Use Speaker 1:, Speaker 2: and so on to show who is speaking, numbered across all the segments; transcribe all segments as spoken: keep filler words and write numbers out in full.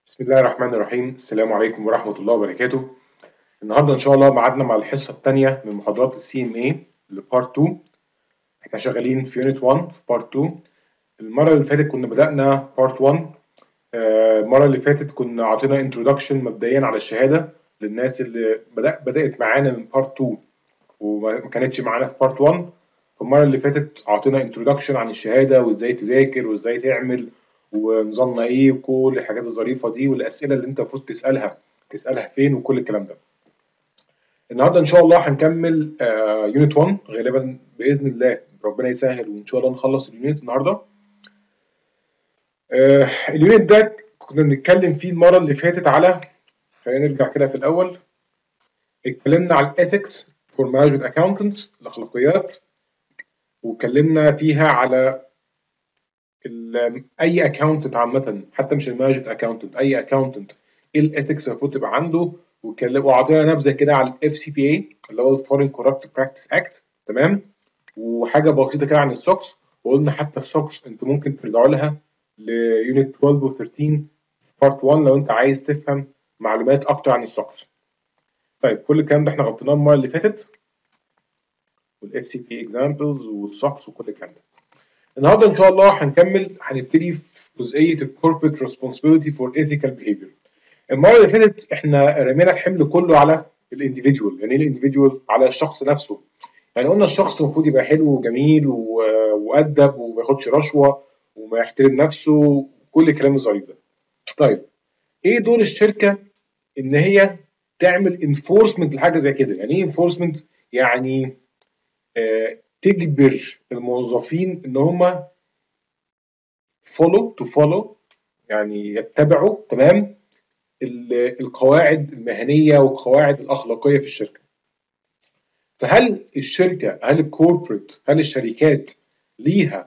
Speaker 1: بسم الله الرحمن الرحيم. السلام عليكم ورحمة الله وبركاته. النهارده إن شاء الله ميعادنا مع الحصة الثانية من محاضرات السي ام اي لبارت اتنين. احنا شغالين في يونت واحد في بارت اتنين. المرة اللي فاتت كنا بدأنا بارت واحد. آه، المرة اللي فاتت كنا عطينا انترودكشن مبدئيا على الشهادة للناس اللي بدأ بدأت معانا من بارت اتنين وما كانتش معانا في بارت واحد. فالمرة اللي فاتت عطينا انترودكشن عن الشهادة وازاي تذاكر وازاي تعمل ونظامنا ايه وكل الحاجات الظريفة دي والأسئلة اللي انت المفروض تسألها تسألها فين وكل الكلام ده. النهارده ان شاء الله هنكمل آه يونت واحد غالبا باذن الله، ربنا يسهل وان شاء الله نخلص اليونت النهارده. آه اليونت ده كنا بنتكلم فيه المره اللي فاتت على، خلينا نرجع كده في الاول. اتكلمنا على الاثكس فور مانجمنت اكاونتنت، الاخلاقيات، واتكلمنا فيها على اي اكاونتنت عامه، حتى مش المانجمنت اكاونتنت، اي اكاونتنت ايه الاثكس المفروض تبقى عنده، وعطينا نبذه كده على الاف سي بي اي اللي هو الفورين كوربت براكتس اكت، تمام، وحاجه بسيطه كده عن السوكس. وقلنا حتى السوكس انتوا ممكن ترجعوا لها ليونت اتناشر و تلتاشر بارت واحد لو انت عايز تفهم معلومات اكتر عن السوكس. طيب كل الكلام ده احنا غطيناه المره اللي فاتت، والاف سي بي اكزامبلز والسوكس وكل الكلام ده. النهارده ان شاء الله هنكمل، هنبتدي في جزئيه الكوربريت ريسبونسبيلتي فور ايثيكال بيهيفير. المره اللي فاتت احنا رمينا الحمل كله على الانديفيدوال. يعني ايه الانديفيدوال؟ على الشخص نفسه. يعني قلنا الشخص المفروض يبقى حلو وجميل ومؤدب وما ياخدش رشوه وما يحترم نفسه وكل الكلام الظريف ده. طيب ايه دور الشركه ان هي تعمل انفورسمنت لحاجه زي كده؟ يعني ايه انفورسمنت؟ يعني آه تجبر الموظفين ان هم فولو تو فولو، يعني يتبعوا، تمام، القواعد المهنيه والقواعد الاخلاقيه في الشركه. فهل الشركه، هل الكوربريت، هل الشركات ليها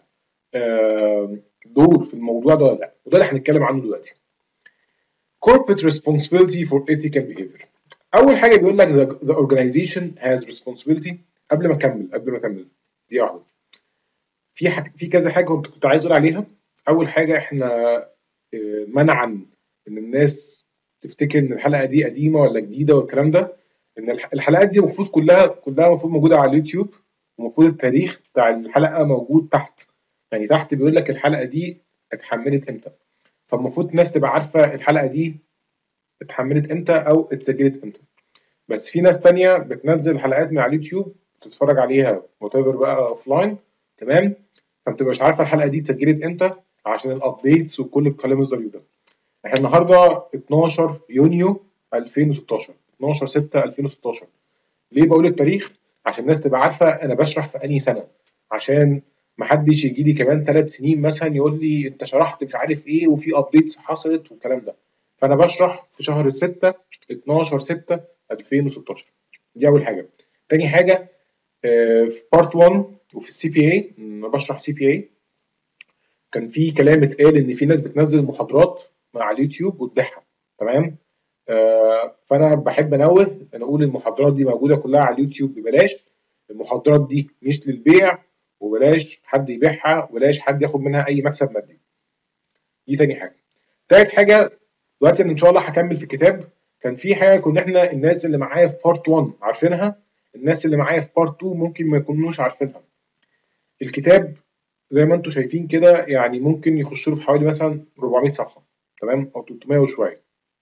Speaker 1: دور في الموضوع ده ولا لا؟ وده اللي هنتكلم عنه دلوقتي. Corporate responsibility for ethical behavior. اول حاجه بيقول لك the, the organization has responsibility. قبل ما اكمل قبل ما اكمل دي واحده، في حاجة في كذا حاجه كنت كنت عايز اقول عليها. اول حاجه احنا منعا ان الناس تفتكر ان الحلقه دي قديمه ولا جديده والكلام ده، ان الحلقات دي المفروض كلها كلها المفروض موجوده على اليوتيوب، ومفروض التاريخ بتاع الحلقه موجود تحت. يعني تحت بيقول لك الحلقه دي اتحملت امتى، فالمفروض الناس تبقى عارفه الحلقه دي اتحملت امتى او اتسجلت امتى. بس في ناس تانية بتنزل الحلقات من على اليوتيوب تتفرج عليها وتفر بقى اوف لاين، تمام، فما بتبقاش عارفه الحلقه دي اتسجلت امتى عشان الابديتس وكل الكلام الظريف ده. احنا النهارده اتناشر يونيو ألفين وستاشر، اتناشر ستة ألفين وستاشر. ليه بقول التاريخ؟ عشان الناس تبقى عارفه انا بشرح في انهي سنه، عشان ما حدش يجي لي كمان ثلاث سنين مثلا يقول لي انت شرحت مش عارف ايه وفي ابديتس حصلت والكلام ده. فانا بشرح في شهر ستة، اتناشر ستة ألفين وستاشر. دي اول حاجه. تاني حاجه، في بارت واحد وفي السي بي اي، انا بشرح سي بي اي، كان في كلام اتقال ان في ناس بتنزل محاضرات على اليوتيوب وتبيعها، تمام. آه فانا بحب انوه ان اقول المحاضرات دي موجوده كلها على اليوتيوب ببلاش. المحاضرات دي مش للبيع، وبلاش حد يبيعها وبلاش حد ياخد منها اي مكسب مادي. دي تاني حاجه. تالت حاجه، دلوقتي انا ان شاء الله هكمل في الكتاب. كان في حاجه كنا احنا الناس اللي معايا في بارت واحد عارفينها، الناس اللي معايا في بارت اتنين ممكن ما يكونوش عارفينها. الكتاب زي ما انتم شايفين كده، يعني ممكن يخش له في حوالي مثلا أربعمية صفحه، تمام، او تلتمية وشويه.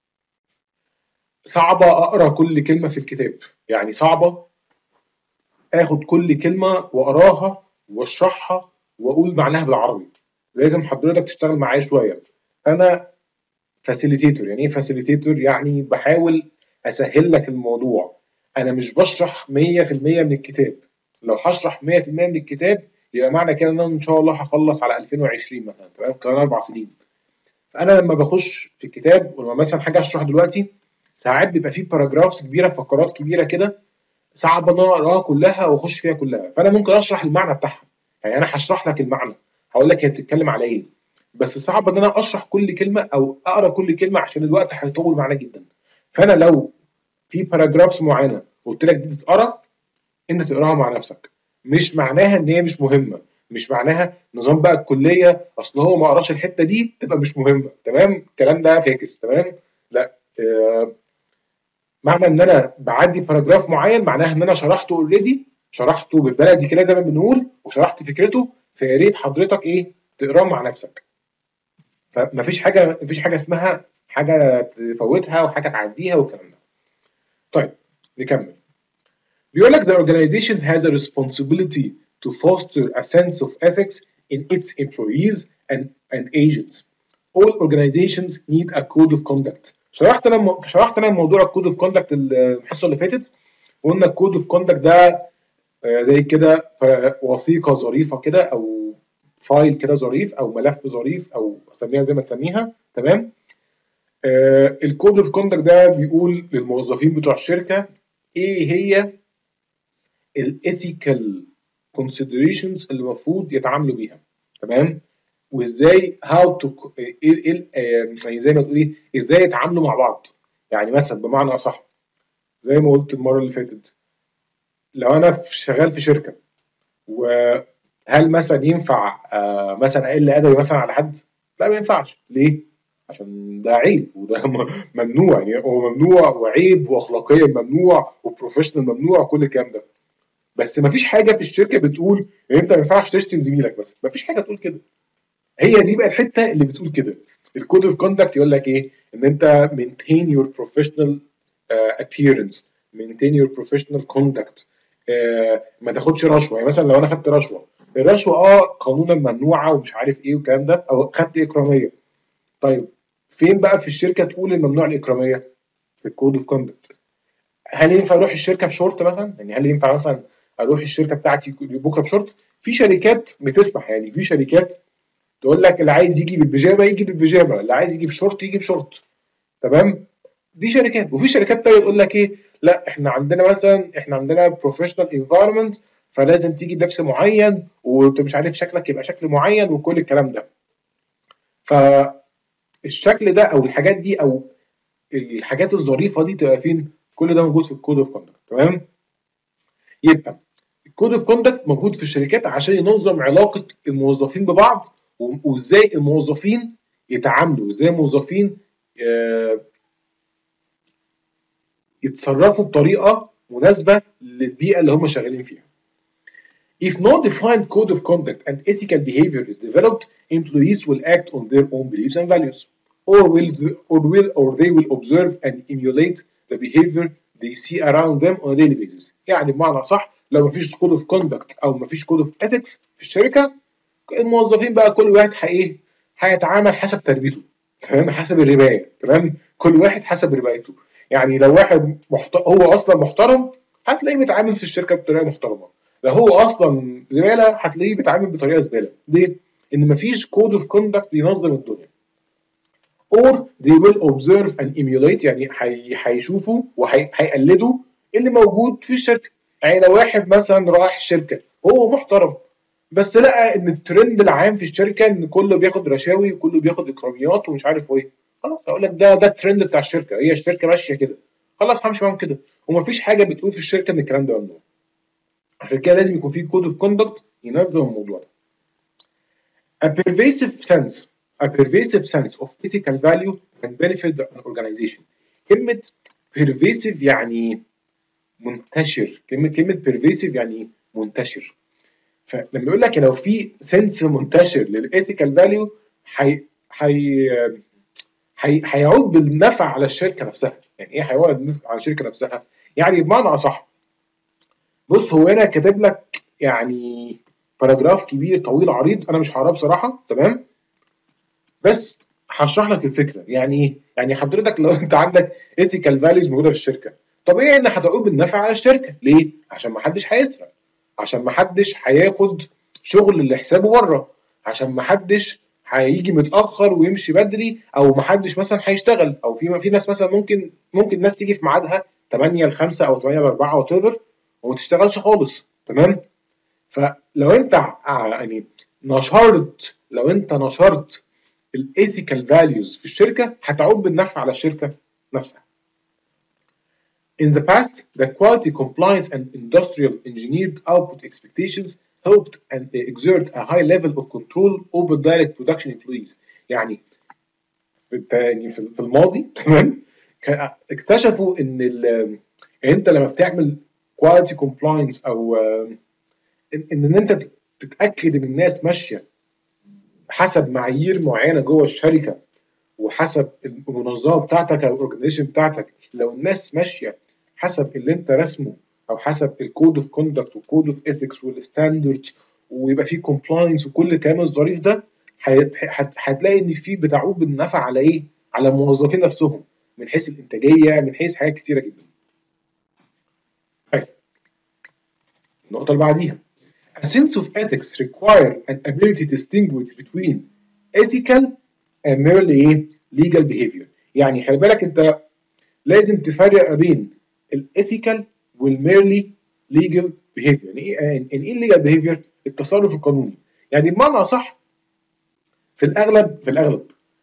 Speaker 1: صعبه اقرا كل كلمه في الكتاب، يعني صعبه اخد كل كلمه واقراها واشرحها واقول معناها بالعربي. لازم حضرتك تشتغل معايا شويه. انا فاسيليتيتور. يعني ايه فاسيليتيتور؟ يعني بحاول اسهل لك الموضوع. انا مش بشرح مية في المية من الكتاب. لو هشرح مية في المية من الكتاب يبقى معنى كده ان انا ان شاء الله هخلص على ألفين وعشرين مثلا، تمام، كمان اربع سنين. فانا لما بخش في الكتاب ولما مثلا حاجه اشرح دلوقتي، ساعات بيبقى فيه باراجرافز كبيره، فقرات كبيره كده، صعب ان انا اقراها كلها واخش فيها كلها. فانا ممكن اشرح المعنى بتاعها، يعني انا هشرح لك المعنى، هقول لك هي بتتكلم على ايه، بس صعب ان انا اشرح كل كلمه او اقرا كل كلمه عشان الوقت هيطول معانا جدا. فانا لو في باراجرافز معينه قلت لك دي تتقرا، انت تقراها مع نفسك. مش معناها ان هي مش مهمه، مش معناها نظام بقى الكليه اصل هو ما قراش الحته دي تبقى مش مهمه، تمام؟ الكلام ده فاكس، تمام؟ لا، آه معنى ان انا بعدي باراجراف معين معناها ان انا شرحته اوريدي، شرحته بالبلدي كده زي ما بنقول، وشرحت فكرته، فيا ريت حضرتك ايه تقراه مع نفسك. فمفيش حاجه مفيش حاجه اسمها حاجه تفوتها وحاجه تعديها والكلام ده. طيب نكمل. بيقول لك the organization has a responsibility to foster a sense of ethics in its employees and, and agents. All organizations need a code of conduct. شرحت انا شرحت انا موضوع الكود اوف كوندكت الحصه اللي فاتت، وقلنا الكود اوف كوندكت ده زي كده وثيقه ظريفه كده او فايل كده ظريف او ملف ظريف او سميها زي ما تسميها، تمام؟ آه الكود اوف كوندكت ده بيقول للموظفين بتوع الشركه ايه هي الايثيكال كونسيدريشنز اللي المفروض يتعاملوا بيها، تمام؟ وازاي هاو تو ايه يعني زي ما تقول ايه ازاي يتعاملوا مع بعض. يعني مثلا بمعنى اصح زي ما قلت المره اللي فاتت، لو انا شغال في شركه وهل مثلا ينفع آه مثلا اقل ادبي مثلا على حد؟ لا ما ينفعش. ليه؟ عشان ده عيب وده ممنوع، يعني هو ممنوع وعيب واخلاقيا ممنوع وبروفيشنال ممنوع وكل الكلام ده. بس ما فيش حاجه في الشركه بتقول ان انت ما ينفعش تشتم زميلك مثلا، ما فيش حاجه تقول كده. هي دي بقى الحته اللي بتقول كده. الكود اوف كوندكت يقول لك ايه؟ ان انت maintain your professional uh, appearance، maintain your professional conduct، uh, ما تاخدش رشوه. يعني مثلا لو انا خدت رشوه، الرشوه اه قانونا ممنوعه ومش عارف ايه والكلام ده، او خدت اكراميه. طيب فين بقى في الشركه تقول الممنوع الاكراميه؟ في الكود اوف كوندكت. هل ينفع اروح الشركه بشورت مثلا؟ يعني هل ينفع مثلا اروح الشركه بتاعتي بكره بشورت؟ في شركات بتسمح، يعني في شركات تقول لك اللي عايز يجي بالبيجامه يجي بالبيجامه، اللي عايز يجي بشورت يجي بشورت، تمام؟ دي شركات. وفي شركات تانيه تقول لك ايه؟ لا احنا عندنا مثلا احنا عندنا بروفيشنال انفايرمنت، فلازم تيجي بلبس معين وانت مش عارف شكلك يبقى شكل معين وكل الكلام ده. فالشكل ده او الحاجات دي او الحاجات الظريفه دي تبقى فين؟ كل ده موجود في الكود اوف كوندكت، تمام؟ يبقى الكود اوف كوندكت موجود في الشركات عشان ينظم علاقه الموظفين ببعض، وازاي الموظفين يتعاملوا، ازاي الموظفين يتصرفوا بطريقه مناسبه للبيئه اللي هم شغالين فيها. If no defined code of conduct and ethical behavior is developed, employees will act on their own beliefs and values, or will or will or they will observe and emulate the behavior they see around them on a daily basis. يعني بمعنى صح لو مفيش كود اوف كوندكت او مفيش كود اوف اثكس في الشركه، الموظفين بقى كل واحد هايه هيتعامل حسب تربيته، تمام؟ حسب الربايه، تمام؟ كل واحد حسب ربايته. يعني لو واحد محت... هو اصلا محترم هتلاقيه بيتعامل في الشركه بطريقه محترمه، لو هو اصلا زباله هتلاقيه بيتعامل بطريقه زباله. ليه؟ ان مفيش كود اوف كوندكت بينظم الدنيا. or they will observe and emulate، يعني هيشوفوا وهيقلدوا اللي موجود في الشركه. يعني لو واحد مثلا راح الشركه وهو محترم بس لقى ان الترند العام في الشركه ان كله بياخد رشاوي وكله بياخد اكراميات ومش عارف ايه، خلاص اقول لك ده ده الترند بتاع الشركه، هي الشركه ماشيه كده، خلاص همشي معاهم كده، ومفيش حاجه بتقول في الشركه ان الكلام ده ممنوع. عشان كده لازم يكون في كود اوف كوندكت ينظم الموضوع ده. A pervasive sense a pervasive sense of ethical value can benefit an organization. كلمة pervasive يعني منتشر، كلمة كلمة pervasive يعني منتشر. فلما يقول لك لو في سنس منتشر للإيثيكال فاليو هي هي هيعود بالنفع على الشركة نفسها. يعني إيه هيعود بالنفع على الشركة نفسها؟ يعني بمعنى أصح، بص هو هنا كاتب لك يعني باراجراف كبير طويل عريض، انا مش هقراه بصراحه، تمام؟ بس هشرح لك الفكره. يعني ايه؟ يعني حضرتك لو انت عندك ethical values موجوده في الشركه، طبيعي ان هتعود بالنفع على الشركه. ليه؟ عشان ما حدش هيسرق، عشان ما حدش هياخد شغل لحسابه بره، عشان ما حدش هيجي متاخر ويمشي بدري، او ما حدش مثلا هيشتغل، او في في ناس مثلا ممكن ممكن ناس تيجي في ميعادها تمانية ل خمسة او تمانية ل أربعة وات ايفر وما تشتغلش خالص، تمام؟ فلو انت يعني نشرت لو انت نشرت الايثيكال فاليوز في الشركه هتعود بالنفع على الشركه نفسها. In the past, the quality compliance and industrial engineered output expectations helped and exert a high level of control over direct production employees. يعني في التاني في الماضي تمام اكتشفوا ان انت لما بتعمل quality compliance او ان, إن انت تتاكد ان الناس ماشيه حسب معايير معينه جوه الشركه وحسب المنظمه بتاعتك او الاورجنايزيشن بتاعتك. لو الناس ماشيه حسب اللي انت رسمه او حسب الكود اوف كوندكت والكود اوف ايثكس والستاندردز ويبقى فيه كومبلاينس وكل الكلام الظريف ده، هتلاقي ان في بتعود بالنفع على ايه؟ على الموظفين نفسهم من حيث الانتاجيه، من حيث حاجات كتيره جدا. طيب النقطه اللي بعديها a sense of ethics require an ability to distinguish between ethical and merely ايه؟ legal behavior. يعني خلي بالك انت لازم تفرق ما بين الايثيكال والميرلي legal behavior. يعني ايه يعني ايه الليجال behavior؟ التصرف القانوني. يعني بمعنى اصح في الاغلب في الاغلب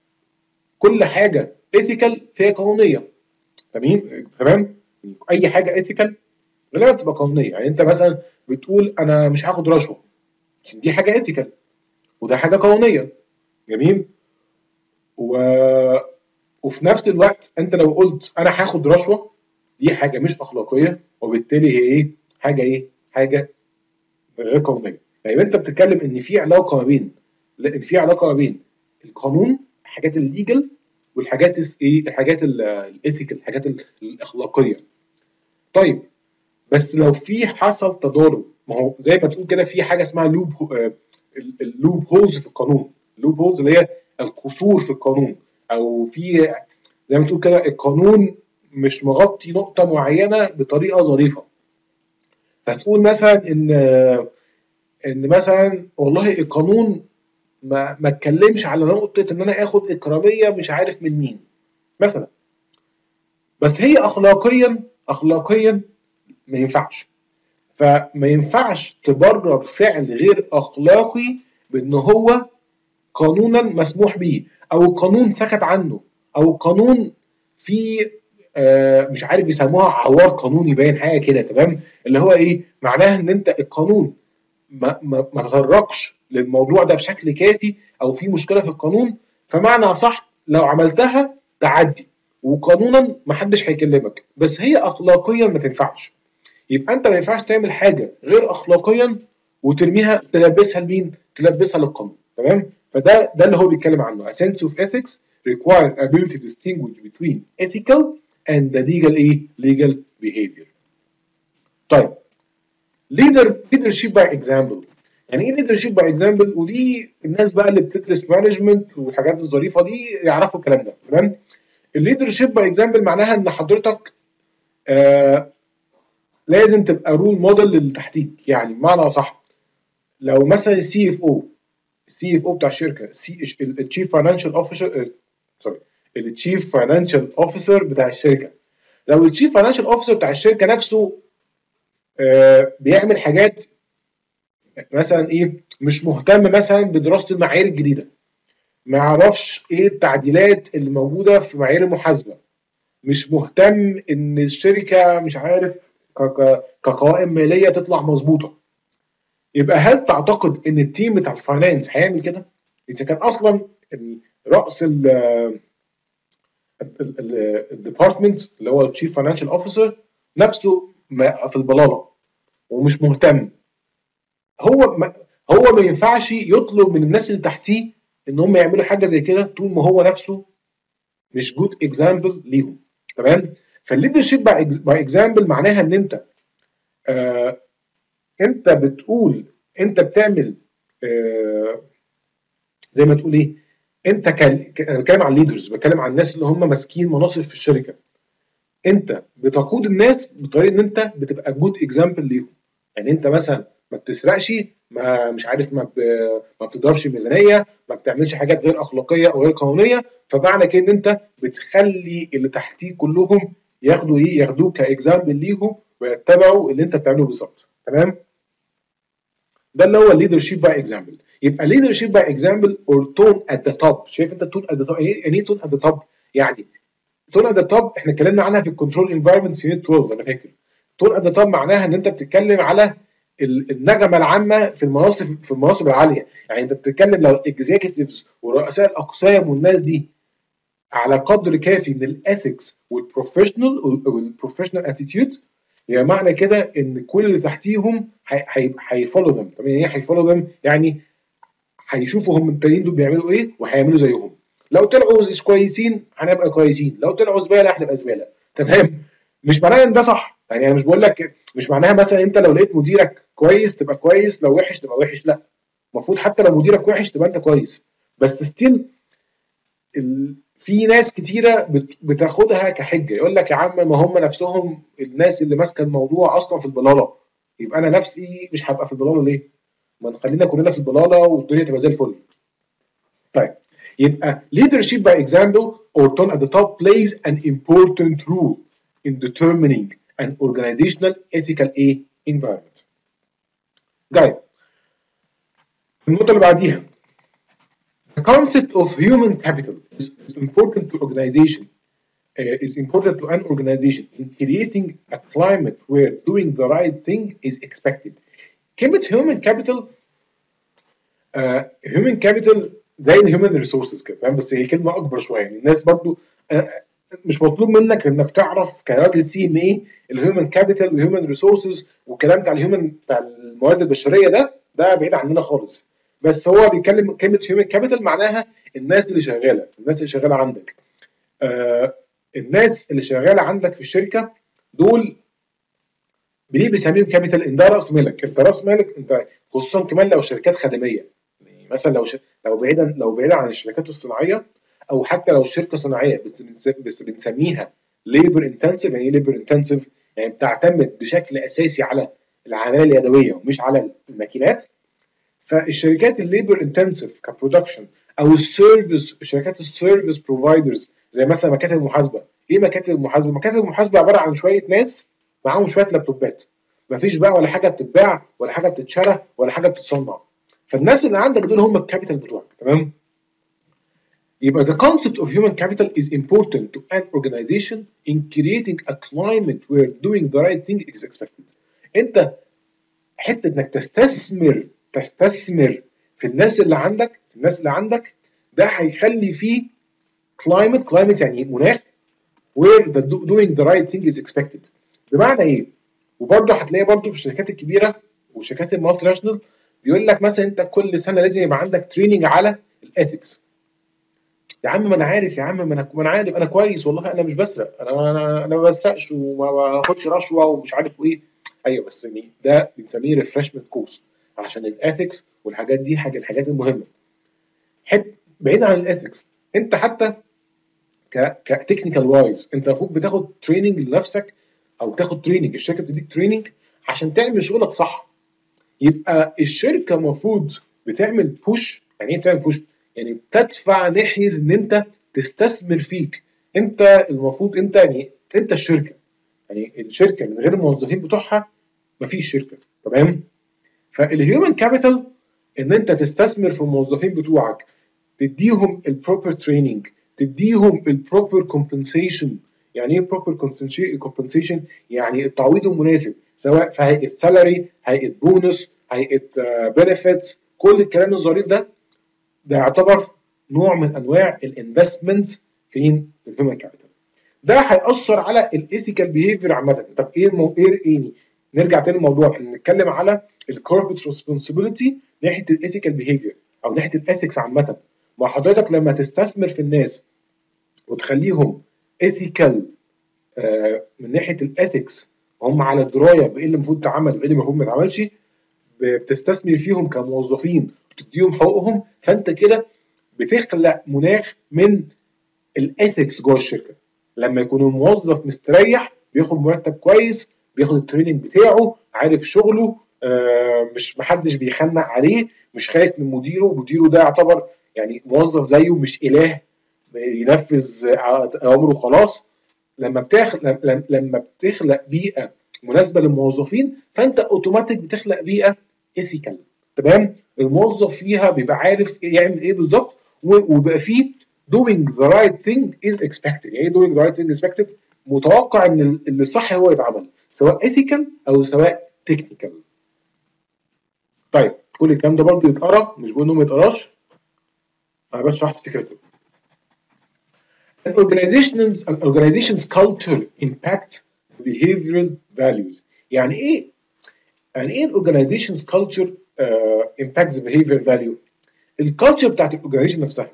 Speaker 1: كل حاجه ethical فهي قانونيه. تمام تمام اي حاجه ethical غالبا بتبقى قانونيه. يعني انت مثلا بتقول انا مش هاخد رشوه، دي حاجه ethical وده حاجه قانونيه. جميل. و... وفي نفس الوقت انت لو قلت انا هاخد رشوه دي حاجه مش اخلاقيه وبالتالي هي ايه؟ حاجه ايه؟ حاجه غير قانونيه. يعني انت بتتكلم ان في علاقه ما بين ان في علاقه ما بين القانون الحاجات الليجل والحاجات ايه؟ الحاجات الايثيكال الحاجات الاخلاقيه. طيب بس لو في حصل تضارب، ما هو زي ما تقول كده في حاجه اسمها لوب اللوب هولز في القانون. اللوب هولز اللي هي القصور في القانون، او في زي ما تقول كده القانون مش مغطي نقطه معينه بطريقه ظريفه. فتقول مثلا ان ان مثلا والله القانون ما ما اتكلمش على نقطه ان انا اخد اكراميه مش عارف من مين مثلا، بس هي اخلاقيا اخلاقيا ما ينفعش. فما ينفعش تبرر فعل غير اخلاقي بان هو قانونا مسموح به، او القانون سكت عنه، او القانون في آه مش عارف بيسموها عوار قانوني باين حاجه كده. تمام. اللي هو ايه معناها؟ ان انت القانون ما ما, ما تطرقش للموضوع ده بشكل كافي، او في مشكله في القانون، فمعنى صح لو عملتها تعدي وقانونا ما حدش هيكلمك، بس هي اخلاقيا ما تنفعش. يبقى انت ما ينفعش تعمل حاجه غير اخلاقيا وترميها تلبسها لمين؟ تلبسها للقانون. تمام. فده ده اللي هو بيتكلم عنه. A sense of ethics require ability to distinguish between ethical and the legal ايه؟ legal behavior. طيب leader leadership by example. يعني ايه leadership by example؟ ودي الناس بقى اللي بتدرس مانجمنت والحاجات الظريفه دي يعرفوا الكلام ده. تمام. الليدرشيب باي اكزامبل معناها ان حضرتك آه لازم تبقى رول موديل للي تحتيك. يعني بمعنى صح لو مثلا السي اف او السي اف او بتاع الشركه التشيف فاينانشال اوفيسر سوري التشيف فاينانشال اوفيسر بتاع الشركه، لو التشيف فاينانشال اوفيسر بتاع الشركه نفسه آه بيعمل حاجات مثلا ايه مش مهتم مثلا بدراسه المعايير الجديده، ما يعرفش ايه التعديلات اللي موجوده في معايير المحاسبه، مش مهتم ان الشركه مش عارف كقوائم ماليه تطلع مظبوطه، يبقى هل تعتقد ان التيم بتاع الفاينانس هيعمل كده؟ اذا كان اصلا راس الديبارتمنت اللي هو التشيف فاينانشال اوفيسر نفسه في البلاله ومش مهتم، هو ما هو ما ينفعش يطلب من الناس اللي تحتيه ان هم يعملوا حاجه زي كده طول ما هو نفسه مش جود اكزامبل ليهم. تمام. فالليدرشيب باي اكزامبل معناها ان انت آه انت بتقول انت بتعمل آه زي ما تقول ايه، انت انا بتكلم عن الليدرز، بتكلم عن الناس اللي هم ماسكين مناصب في الشركه، انت بتقود الناس بطريقه ان انت بتبقى جود اكزامبل ليهم. يعني انت مثلا ما بتسرقش، ما مش عارف ما, ب... ما بتضربش الميزانيه، ما بتعملش حاجات غير اخلاقيه او غير قانونيه، فمعنى كده ان انت بتخلي اللي تحتيك كلهم ياخدوا ايه؟ ياخدوك كاكزامبل ليهم ويتبعوا اللي انت بتعمله بالظبط. تمام. ده اللي هو الليدرشيب باي اكزامبل. يبقى ليدرشيب باي اكزامبل اور تون ات ذا توب. شايف انت تون ات ذا توب؟ يعني ايه تون ات ذا توب؟ يعني تون ات ذا توب احنا اتكلمنا عنها في الكنترول انفايرمنت في يونت اثناشر انا فاكر. تون ات ذا توب معناها ان انت بتتكلم على النغمه العامه في المناصب في المناصب العاليه. يعني انت بتتكلم لو الاكزيكتيفز ورؤساء الاقسام والناس دي على قدر كافي من الاثكس والبروفيشنال والبروفيشنال اتيتيود، يعني معنى كده ان كل اللي تحتيهم هيفولو ذم. طب يعني ايه هيفولو ذم؟ يعني هيشوفوا هم التانيين دول بيعملوا ايه وهيعملوا زيهم. لو طلعوا كويسين هنبقى كويسين، لو طلعوا زباله هنبقى زباله. تمام؟ مش معناها ان ده صح، يعني انا مش بقول لك، مش معناها مثلا انت لو لقيت مديرك كويس تبقى كويس، لو وحش تبقى وحش، لا. المفروض حتى لو مديرك وحش تبقى انت كويس. بس ستيل ال... في ناس كتيره بت... بتاخدها كحجه، يقول لك يا عم ما هم نفسهم الناس اللي ماسكه الموضوع اصلا في البلاله، يبقى انا نفسي مش هبقى في البلاله ليه؟ ما نخلينا كلنا في البلاله والدنيا تبقى زي الفل. طيب يبقى leadership by example or tone at the top plays an important role in determining an organizational ethical A environment. طيب النقطة اللي بعديها the concept of human capital is, is important to organization uh, is important to an organization in creating a climate where doing the right thing is expected. كلمة human capital uh, human capital زي الهيومن ريسورسز كده، فاهم؟ بس هي كلمه اكبر شويه. يعني الناس برضو مش مطلوب منك انك تعرف كراجل سي ام اي الهيومن كابيتال والهيومن ريسورسز والكلام بتاع الهيومن بتاع الموارد البشريه، ده ده بعيد عننا خالص. بس هو بيتكلم كلمه هيومن كابيتال معناها الناس اللي شغاله، الناس اللي شغاله عندك. آه الناس اللي شغاله عندك في الشركه دول ليه بيسميهم كابيتال؟ ان ده راس مالك، انت راس مالك انت، خصوصا كمان لو شركات خدميه. مثلا لو ش... لو بعيدا لو بعيدا عن الشركات الصناعيه، او حتى لو شركه صناعيه بس بنس... بس بنسميها ليبر انتنسيف. يعني ايه ليبر انتنسيف؟ يعني بتعتمد بشكل اساسي على العماله اليدويه ومش على الماكينات. فالشركات الليبر انتنسيف كبرودكشن، او السيرفيس، شركات السيرفيس بروفايدرز زي مثلا مكاتب المحاسبه. ايه مكاتب المحاسبه؟ مكاتب المحاسبه عباره عن شويه ناس معاهم شويه لابتوبات، مفيش بقى ولا حاجه بتتباع ولا حاجه بتتشرى ولا حاجه بتتصنع. فالناس اللي عندك دول هم الكابيتال بتوعك. تمام؟ يبقى the concept of human capital is important to an organization in creating a climate where doing the right thing is expected. انت حته انك تستثمر تستثمر في الناس اللي عندك، في الناس اللي عندك ده هيخلي فيه climate climate يعني مناخ where the doing the right thing is expected. بمعنى ايه؟ وبرضه هتلاقي برضه في الشركات الكبيره والشركات المالتي ناشونال بيقول لك مثلا انت كل سنه لازم يبقى عندك تريننج على الاثكس. يا عم ما انا عارف، يا عم ما انا ما انا عارف، انا كويس والله، انا مش بسرق، انا انا انا ما بسرقش وما باخدش رشوه ومش عارف ايه. ايوه بس يعني ده بنسميه ريفرشمنت كورس عشان الاثكس والحاجات دي حاجه الحاجات المهمه. حت بعيد عن الاثكس، انت حتى ك كتكنيكال وايز انت المفروض بتاخد تريننج لنفسك، او بتاخد تريننج، الشركه بتديك تريننج عشان تعمل شغلك صح. يبقى الشركه المفروض بتعمل بوش. يعني ايه بتعمل بوش؟ يعني بتدفع ناحيه ان انت تستثمر فيك. انت المفروض انت يعني انت الشركه، يعني الشركه من غير الموظفين بتوعها مفيش شركه. تمام؟ فالهيومن كابيتال ان انت تستثمر في الموظفين بتوعك، تديهم البروبر تريننج، تديهم البروبر كومبنسيشن. يعني ايه بروبر كومبنسيشن؟ يعني التعويض المناسب، سواء في هيئه سالاري، هيئه بونص، هيئه بنفيتس، كل الكلام الظريف ده ده يعتبر نوع من انواع الانفستمنتس في الهيومن كابيتال. ده هيأثر على الايثيكال بيهيفير عامه. طب ايه المو... ايه ايه نرجع تاني للموضوع، نتكلم على الكوربريت ريسبونسبيلتي ناحيه الايثيكال بيهيفير او ناحيه الاثكس عامه. مع حضرتك لما تستثمر في الناس وتخليهم ايثيكال آه من ناحيه الاثكس، هم على درايه بايه اللي المفروض يتعمل وايه اللي المفروض ما يتعملش، بتستثمر فيهم كموظفين وتديهم حقوقهم، فانت كده بتخلق مناخ من الاثكس جوه الشركه. لما يكون الموظف مستريح، بياخد مرتب كويس، بياخد التريننج بتاعه، عارف شغله، آه مش محدش بيخنق عليه، مش خايف من مديره، مديره ده يعتبر يعني موظف زيه مش اله ينفذ اوامره وخلاص. لما بتخلق لما بتخلق بيئه مناسبه للموظفين، فانت اوتوماتيك بتخلق بيئه ايثيكال. تمام؟ الموظف فيها بيبقى عارف يعمل ايه بالظبط، وبيبقى فيه doing the right thing is expected. يعني ايه doing the right thing is expected؟ متوقع ان اللي صح هو يتعمل، سواء ethical او سواء technical. طيب كل الكلام ده برضه يتقرا، مش بقول انه ما يتقراش، انا بس شرحت فكرته. An organization's an organization's culture impact behavioral values. يعني ايه يعني ايه الاورجنايزيشنز كلتشر امباكتس behavioral value؟ الكالتشر بتاعت الاورجنايزيشن نفسها.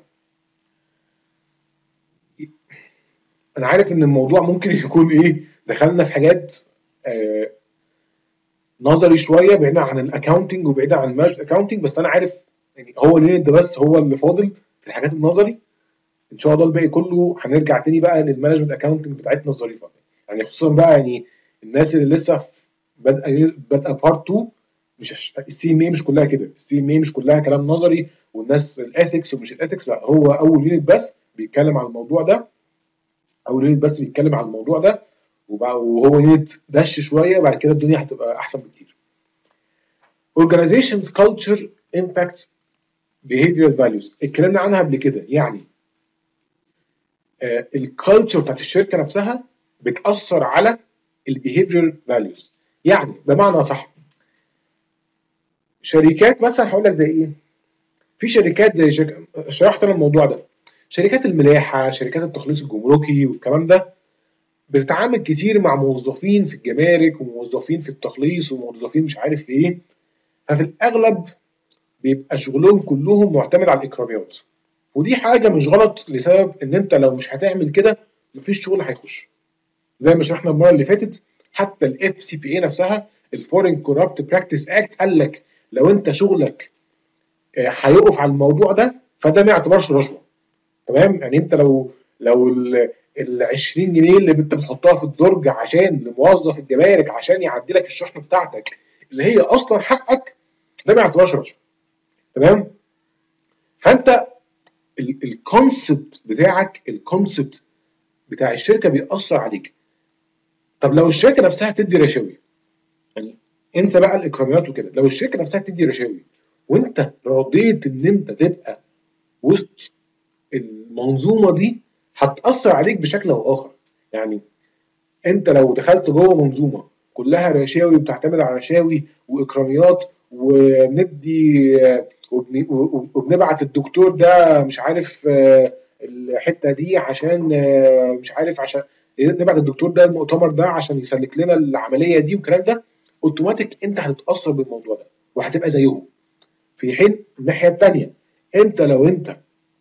Speaker 1: انا عارف ان الموضوع ممكن يكون ايه، دخلنا في حاجات آه نظري شويه بعيدا عن الاكاونتنج وبعيدا عن المانجمنت اكاونتنج، بس انا عارف يعني هو اليونت ده بس هو اللي فاضل في الحاجات النظري. ان شاء الله الباقي كله هنرجع تاني بقى للمانجمنت اكاونتنج بتاعتنا الظريفه، يعني خصوصا بقى يعني الناس اللي لسه في بادئه بادئه بارت اتنين. مش السي ام اي مش كلها كده، السي ام اي مش كلها كلام نظري والناس الاثكس ومش الاثكس، لا هو اول يونت بس بيتكلم عن الموضوع ده، اول يونت بس بيتكلم عن الموضوع ده، وهو يونت دش شويه، وبعد كده الدنيا هتبقى احسن بكتير. Organizations culture impacts behavioral values اتكلمنا عنها قبل كده. يعني الكالتشر بتاعت الشركه نفسها بتاثر على البيهيفيرال فاليوز. يعني بمعنى صح، شركات مثلا هقول لك زي ايه، في شركات زي شركة شرحت انا الموضوع ده، شركات الملاحه، شركات التخليص الجمركي والكلام ده، بتتعامل كتير مع موظفين في الجمارك وموظفين في التخليص وموظفين مش عارف في ايه، ففي الاغلب بيبقى شغلهم كلهم معتمد على الاكراميات. ودي حاجه مش غلط، لسبب ان انت لو مش هتعمل كده مفيش شغل هيخش. زي ما شرحنا المره اللي فاتت، حتى الاف سي بي اي نفسها، الفورين كورابت براكتس اكت، قال لك لو انت شغلك هيقف على الموضوع ده فده ما يعتبرش رشوه. تمام؟ يعني انت لو لو ال عشرين جنيه اللي انت بتحطها في الدرج عشان لموظف الجمارك عشان يعدي لك الشحنه بتاعتك اللي هي اصلا حقك، ده ما يعتبرش رشوه. تمام؟ فانت الكونسبت بتاعك، الكونسبت بتاع الشركه بيأثر عليك. طب لو الشركه نفسها بتدي رشاوي، يعني انسى بقى الاكراميات وكده، لو الشركه نفسها بتدي رشاوي وانت رضيت ان انت تبقى وسط المنظومه دي، هتأثر عليك بشكل او اخر. يعني انت لو دخلت جوه منظومه كلها رشاوي، بتعتمد على رشاوي واكراميات، وبندي وبنبعت الدكتور ده مش عارف الحته دي عشان مش عارف، عشان نبعت الدكتور ده المؤتمر ده عشان يسلك لنا العمليه دي والكلام ده، اوتوماتيك انت هتتاثر بالموضوع ده وهتبقى زيهم. في حين الناحيه الثانيه، انت لو انت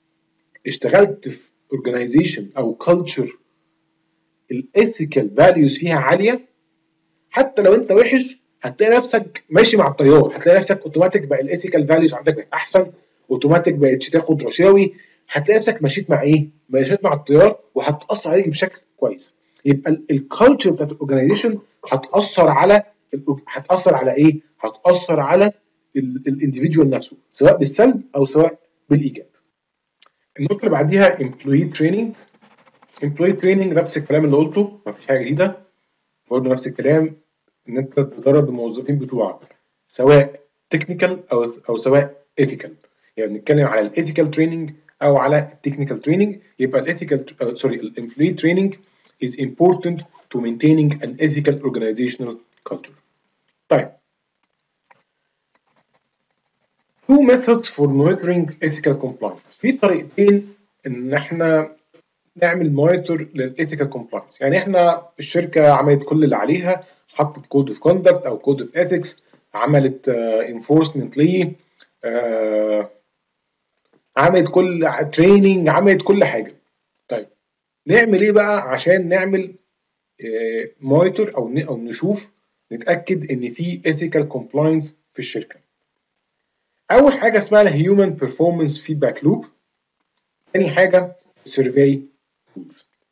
Speaker 1: اشتغلت في اورجانيزيشن او كلتشر الايثيكال فاليوز فيها عاليه، حتى لو انت وحش هتلاقي نفسك ماشي مع التيار، هتلاقي نفسك اوتوماتيك بقى الايثيكال فاليوز عندك بقت احسن، اوتوماتيك بقتش تاخد رشاوي، هتلاقي نفسك مشيت مع ايه؟ مشيت مع التيار، وهتاثر عليك بشكل كويس. يبقى الكالتشر بتاعت الاورجانيزيشن هتاثر على هتاثر على ايه؟ هتاثر على الانديفيدوال نفسه، سواء بالسلب او سواء بالايجاب. النقطه اللي بعديها امبلوي تريننج. امبلوي تريننج نفس الكلام اللي قلته، مفيش حاجه جديده، برضه نفس الكلام، ان انت تدرب الموظفين بتوعك سواء تكنيكال او او سواء ايثيكال. يعني بنتكلم على الايثيكال تريننج او على التكنيكال تريننج. يبقى الايثيكال سوري الامبلوي تريننج is important to maintaining an ethical organizational culture. طيب two methods for monitoring ethical compliance. في طريقتين ان احنا نعمل مونيتور للايثيكال كومبلاينس. يعني احنا الشركه عملت كل اللي عليها، حطت كود اوف كوندكت او كود اوف اثكس، عملت انفورسمنت ليه، عملت كل تريننج، عملت كل حاجه. طيب نعمل ايه بقى عشان نعمل مونيتور او او نشوف نتاكد ان في ايثيكال كومبلاينس في الشركه؟ اول حاجه اسمها الهيومن بيرفورمانس فيدباك لوب. ثاني حاجه سيرفي تول.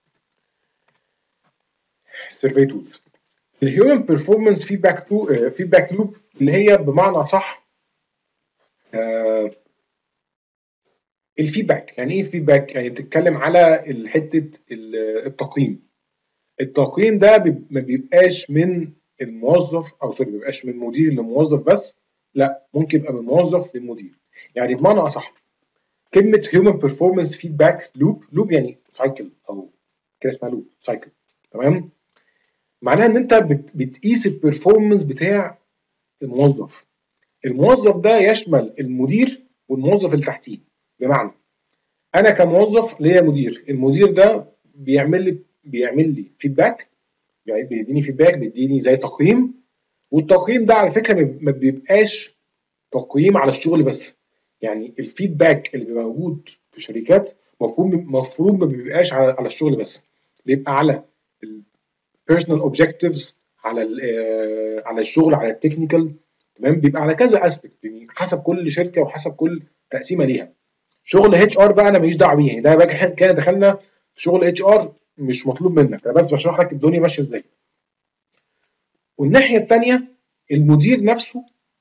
Speaker 1: سيرفي تول الهيومن بيرفورمانس فيدباك فيدباك لوب اللي هي بمعنى صح آه الفيدباك. يعني ايه فيدباك؟ يعني بتتكلم على حته التقييم. التقييم ده ما بيبقاش من الموظف او سوري ما بيبقاش من مدير لموظف بس، لا ممكن يبقى من موظف للمدير. يعني بمعنى اصح كلمه هيومن بيرفورمانس فيدباك لوب، لوب يعني سايكل او كده اسمها لوب سايكل. تمام؟ معناها ان انت بتقيس البرفورمانس بتاع الموظف. الموظف ده يشمل المدير والموظف اللي تحتيه. بمعنى انا كموظف ليا مدير، المدير ده بيعمل لي بيعمل لي فيدباك، يعني بيديني فيدباك، بيديني زي تقييم، والتقييم ده على فكره ما بيبقاش تقييم على الشغل بس. يعني الفيدباك اللي بيبقى موجود في شركات مفروض مفروض ما بيبقاش على على الشغل بس، بيبقى على البيرسونال اوبجكتيفز، على على الشغل، على التكنيكال، تمام. بيبقى على كذا اسبكت، يعني حسب كل شركه وحسب كل تقسيمه ليها. شغل اتش ار بقى انا ماليش دعوه بيه، يعني ده بقى كده دخلنا في شغل اتش ار مش مطلوب منك، انا بس بشرح لك الدنيا ماشيه ازاي. والناحيه الثانيه المدير نفسه،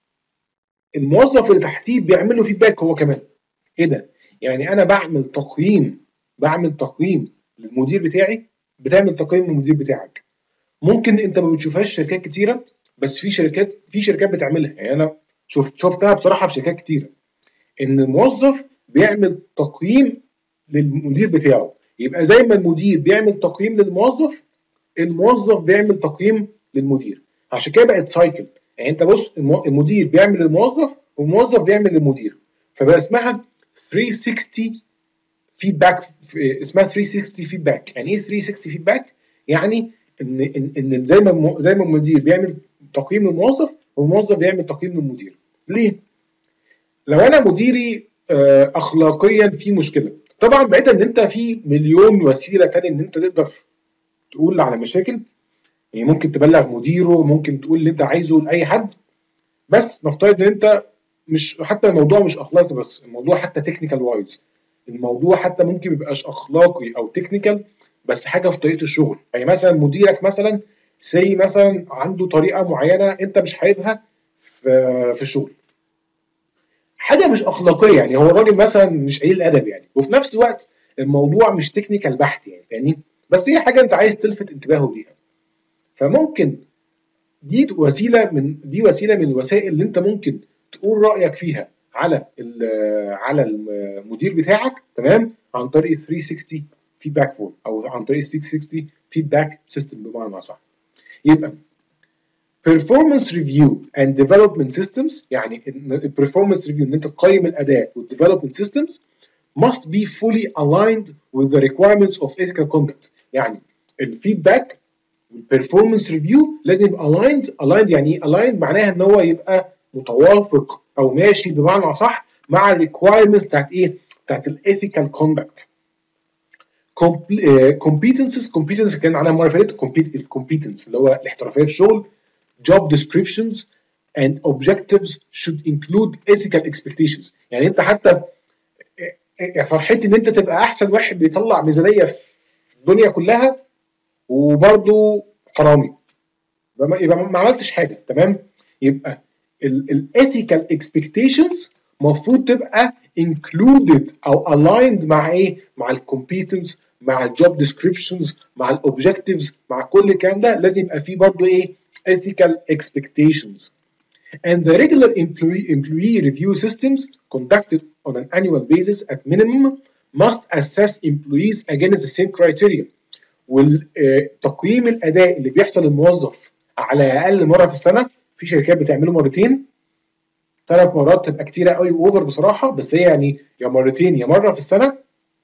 Speaker 1: الموظف اللي تحتيه بيعمل له فيدباك هو كمان. ايه ده؟ يعني انا بعمل تقييم بعمل تقييم للمدير بتاعي، بتعمل تقييم للمدير بتاعك. ممكن انت ما بتشوفهاش شركات كتيره، بس في شركات في شركات بتعملها. يعني انا شفت شفتها بصراحه في شركات كتيره، ان الموظف بيعمل تقييم للمدير بتاعه. يبقى زي ما المدير بيعمل تقييم للموظف، الموظف بيعمل تقييم للمدير. عشان كده بقت سايكل. يعني انت بص، المدير بيعمل للموظف والموظف بيعمل للمدير، فبقى اسمها ثلاثمية وستين فيدباك. اسمها ثلاثمية وستين فيدباك. يعني ايه ثلاثمية وستين فيدباك؟ يعني ان ان, إن زي ما زي ما المدير بيعمل تقييم للموظف والموظف بيعمل تقييم للمدير. ليه؟ لو انا مديري اخلاقيا في مشكله، طبعا بعيدا ان انت في مليون وسيله تانية ان انت تقدر تقول على مشاكل، يعني ممكن تبلغ مديره، ممكن تقول اللي انت عايزه لاي حد، بس نفترض ان انت مش، حتى الموضوع مش اخلاقي بس، الموضوع حتى تكنيكال وايز، الموضوع حتى ممكن ميبقاش اخلاقي او تكنيكال، بس حاجه في طريقه الشغل. يعني مثلا مديرك مثلا سي مثلا عنده طريقه معينه انت مش حاببها في في الشغل، حاجه مش اخلاقيه، يعني هو الراجل مثلا مش قليل الادب يعني، وفي نفس الوقت الموضوع مش تكنيكال بحت يعني، فاهمني؟ بس هي حاجه انت عايز تلفت انتباهه ليها. فممكن دي وسيله من دي وسيله من الوسائل اللي انت ممكن تقول رايك فيها على على المدير بتاعك، تمام، عن طريق ال ثلاثمية وستين فيدباك فورم او عن طريق ال ستمية وستين فيدباك سيستم بمعنى اصح. يبقى performance review and development systems، يعني البرفورمانس ريفيو ان انت تقيم الاداء والdevelopment systems must be fully aligned with the requirements of ethical conduct. يعني الفيدباك والperformance review لازم يبقى aligned. aligned يعني ايه؟ aligned معناها ان هو يبقى متوافق او ماشي بمعنى اصح مع الريكوايرمنتس بتاعت ايه؟ بتاعت الايثيكال كوندكت. competences competences كان عنها المره اللي فاتت. الكومبيتنس اللي هو الاحترافيه في الشغل. job descriptions and objectives should include ethical expectations. يعني انت حتى فرحتي ان انت تبقى احسن واحد بيطلع ميزانيه في الدنيا كلها وبرده حرامي، يبقى ما عملتش حاجه، تمام؟ يبقى الايثيكال اكسبكتيشنز المفروض تبقى included او aligned مع ايه؟ مع الكومبيتنس، مع الجوب ديسكريبشنز، مع الاوبجكتيفز، مع كل الكلام ده لازم يبقى فيه برضه ايه؟ ethical expectations. And the regular employee employee review systems conducted on an annual basis at minimum must assess employees against the same criteria. والتقييم الاداء اللي بيحصل للموظف على اقل مره في السنه، في شركات بتعمله مرتين، ثلاث مرات تبقى كتيره قوي اوفر بصراحه، بس هي يعني يا مرتين يا مره في السنه.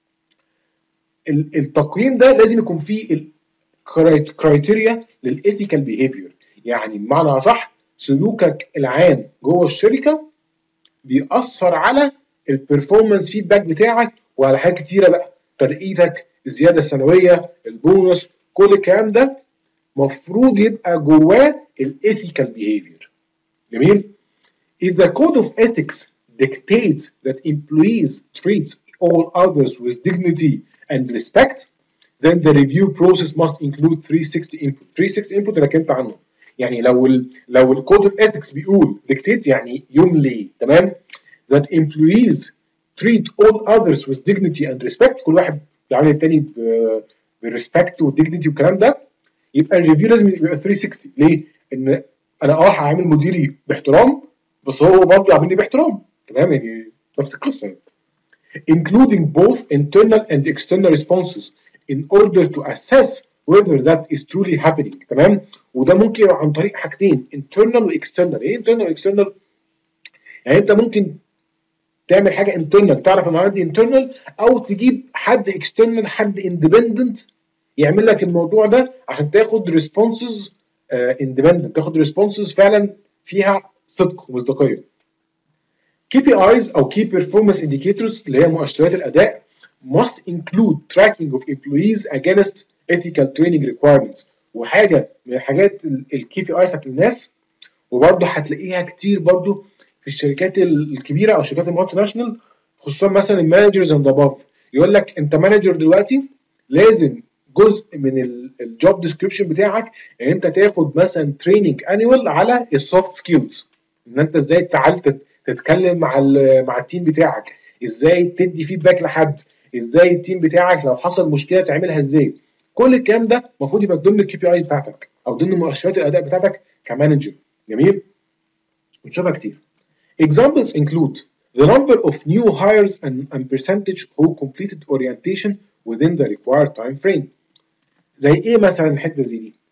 Speaker 1: التقييم ده لازم يكون فيه كرايتيريا للايثيكال بيهيفير، يعني بمعنى اصح سلوكك العام جوه الشركه بيأثر على البرفورمانس فيدباك بتاعك وعلى حاجات كتيره بقى، ترقيتك، الزياده السنويه، البونص، كل الكلام ده مفروض يبقى جواه الايثيكال بيهيفير. جميل؟ If the code of ethics dictates that employees treat all others with dignity and respect, then the review process must include three sixty input. three sixty input اللي كنت عنه. يعني لو ال لو الكود اوف ethics بيقول dictate يعني يملي، تمام؟ that employees treat all others with dignity and respect، كل واحد بيعامل التاني بريسبكت وديجنتي والكلام ده، يبقى الريفيو لازم يبقى ثلاثمية وستين. ليه؟ ان انا اه هعامل مديري باحترام بس هو برضه عاملني باحترام، تمام؟ يعني نفس القصه يعني. including both internal and external responses in order to assess whether that is truly happening، تمام؟ وده ممكن عن طريق حاجتين، internal و external. ايه internal و external؟ يعني انت ممكن تعمل حاجه انترنال، تعرف المعلومات دي انترنال، او تجيب حد اكسترنال، حد اندبندنت يعمل لك الموضوع ده عشان تاخد ريسبونسز اندبندنت، تاخد ريسبونسز فعلا فيها صدق ومصداقيه. كي بي ايز او Key Performance Indicators اللي هي مؤشرات الاداء must include tracking of employees against ethical training requirements. وحاجه من الحاجات الكي بي ايز بتاعت الناس، وبرضه هتلاقيها كتير برضه في الشركات الكبيره او الشركات المالتي ناشونال، خصوصا مثلا المانجرز اند اباف. يقول لك انت مانجر دلوقتي، لازم جزء من الجوب ديسكريبشن بتاعك ان انت تاخد مثلا تريننج انيوال على السوفت سكيلز، ان انت ازاي تعلم تتكلم مع مع التيم بتاعك، ازاي تدي فيدباك لحد، ازاي التيم بتاعك لو حصل مشكله تعملها ازاي. كل الكلام ده المفروض يبقى ضمن الكي بي اي بتاعتك او ضمن مؤشرات الاداء بتاعتك كمانجر. جميل؟ بنشوفها كتير. Examples include the number of new hires and, and percentage who completed orientation within the required time frame. زي ايه مثلا الحته زي دي؟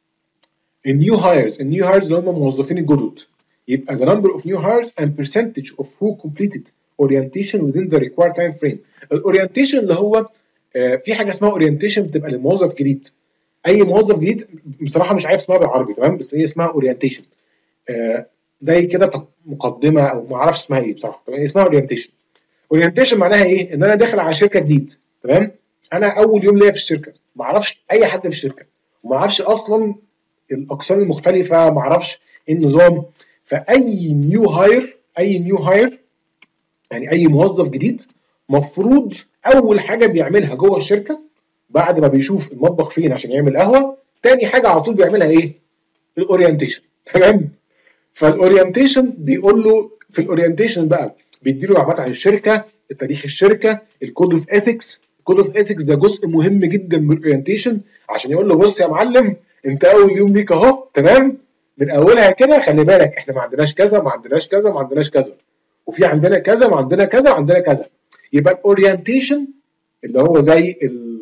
Speaker 1: النيو هايرز، النيو هايرز اللي هم موظفين الجدد، يبقى the number of new hires and percentage of who completed orientation within the required time frame. الاورينتيشن اللي هو آه في حاجه اسمها اورينتيشن بتبقى لموظف جديد. اي موظف جديد بصراحه مش عارف اسمها بالعربي، تمام، بس هي اسمها اورينتيشن. آه زي كده مقدمه او ما اعرفش اسمها ايه بصراحه، اسمها اورينتيشن. اورينتيشن معناها ايه؟ ان انا داخل على شركه جديد، تمام؟ انا اول يوم ليا في الشركه، ما اعرفش اي حد في الشركه، وما اعرفش اصلا الاقسام المختلفه، ما اعرفش ايه النظام. فاي نيو هاير، اي نيو هاير يعني اي موظف جديد، مفروض اول حاجه بيعملها جوه الشركه بعد ما بيشوف المطبخ فين عشان يعمل قهوه، تاني حاجه على طول بيعملها ايه؟ الاورينتيشن، تمام؟ فالاورينتيشن بيقول له في الاورينتيشن بقى بيدي له معلومات عن الشركه، تاريخ الشركه، الكود اوف ايثكس. الكود اوف ايثكس ده جزء مهم جدا من الاورينتيشن، عشان يقول له بص يا معلم، انت اول يوم ليك اهو، تمام؟ من اولها كده خلي بالك احنا ما عندناش كذا، ما عندناش كذا، ما عندناش كذا، وفي عندنا كذا، وعندنا كذا، وعندنا كذا. يبقى الاورينتيشن اللي هو زي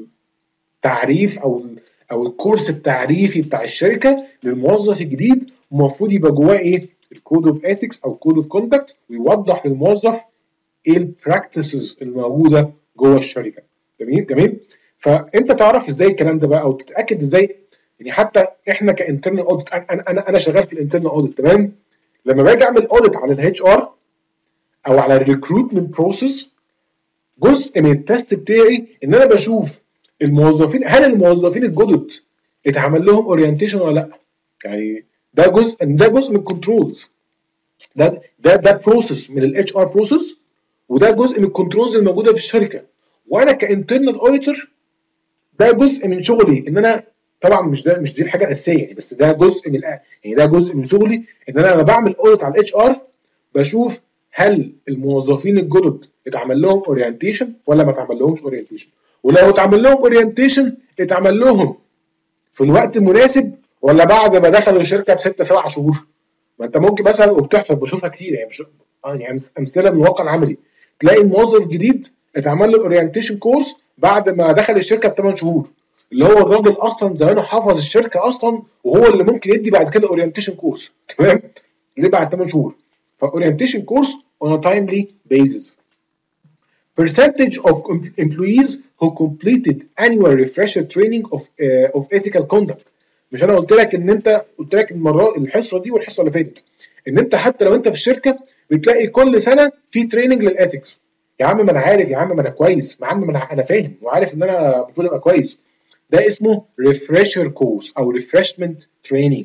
Speaker 1: التعريف او او الكورس التعريفي بتاع الشركه للموظف الجديد، المفروض يبقى جواه ايه؟ الكود اوف ايثكس او كود اوف كوندكت، ويوضح للموظف ايه البراكتسز الموجوده جوه الشركه. جميل جميل. فانت تعرف ازاي الكلام ده بقى، او تتاكد ازاي. يعني حتى احنا كانترنال اوديت، انا انا انا شغال في الانترنال اوديت، تمام؟ لما باجي اعمل اوديت على الاتش ار او على الريكروتمنت بروسيس، جزء من التست بتاعي ان انا بشوف الموظفين، هل الموظفين الجدد اتعمل لهم اورينتيشن ولا لا؟ يعني ده جزء، ده جزء من الكنترولز، ده ده ده بروسيس من الاتش ار بروسيس، وده جزء من الكنترولز الموجوده في الشركه. وانا كانترنال اوديتور ده جزء من شغلي، ان انا طبعا مش ده مش دي الحاجه الاساسيه يعني، بس ده جزء من يعني ده جزء من شغلي، ان انا لما بعمل اوديت على الاتش ار بشوف هل الموظفين الجدد اتعمل لهم اورينتيشن ولا ما اتعمل لهمش اورينتيشن، ولو اتعمل لهم اورينتيشن اتعمل لهم في الوقت المناسب ولا بعد ما دخلوا الشركه بستة سبع شهور. ما انت ممكن مثلا، وبتحصل بشوفها كتير يعني، مش يعني امثله من الواقع العملي، تلاقي الموظف الجديد اتعمل له الاورينتيشن كورس بعد ما دخل الشركه بثمان شهور، اللي هو الراجل اصلا زمانه حافظ الشركه اصلا، وهو اللي ممكن يدي بعد كده اورينتيشن كورس، تمام؟ ليه بعد ثمان شهور؟ فاورينتيشن كورس on a timely basis. Percentage of employees who completed annual refresher training of uh, of ethical conduct. مش انا قلت لك ان انت قلت لك المره الحصه دي والحصه اللي فاتت ان انت حتى لو انت في الشركه بتلاقي كل سنه في تريننج للاثكس. يا عم ما انا عارف، يا عم ما انا كويس، يا عم ما انا انا فاهم وعارف ان انا المفروض ابقى كويس. ده اسمه refresher course او refreshment training.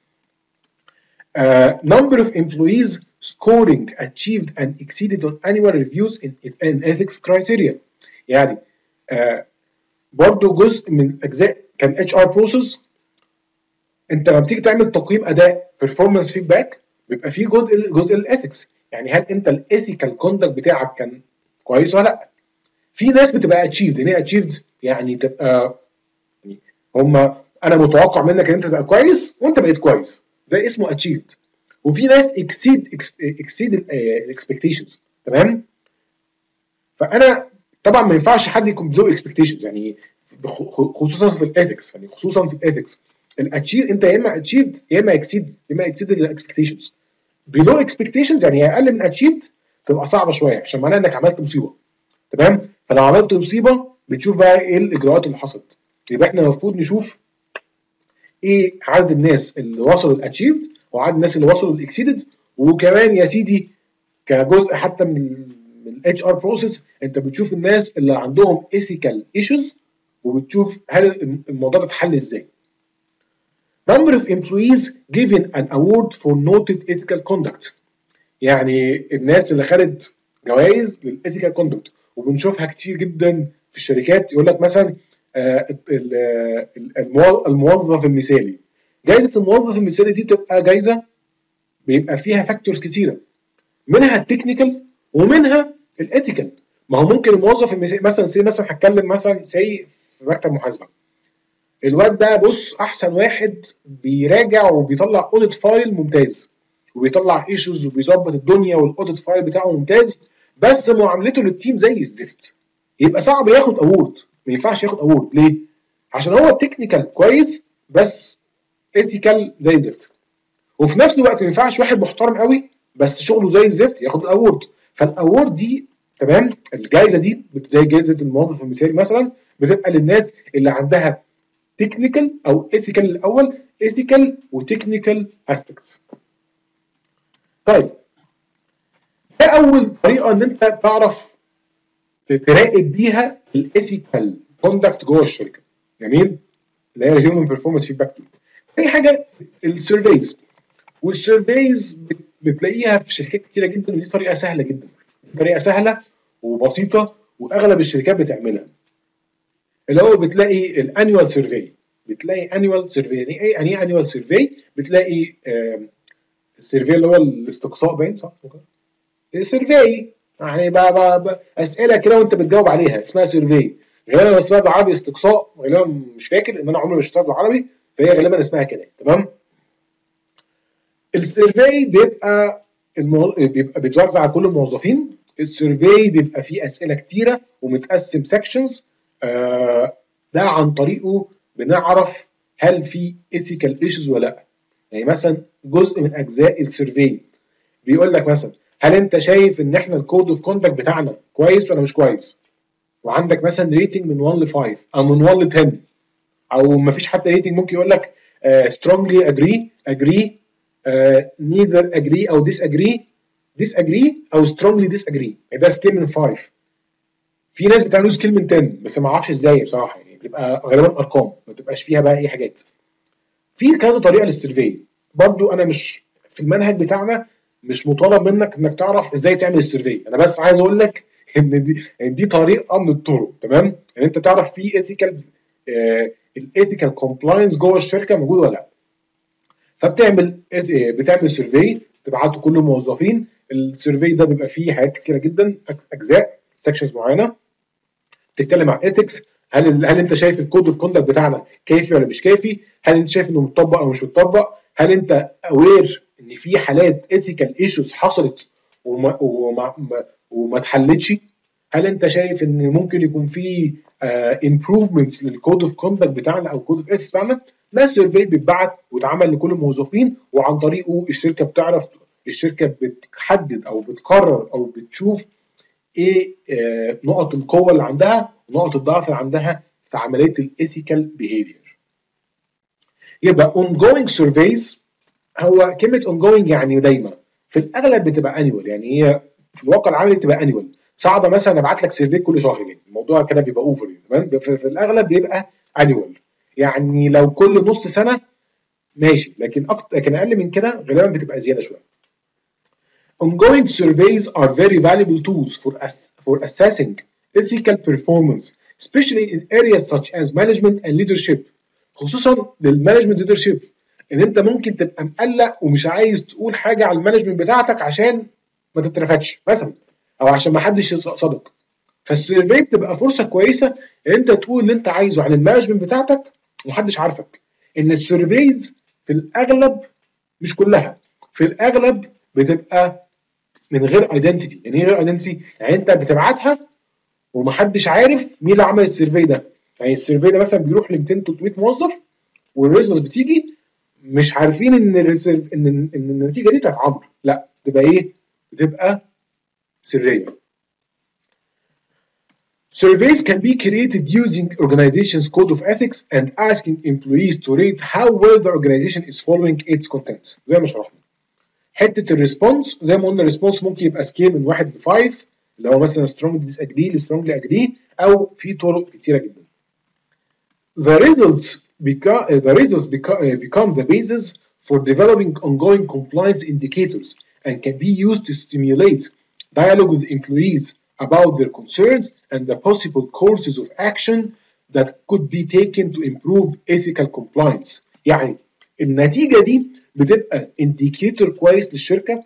Speaker 1: Uh, number of employees scoring achieved and exceeded on annual reviews in, in ethics criteria. يعني uh, برضو جزء من اجزاء كان اتش ار بروسيس. انت لما بتيجي تعمل تقييم اداء performance feedback بيبقى فيه جزء جزء الاثكس، يعني هل انت الايثيكال كوندكت بتاعك كان كويس ولا لا؟ في ناس بتبقى اتشيفد، يعني ايه اتشيفد؟ يعني تبقى يعني هم انا متوقع منك ان انت تبقى كويس وانت بقيت كويس، ده اسمه اتشيفد. وفي ناس اكسيد اكسيد الاكسبكتيشنز، تمام؟ فانا طبعا ما ينفعش حد يكون بلو اكسبكتيشنز، يعني خصوصا في الاثكس، يعني خصوصا في الاثكس الاتشيف انت يا اما اتشيفد يا اما اكسيد يا اما اكسيد الاكسبكتيشنز. below expectations يعني هي اقل من achieved تبقى صعبه شويه عشان معناها انك عملت مصيبه. تمام؟ فلو عملت مصيبه بتشوف بقى ايه الاجراءات اللي حصلت. يبقى احنا المفروض نشوف ايه عدد الناس اللي وصلوا للاتشيفد وعدد الناس اللي وصلوا للاكسيدد، وكمان يا سيدي كجزء حتى من الاتش ار بروسيس انت بتشوف الناس اللي عندهم ethical issues وبتشوف هل الموضوع ده اتحل ازاي. Number of employees given an award for noted ethical conduct يعني الناس اللي خدت جوائز للethical conduct وبنشوفها كتير جدا في الشركات. يقول لك مثلا الموظف المثالي. جائزة الموظف المثالي دي تبقى جائزة بيبقى فيها فاكتورز كتيرة منها التكنيكال ومنها الايثيكال. ما هو ممكن الموظف المثالي مثلا سي مثلا هتكلم مثلا سي في مكتب محاسبة، الواد ده بص احسن واحد بيراجع وبيطلع اوديت فايل ممتاز وبيطلع ايشوز وبيظبط الدنيا والاوديت فايل بتاعه ممتاز، بس معاملته للتيم زي الزفت. يبقى صعب ياخد اوورد، ما ينفعش ياخد اوورد. ليه؟ عشان هو التكنيكال كويس بس ايثيكال زي الزفت. وفي نفس الوقت ما ينفعش واحد محترم قوي بس شغله زي الزفت ياخد الاورد. فالاورد دي تمام، الجائزه دي زي جائزه الموظف المثالي مثلا بتبقى للناس اللي عندها تكنيكال او ايثيكال. الاول ايثيكال وتكنيكال اسبيكتس. طيب ده اول طريقه ان انت تعرف تراقب بيها الايثيكال كوندكت جوه الشركه. جميل؟ اللي هي هيومن بيرفورمانس فيدباك. اي حاجه السيرفيز، والسيرفيز بتلاقيها في شركات كتيره جدا ودي طريقه سهله جدا، طريقه سهله وبسيطه واغلب الشركات بتعملها. اللي هو بتلاقي الانيوال سيرفي، بتلاقي انيوال سيرفي. يعني ايه يعني ايه انيوال سيرفي؟ بتلاقي السيرفي اللي هو الاستقصاء، باين صح؟ السيرفي يعني بقى بقى بقى اسئله كده وانت بتجاوب عليها اسمها سيرفي. غالبا اسمها بالعربي استقصاء، غالبا مش فاكر ان انا عمري ما شفتها بالعربي، فهي غالبا اسمها كده. تمام؟ السيرفي بيبقى المو... بيبقى بيتوزع على كل الموظفين. السيرفي بيبقى فيه اسئله كتيره ومتقسم سيكشنز. آه ده عن طريقه بنعرف هل في ethical issues ولا لا. يعني مثلا جزء من اجزاء السيرفي بيقول لك مثلا هل انت شايف ان احنا الكود اوف كوندكت بتاعنا كويس ولا مش كويس؟ وعندك مثلا ريتنج من واحد ل خمسة او من واحد ل عشرة او مفيش حتى ريتنج، ممكن يقول لك uh, strongly agree agree uh, neither agree او disagree disagree او strongly disagree. ده سكيل من خمسة. في ناس بتعمل سكيل من عشرة بس ما اعرفش ازاي بصراحه، يعني بتبقى غالبا ارقام ما بتبقاش فيها بقى اي حاجات. في كذا طريقه للسيرفي. برضو انا مش في المنهج بتاعنا مش مطالب منك انك تعرف ازاي تعمل السيرفي، انا بس عايز اقول لك ان دي ان دي طريقه من الطرق. تمام؟ ان يعني انت تعرف في ايثيكال الايثيكال كومبلاينس جوه الشركه موجود ولا لا. فبتعمل بتعمل سيرفي تبعته كل الموظفين. السيرفي ده بيبقى فيه حاجات كتيره جدا، اجزاء سكشنز معينه بتتكلم عن ايثكس. هل هل انت شايف الكود اوف كوندكت بتاعنا كافي ولا مش كافي؟ هل انت شايف انه متطبق او مش متطبق؟ هل انت اوير ان في حالات ايثيكال ايشوز حصلت وما وما وما اتحلتش؟ هل انت شايف ان ممكن يكون في امبروفمنتس للكود اوف كوندكت بتاعنا او كود اوف ايثكس بتاعنا؟ ده سيرفي بيتبعت واتعمل لكل الموظفين، وعن طريقه الشركه بتعرف الشركه بتحدد او بتقرر او بتشوف ايه آه نقط القوه اللي عندها ونقط الضعف اللي عندها في عمليه الايثيكال بيهيفير. يبقى ongoing surveys، هو كلمه ongoing يعني دايما، في الاغلب بتبقى annual، يعني هي في الواقع العملي بتبقى annual. صعبه مثلا ابعت لك سيرفي كل شهر، يعني الموضوع كده بيبقى اوفر. تمام؟ في, في الاغلب بيبقى annual، يعني لو كل نص سنه ماشي، لكن اكتر لكن اقل من كده غالبا بتبقى زياده شويه. Ongoing surveys are very valuable tools for us for assessing ethical performance, especially in areas such as management and leadership. خصوصا للمانجمنت leadership، ان انت ممكن تبقى مقلق ومش عايز تقول حاجه على المانجمنت بتاعتك عشان ما تترفدش مثلا، او عشان ما حدش يصدق. فالسيرفي بتبقى فرصه كويسه ان انت تقول اللي انت عايزه عن المانجمنت بتاعتك ومحدش عارفك. ان السيرفيز في الاغلب، مش كلها، في الاغلب بتبقى من غير ايدنتيتي. يعني ايه غير ايدنتيتي؟ يعني انت بتبعتها ومحدش عارف مين اللي عمل السيرفي ده. يعني السيرفي ده مثلا بيروح ل مئتين تلتمية موظف والريزلتس بتيجي مش عارفين ان الريسيرف ان ان النتيجه دي بتاعت عمرو، لا بتبقى ايه؟ بتبقى سريه. Surveys can be created using organization's code of ethics and asking employees to rate how well the organization is following its contents زي ما شرحنا. حته الريسبونس زي ما قلنا الريسبونس ممكن يبقى سكيل من واحد ل خمسة اللي هو مثلا strongly disagree ل strongly agree او في طرق كتيره جدا. The results become the results become, become the basis for developing ongoing compliance indicators and can be used to stimulate dialogue with employees about their concerns and the possible courses of action that could be taken to improve ethical compliance. يعني النتيجة دي بتبقى انديكيتور كويس للشركة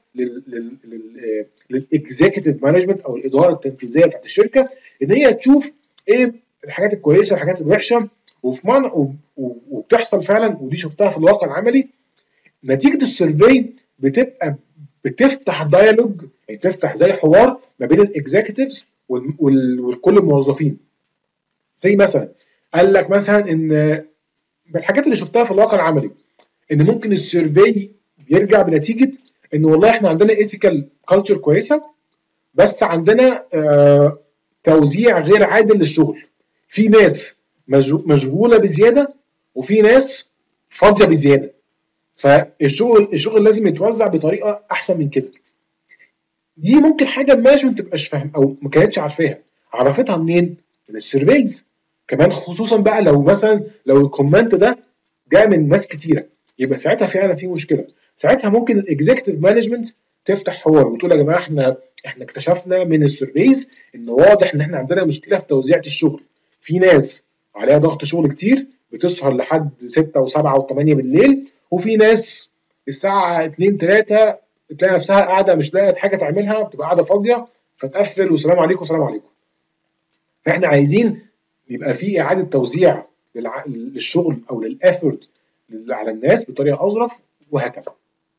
Speaker 1: للاكزيكتيف مانجمنت او الإدارة التنفيذية بتاعت الشركة ان هي تشوف ايه الحاجات الكويسة والحاجات الوحشة، وفي معنى وبتحصل فعلا، ودي شفتها في الواقع العملي. نتيجة السيرفي بتبقى بتفتح دايالوج، يعني بتفتح زي حوار ما بين الاكزيكتيفز وكل الموظفين. زي مثلا قال لك مثلا ان من الحاجات اللي شفتها في الواقع العملي ان ممكن السيرفي يرجع بنتيجه ان والله احنا عندنا ايثيكال كلتشر كويسه، بس عندنا آه توزيع غير عادل للشغل. في ناس مشغوله بزياده وفي ناس فاضيه بزياده، فالشغل الشغل لازم يتوزع بطريقه احسن من كده. دي ممكن حاجه المانجمنت ما تبقاش فاهم او ما كانتش عارفاها، عرفتها منين؟ من السيرفيز كمان، خصوصا بقى لو مثلا لو الكومنت ده جاء من ناس كتيره، يبقى ساعتها فعلا في مشكله. ساعتها ممكن الاكزيكتيف مانجمنت تفتح حوار وتقول يا جماعه احنا احنا اكتشفنا من السيرفيز ان واضح ان احنا عندنا مشكله في توزيعه الشغل. في ناس عليها ضغط شغل كتير بتسهر لحد ستة وسبعة وثمانية بالليل، وفي ناس الساعه اتنين تلاتة تلاقي نفسها قاعده مش لاقيه حاجه تعملها، بتبقى قاعده فاضيه فتقفل والسلام عليكم والسلام عليكم. فاحنا عايزين يبقى في اعاده توزيع للشغل او للافورت على الناس بطريقه اظرف وهكذا.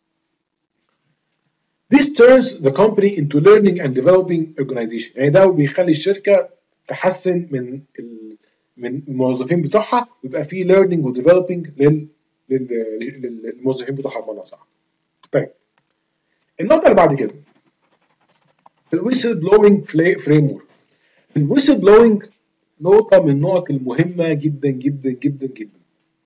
Speaker 1: This turns the company into learning and developing organization. يعني ده بيخلي الشركه تحسن من من الموظفين بتوعها، ويبقى في learning و developing لل للموظفين بتوعها بمعنى صح. طيب النقطه اللي بعد كده الويسل بلوينج فريم ورك. الويسل بلوينج نقطه من النقط المهمه جدا جدا جدا جدا.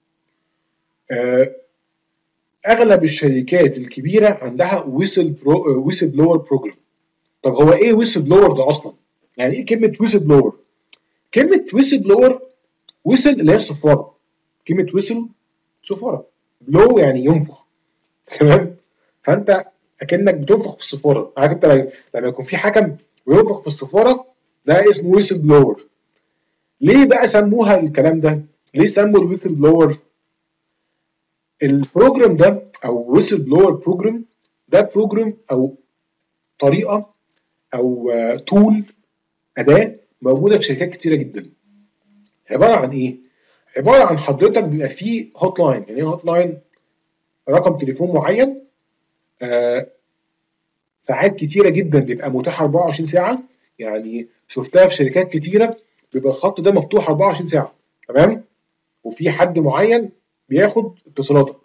Speaker 1: اغلب الشركات الكبيره عندها ويسل برو ويسل بلور بروجرام. طب هو ايه ويسل بلور ده اصلا؟ يعني ايه كلمه ويسل بلور؟ كلمه ويسل بلور، ويسل اللي هي الصفاره، كلمه ويسل صفاره، بلو يعني ينفخ، تمام؟ فانت اكنك بتنفخ في الصفاره. عارف انت لما يكون في حكم وينفخ في الصفاره ده اسمه ويسل بلور. ليه بقى سموها الكلام ده؟ ليه سموا الويسل بلور؟ البروجرام ده او ويسل بلور بروجرام ده بروجرام او طريقه او تول اداه موجوده في شركات كتيره جدا. عباره عن ايه؟ عباره عن حضرتك بيبقى فيه هوت لاين. يعني ايه هوت لاين؟ رقم تليفون معين آه ساعات كتيره جدا بيبقى متاح اربعة وعشرين ساعه. يعني شفتها في شركات كتيره بيبقى الخط ده مفتوح اربعة وعشرين ساعه، تمام؟ وفي حد معين بياخد اتصالاتك.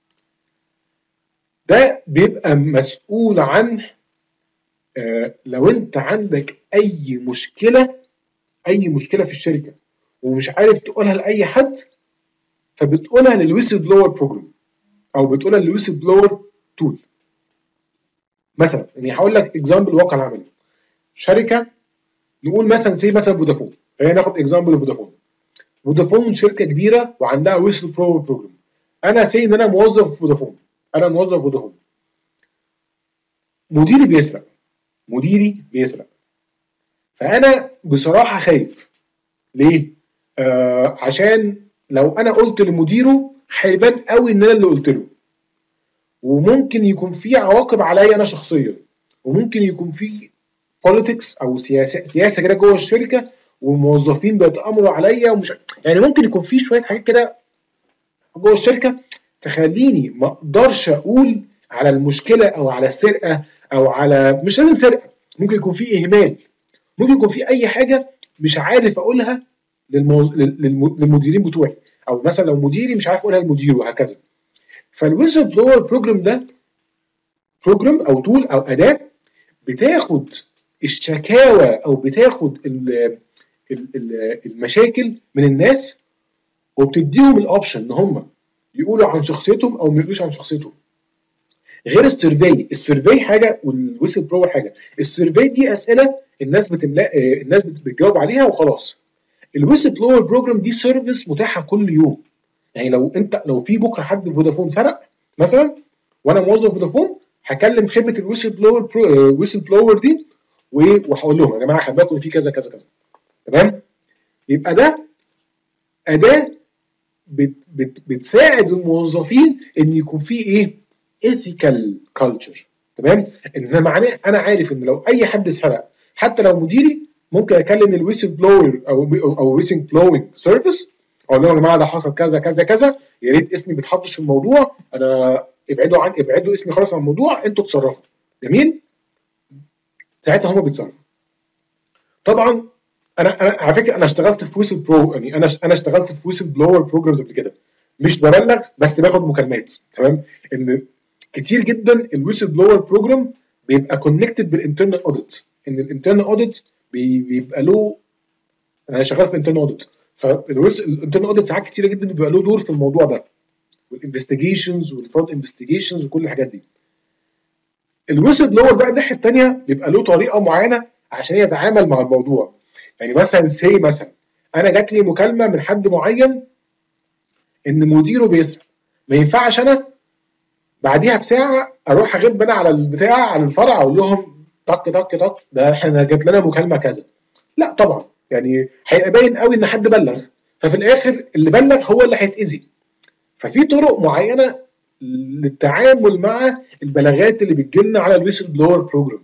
Speaker 1: ده بيبقى مسؤول عن آه لو انت عندك اي مشكله اي مشكله في الشركه ومش عارف تقولها لاي حد، فبتقولها للويسل بلور بروجرام او بتقولها للويسل بلور تول. مثلا يعني هقول لك اكزامبل واقع العملي. شركه نقول مثلا زي مثلا فودافون، خلينا ناخد اكزامبل فودافون. فودافون شركه كبيره وعندها ويسل بلور بروجرام. انا سي ان انا موظف فودافون، انا موظف فودافون، مديري بيسرق مديري بيسرق فانا بصراحه خايف. ليه؟ آه عشان لو انا قلت لمديره هيبان قوي ان انا اللي قلت له، وممكن يكون في عواقب عليا انا شخصيا، وممكن يكون في بوليتكس او سياسه سياسه كده جوه الشركه والموظفين بيتامروا عليا ومش يعني ممكن يكون في شويه حاجات كده جوه الشركه تخليني ما اقدرش اقول على المشكله او على السرقه او على مش لازم سرقه، ممكن يكون في اهمال، ممكن يكون في اي حاجه مش عارف اقولها للموز... للمديرين بتوعي، او مثلا لو مديري مش عارف اقولها للمدير وهكذا. فالويسل بلور بروجرام ده بروجرام او تول او اداه بتاخد الشكاوى او بتاخد المشاكل من الناس وبتديهم الاوبشن ان هم يقولوا عن شخصيتهم او ما يقولوش عن شخصيتهم. غير السيرفي، السيرفي حاجه والويسل بلور حاجه. السيرفي دي اسئله الناس بتملا، الناس بتجاوب عليها وخلاص. الويسل بلور بروجرام دي سيرفيس متاحه كل يوم. يعني لو انت لو في بكره حد فودافون سرق مثلا وانا موظف فودافون، هكلم خدمه الويسل بلور ويسل بلور دي وهقول لهم يا جماعه خلي بالكم في كذا كذا كذا. تمام؟ يبقى ده اداه بت بت بتساعد الموظفين ان يكون في ايه؟ ethical culture. تمام؟ ان معناه انا عارف ان لو اي حد سرق حتى لو مديري ممكن اكلم الويسل بلور او او ويسل بلوينج سيرفيس اقول لهم يا جماعه ده حصل كذا كذا كذا، يا ريت اسمي ما يتحطش في الموضوع، انا ابعدوا عن ابعدوا اسمي خالص عن الموضوع، انتوا اتصرفوا. جميل؟ ساعتها هم بيتصرفوا. طبعا انا انا على فكره انا اشتغلت في ويسل برو، يعني انا انا اشتغلت في ويسل بلور بروجرامز قبل كده، مش ببلغ بس باخد مكالمات. تمام؟ ان كتير جدا الويسل بلور بروجرام بيبقى كونكتد بالانترنال اوديت، ان الانترنال اوديت بيبقى له، انا شغال في الانترنال اوديت، فالانترنال اوديت ساعات كتيره جدا بيبقى له دور في الموضوع ده، والانفستيجيشنز والفرود انفستيجيشنز وكل الحاجات دي. الويسل بلور بقى الناحيه الثانيه بيبقى له طريقه معينه عشان يتعامل مع الموضوع. يعني مثلا سي مثلا انا جات لي مكالمه من حد معين ان مديره بيسرق، ما ينفعش انا بعديها بساعه اروح اغيب انا على البتاع على الفرع اقول لهم طق طق طق ده احنا جات لنا مكالمه كذا. لا طبعا، يعني هيبقى باين قوي ان حد بلغ، ففي الاخر اللي بلغ هو اللي هيتاذي. ففي طرق معينه للتعامل مع البلاغات اللي بتجيلنا على الويسل بلور بروجرام.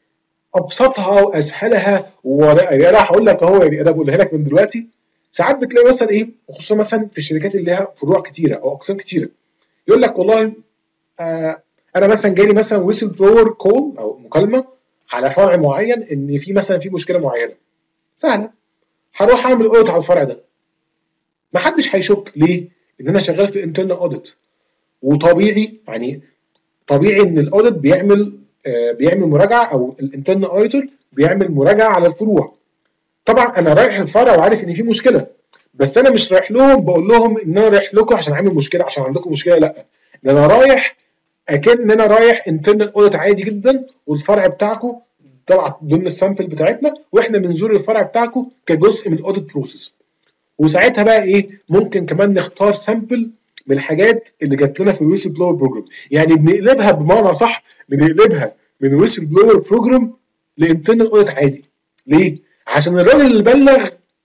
Speaker 1: ابسطها واسهلها يعني انا هقول لك اهو، يعني انا بقولها لك من دلوقتي. ساعات بتلاقي مثلا ايه، وخصوصا مثلا في الشركات اللي لها فروع كتيره او اقسام كتيره، يقول لك والله آه انا مثلا جالي مثلا ويسل بلور كول او مكالمه على فرع معين ان في مثلا في مشكله معينه. سهله، هروح اعمل اوديت على الفرع ده. ما حدش هيشك ليه؟ ان انا شغال في انترنال اوديت، وطبيعي يعني طبيعي ان الاوديت بيعمل آه بيعمل مراجعه، او الانترنال اوديتور بيعمل مراجعه على الفروع. طبعا انا رايح الفرع وعارف ان في مشكله، بس انا مش رايح لهم بقول لهم ان انا رايح لكم عشان عامل مشكله عشان عندكم مشكله، لا، ده انا رايح اكن ان انا رايح انترنال اوديت عادي جدا، والفرع بتاعكم طلع ضمن السامبل بتاعتنا واحنا بنزور الفرع بتاعكم كجزء من الاوديت بروسيس. وساعتها بقى ايه، ممكن كمان نختار سامبل من الحاجات اللي جات لنا في الويسل بلور بروجرام، يعني بنقلبها بمعنى صح، بنقلبها من ويسل بلور بروجرام لانترنال اوديت عادي. ليه؟ عشان الراجل اللي بلغ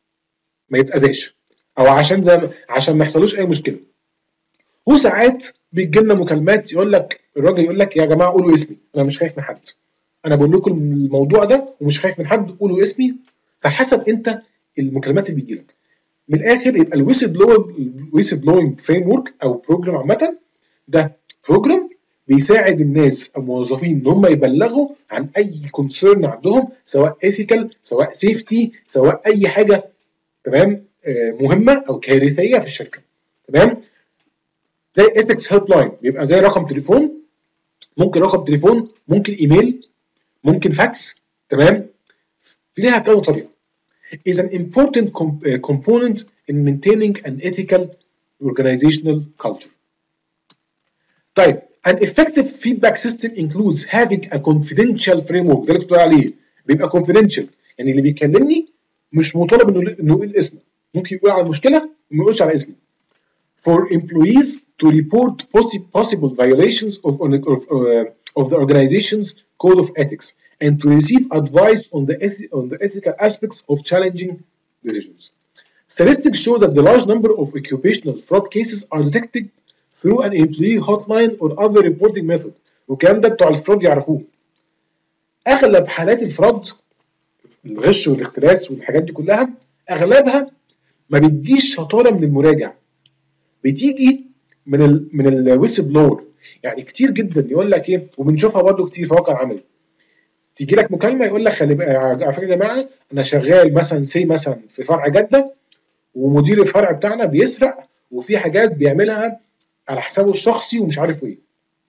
Speaker 1: ما يتاذاش، او عشان زي عشان ما يحصلوش اي مشكله. وساعات بيجي لنا مكالمات يقول لك الراجل يقول لك يا جماعه قولوا اسمي، انا مش خايف من حد، انا بقول لكم الموضوع ده ومش خايف من حد، قولوا اسمي. فحسب انت المكالمات اللي بتجي لك. من الاخر يبقى الويسل بلور الويسل بلوينج فريم ورك او بروجرام عامه، ده بروجرام بيساعد الناس او الموظفين ان هم يبلغوا عن اي كونسيرن عندهم، سواء ايثيكال سواء سيفتي سواء اي حاجه. تمام؟ آه مهمه او كارثيه في الشركه. تمام؟ زي ايثكس هيلب لاين بيبقى زي رقم تليفون، ممكن رقم تليفون، ممكن ايميل، ممكن فاكس. تمام؟ في ليها كذا طريقه. is an important component in maintaining an ethical organizational culture. طيب an effective feedback system includes having a confidential framework. ده اللي كنت بقول عليه، بيبقى confidential، يعني اللي بيكلمني مش مطالب انه انه يقول اسمه، ممكن يقول على المشكله وما يقولش على اسمه. For employees to report possible violations of, of, uh, of the organization's code of ethics and to receive advice on the, on the ethical aspects of challenging decisions. Statistics show that the large number of occupational fraud cases are detected through an employee hotline or other reporting method. والكلام ده بتوع الفراد يعرفوه. اغلب حالات الفراد، الغش والاختلاس والحاجات دي كلها، اغلبها ما بتجيش شطاره من المراجع، بتيجي من ال من الويسل بلور. يعني كتير جدا يقول لك ايه، وبنشوفها برده كتير في واقع عملي، تيجي لك مكالمه يقول لك خلي بقى على فكره يا جماعه انا شغال مثلا سي مثلا في فرع جده، ومدير الفرع بتاعنا بيسرق وفي حاجات بيعملها على حسابه الشخصي ومش عارف ايه.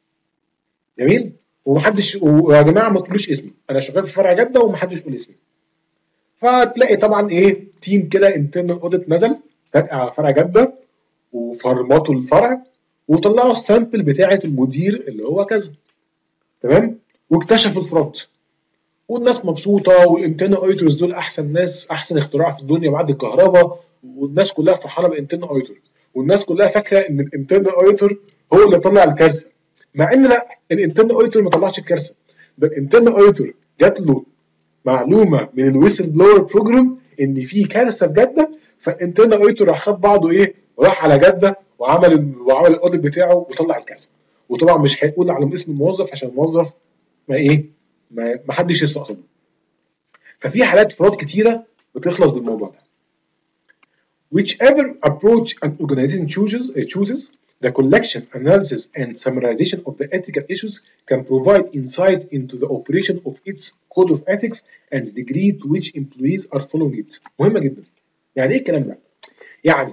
Speaker 1: جميل؟ ومحدش، ويا جماعه ما تقولوش اسمي، انا شغال في فرع جده ومحدش يقول اسمي. فتلاقي طبعا ايه، تيم كده انترنال اوديت نزل فجاه على فرع جده وفرمطوا الفرع وطلعوا السامبل بتاعه المدير اللي هو كذا. تمام؟ واكتشفوا الفراد والناس مبسوطه، والانترنال اوديتورز دول احسن ناس، احسن اختراع في الدنيا بعد الكهرباء، والناس كلها فرحانه بالانترنال اوديتور، والناس كلها فاكره ان الانترنال اوديتور هو اللي طلع الكارثه، مع ان لا، الانترنال اوديتور ما طلعش الكارثه، ده الانترنال اوديتور جات له معلومه من الويسل بلور بروجرام ان في كارثه في جده، فالانترنال اوديتور راح خد بعضه ايه، راح على جده وعمل وعمل الاوديت بتاعه وطلع الكارثه. وطبعا مش هيقول على اسم الموظف عشان الموظف ما ايه، ما, ما حدش يستقصده. ففي حالات فراد كتيره بتخلص بالموضوع ده. Whichever approach an organization chooses, uh, chooses, the collection, analysis, and summarization of the ethical issues can provide insight into the operation of its code of ethics and the degree to which employees are following it. مهمة جدا. يعني ايه الكلام ده؟ يعني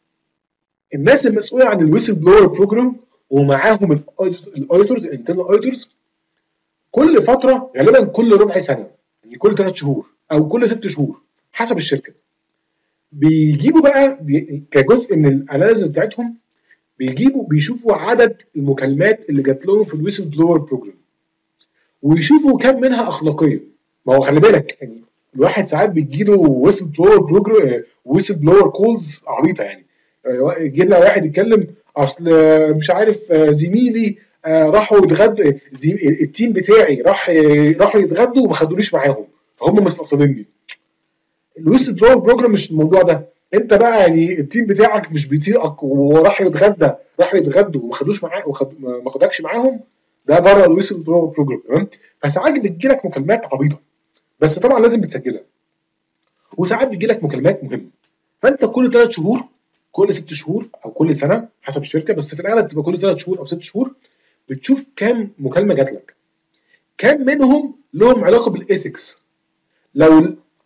Speaker 1: الناس المسؤولة عن الويسل بلور بروجرام ومعاهم الاوديتورز، الانترنال اوديتورز، كل فترة غالبا كل ربع سنة، يعني كل ثلاث شهور أو كل ست شهور حسب الشركة، بيجيبوا بقى بي... كجزء من الاناليسيس بتاعتهم، بيجيبوا بيشوفوا عدد المكالمات اللي جات لهم في الويسل بلور بروجرام ويشوفوا كم منها اخلاقيه. ما هو خلي بالك يعني الواحد ساعات بيجيله ويسل بلور بروجرام، ويسل بلور كولز عبيطه، يعني يجي لنا واحد يتكلم اصل مش عارف زميلي راحوا يتغدوا، التيم بتاعي راح راحوا يتغدوا وما خدونيش معاهم فهم مستقصديني. الويسل بلور بروجرام مش الموضوع ده، انت بقى يعني التيم بتاعك مش بيطيقك وراح يتغدى، راحوا يتغدوا وما خدوش معاه وخد ما خدكش معاهم، ده بره الويسل بلور بروجرام. تمام؟ فساعات بتجي لك مكالمات عبيطه بس طبعا لازم بتسجلها، وساعات بتجي لك مكالمات مهمه، فانت كل ثلاث شهور كل ست شهور او كل سنه حسب الشركه، بس في الاغلب تبقى كل ثلاث شهور او ست شهور بتشوف كام مكالمه جات لك، كام منهم لهم علاقه بالايثكس. لو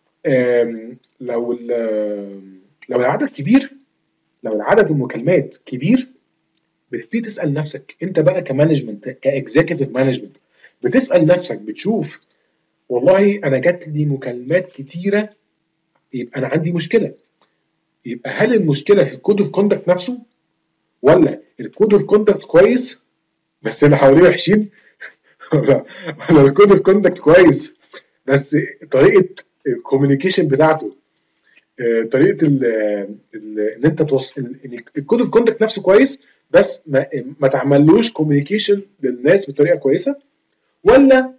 Speaker 1: لو لو العدد كبير، لو العدد المكالمات كبير، بتبتدي تسال نفسك انت بقى كمانجمنت، كاكزيكتيف مانجمنت، بتسال نفسك بتشوف والله انا جات لي مكالمات كتيره يبقى انا عندي مشكله، يبقى هل المشكله في الكود اوف كوندكت نفسه ولا الكود اوف كوندكت كويس بس اللي حواليه وحشين ولا ولا الكود اوف كوندكت كويس بس طريقه الكوميونيكيشن بتاعته، طريقه ال ال ان انت توصل الكود اوف كوندكت نفسه كويس بس ما, ما تعملوش كوميونيكيشن للناس بطريقه كويسه، ولا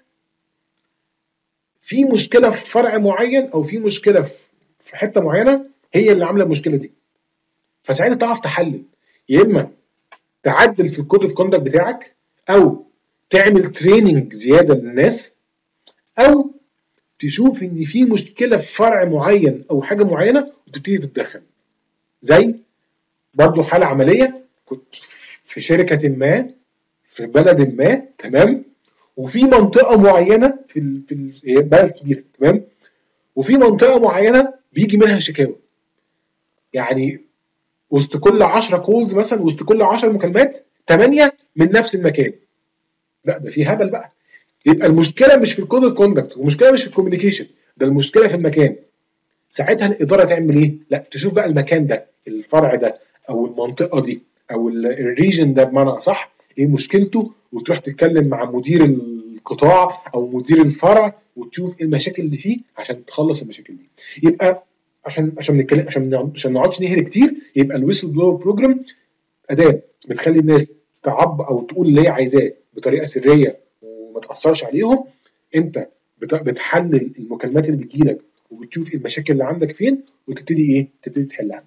Speaker 1: في مشكله في فرع معين او في مشكله في حته معينه هي اللي عامله المشكله دي. فساعتها تعرف تحلل، يا اما تعدل في الكود اوف كوندكت بتاعك، او تعمل تريننج زياده للناس، او تشوف ان في مشكله في فرع معين او حاجه معينه وتبتدي تتدخل. زي برضو حاله عمليه، كنت في شركه ما في بلد ما، تمام، وفي منطقه معينه في ال في ال بلد كبيره، تمام، وفي منطقه معينه بيجي منها شكاوى، يعني وسط كل عشرة كولز مثلا، وسط كل عشرة مكالمات ثمانية من نفس المكان. لا ده في هبل بقى، يبقى المشكله مش في الكود اوف كوندكت والمشكله مش في الكوميونيكيشن، ده المشكله في المكان. ساعتها الاداره تعمل ايه؟ لا تشوف بقى المكان ده، الفرع ده او المنطقه دي او الريجن ده بمعنى اصح ايه مشكلته، وتروح تتكلم مع مدير القطاع او مدير الفرع وتشوف ايه المشاكل اللي فيه عشان تخلص المشاكل دي. يبقى عشان عشان نتكلم عشان عشان ما نقعدش نهري كتير، يبقى الويسل بلور بروجرام اداه بتخلي الناس تعبر او تقول اللي هي عايزاه بطريقه سريه وما تاثرش عليهم. انت بتحلل المكالمات اللي بتجيلك وبتشوف المشاكل اللي عندك فين وتبتدي ايه؟ تبتدي تحلها.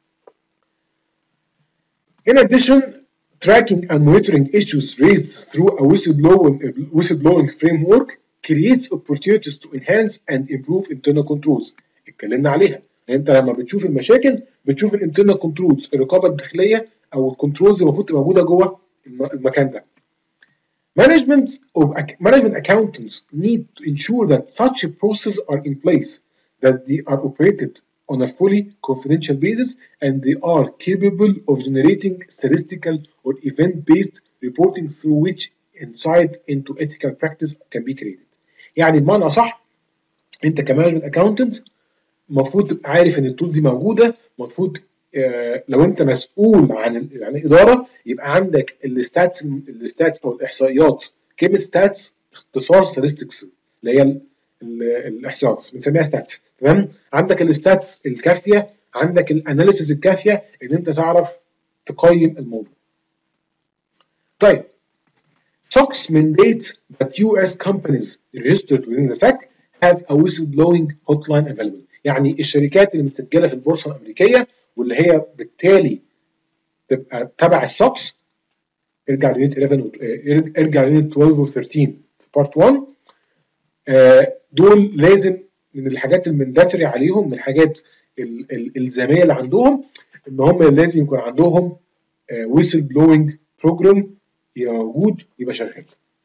Speaker 1: In addition, tracking and monitoring issues raised through a whistleblowing, whistleblowing framework creates opportunities to enhance and improve internal controls. اتكلمنا عليها. انت لما بتشوف المشاكل بتشوف الانترنال كنترولز، الرقابه الداخليه او الكنترولز المفروض تبقى موجوده جوه المكان ده. Management of management accountants need to ensure that such processes are in place, that they are operated on a fully confidential basis and they are capable of generating statistical or event-based reporting through which insight into ethical practice can be created. يعني بمعنى أصح أنت كمانجمنت أكاونتنت المفروض تبقى عارف إن التول دي موجودة، المفروض آه لو أنت مسؤول عن عن الإدارة يبقى عندك الستاتس الستاتس أو الإحصائيات. كلمة ستاتس اختصار statistics اللي هي الاحصائيات بنسميها ستاتس، تمام؟ عندك الستاتس الكافيه، عندك الاناليسيز الكافيه ان انت تعرف تقيم الموضوع. طيب SOX mandate that U S companies registered within the S A C have a whistleblowing hotline available. يعني الشركات اللي متسجله في البورصه الامريكيه واللي هي بالتالي تبقى تبع السوكس، ارجع ليونت احداشر ارجع ليونت اتناشر و تلتاشر في بارت واحد، دول لازم من الحاجات المنداتري عليهم، من الحاجات الالزاميه اللي عندهم ان هم لازم يكون عندهم ويسل بلوينج بروجرام يبقى موجود يبقى شغال.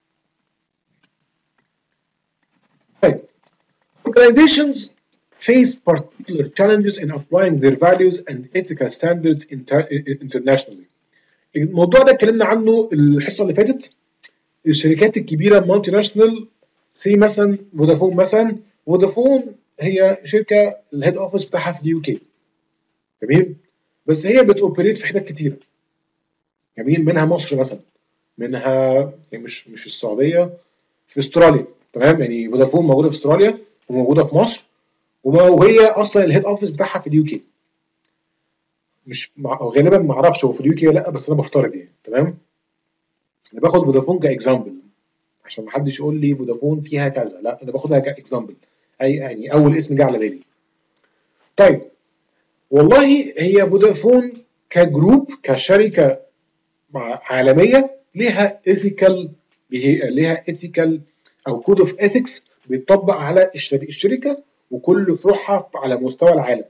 Speaker 1: طيب organizations face particular challenges in applying their values and ethical standards internationally. الموضوع ده اتكلمنا عنه الحصه اللي فاتت. الشركات الكبيره المالتي ناشونال سي مثلا فودافون، مثلا فودافون هي شركه الهيد اوفيس بتاعها في اليو كي، جميل، بس هي بتوبريت في حتت كتيره، جميل، منها مصر مثلا، منها يعني مش مش السعوديه، في استراليا، تمام، يعني فودافون موجوده في استراليا وموجوده في مصر، وهي اصلا الهيد اوفيس بتاعها في اليو كي. مش مع... غالبا ما اعرفش هو في اليو كي ولا لا، بس انا بفترض يعني، تمام. انا باخد فودافون كاكزامبل عشان ما حدش يقول لي فودافون فيها كذا، لا انا باخدها كاكزامبل، اي يعني اول اسم جه على بالي. طيب والله هي فودافون كجروب كشركه عالميه ليها ايثيكال ليها ايثيكال او كود اوف ايثكس بيطبق على الشركه وكل فروعها على مستوى العالم.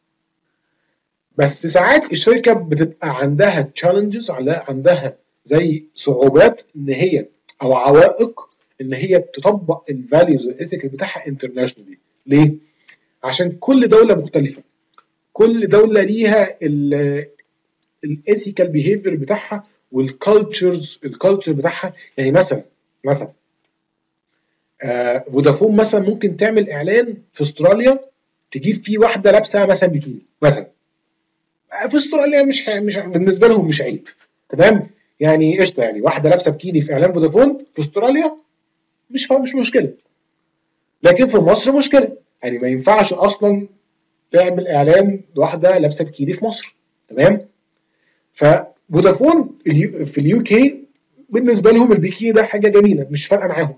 Speaker 1: بس ساعات الشركه بتبقى عندها تشالنجز، عندها زي صعوبات ان هي او عوائق ان هي تطبق الفاليوز والايثيكال بتاعها انترناشونالي. ليه؟ عشان كل دوله مختلفه، كل دوله ليها الايثيكال بيهيفير بتاعها والكالتشرز الكالتشر بتاعها. يعني مثلا مثلا آه فودافون مثلا ممكن تعمل اعلان في استراليا تجيب فيه واحده لابسه مثلا بيكيني مثلا، في استراليا مش مش بالنسبه لهم مش عيب، تمام، يعني قشطه، يعني واحده لابسه بكيني في اعلان فودافون في استراليا مش مش مشكله، لكن في مصر مشكله، يعني ما ينفعش اصلا تعمل اعلان لواحده لابسه بكيني في مصر، تمام. ففودافون في اليو كي بالنسبه لهم البيكيني ده حاجه جميله مش فارقه معاهم،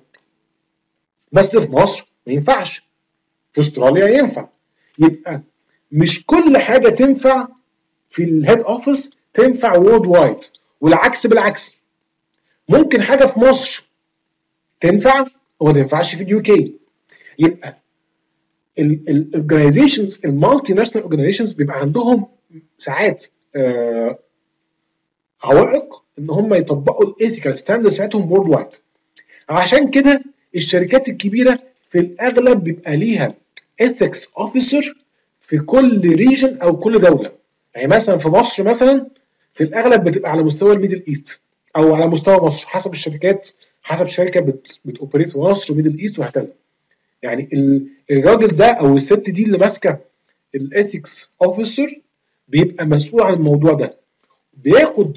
Speaker 1: بس في مصر ما ينفعش، في استراليا ينفع. يبقى مش كل حاجه تنفع في الهيد اوفيس تنفع وورد وايد، والعكس بالعكس، ممكن حاجه في مصر تنفع وما تنفعش في اليو كي. يبقى الاورجنايزيشنز المالتي ناشونال اورجنايزيشنز بيبقى عندهم ساعات آه عوائق ان هم يطبقوا الايثيكال ستاندردز بتاعتهم وورد وايد. عشان كده الشركات الكبيره في الاغلب بيبقى ليها ايثكس اوفيسر في كل ريجن او كل دوله. يعني مثلا في مصر مثلا في الاغلب بتبقى على مستوى الميدل ايست او على مستوى مصر، حسب الشركات، حسب شركه بت بتوبريت في مصر وميدل ايست وهكذا. يعني الراجل ده او الست دي اللي ماسكه الايثكس اوفيسر بيبقى مسؤول عن الموضوع ده، بياخد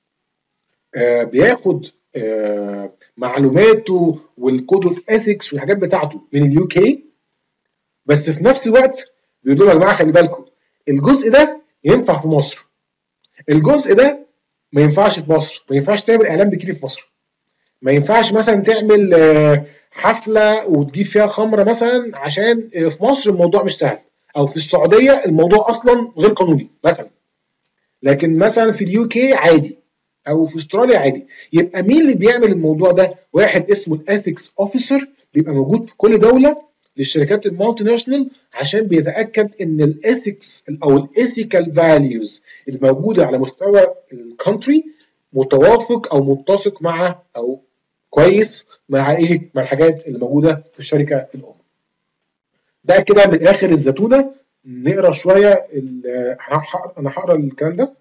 Speaker 1: آه بياخد آه معلوماته والكود اوف ايثكس والحاجات بتاعته من اليو كي، بس في نفس الوقت بيقولوا يا جماعه خلي بالكم الجزء ده ينفع في مصر، الجزء ده ما ينفعش في مصر، ما ينفعش تعمل اعلان بكيني في مصر، ما ينفعش مثلا تعمل آه حفله وتجيب فيها خمره مثلا عشان في مصر الموضوع مش سهل، او في السعوديه الموضوع اصلا غير قانوني مثلا، لكن مثلا في اليو كي عادي او في استراليا عادي. يبقى مين اللي بيعمل الموضوع ده؟ واحد اسمه الاثكس اوفيسر بيبقى موجود في كل دوله للشركات المالتي ناشونال عشان بيتاكد ان الاثكس او الايثيكال فاليوز الموجوده على مستوى الكونتري متوافق او متسق مع او كويس مع ايه؟ مع الحاجات اللي موجوده في الشركه الام. ده كده من اخر الزتونه نقرا شويه انا هقرا الكلام ده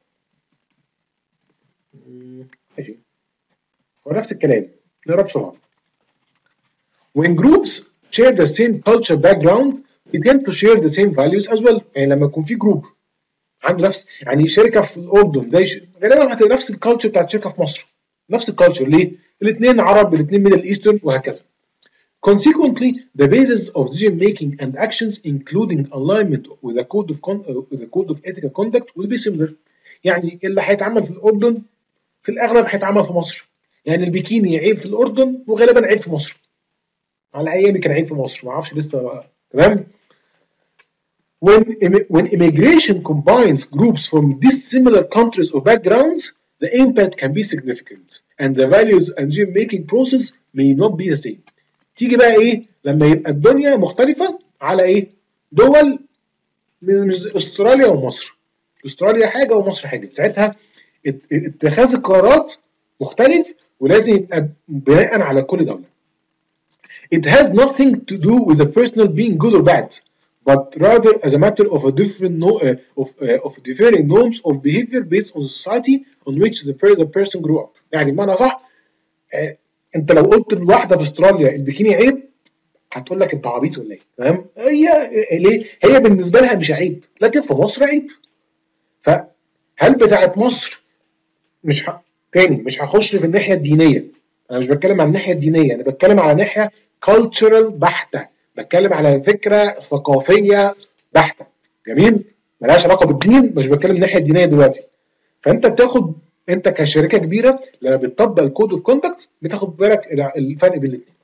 Speaker 1: ماشي، هو نفس الكلام نقرا بسرعه. When groups share the same culture background they tend to share the same values as well. يعني لما يكون في جروب عنده نفس، يعني شركه في الاردن زي ش... غالبا هتلاقي نفس الكالتشر بتاعت شركه في مصر، نفس الكالتشر. ليه؟ الاثنين عرب، الاثنين ميدل ايسترن وهكذا. Consequently, the basis of decision making and actions, including alignment with a code of con- uh, with a code of ethical conduct, will be similar. يعني اللي هيتعمل في الاردن في الاغلب هيتعمل في مصر. يعني البيكيني عيب في الاردن وغالبا عيب في مصر. على ايامي كان عيب في مصر، ما اعرفش لسه بقى. تمام. When when immigration combines groups from dissimilar countries or backgrounds, the impact can be significant, and the values and decision making process may not be the same. تيجي بقى ايه لما يبقى الدنيا مختلفه على ايه؟ دول مش استراليا ومصر. استراليا حاجه ومصر حاجه، ساعتها اتخاذ القرارات مختلف ولازم يبقى بناء على كل دوله. It has nothing to do with a personal being good or bad, but rather as a matter of a different no, uh, of uh, of differing norms of behavior based on the society on which the, the person grew up. يعني بمعنى صح، آه انت لو قلت لواحده في استراليا البكيني عيب هتقول لك انت عبيط ولا ايه؟ تمام؟ هي ليه؟ هي بالنسبه لها مش عيب، لكن في مصر عيب. فهل بتاعت مصر مش ه... تاني مش هخش في الناحيه الدينيه، انا مش بتكلم عن الناحيه الدينيه، انا بتكلم على ناحيه cultural بحته، بتكلم على فكره ثقافيه بحته. جميل؟ ملهاش علاقه بالدين، مش بتكلم الناحيه الدينيه دلوقتي. فانت بتاخد، انت كشركه كبيره لما بتطبق الكود اوف كوندكت بتاخد بالك الفرق بين الاثنين.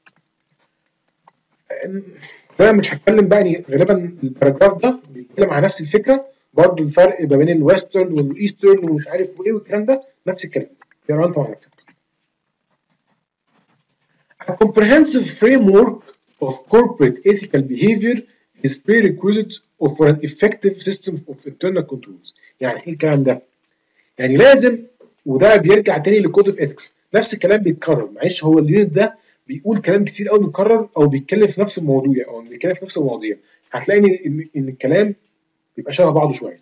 Speaker 1: فانا مش هتكلم بقى، يعني غالبا الباراجراف ده بيتكلم على نفس الفكره برضه، الفرق ما بين الويسترن والايسترن ومش عارف وايه والكلام ده نفس الكلام. يلا انت مع نفسك. A comprehensive framework of corporate ethical behavior is prerequisite for an effective system of internal controls. يعني ايه الكلام ده؟ يعني لازم، وده بيرجع تاني لكود اوف ايثكس، نفس الكلام بيتكرر. معلش هو اليونت ده بيقول كلام كتير قوي متكرر او بيتكلم في نفس الموضوع او بيتكلم في نفس المواضيع، هتلاقي ان ان الكلام بيبقى شبه بعضه شويه.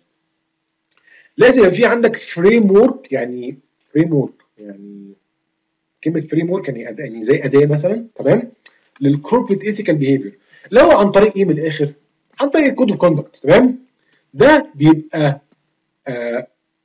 Speaker 1: لازم يبقى في عندك فريم ورك. يعني فريم ورك يعني كلمه فريم ورك يعني يعني زي اداه مثلا، تمام، للكوربريت ايثيكال بيهيفير. لو عن طريق ايه من الاخر؟ عن طريق الكود اوف كوندكت. تمام، ده بيبقى آه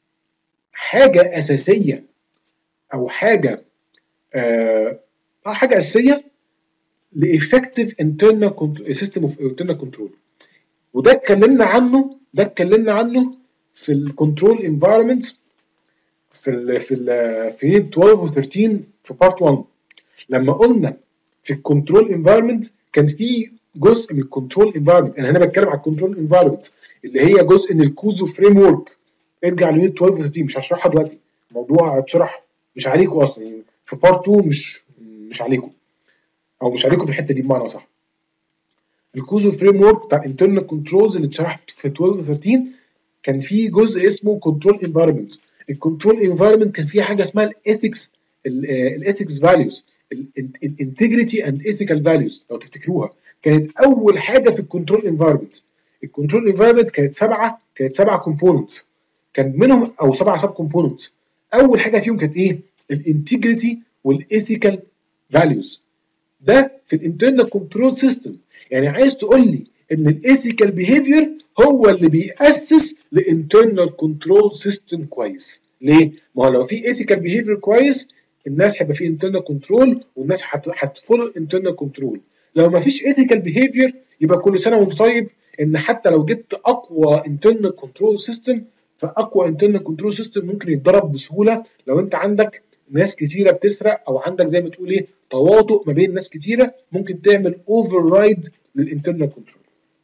Speaker 1: حاجه اساسيه او حاجه آه حاجه اساسيه لإفكتيف انترنال سيستم اوف انترنال كنترول. وده اتكلمنا عنه ده اتكلمنا عنه في الكنترول انفايرمنت في ال في ال في يونت اثناشر و ثلاثة في بارت واحد. لما قلنا في الكنترول انفايرمنت كان في جزء من الكنترول انفايرمنت، انا هنا بتكلم على الكنترول انفايرمنت اللي هي جزء من الكوزو فريم ورك. ارجع ليونت اثناشر و ثلاثة، مش هشرحها دلوقتي، الموضوع اتشرح مش عليكم اصلا، يعني في بارت اتنين مش مش عليكم او مش عليكم في الحته دي بمعنى صح. الكوزو فريم ورك بتاع الانترنال كنترولز اللي اتشرح في اثناشر و ثلاثة كان في جزء اسمه كنترول انفايرمنت. الكنترول انفايرمنت كان فيها حاجه اسمها الايثكس الايثكس فاليوز، الانتجريتي اند ايثيكال فاليوز. لو تفتكروها كانت اول حاجه في الكنترول انفايرمنت. الكنترول انفايرمنت كانت سبعه كانت سبعه كومبوننتس، كان منهم او سبعه سب كومبوننتس. اول حاجه فيهم كانت ايه؟ الانتجريتي والايثيكال فاليوز. ده في الانترنال كنترول سيستم. يعني عايز تقول لي ان الايثيكال بيهيفير هو اللي بيأسس لانترنال كنترول سيستم كويس. ليه؟ ما هو لو في ايثيكال بيهيفير كويس الناس هيبقى في انترنال كنترول والناس هتفولو انترنال كنترول. لو ما فيش ايثيكال بيهيفير يبقى كل سنه وانت طيب ان حتى لو جبت اقوى انترنال كنترول سيستم، فاقوى انترنال كنترول سيستم ممكن يتضرب بسهوله لو انت عندك ناس كتيره بتسرق او عندك زي ما تقول ايه تواطؤ ما بين ناس كتيره، ممكن تعمل اوفر رايد للانترنال كنترول.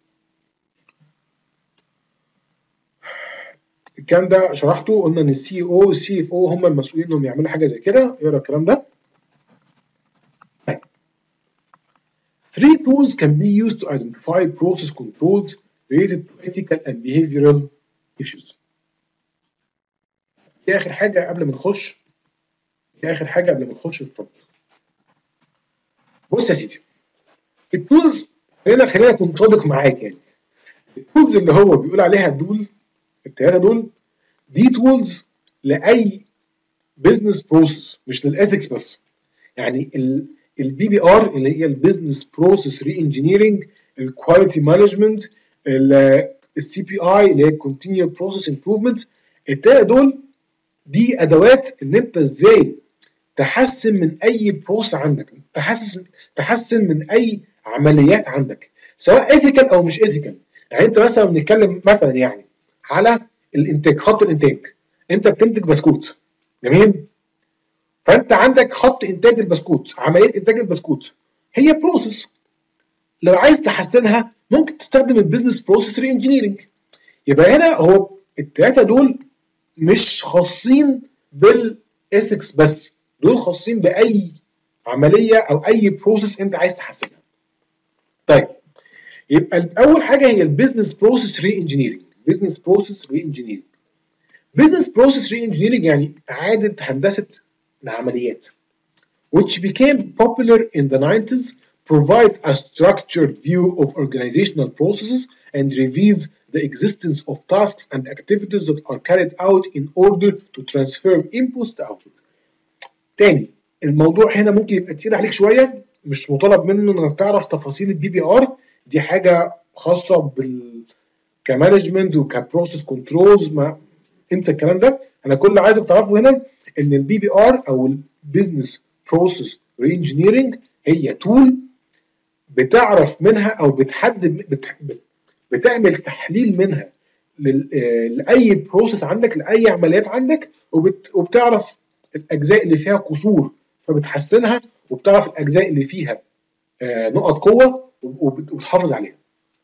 Speaker 1: الكلام ده شرحته، قلنا ان السي او والسي اف او هم المسؤولين انهم يعملوا حاجه زي كده. اقرا الكلام ده. Three tools can be used to identify process controls related to ethical and behavioral issues. دي اخر حاجه قبل ما نخش دي اخر حاجه قبل ما نخش في الفرونت. بص يا سيدي، التولز، خلينا خلينا اكون صادق معاك. يعني التولز اللي هو بيقول عليها دول الثلاثه دول دي تولز لاي بزنس بروسيس مش للاثكس بس. يعني البي بي ار اللي هي البزنس بروسيس ري انجينيرنج، الكواليتي مانجمنت، السي بي اي اللي هي كونتينيوس بروسيس امبروفمنت، الثلاثه دول دي ادوات ان انت ازاي تحسن من اي بروسيس عندك، تحسن تحسن من اي عمليات عندك سواء ايثيكال او مش ايثيكال. يعني انت مثلا بنتكلم مثلا يعني على الانتاج، خط الانتاج، انت بتنتج بسكوت، جميل؟ فانت عندك خط انتاج البسكوت، عمليه انتاج البسكوت هي بروسيس، لو عايز تحسنها ممكن تستخدم البيزنس بروسيس ري انجينيرنج. يبقى هنا هو الثلاثه دول مش خاصين بالايثكس بس، دول خاصين باي عمليه او اي بروسيس انت عايز تحسنها. طيب يبقى اول حاجه هي البيزنس بروسيس ري انجينيرنج. بيزنس بروسيس ري انجينيرنج بيزنس بروسيس ري انجينيرنج يعني اعاده هندسه العمليات which became popular in the nineties, provide a structured view of organizational processes and reveals the existence of tasks and activities that are carried out in order to transfer inputs to outputs. تاني الموضوع هنا ممكن يبقى تقيل عليك شويه، مش مطالب منه انك تعرف تفاصيل البي بي ار، دي حاجه خاصه بال كمانجمنت وكبروسيس كنترولز، ما انسى الكلام ده. انا كل اللي عايزك تعرفه هنا ان البي بي ار او البيزنس بروسيس ري انجينيرنج هي تول بتعرف منها او بتحدد بت... بتعمل تحليل منها لل... لاي بروسيس عندك، لاي عمليات عندك، وبت... وبتعرف الاجزاء اللي فيها قصور فبتحسنها، وبتعرف الاجزاء اللي فيها آه نقط قوه وبتحافظ عليها.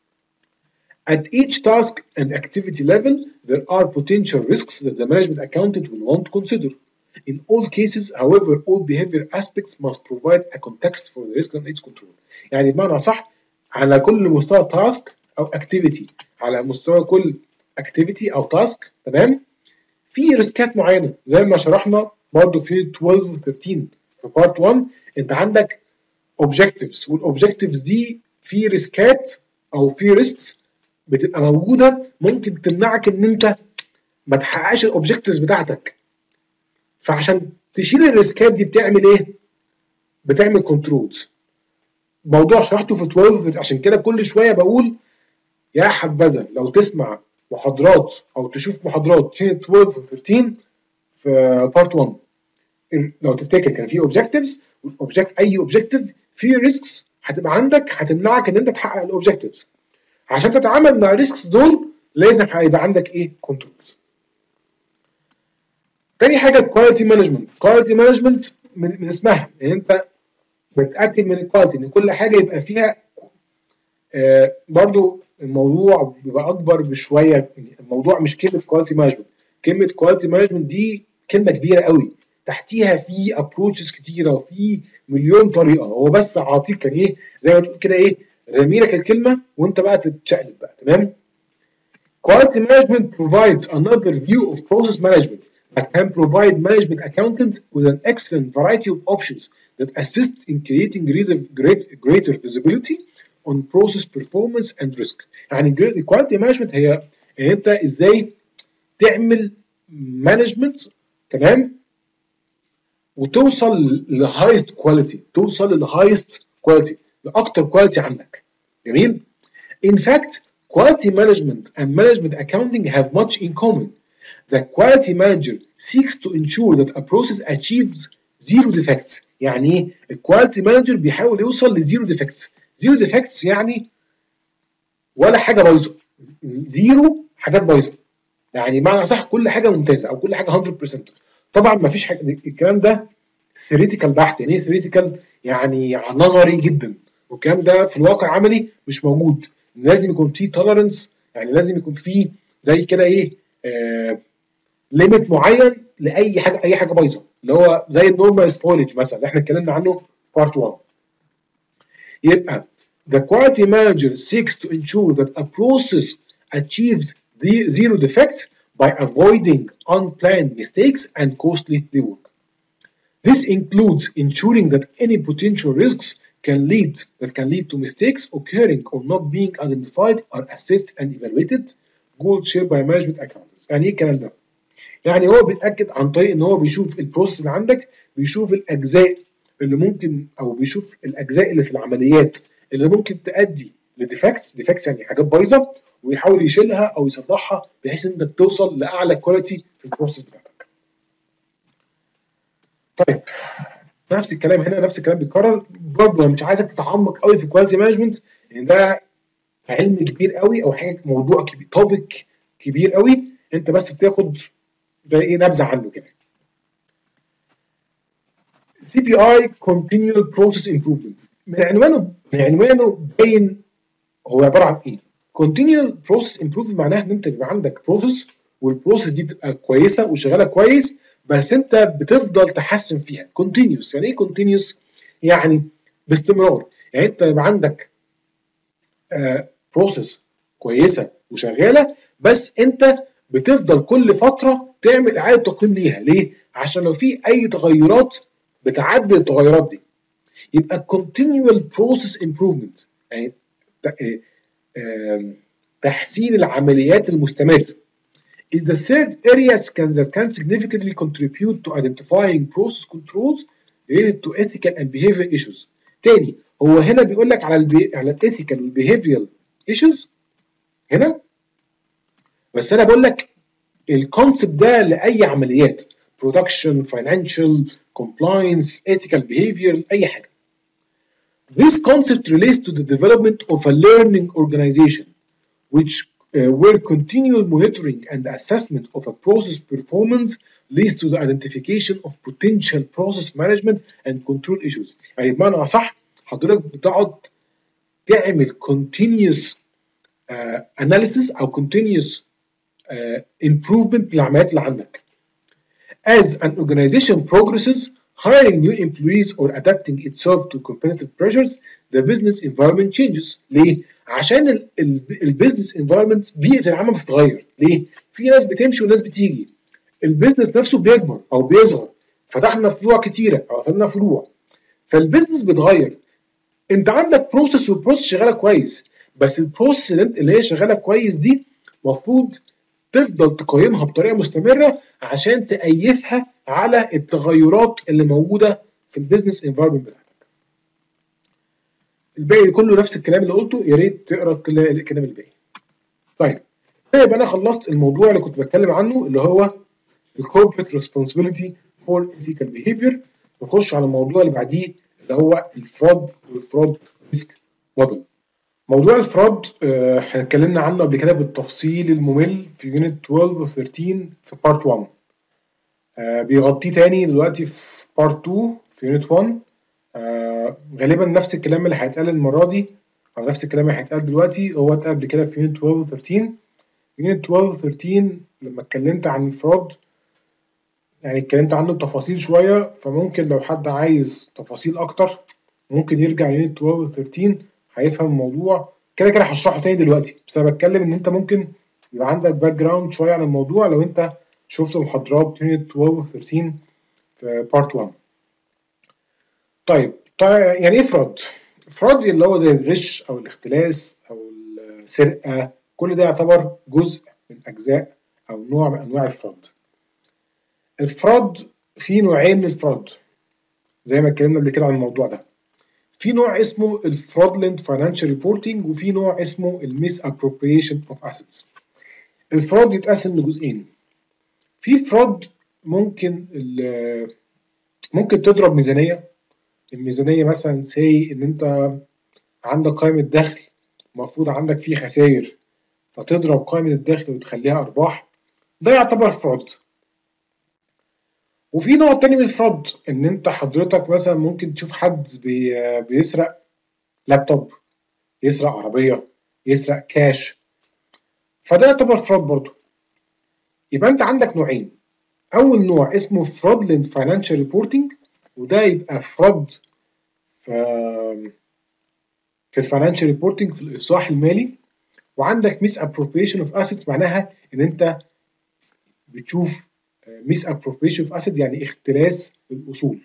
Speaker 1: At each task and activity level, there are potential risks that the management accountant will want to consider. In all cases, however, all behavior aspects must provide a context for the risk and its control. يعني بمعنى صح على كل مستوى task أو activity، على مستوى كل activity أو task، تمام؟ في ريسكات معينة زي ما شرحنا برضه في اثناشر و ثلاثة عشر في part واحد. أنت عندك objectives، والobjectives دي في ريسكات أو في risks بتبقى موجوده ممكن تمنعك ان انت ما تحققش الاوبجكتيفز بتاعتك. فعشان تشيل الريسكات دي بتعمل ايه؟ بتعمل كنترولز. موضوع شرحته في اثناشر، عشان كده كل شويه بقول يا حبذا لو تسمع محاضرات او تشوف محاضرات في اثناشر و ثلاثة عشر في بارت واحد. لو تفتكر كان في اوبجكتيفز، والاوبجكت اي اوبجكتيف في ريسكس هتبقى عندك هتمنعك ان انت تحقق الاوبجكتيفز. عشان تتعامل مع الريسكس دول لازم هيبقى عندك ايه؟ كنترولز. تاني حاجه الكواليتي مانجمنت. الكواليتي مانجمنت من اسمها ان انت بتاكد من الكواليتي ان كل حاجه يبقى فيها آه برضو الموضوع بيبقى اكبر بشويه. الموضوع مش كلمه كواليتي مانجمنت، كلمه كواليتي مانجمنت دي كلمه كبيره قوي، تحتيها في ابروتشز كتيره وفي مليون طريقه. هو بس عاطيك كان ايه زي ما تقول كده ايه، رمي لك الكلمه وانت بقى تتشقلب بقى، تمام؟ Quality management provides another view of process management that can provide management accountant with an excellent variety of options that assist in creating great, greater visibility on process performance and risk. يعني quality management هي ان انت ازاي تعمل management، تمام؟ وتوصل للهايست كواليتي، توصل للهايست كواليتي، لاكتر كواليتي عندك. جميل؟ In fact, quality management and management accounting have much in common. The quality manager seeks to ensure that a process achieves zero defects. يعني ايه؟ الكواليتي مانجر بيحاول يوصل لزيرو ديفكتس. زيرو ديفكتس يعني ولا حاجه بايظه، زيرو حاجات بايظه. يعني معنى صح كل حاجه ممتازه او كل حاجه مية بالمية. طبعا ما فيش حاجه، الكلام ده ثيوريتيكال بحت. يعني ايه ثيوريتيكال؟ يعني نظري جدا، والكلام ده في الواقع عملي مش موجود. لازم يكون في توليرنس، يعني لازم يكون في زي كده ايه آه ليميت معين لاي حاجه، اي حاجه بايظه، اللي هو زي النورمال سبويلج مثلا اللي احنا اتكلمنا عنه في بارت واحد. يبقى the quality manager seeks to ensure that a process achieves the zero defects by avoiding unplanned mistakes and costly rework. This includes ensuring that any potential risks can lead that can lead to mistakes occurring or not being identified are assessed and evaluated. Goal shared by management accountants. يعني ايه الكلام ده؟ يعني هو بيتاكد عن طريق ان هو بيشوف البروسيس اللي عندك، بيشوف الاجزاء اللي ممكن، او بيشوف الاجزاء اللي في العمليات اللي ممكن تؤدي لديفكتس، ديفكتس يعني حاجات بايظه، ويحاول يشيلها او يصلحها بحيث انك توصل لاعلى كواليتي في البروسيس بتاعتك. طيب نفس الكلام هنا، نفس الكلام بيتكرر برضه. انا مش عايزك تتعمق قوي في الكواليتي مانجمنت لان ده علم كبير قوي، او حاجه موضوع كبير، توبيك كبير قوي، انت بس بتاخد زي ايه نبذه عنه كده. سي بي اي continual process improvement، من عنوانه من عنوانه باين هو عباره عن ايه؟ continual process improvement معناها ان انت بيبقى عندك بروسيس، والبروسيس دي بتبقى كويسه وشغاله كويس، بس انت بتفضل تحسن فيها. continuous يعني ايه continuous؟ يعني باستمرار. يعني انت يبقى عندك بروسيس uh, كويسه وشغاله، بس انت بتفضل كل فتره تعمل اعاده تقييم ليها. ليه؟ عشان لو في اي تغيرات بتعدل التغيرات دي. يبقى continual process improvement يعني تحسين العمليات المستمر is the third area can that can significantly contribute to identifying process controls related to ethical and behavioral issues. تاني هو هنا بيقول لك على البي... على الethical والbehavioral issues هنا، بس انا بقول لك الكونسبت ده لاي عمليات production, financial, compliance, ethical behavior، اي حاجه. This concept relates to the development of a learning organization, which uh, where continual monitoring and assessment of a process performance leads to the identification of potential process management and control issues. يعني بمعنى أصح حضرتك بتقعد تعمل continuous uh, analysis أو continuous uh, improvement للعمليات اللي عندك. As an organization progresses, hiring new employees or adapting itself to competitive pressures, the business environment changes. ليه؟ عشان البيزنس انفايرمنت بيئة العمل بتتغير. ليه؟ في ناس بتمشي وناس بتيجي. البيزنس نفسه بيكبر او بيصغر. فتحنا فروع كتيرة او فتحنا فروع. فالبيزنس بيتغير. انت عندك بروسيس والبروسيس شغالة كويس، بس البروسيس اللي هي شغالة كويس دي المفروض تفضل تقيمها بطريقه مستمره عشان تأيفها على التغيرات اللي موجوده في البيزنس انفايرمنت بتاعتك. الباقي كله نفس الكلام اللي قلته، يا ريت تقرا الكلام الباقي. طيب يبقى انا خلصت الموضوع اللي كنت بتكلم عنه اللي هو الكوربريت ريسبونسبيلتي فور ايثيكال بيهيفير. نخش على الموضوع اللي بعديه اللي هو الفراد والفراد ريسك موديل. موضوع الفراد آه، احنا اتكلمنا عنه قبل كده بالتفصيل الممل في يونت اثناشر و ثلاثة عشر في بارت واحد. آه، بيغطيه تاني دلوقتي في بارت اتنين في يونت واحد. آه، غالبا نفس الكلام اللي هيتقال المره دي او نفس الكلام اللي هيتقال دلوقتي هو اتقال قبل كده في يونت اثناشر و ثلاثة عشر. يونت اثناشر و ثلاثة عشر لما اتكلمت عن الفراد يعني اتكلمت عنه بتفاصيل شويه، فممكن لو حد عايز تفاصيل اكتر ممكن يرجع يونت اثناشر و ثلاثة عشر هيفهم الموضوع. كده كده هشرحه تاني دلوقتي، بس انا بتكلم ان انت ممكن يبقى عندك باك جراوند شويه عن الموضوع لو انت شفت محاضرات يونت اثناشر و ثلاثة في بارت واحد. طيب يعني ايه فراد؟ فراد اللي هو زي الغش او الاختلاس او السرقه، كل ده يعتبر جزء من اجزاء او نوع من انواع الفراد. الفراد في نوعين من الفراد زي ما اتكلمنا قبل كده عن الموضوع ده. في نوع اسمه الفرودلنت فاينانشال ريبورتنج، وفي نوع اسمه الميس ابروبريشن اوف اسيتس. الفراد يتقسم لجزئين. في فراد ممكن ممكن تضرب ميزانيه. الميزانيه مثلا سي ان انت عندك قائمه دخل المفروض عندك فيه خسائر، فتضرب قائمه الدخل وتخليها ارباح، ده يعتبر فراد. وفي نوع تاني من الفراد ان انت حضرتك مثلا ممكن تشوف حد بي بيسرق لابتوب، يسرق عربيه، يسرق كاش، فده يعتبر فراد برضه. يبقى انت عندك نوعين. اول نوع اسمه fraudulent financial reporting، وده يبقى فراد في في الفاينانشال ريبورتنج في الافصاح المالي. وعندك ميس ابروبريشن اوف اسيتس، معناها ان انت بتشوف ميس ابروبريشن اوف اسيت يعني اختلاس الاصول.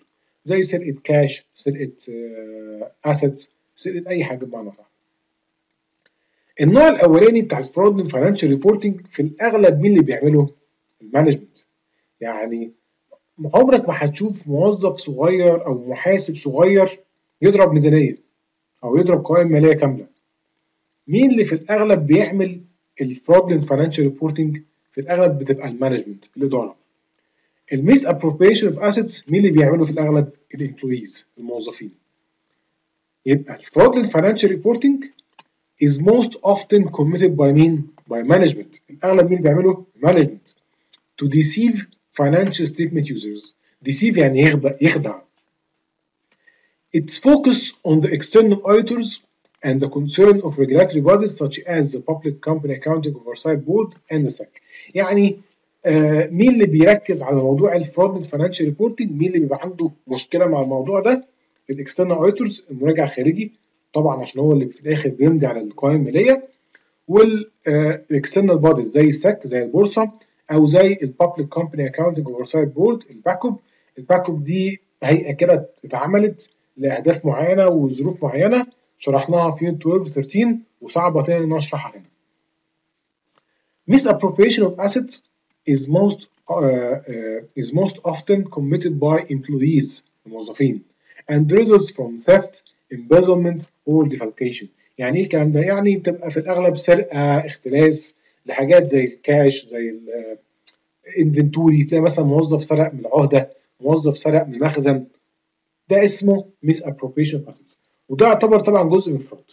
Speaker 1: زي سرقه كاش، سرقه اسيتس، سرقه اي حاجه بمعنى صح. النوع الاولاني بتاع الفرودلنت فاينانشال ريبورتنج في الاغلب مين اللي بيعمله؟ المانجمنت. يعني عمرك ما هتشوف موظف صغير او محاسب صغير يضرب ميزانيه او يضرب قوائم ماليه كامله. مين اللي في الاغلب بيعمل الفرودلنت فاينانشال ريبورتنج؟ في الاغلب بتبقى المانجمنت، الاداره. الميس ابروبريشن اوف اسيتس مين اللي بيعمله في الاغلب؟ الامبلويز، الموظفين. يبقى الفرودلنت فاينانشال ريبورتنج is most often committed by مين؟ by management. الاغلب مين اللي بيعمله؟ management to deceive financial statement users. deceive يعني يخدع يخدع. Its focus on the external auditors and the concern of regulatory bodies such as the Public Company Accounting Oversight Board and the سك. يعني آه مين اللي بيركز على موضوع الفرودلنت فاينانشال ريبورتنج؟ مين اللي بيبقى عنده مشكله مع الموضوع ده؟ الاكسترنال اوديتورز، المراجع الخارجي طبعا عشان هو اللي في الاخر بيمضي على القوائم الماليه، والاكسترنال بوديز زي السك زي البورصه او زي البابليك كومباني اكاونتنج اوفرسايت بورد، الباكوب. الباكوب دي هيئه كده اتعملت لاهداف معينه وظروف معينه، شرحناها في يونت اثنا عشر وثلاثة عشر وصعبه تاني ان اشرحها هنا. Misappropriation of assets is most uh, uh, is most often committed by employees الموظفين and results from theft, embezzlement or defalcation. يعني ايه الكلام ده؟ يعني بتبقى في الاغلب سرقه، اختلاس لحاجات زي الكاش، زي الانفنتوري. تلاقي مثلا موظف سرق من العهده، موظف سرق من المخزن، ده اسمه misappropriation of assets، وده يعتبر طبعا جزء من الفرود.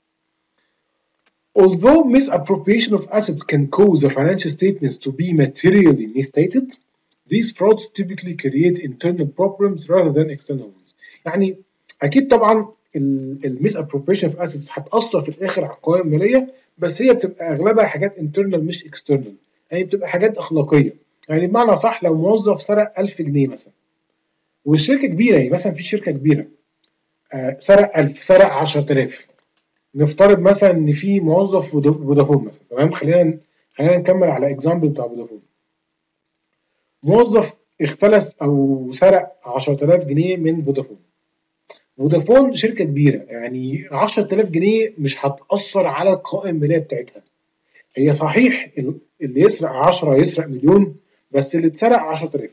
Speaker 1: Although misappropriation of assets can cause the financial statements to be materially misstated, these frauds typically create internal problems rather than external ones. يعني اكيد طبعا الميس ابروبريشن اوف اسيتس هتاثر في الاخر على القوائم الماليه، بس هي بتبقى اغلبها حاجات انترنال مش اكسترنال، يعني بتبقى حاجات اخلاقيه. يعني بمعنى صح لو موظف سرق ألف جنيه مثلا والشركه كبيره، يعني مثلا في شركه كبيره آه سرق ألف، سرق عشرة آلاف، نفترض مثلا ان في موظف فودافون مثلا، تمام؟ خلينا خلينا نكمل على اكزامبل بتاع فودافون. موظف اختلس او سرق عشرة آلاف جنيه من فودافون. فودافون شركه كبيره، يعني عشرة آلاف جنيه مش هتاثر على القوائم الماليه بتاعتها. هي صحيح اللي يسرق عشرة يسرق مليون، بس اللي اتسرق عشرة آلاف.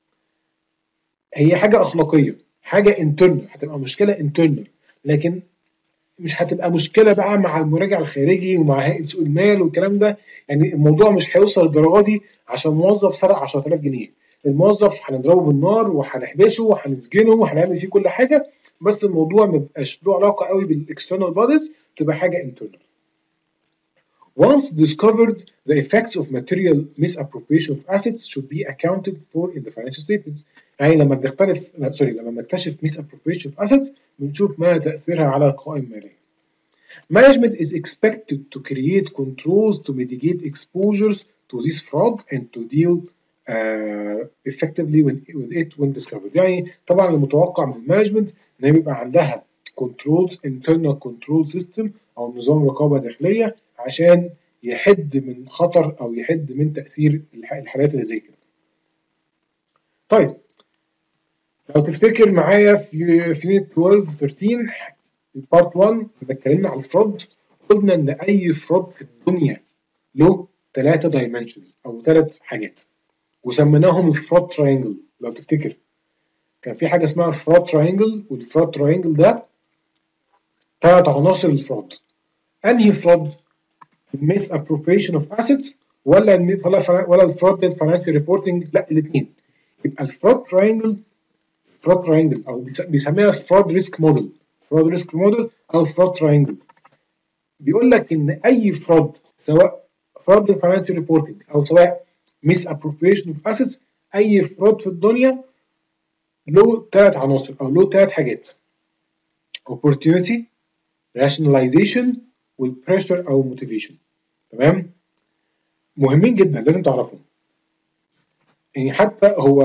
Speaker 1: هي حاجه اخلاقيه، حاجه انترنال، هتبقى مشكله انترنال، لكن مش هتبقى مشكله بقى مع المراجع الخارجي ومع هيئه سوق المال والكلام ده. يعني الموضوع مش هيوصل للدرجه دي عشان موظف سرق عشرة آلاف جنيه. الموظف هنضربه بالنار وهنحبسه وهنسجنه وهنعمل فيه كل حاجه، بس الموضوع ما بيبقاش له علاقه قوي بالاكسترنال بوديز، تبقى حاجه انترنال. Once discovered, the effects of material misappropriation of assets should be accounted for in the financial statements. يعني لما بنختلف سوري لما بنكتشف misappropriation of assets بنشوف ما تأثيرها على القوائم المالية. Management is expected to create controls to mitigate exposures to this fraud and to deal uh, effectively with it when discovered. يعني طبعا المتوقع من المانجمنت ان هي بيبقى عندها controls internal control system او نظام رقابه داخليه عشان يحد من خطر او يحد من تاثير الحالات اللي زي كده. طيب لو تفتكر معايا في في اثنا عشر ثلاثة عشر بارت واحد لما اتكلمنا عن الفرود، قلنا ان اي فرود في الدنيا له ثلاثه دايمنشنز او ثلاث حاجات وسميناهم الفرود تراينجل. لو تفتكر كان في حاجه اسمها الفرود تراينجل، والفرود تراينجل ده ثلاث عناصر الفرود. انهي فرود؟ الميس ابروبريشن اوف اسيتس ولا ولا ولا الفرود فاينانشال ريبورتنج؟ لا الاثنين. يبقى الفرود تراينجل فرود تراينجل او بيسميها فرود ريسك موديل، فرود ريسك موديل او فرود تراينجل. بيقول لك ان اي فرود سواء فرود فاينانشال ريبورتنج او سواء ميس ابروبريشن اوف اسيتس، اي فرود في الدنيا له ثلاث عناصر او له ثلاث حاجات: opportunity، rationalization، والpressure او motivation. تمام؟ مهمين جدا لازم تعرفهم. يعني حتى هو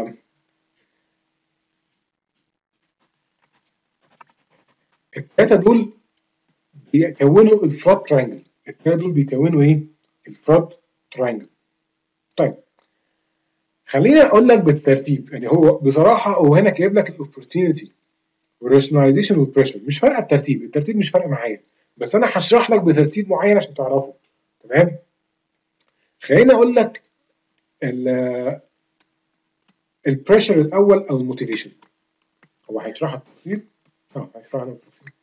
Speaker 1: الثلاثه دول بيكونوا الفرود تراينجل. الثلاثه دول بيكونوا ايه؟ الفرود تراينجل. طيب خليني اقول لك بالترتيب، يعني هو بصراحه هو هنا جايب لك الاوبورتيونيتي والراشناليزيشن والبريشر، مش فارقه الترتيب، الترتيب مش فارق معايا، بس انا هشرح لك بترتيب معين عشان تعرفه. تمام؟ خليني اقول لك البريشر الاول او الموتيفيشن. هو هيشرحها بالتفصيل. اه هيشرحها بالتفصيل.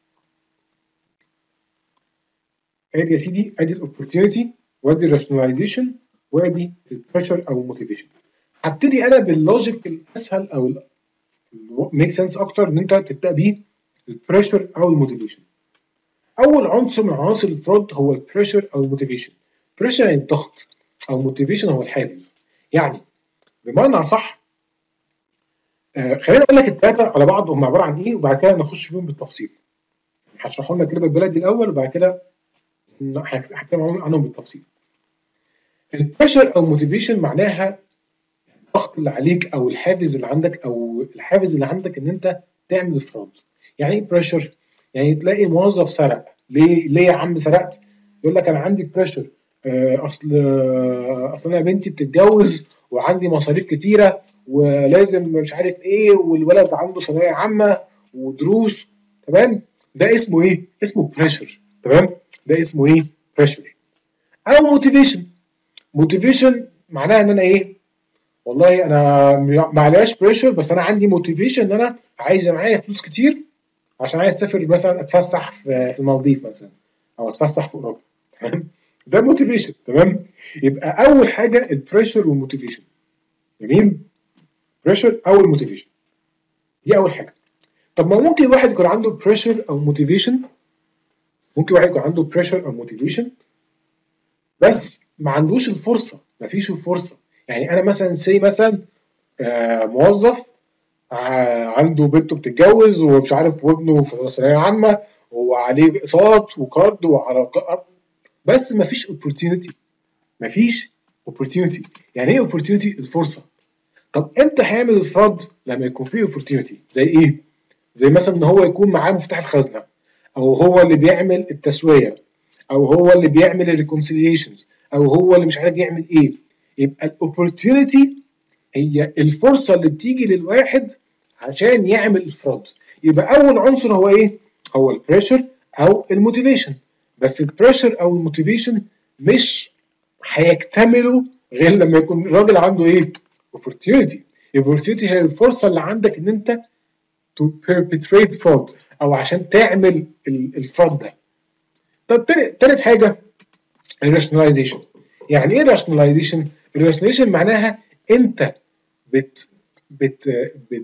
Speaker 1: ادي يا سيدي، ادي الاوبورتيونيتي وادي الراشناليزيشن وادي البريشر او الموتيفيشن. هبتدي انا باللوجيك الاسهل او ميك سنس اكتر ان انت تبدا بيه، البريشر او الموتيفيشن. اول عنصر من عناصر الفرود هو البريشر او الموتيفيشن. بريشر يعني الضغط، او موتيفيشن هو الحافز. يعني بمعنى اصح، آه خليني اقول لك الثلاثه على بعض هم عباره عن ايه، وبعد كده نخش فيهم بالتفصيل. هشرحهم لك كده بالبلدي الاول، وبعد كده هتكلم عنهم بالتفصيل. البريشر او موتيفيشن معناها الضغط اللي عليك او الحافز اللي عندك، او الحافز اللي عندك ان انت تعمل افراد. يعني ايه بريشر؟ يعني تلاقي موظف سرق، ليه ليه يا عم سرقت؟ يقول لك انا عندي بريشر، اصل اصل انا بنتي بتتجوز وعندي مصاريف كتيره ولازم مش عارف ايه، والولد عنده ثانويه عامه ودروس. تمام؟ ده اسمه ايه؟ اسمه بريشر. تمام؟ ده اسمه ايه؟ بريشر. او موتيفيشن. موتيفيشن معناها ان انا ايه؟ والله انا ما عليهاش بريشر، بس انا عندي موتيفيشن ان انا عايز معايا فلوس كتير عشان عايز اسافر مثلا اتفسح في المالديف مثلا، او اتفسح في اوروبا. تمام؟ ده موتيفيشن. تمام؟ يبقى اول حاجه البريشر والموتيفيشن. جميل؟ بريشر او الموتيفيشن دي اول حاجه. طب ما ممكن واحد يكون عنده بريشر او موتيفيشن، ممكن واحد يكون عنده بريشر او موتيفيشن بس ما عندوش الفرصه، ما فيش الفرصه. يعني انا مثلا سي مثلا آه موظف عنده بنته بتتجوز ومش عارف، وابنه في ثانويه عامه وعليه اقساط وكارد وعلى بس ما فيش اوبورتيونيتي. ما فيش اوبورتيونيتي. يعني ايه اوبورتيونيتي؟ الفرصه. طب امتى هيعمل الفراد؟ لما يكون فيه اوبورتيونيتي. زي ايه؟ زي مثلا ان هو يكون معاه مفتاح الخزنه، او هو اللي بيعمل التسويه، او هو اللي بيعمل الريكونسيليشنز، او هو اللي مش عارف يعمل ايه. يبقى الاوبورتيونيتي هي الفرصه اللي بتيجي للواحد عشان يعمل افراد. يبقى اول عنصر هو ايه؟ هو البريشر او الموتيفيشن. بس البريشر او الموتيفيشن مش هيكتملوا غير لما يكون الراجل عنده ايه؟ opportunity. opportunity هي الفرصه اللي عندك ان انت to perpetrate fraud، او عشان تعمل الفراد ده. طب تالت حاجه الراشناليزيشن. يعني ايه الراشناليزيشن؟ الراشناليزيشن معناها انت بت بت بت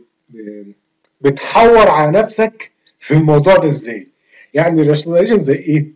Speaker 1: بتحور على نفسك في الموضوع ده ازاي. يعني الراشناليزيشن زي ايه؟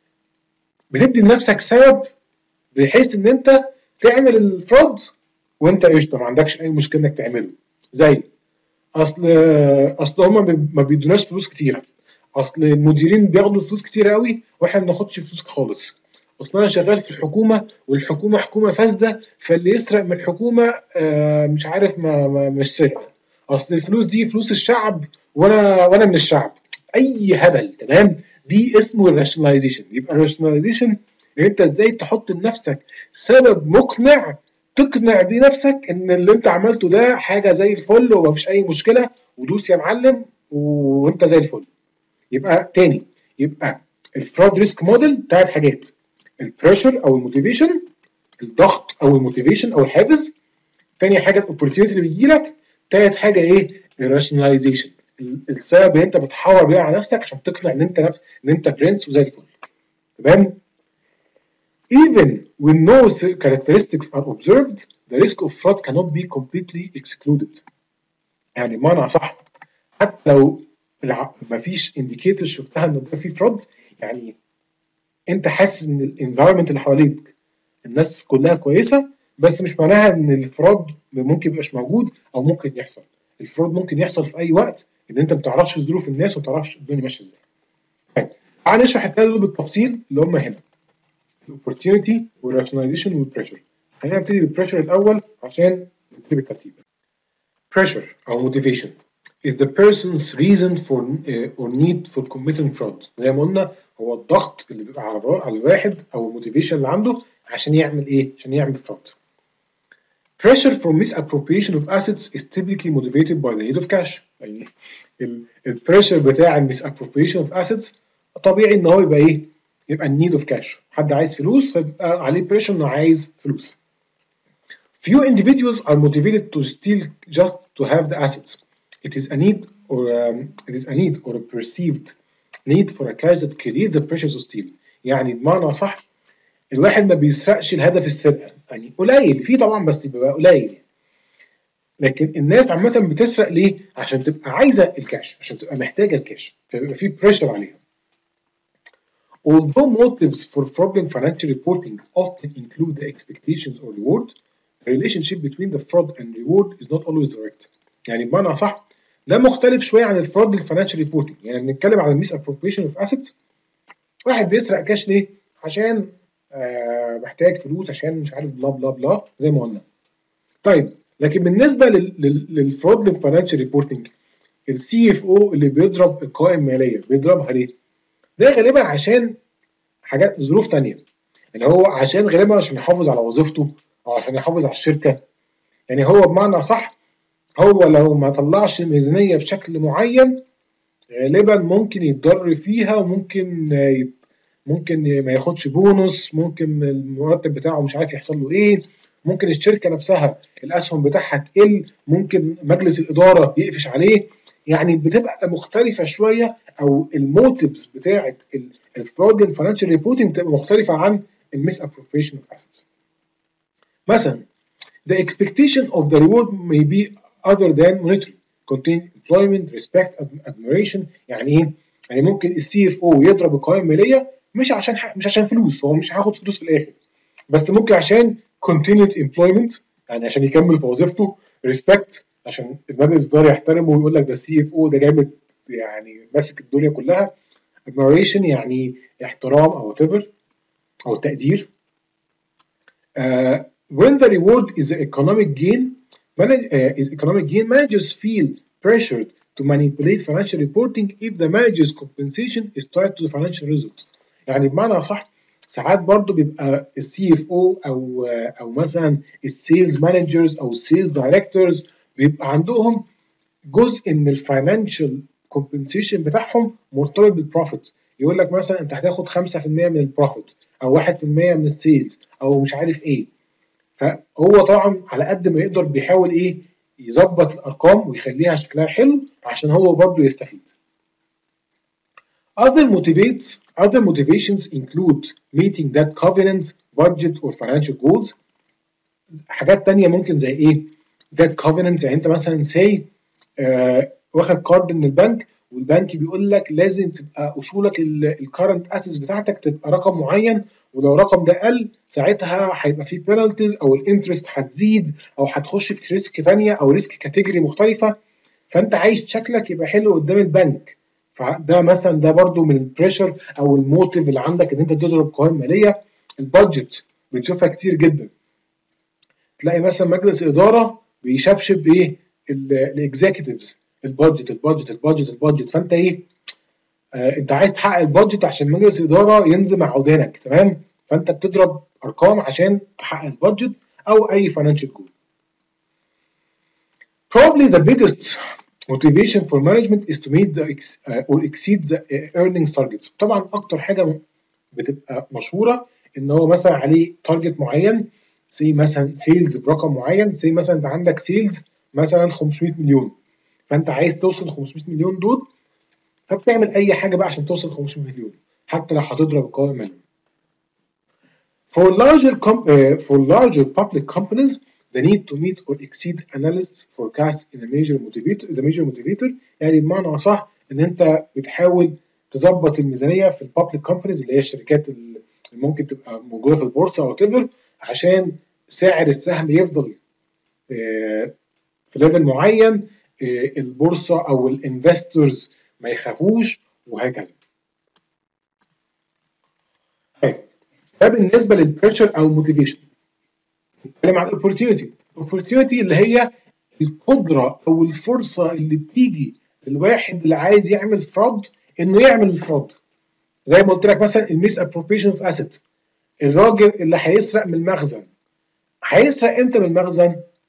Speaker 1: بتدي لنفسك سبب بحيث ان انت تعمل الفراد وانت قشطه ما عندكش اي مشكله انك تعمله. زي اصل اصل هم ما بيدوناش فلوس كتيره، اصل المديرين بياخدوا فلوس كتيره قوي واحنا ما بناخدش فلوس خالص، اصل انا شغال في الحكومه والحكومه حكومه فاسده، فاللي يسرق من الحكومه آه مش عارف ما, ما مش سرقه، اصل الفلوس دي فلوس الشعب وانا وانا من الشعب. اي هبل. تمام؟ دي اسمه الراشناليزيشن. يبقى الراشناليزيشن انت ازاي تحط لنفسك سبب مقنع تقنع بيه نفسك ان اللي انت عملته ده حاجه زي الفل ومفيش اي مشكله، ودوس يا معلم وانت زي الفل. يبقى تاني، يبقى الفراد ريسك موديل ثلاث حاجات: البريشر او الموتيفيشن، الضغط او الموتيفيشن او الحافز، تاني حاجه الاوبورتيونيتي اللي بيجي لك، تالت حاجه ايه؟ الراشناليزيشن، السبب اللي انت بتحور بيه على نفسك عشان تقنع ان انت نفس ان انت برنس وزي الفل. تمام؟ Even when no characteristics are observed, the risk of fraud cannot be completely excluded. يعني بمعنى صح، حتى لو ما فيش indicators شفتها ان ده في فراد، يعني انت حاسس ان الانفايرمنت اللي حواليك الناس كلها كويسه، بس مش معناها ان الفراد ممكن يبقاش موجود او ممكن يحصل. الفراد ممكن يحصل في اي وقت، ان انت ما تعرفش ظروف الناس وما تعرفش الدنيا ماشيه ازاي. طيب تعال نشرح الثلاثه دول بالتفصيل اللي هم هنا: الاوبورتيونيتي والراشناليزيشن والبريشر. خلينا نبتدي بالبريشر الاول عشان نبتدي بالترتيب. pressure او motivation is the person's reason for uh, or need for committing fraud. زي ما قلنا هو الضغط اللي بيبقى على على الواحد او الموتيفيشن اللي عنده عشان يعمل ايه؟ عشان يعمل فراد. pressure for misappropriation of assets is typically motivated by the need of cash. يعني البريشر بتاع ال misappropriation of assets طبيعي ان هو يبقى ايه؟ يبقى النيد اوف كاش، حد عايز فلوس فيبقى عليه بريشر انه عايز فلوس. Few individuals are motivated to steal just to have the assets. It is a need or um, it is a need or a perceived need for a cash that creates the pressure to steal. يعني بمعنى صح الواحد ما بيسرقش الهدف السرقه، يعني قليل في طبعا بس بيبقى قليل، لكن الناس عامه بتسرق ليه؟ عشان تبقى عايزه الكاش، عشان تبقى محتاجه الكاش، فيبقى في بريشر عليها. Although motives for fraudulent financial reporting often include the expectations or reward, the relationship between the fraud and reward is not always direct. يعني بمعنى صح ده مختلف شويه عن الفراد الفاينانشال ريبورتنج. يعني بنتكلم عن الميس ابروبريشن اوف اسيتس، واحد بيسرق كاش ليه؟ عشان آه محتاج فلوس، عشان مش عارف بلا بلا بلا زي ما قلنا. طيب لكن بالنسبه للفراد الفاينانشال ريبورتنج، السي اف او اللي بيضرب القوائم الماليه بيضربها ليه؟ ده غالبا عشان حاجات ظروف ثانيه، يعني هو عشان غالبا عشان يحافظ على وظيفته او عشان يحافظ على الشركه. يعني هو بمعنى صح هو لو ما طلعش الميزانيه بشكل معين غالبا ممكن يتضر فيها، وممكن يت... ممكن ما ياخدش بونص، ممكن المرتب بتاعه مش عارف يحصل له ايه، ممكن الشركه نفسها الاسهم بتاعها تقل، ممكن مجلس الاداره يقفش عليه. يعني بتبقى مختلفه شويه، او الموتيفز بتاعه الفرودلنت فاينانشال ريبورتنج بتبقى مختلفه عن الميس ابروبريشن اوف اسيتس. مثلا the expectation of the reward may be other than monetary, contain employment, respect, admiration. يعني ايه؟ يعني ممكن السي اف او يضرب القوائم الماليه مش عشان مش عشان فلوس، هو مش هياخد فلوس في الاخر، بس ممكن عشان continued employment، يعني عشان يكمل في وظيفته، respect عشان المجلس الاداري يحترمه ويقول لك ده السي اف او ده جامد يعني ماسك الدنيا كلها، admiration يعني احترام او whatever او تقدير. uh, when the reward is the economic gain manage, uh, is economic gain managers feel pressured to manipulate financial reporting if the manager's compensation is tied to the financial results. يعني بمعنى صح ساعات برضو بيبقى السي اف او او او مثلا السيلز مانجرز او السيلز دايركتورز بيبقى عندهم جزء من الفاينانشال كومبنسيشن بتاعهم مرتبط بالبروفيت، يقول لك مثلا انت هتاخد خمسة في المية من البروفيت او واحد في المية من السيلز او مش عارف ايه. فهو طبعا على قد ما يقدر بيحاول ايه يظبط الارقام ويخليها شكلها حلو عشان هو برضو يستفيد. Other motivates other motivations include meeting that covenants, budget or financial goals. حاجات تانية ممكن زي ايه؟ that covenants، يعني انت مثلا say آه واخد كارد من البنك والبنك بيقول لك لازم تبقى اصولك الكرنت اسيتس بتاعتك تبقى رقم معين، ولو الرقم ده قل ساعتها هيبقى في بينالتيز او الانترست هتزيد او هتخش في ريسك ثانيه او ريسك كاتيجوري مختلفه، فانت عايز شكلك يبقى حلو قدام البنك. فده مثلا ده برضو من البريشر او الموتيف اللي عندك ان انت تضرب قوائم ماليه. البادجت بنشوفها كتير جدا، تلاقي مثلا مجلس اداره بيشبشب ايه الاكزيكتيفز البادجت البادجت البادجت البادجت، فانت ايه آه انت عايز تحقق البادجت عشان مجلس الاداره ينزل مع عودانك، تمام؟ فانت بتضرب ارقام عشان تحقق البادجت او اي فاينانشال جول. Probably the biggest motivation for management is to meet the ex, uh, or exceed the earnings targets. طبعا اكتر حاجه بتبقى مشهوره ان هو مثلا عليه تارجت معين، سي مثلا سيلز برقم معين، سي مثلا انت عندك سيلز مثلا خمسمية مليون، فانت عايز توصل خمسمية مليون دول، فبتعمل اي حاجه بقى عشان توصل خمسمية مليون حتى لو هتضرب القوائم الماليه. For larger uh, for larger public companies, the need to meet or exceed analysts forecasts in a major motivator is a major motivator. يعني بمعنى اصح ان انت بتحاول تظبط الميزانيه في البابليك كومبانيز اللي هي الشركات اللي ممكن تبقى موجوده في البورصه او تيفر، عشان سعر السهم يفضل في ليفل معين، البورصه او الانفستورز ما يخافوش وهكذا. ده بالنسبه للبريشر او الموتيفيشن. نتكلم عن الاوبورتيونيتي. الاوبورتيونيتي اللي هي القدره او الفرصه اللي بتيجي للواحد اللي عايز يعمل فراد انه يعمل الفراد. زي ما قلت لك مثلا الميس ابروبريشن اوف اسيت، الراجل اللي هيسرق من المخزن هيسرق امتى من المخزن؟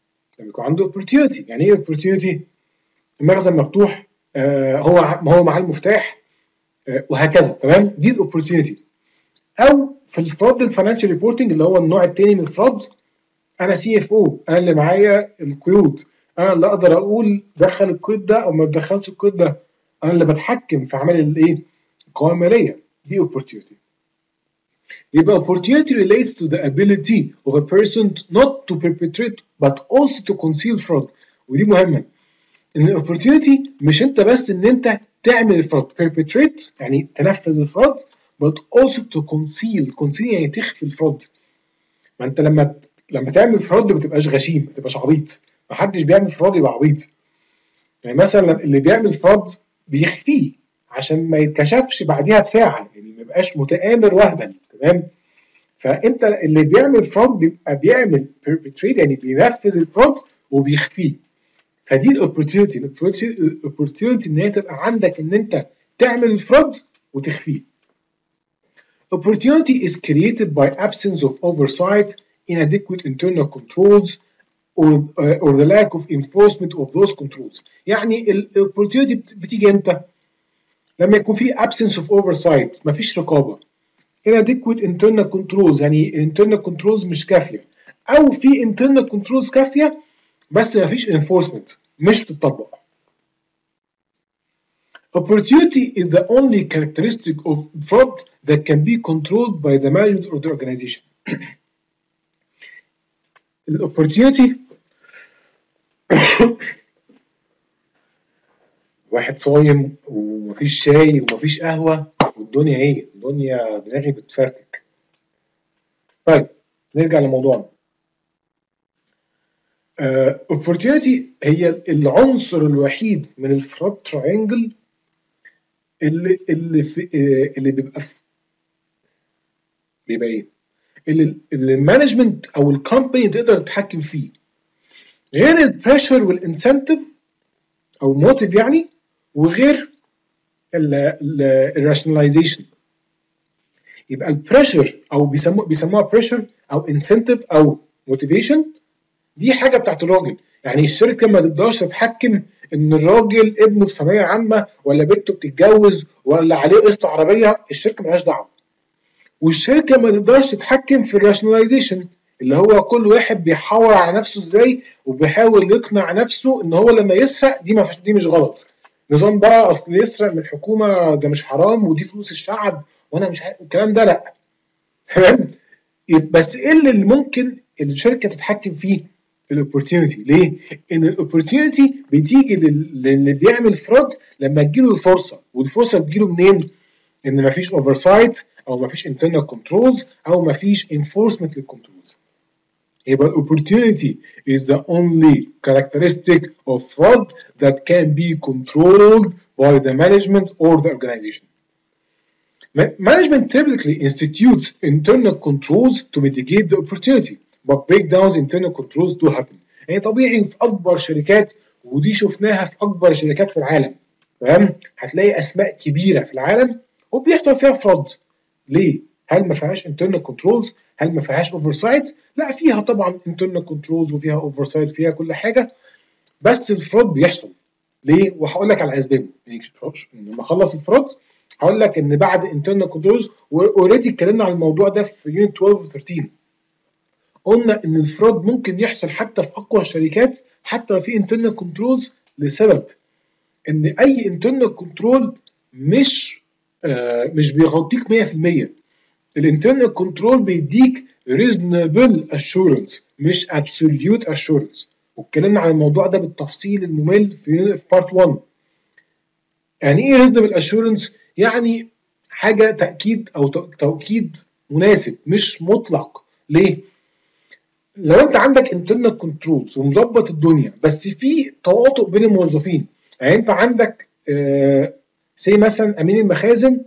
Speaker 1: لما يكون عنده opportunity. يعني ايه opportunity؟ المخزن مفتوح، آه هو هو معاه المفتاح، آه وهكذا. تمام، دي الاوبورتيونيتي. او في الفراد الفاينانشال ريبورتنج اللي هو النوع الثاني من الفراد، انا سي اف او، انا اللي معايا القيود، انا اللي اقدر اقول دخل القيد ده او ما تدخلش القيد ده، انا اللي بتحكم في عمل الايه؟ القوائم الماليه. دي opportunity. يبقى opportunity relates to the ability of a person not to perpetrate but also to conceal fraud. ودي مهمه، ان opportunity مش انت بس ان انت تعمل الفراد perpetrate يعني تنفذ الفراد but also to conceal. conceal يعني تخفي الفراد. ما انت لما لما تعمل فراد ما تبقاش غشيم، ما تبقاش عبيط. ما حدش بيعمل فراد يبقى عبيط. يعني مثلا اللي بيعمل فراد بيخفيه عشان ما يتكشفش بعديها بساعه، يعني ما يبقاش متآمر وهبا. تمام، فانت اللي بيعمل فراد بيبقى بيعمل perpetrate يعني بينفذ الفراد وبيخفيه. فدي الاوبورتيونيتي. الاوبورتيونيتي ان هي تبقى عندك ان انت تعمل الفراد وتخفيه. Opportunity is created by absence of oversight, inadequate internal controls, or, uh, or the lack of enforcement of those controls. يعني ال opportunity بتيجي امتى؟ لما يكون في absence of oversight، مفيش رقابة. inadequate internal controls يعني internal controls مش كافية، أو في internal controls كافية بس مفيش enforcement، مش بتطبق. Opportunity is the only characteristic of fraud that can be controlled by the management or the organization. الopportunity واحد صايم ومفيش شاي ومفيش قهوة والدنيا ايه؟ الدنيا دماغي بتفرتك. طيب نرجع لموضوعنا. uh, opportunity هي العنصر الوحيد من الفراد تراينجل اللي اللي في اللي بيبقى في بيبقى ايه؟ اللي المانجمنت او الكومباني تقدر تتحكم فيه، غير البريشر والانسنتيف او موتيف يعني، وغير الراشناليزيشن. يبقى البريشر او بيسموها بيسموها بريشر او انسنتيف او موتيفيشن، دي حاجه بتاعت الراجل. يعني الشركه ما تقدرش تتحكم ان الراجل ابنه في ثانويه عامه ولا بنته بتتجوز ولا عليه قسط عربيه، الشركه مالهاش دعوه. والشركه ما تقدرش تتحكم في الراشناليزيشن اللي هو كل واحد بيحاور على نفسه ازاي وبيحاول يقنع نفسه ان هو لما يسرق دي ما دي مش غلط. نظام بقى اصل يسرق من الحكومه ده مش حرام ودي فلوس الشعب وانا مش عارف الكلام ده، لا. تمام، بس ايه اللي ممكن الشركه تتحكم فيه؟ الاوبورتيونيتي. ليه؟ ان الاوبورتيونيتي بتيجي للي بيعمل فراد لما تجيله الفرصه، والفرصه بتجيله منين؟ ان مفيش اوفر سايت او مفيش انترنال كنترولز او مفيش انفورسمنت للكنترولز. يبقى الاوبورتيونيتي is the only characteristic of fraud that can be controlled by the management or the organization. Management typically institutes internal controls to mitigate the opportunity, but breakdowns internal controls do happen. يعني طبيعي في اكبر شركات، ودي شفناها في اكبر شركات في العالم. تمام، هتلاقي اسماء كبيره في العالم وبيحصل فيها فراد. ليه؟ هل ما فيهاش internal controls؟ هل ما فيهاش oversight؟ لا، فيها طبعا internal controls وفيها oversight، فيها كل حاجه، بس الفراد بيحصل. ليه؟ وهقول لك على اسبابه. لما اخلص الفراد هقول لك ان بعد internal controls، واوريدي اتكلمنا عن الموضوع ده في يونت اثناشر و ثلاثة عشر. قلنا ان الفراد ممكن يحصل حتى في اقوى الشركات حتى لو في internal controls، لسبب ان اي internal control مش آه مش بيغطيك مية في المية. الانترنال كنترول بيديك reasonable assurance مش absolute assurance، واتكلمنا عن الموضوع ده بالتفصيل الممل في في بارت واحد. يعني ايه reasonable assurance؟ يعني حاجه تاكيد او توكيد مناسب مش مطلق. ليه؟ لو انت عندك internal controls ومظبط الدنيا بس في تواطؤ بين الموظفين، يعني انت عندك آه سي مثلا امين المخازن،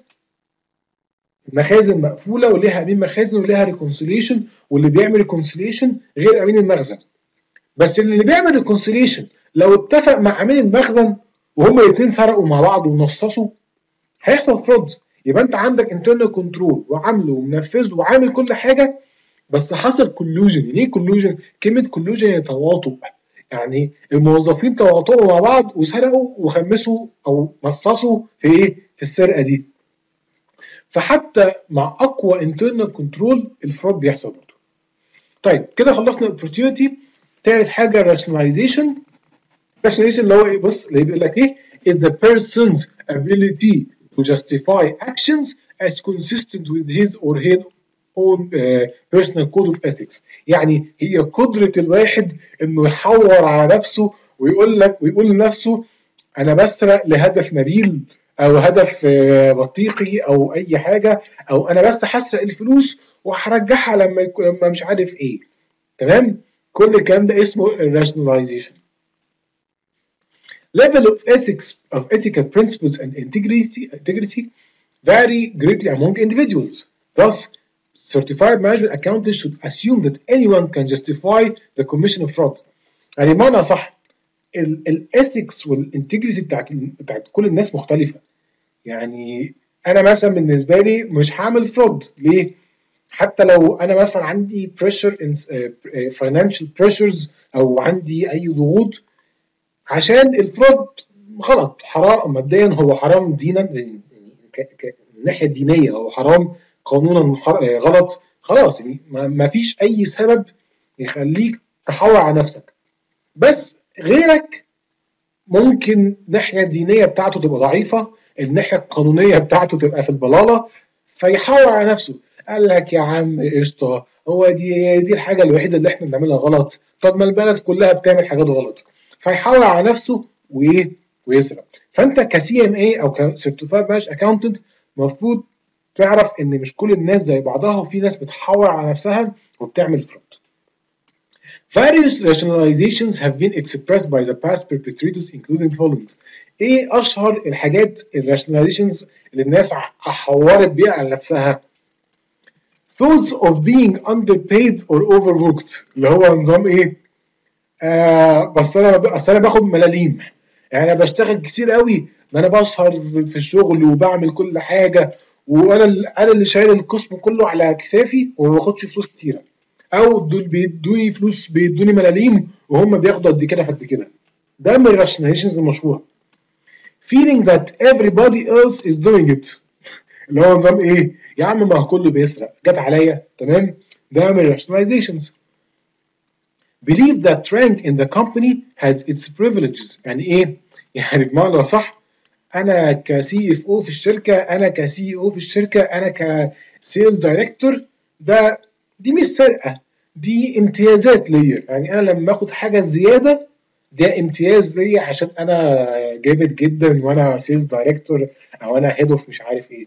Speaker 1: المخازن مقفوله وليها امين مخازن وليها ريكونسيليشن، واللي بيعمل ريكونسيليشن غير امين المخزن. بس اللي بيعمل ريكونسيليشن لو اتفق مع امين المخزن وهما الاثنين سرقوا مع بعض ونصصوا، هيحصل فراد. يبقى انت عندك انترنال كنترول وعامله ومنفذه وعامل كل حاجه، بس حصل كولوجن. يعني ايه كولوجن؟ كلمه كولوجن يعني تواطؤ. يعني الموظفين تواطؤوا مع بعض وسرقوا وخمسوا او مصصوا في ايه؟ في السرقه دي. فحتى مع اقوى انترنال كنترول الفرود بيحصل برضه. طيب كده خلصنا الاوبورتيونيتي. تالت حاجه الراشناليزيشن. الراشناليزيشن اللي هو ايه؟ بص اللي بيقول لك ايه؟ is the person's ability to justify actions as consistent with his or her own uh, personal code of ethics. يعني هي قدرة الواحد انه يحور على نفسه ويقول لك ويقول لنفسه انا بسرق لهدف نبيل او هدف بطيقي او اي حاجه، او انا بس هسرق الفلوس وهرجعها لما يكون لما مش عارف ايه. تمام؟ كل الكلام ده اسمه rationalization. Level of ethics of ethical principles and integrity integrity vary greatly among individuals. Thus, certified management accountants should assume that anyone can justify the commission of fraud. يعني معنى صح الاثكس والانتجريتي بتاعت بتاعت كل الناس مختلفه. يعني انا مثلا بالنسبه لي مش هعمل فرود. ليه؟ حتى لو انا مثلا عندي بريشر فاينانشال بريشرز او عندي اي ضغوط، عشان الفرود غلط حرام مبدئيا، هو حرام دينا من الناحيه الدينيه، هو حرام قانونا غلط خلاص. يعني ما فيش اي سبب يخليك تحور على نفسك. بس غيرك ممكن الناحيه الدينيه بتاعته تبقى ضعيفه، الناحيه القانونيه بتاعته تبقى في البلاله، فيحاور على نفسه. قال لك يا عم قشطه، هو دي دي الحاجه الوحيده اللي احنا بنعملها غلط، طب ما البلد كلها بتعمل حاجات غلط، فيحاور على نفسه وايه ويسرق. فانت كسي ام اي او كسيرتيفايد مانج اكاونتنت المفروض تعرف ان مش كل الناس زي بعضها، وفي ناس بتحور على نفسها وبتعمل فرود. Various rationalizations have been expressed by the past perpetrators including the following. ايه اشهر الحاجات الراشناليزيشنز اللي الناس حورت بيها على نفسها؟ thoughts of being underpaid or overworked، اللي هو نظام ايه؟ آه بس انا بس انا باخد ملاليم، يعني انا بشتغل كتير قوي، ده انا بسهر في الشغل وبعمل كل حاجه، وانا انا اللي شايل القسم كله على كتافي وما باخدش فلوس كتيره، او دول بيدوني فلوس بيدوني ملاليم وهم بياخدوا قد كده قد كده. ده من الراشناليزيشنز المشهوره. feeling that everybody else is doing it، اللي هو نظام ايه؟ يا عم ما هو كله بيسرق، جت عليا. تمام؟ ده من الراشناليزيشنز. believe that rank in the company has its privileges. يعني ايه؟ يعني بمعنى صح، انا كسي اف او في الشركه، انا كسي او في الشركه، انا كسيلز دايركتور، ده دي مش سرقه، دي امتيازات ليا. يعني انا لما اخد حاجه زياده ده امتياز ليا عشان انا جامد جدا وانا سيلز دايركتور او انا هيد اوف مش عارف ايه.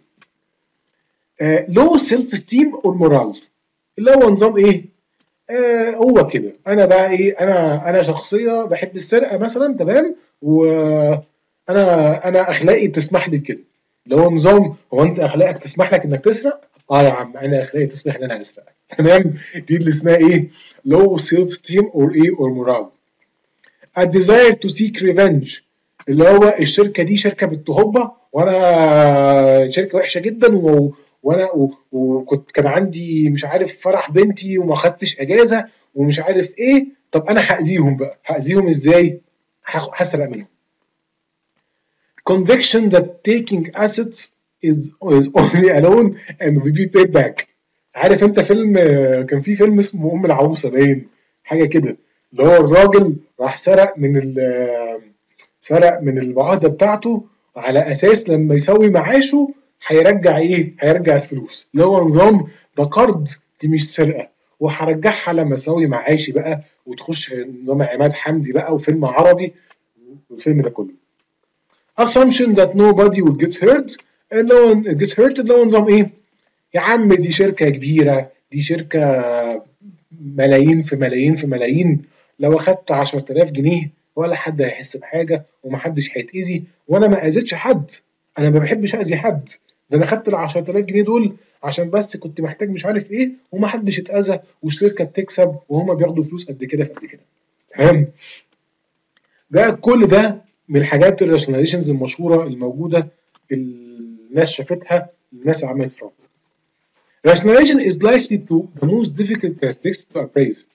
Speaker 1: لو سيلف ستيم اور مورال، اللي هو نظام ايه؟ آه هو كده انا بقى ايه، انا انا شخصيه بحب السرقه مثلا، تمام، وانا انا اخلاقي تسمح لي بكده. اللي هو نظام، هو انت اخلاقك تسمح لك انك تسرق؟ اه يا عم انا اخلاقي تسمح لي ان انا اسرق. تمام؟ دي اللي اسمها ايه؟ low self esteem or ايه or moral. a desire to seek revenge، اللي هو الشركه دي شركه بالتهبه وانا شركه وحشه جدا، و... وانا و... وكنت كان عندي مش عارف فرح بنتي وما خدتش اجازه ومش عارف ايه، طب انا هاذيهم بقى. هاذيهم ازاي؟ هسرق منهم. conviction that taking assets is, is only alone and will be paid back. عارف انت فيلم، كان في فيلم اسمه ام العروسه باين حاجه كده، اللي هو الراجل راح سرق من سرق من المعاهده بتاعته على اساس لما يسوي معاشه هيرجع ايه؟ هيرجع الفلوس، اللي هو نظام ده قرض، دي مش سرقه، وهرجعها لما اسوي معاشي بقى، وتخش نظام عماد حمدي بقى وفيلم عربي والفيلم ده كله. assumption that nobody will get hurt، اللي هو get hurt اللي هو نظام ايه؟ يا عم دي شركه كبيره، دي شركه ملايين في ملايين في ملايين، لو اخدت عشرة آلاف جنيه ولا حد هيحس بحاجه ومحدش هيتاذي، وانا ما اذيتش حد، انا ما بحبش اذي حد، ده انا خدت ال عشرة آلاف جنيه دول عشان بس كنت محتاج مش عارف ايه، ومحدش اتاذى، والشركه بتكسب وهما بياخدوا فلوس قد كده في قد كده. تمام؟ ده كل ده من الحاجات الراشناليزيشنز المشهوره الموجوده الناس شافتها، الناس عملت فرق. Rationalization is likely to the most difficult characteristics to appraise.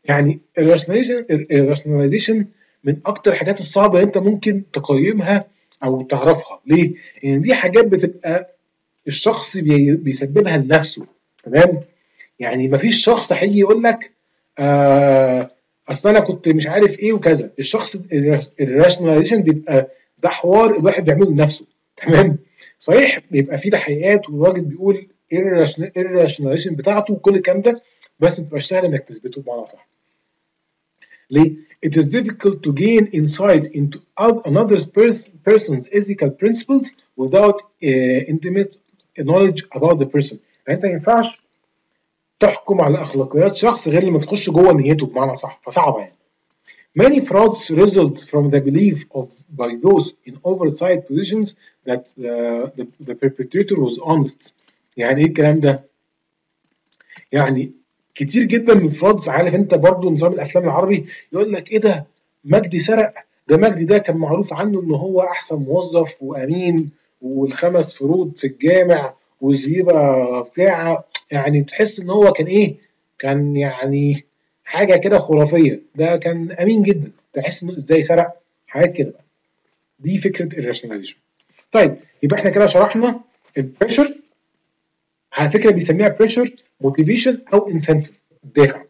Speaker 1: يعني الراشناليزيشن الراشناليزيشن من اكتر الحاجات الصعبه اللي انت ممكن تقيمها او تعرفها. ليه؟ لان يعني دي حاجات بتبقى الشخص بي بيسببها لنفسه. تمام؟ يعني مفيش شخص هيجي يقول لك آه اصل انا كنت مش عارف ايه وكذا. الشخص الراشناليزيشن بيبقى ده حوار الواحد بيعمله لنفسه. تمام؟ صحيح بيبقى فيه تحقيقات والراجل بيقول ايه الراشناليزيشن بتاعته وكل الكلام ده، بس ما بتبقاش سهل انك تثبته بمعنى صح. ليه؟ It is difficult to gain insight into another person's ethical principles without uh, intimate knowledge about the person. يعني انت ما ينفعش تحكم على اخلاقيات شخص غير لما تخش جوه نيته بمعنى صح، فصعبه يعني. Many frauds result from the belief of by those in oversight positions that uh, the, the perpetrator was honest. يعني ايه الكلام ده؟ يعني كتير جدا من فرودز، عارف انت برضو نظام الافلام العربي يقول لك ايه ده مجدي سرق، ده مجدي ده كان معروف عنه ان هو احسن موظف وامين والخمس فروض في الجامع والزيبه بتاعه، يعني بتحس ان هو كان ايه، كان يعني حاجه كده خرافيه، ده كان امين جدا، تحس انه ازاي سرق، حاجات كده. دي فكره الراشناليزيشن. طيب يبقى احنا كده شرحنا البريشر، على فكره بنسميها بريشر موتيفيشن او انسنتيف، الدافع.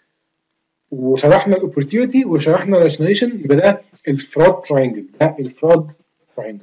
Speaker 1: وشرحنا الاوبورتيونيتي وشرحنا الراشناليزيشن، يبقى ده الفراد تراينجل، ده الفراد تراينجل.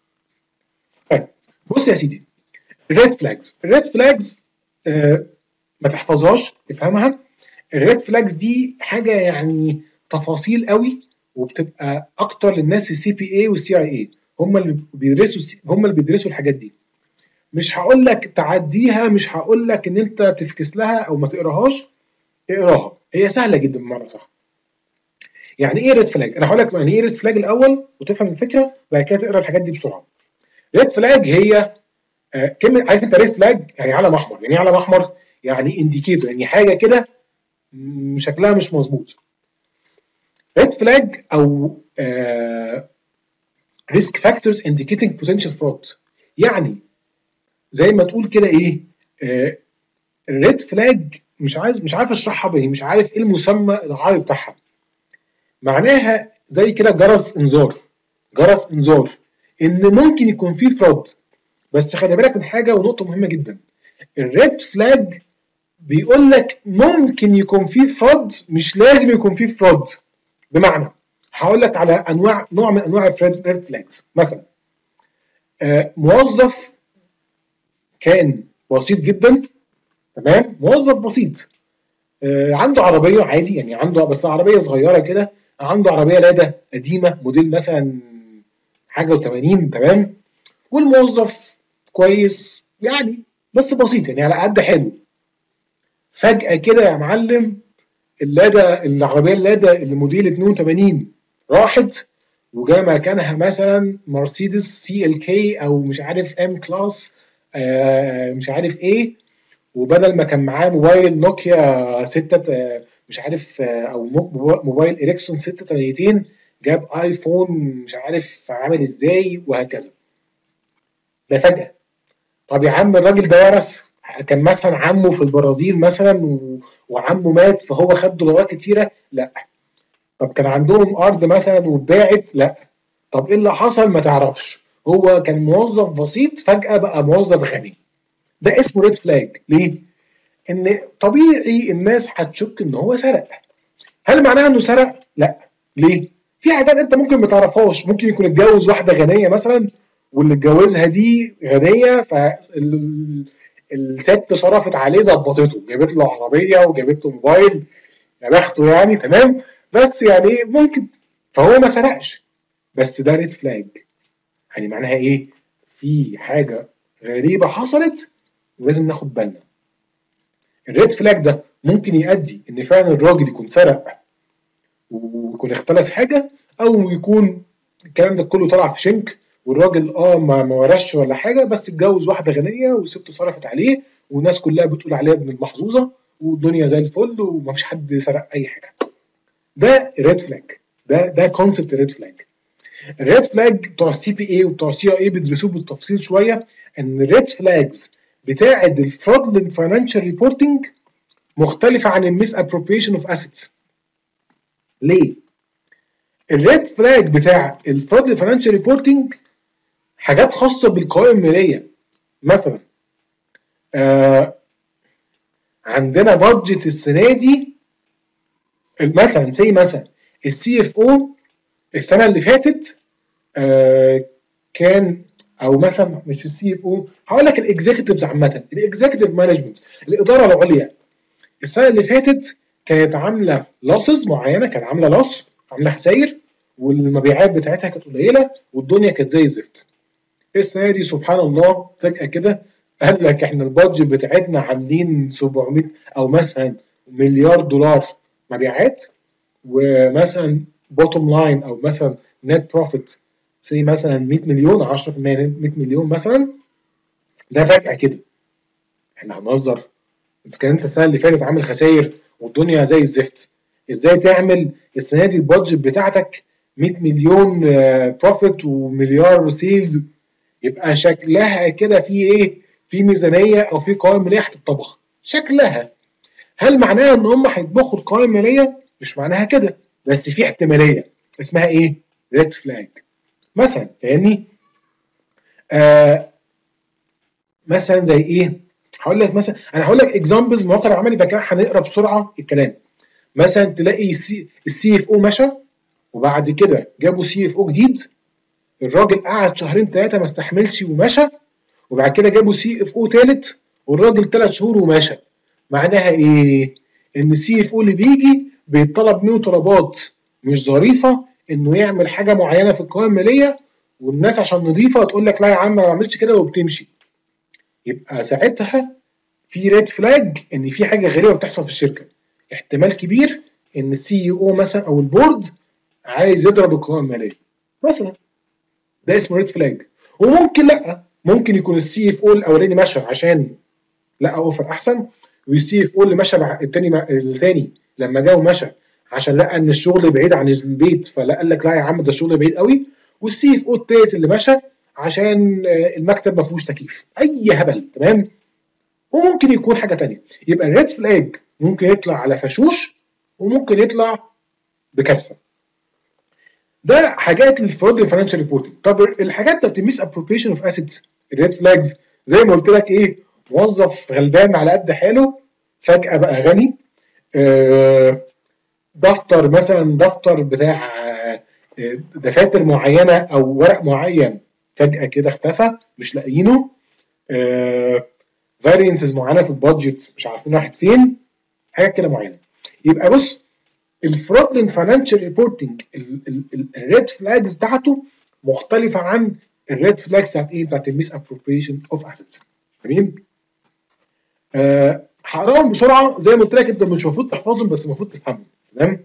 Speaker 1: طيب بص يا سيدي، الريد فلاجز، الريد فلاجز آه ما تحفظهاش، افهمها. الريد فلاجز دي حاجه يعني تفاصيل قوي، وبتبقى اكتر للناس السي بي اي والسي اي اي، هم اللي بيدرسوا هم اللي بيدرسوا الحاجات دي. مش هقول لك تعديها، مش هقول لك ان انت تفكس لها او ما تقراهاش، اقراها، هي سهله جدا بمعنى صح. يعني ايه ريد فلاج؟ انا هقول لك يعني ايه ريد فلاج الاول وتفهم الفكره، بعد كده تقرا الحاجات دي بسرعه. ريد فلاج هي آه كلمه، عارف انت ريد فلاج يعني علم احمر، يعني ايه علم احمر؟ يعني انديكيتور، يعني حاجه كده شكلها مش مظبوط. ريد فلاج او ريسك فاكتورز انديكيتنج بوتنشال فرود، يعني زي ما تقول كده ايه، آه الريد فلاج مش عايز مش عارف اشرحها بايه، مش عارف ايه المسمى العربي بتاعها. معناها زي كده جرس انذار، جرس انذار ان ممكن يكون فيه فرود. بس خلي بالك من حاجه ونقطه مهمه جدا، الريد فلاج بيقول لك ممكن يكون فيه فرود، مش لازم يكون فيه فرود. بمعنى هقول لك على انواع نوع من انواع الريد فلاجز. مثلا آه موظف كان بسيط جدا، تمام، موظف بسيط آه عنده عربيه عادي، يعني عنده بس عربيه صغيره كده، عنده عربيه لادا قديمه موديل مثلا حاجه وتمانين، تمام، والموظف كويس يعني بس بسيط، يعني على قد حلو. فجاه كده يا معلم اللادا، العربيه اللادا اللي موديل اتنين وتمانين راحت، وجاء مكانها مثلا مرسيدس سي ال كي او مش عارف ام كلاس آه مش عارف ايه، وبدل ما كان معاه موبايل نوكيا ستة آه مش عارف آه او موبايل اريكسون ستة تمانين، جاب ايفون مش عارف عامل ازاي، وهكذا. ده فجأة. طب يا عم الراجل ده ورث، كان مثلا عمه في البرازيل مثلا وعمه مات فهو خد دولارات كتيره؟ لا. طب كان عندهم ارض مثلا واتباعت؟ لا. طب ايه اللي حصل؟ ما تعرفش. هو كان موظف بسيط فجأة بقى موظف غني. ده اسمه ريد فلاج. ليه؟ ان طبيعي الناس هتشك ان هو سرق. هل معناها انه سرق؟ لا. ليه؟ في حاجات انت ممكن ما تعرفهاش، ممكن يكون اتجوز واحده غنيه مثلا، واللي اتجوزها دي غنيه، فالست صرفت عليه، ظبطته، جابت له عربيه وجابت له موبايل، يا بخته يعني، تمام. بس يعني ممكن، فهو ما سرقش، بس ده ريد فلاج. يعني معناها ايه؟ في حاجه غريبه حصلت ولازم ناخد بالنا. الريد فلاج ده ممكن يؤدي ان فعلا الراجل يكون سرق ويكون اختلس حاجه، او يكون الكلام ده كله طلع في شنك، والراجل اه ما ما ورثش ولا حاجه، بس اتجوز واحده غنيه والست صرفت عليه، والناس كلها بتقول عليه ابن المحظوظه، والدنيا زي الفل ومفيش حد سرق اي حاجه. ده ريد فلاج، ده ده كونسبت ريد فلاج. الريد فلاج بتوع السي بي اي وبتوع السي اي بيدرسوه بالتفصيل شويه، ان الريد فلاجز بتاعه الفرودلنت فاينانشال ريبورتنج مختلفه عن الميس ابروبريشن اوف اسيتس. ليه؟ الريد فلاج بتاع الفرودلي فاينانشال ريبورتنج حاجات خاصه بالقوائم الماليه. مثلا آه عندنا بادجت السنه دي، مثلا زي مثلا السي اف او السنه اللي فاتت آه كان، او مثلا مش السي اف او، هقول لك الاكزيكتيفز عامه، الاكزيكتيف مانجمنت، الاداره العليا السنه اللي فاتت كانت عامله لوسز معينه، كانت عامله لوس، عامله خسائر، والمبيعات بتاعتها كانت قليله والدنيا كانت زي الزفت. السنه دي سبحان الله فجاه كده قال لك احنا البادجت بتاعتنا عاملين سبعمية او مثلا مليار دولار مبيعات، ومثلا بوتوم لاين او مثلا نت بروفيت زي مثلا مية مليون، عشرة في المية مية مليون مثلا. ده فجاه كده احنا هنهزر؟ اذا كان انت السنه اللي فاتت عامل خسائر والدنيا زي الزفت، ازاي تعمل السنه دي البادجت بتاعتك مية مليون بروفيت ومليار سيلز؟ يبقى شكلها كده في ايه؟ في ميزانيه او في قوائم ماليه هتطبخ شكلها. هل معناها ان هم هيطبخوا القوائم الماليه؟ مش معناها كده، بس في احتماليه اسمها ايه؟ ريد فلاج مثلا. فاهمني؟ آه مثلا زي ايه؟ هقول لك مثلا، انا هقول لك اكزامبلز مواقع العمل يبقى كده هنقرا بسرعه الكلام. مثلا تلاقي السي اف او مشى، وبعد كده جابوا سي اف او جديد، الراجل قعد شهرين ثلاثه ما استحملش ومشى، وبعد كده جابوا سي اف او ثالث والراجل ثلاث شهور ومشى. معناها ايه؟ ان السي اف او اللي بيجي بيطلب منه طلبات مش ظريفه، انه يعمل حاجه معينه في القوائم الماليه، والناس عشان نظيفه تقول لك لا يا عم ما بعملش كده وبتمشي. يبقى ساعتها في ريد فلاج ان في حاجه غريبه بتحصل في الشركه. احتمال كبير ان السي او مثلا او البورد عايز يضرب القوائم الماليه مثلا. ده اسمه ريد فلاج. وممكن لا، ممكن يكون السي اف او الاولاني مشى عشان لقى اوفر احسن، والسي اف او اللي مشى الثاني الثاني لما جه ومشى عشان لقى ان الشغل بعيد عن البيت، فلا قال لك لا يا عم ده الشغل بعيد قوي، والسي اف او الثالث اللي مشى عشان المكتب ما فيهوش تكييف. اي هبل. تمام؟ وممكن يكون حاجه ثانيه. يبقى الريد فلاج ممكن يطلع على فشوش وممكن يطلع بكارثه. ده حاجات للفرود الفاينانشال ريبورتنج. طب الحاجات بتاعت الميس ابروبريشن اوف اسيتس، الريد فلاجز، زي ما قلت لك ايه؟ موظف غلبان على قد حاله فجاه بقى غني. آه دفتر مثلا، دفتر بتاع آه دفاتر معينه او ورق معين فجاه كده اختفى مش لاقيينه. آه فارينسز معينه في البادجت مش عارفين راحت فين، حاجات كده معينه. يبقى بص، الفرودلنت فاينانشال ريبورتنج الريد فلاجز بتاعته مختلفه عن الريد فلاجز بتاعت ايه؟ بتاعت الميس ابروبريشن اوف اسيتس. جميل؟ آه هقراهم بسرعه زي ما قلت لك، انت مش المفروض تحفظهم بس المفروض تفهمهم. تمام؟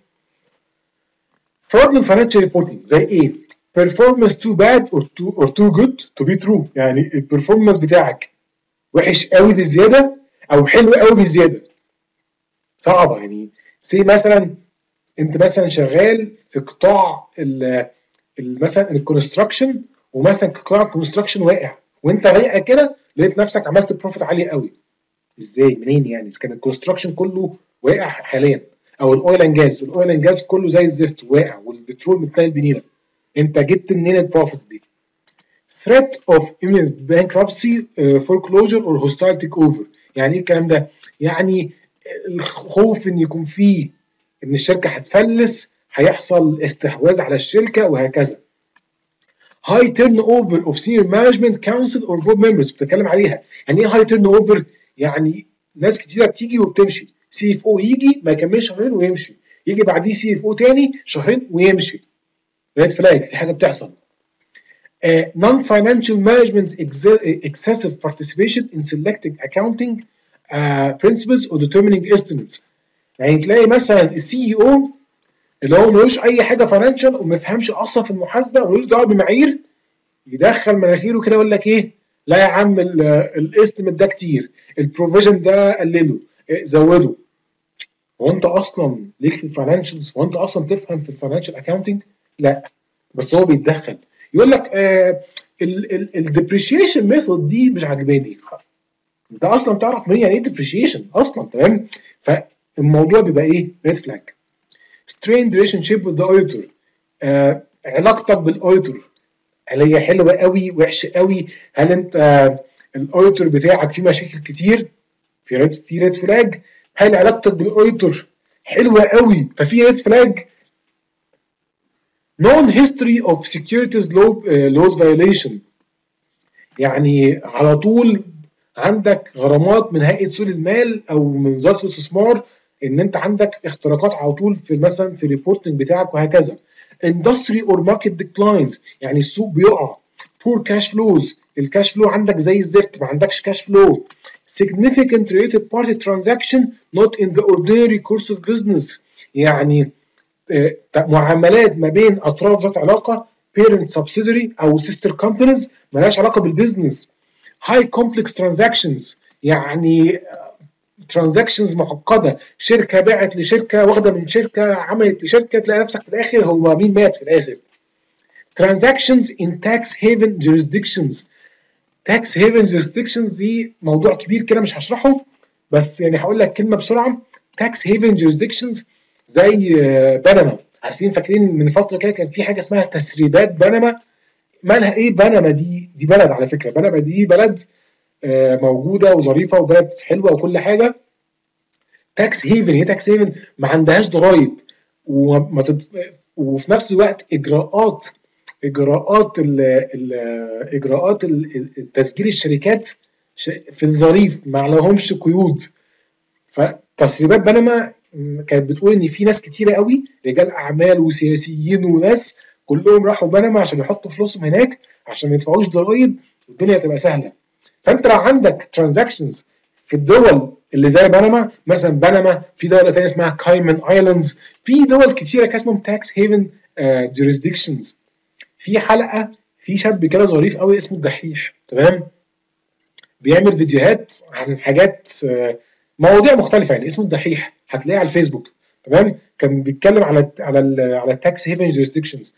Speaker 1: fraudulent financial reporting زي ايه؟ performance too bad or too or too good to be true. يعني البرفورمانس بتاعك وحش قوي بزياده او حلو قوي بزياده. صعبه يعني. سي مثلا انت مثلا شغال في قطاع ال مثلا الكونستراكشن، ومثلا قطاع الكونستراكشن واقع، وانت رايقه كده لقيت نفسك عملت بروفيت عالي قوي. ازاي؟ منين يعني؟ اذا كان الكونستراكشن كله واقع حاليا، او الاويل اند جاز، الاويل اند جاز كله زي الزفت واقع، والبترول متنقل بنيله، انت جبت منين البروفيتس دي؟ threat of imminent bankruptcy, uh, foreclosure or hostile takeover. يعني ايه الكلام ده؟ يعني الخوف ان يكون فيه ان الشركه هتفلس، هيحصل استحواذ على الشركه وهكذا. high turnover of senior management council or board members بتتكلم عليها. يعني ايه high turnover؟ يعني ناس كتيره بتيجي وبتمشي. سي اف او يجي ما يكملش شهرين ويمشي، يجي بعديه سي اف او تاني شهرين ويمشي. ريد فلاج، في حاجه بتحصل. Uh, non-financial management excessive participation in selecting accounting uh, principles or determining estimates. يعني تلاقي مثلا السي اي او اللي هو ملوش اي حاجه فاينانشال وما يفهمش اصلا في المحاسبه وملوش دعوه بمعايير، يدخل مناخيره كده يقول لك ايه؟ لا يا عم الاستيميت ده كتير، البروفيجن ده قلله، زوده. هو انت اصلا ليك في الفاينانشالز؟ هو انت اصلا تفهم في الفاينانشال اكاونتنج؟ لا، بس هو بيتدخل يقول لك آه الديبريشيشن ميثود دي مش عاجباني. انت اصلا تعرف منين يعني ايه ديبريشيشن اصلا؟ تمام؟ فالموضوع بيبقى ايه؟ ريد فلاج. strained relationship with the auditor. آه علاقتك بالاوديتور، هل هي حلوه قوي وحشه قوي؟ هل انت آه الاوديتور بتاعك فيه مشاكل كتير، في ريد في ريد فلاج؟ هل علاقتك بالاوديتور حلوه قوي ففي ريد فلاج؟ known history of securities law uh, laws violation، يعني على طول عندك غرامات من هيئه سوق المال او من وزاره الاستثمار ان انت عندك اختراقات على طول في مثلا في الريبورتنج بتاعك وهكذا. industry or market declines، يعني السوق بيقع. poor cash flows، الكاش فلو عندك زي الزفت، ما عندكش كاش فلو. significant related party transaction not in the ordinary course of business، يعني معاملات ما بين اطراف ذات علاقه parent subsidiary او sister companies مالهاش علاقه بالبيزنس. high complex transactions، يعني ترانزاكشنز معقده، شركه باعت لشركه، واخده من شركه، عملت لشركه، تلاقي نفسك في الاخر هو مين مات في الاخر. transactions in tax haven jurisdictions. tax haven jurisdictions دي موضوع كبير كده مش هشرحه، بس يعني هقول لك كلمه بسرعه. tax haven jurisdictions زي بنما، عارفين فاكرين من فتره كده كان في حاجه اسمها تسريبات بنما؟ مالها ايه بنما دي؟ دي بلد على فكره، بنما دي بلد موجوده وظريفه وبلد حلوه وكل حاجه. تاكس هيفن، هي تاكس هيفن ما عندهاش ضرايب وما تد... وفي نفس الوقت اجراءات اجراءات ال ال اجراءات ال تسجيل الشركات في الظريف، ما لهمش قيود. فتسريبات بنما كانت بتقول ان في ناس كتيره قوي، رجال اعمال وسياسيين وناس، كلهم راحوا بنما عشان يحطوا فلوسهم هناك عشان ما يدفعوش ضرايب والدنيا تبقى سهله. فانت لو عندك ترانزاكشنز في الدول اللي زي بنما، مثلا بنما، في دوله ثانيه اسمها كايمن ايلاندز، في دول كتيره كان اسمهم تاكس هيفن جوريسديكشنز. في حلقه في شاب كده ظريف قوي اسمه الدحيح، تمام، بيعمل فيديوهات عن حاجات uh, مواضيع مختلفه، يعني اسمه الدحيح، هتلاقيه على الفيسبوك، تمام. كان بيتكلم على على ال على التاكس هيفن جوريسديكشنز.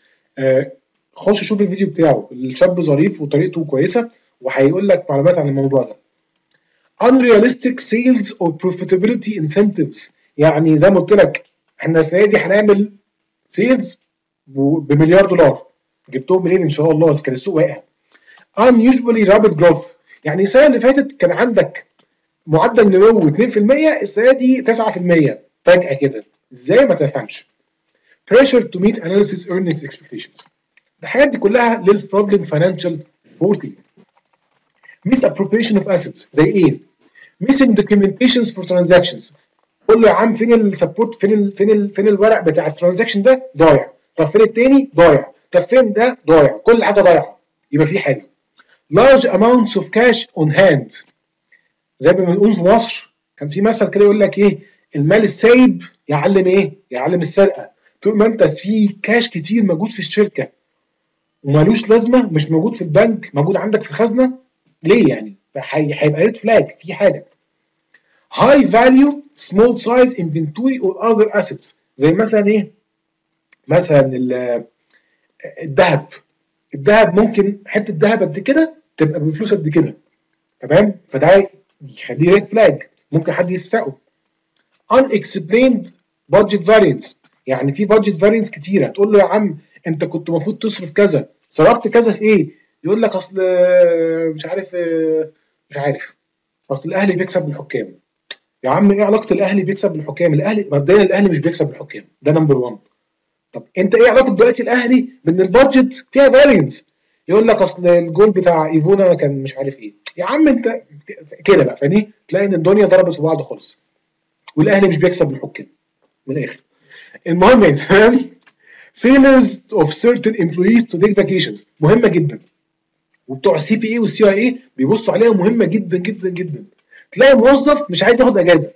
Speaker 1: خش شوف الفيديو بتاعه، الشاب ظريف وطريقته كويسه وهيقول لك معلومات عن الموضوع ده. unrealistic sales or profitability incentives، يعني زي ما قلت لك احنا السنه دي هنعمل سيلز بمليار دولار، جبتهم منين ان شاء الله؟ بس كان السوق واقع. unusually rapid growth، يعني السنه اللي فاتت كان عندك معدل نمو اثنين في المية، السنه دي تسعة في المية فجاه كده، ازاي ما تفهمش. pressure to meet analysis earnings expectations، الحاجات دي كلها للفرودلنت فاينانشال ريبورتنج. misappropriation of assets زي ايه؟ missing documentations for transactions، قول له يا عم فين السبورت، فين ال فين ال فين الورق بتاع الترانزاكشن ده؟ ضايع. طب فين التاني؟ ضايع. طب فين ده؟ ضايع. كل حاجه ضايعه، يبقى في حاجه. large amounts of cash on hand، زي ما بنقول في مصر كان في مثل كده يقول لك ايه؟ المال السايب يعلم ايه؟ يعلم السرقه. طول ما انت في كاش كتير موجود في الشركه ومالوش لازمه، مش موجود في البنك، موجود عندك في الخزنه، ليه يعني؟ هيبقى ريد فلاج في حاجه. high value small size inventory or other assets، زي مثلا ايه؟ مثلا الذهب. الذهب ممكن حته ذهب قد كده تبقى بفلوس قد كده، تمام؟ فده يخليه ريد فلاج، ممكن حد يسرقه. unexplained budget variance، يعني في budget variance كتيره، تقول له يا عم انت كنت المفروض تصرف كذا، صرفت كذا في ايه؟ يقول لك اصل مش عارف مش عارف اصل الاهلي بيكسب بالحكام. يا عم ايه علاقه الاهلي بيكسب بالحكام؟ الاهلي مبدئيا الاهلي مش بيكسب بالحكام، ده نمبر واحد. طب انت ايه علاقه دلوقتي الاهلي بان البادجت فيها فارينس؟ يقول لك اصل الجول بتاع ايفونا كان مش عارف ايه. يا عم انت كده بقى، فدي تلاقي ان الدنيا ضربت في بعض خالص، والاهلي مش بيكسب بالحكام من الاخر. المهم يعني تمام. failures of certain employees to take vacations مهمه جدا، وبتوع السي بي اي والسي اي اي بيبصوا عليها، مهمه جدا جدا جدا. تلاقي موظف مش عايز ياخد اجازه،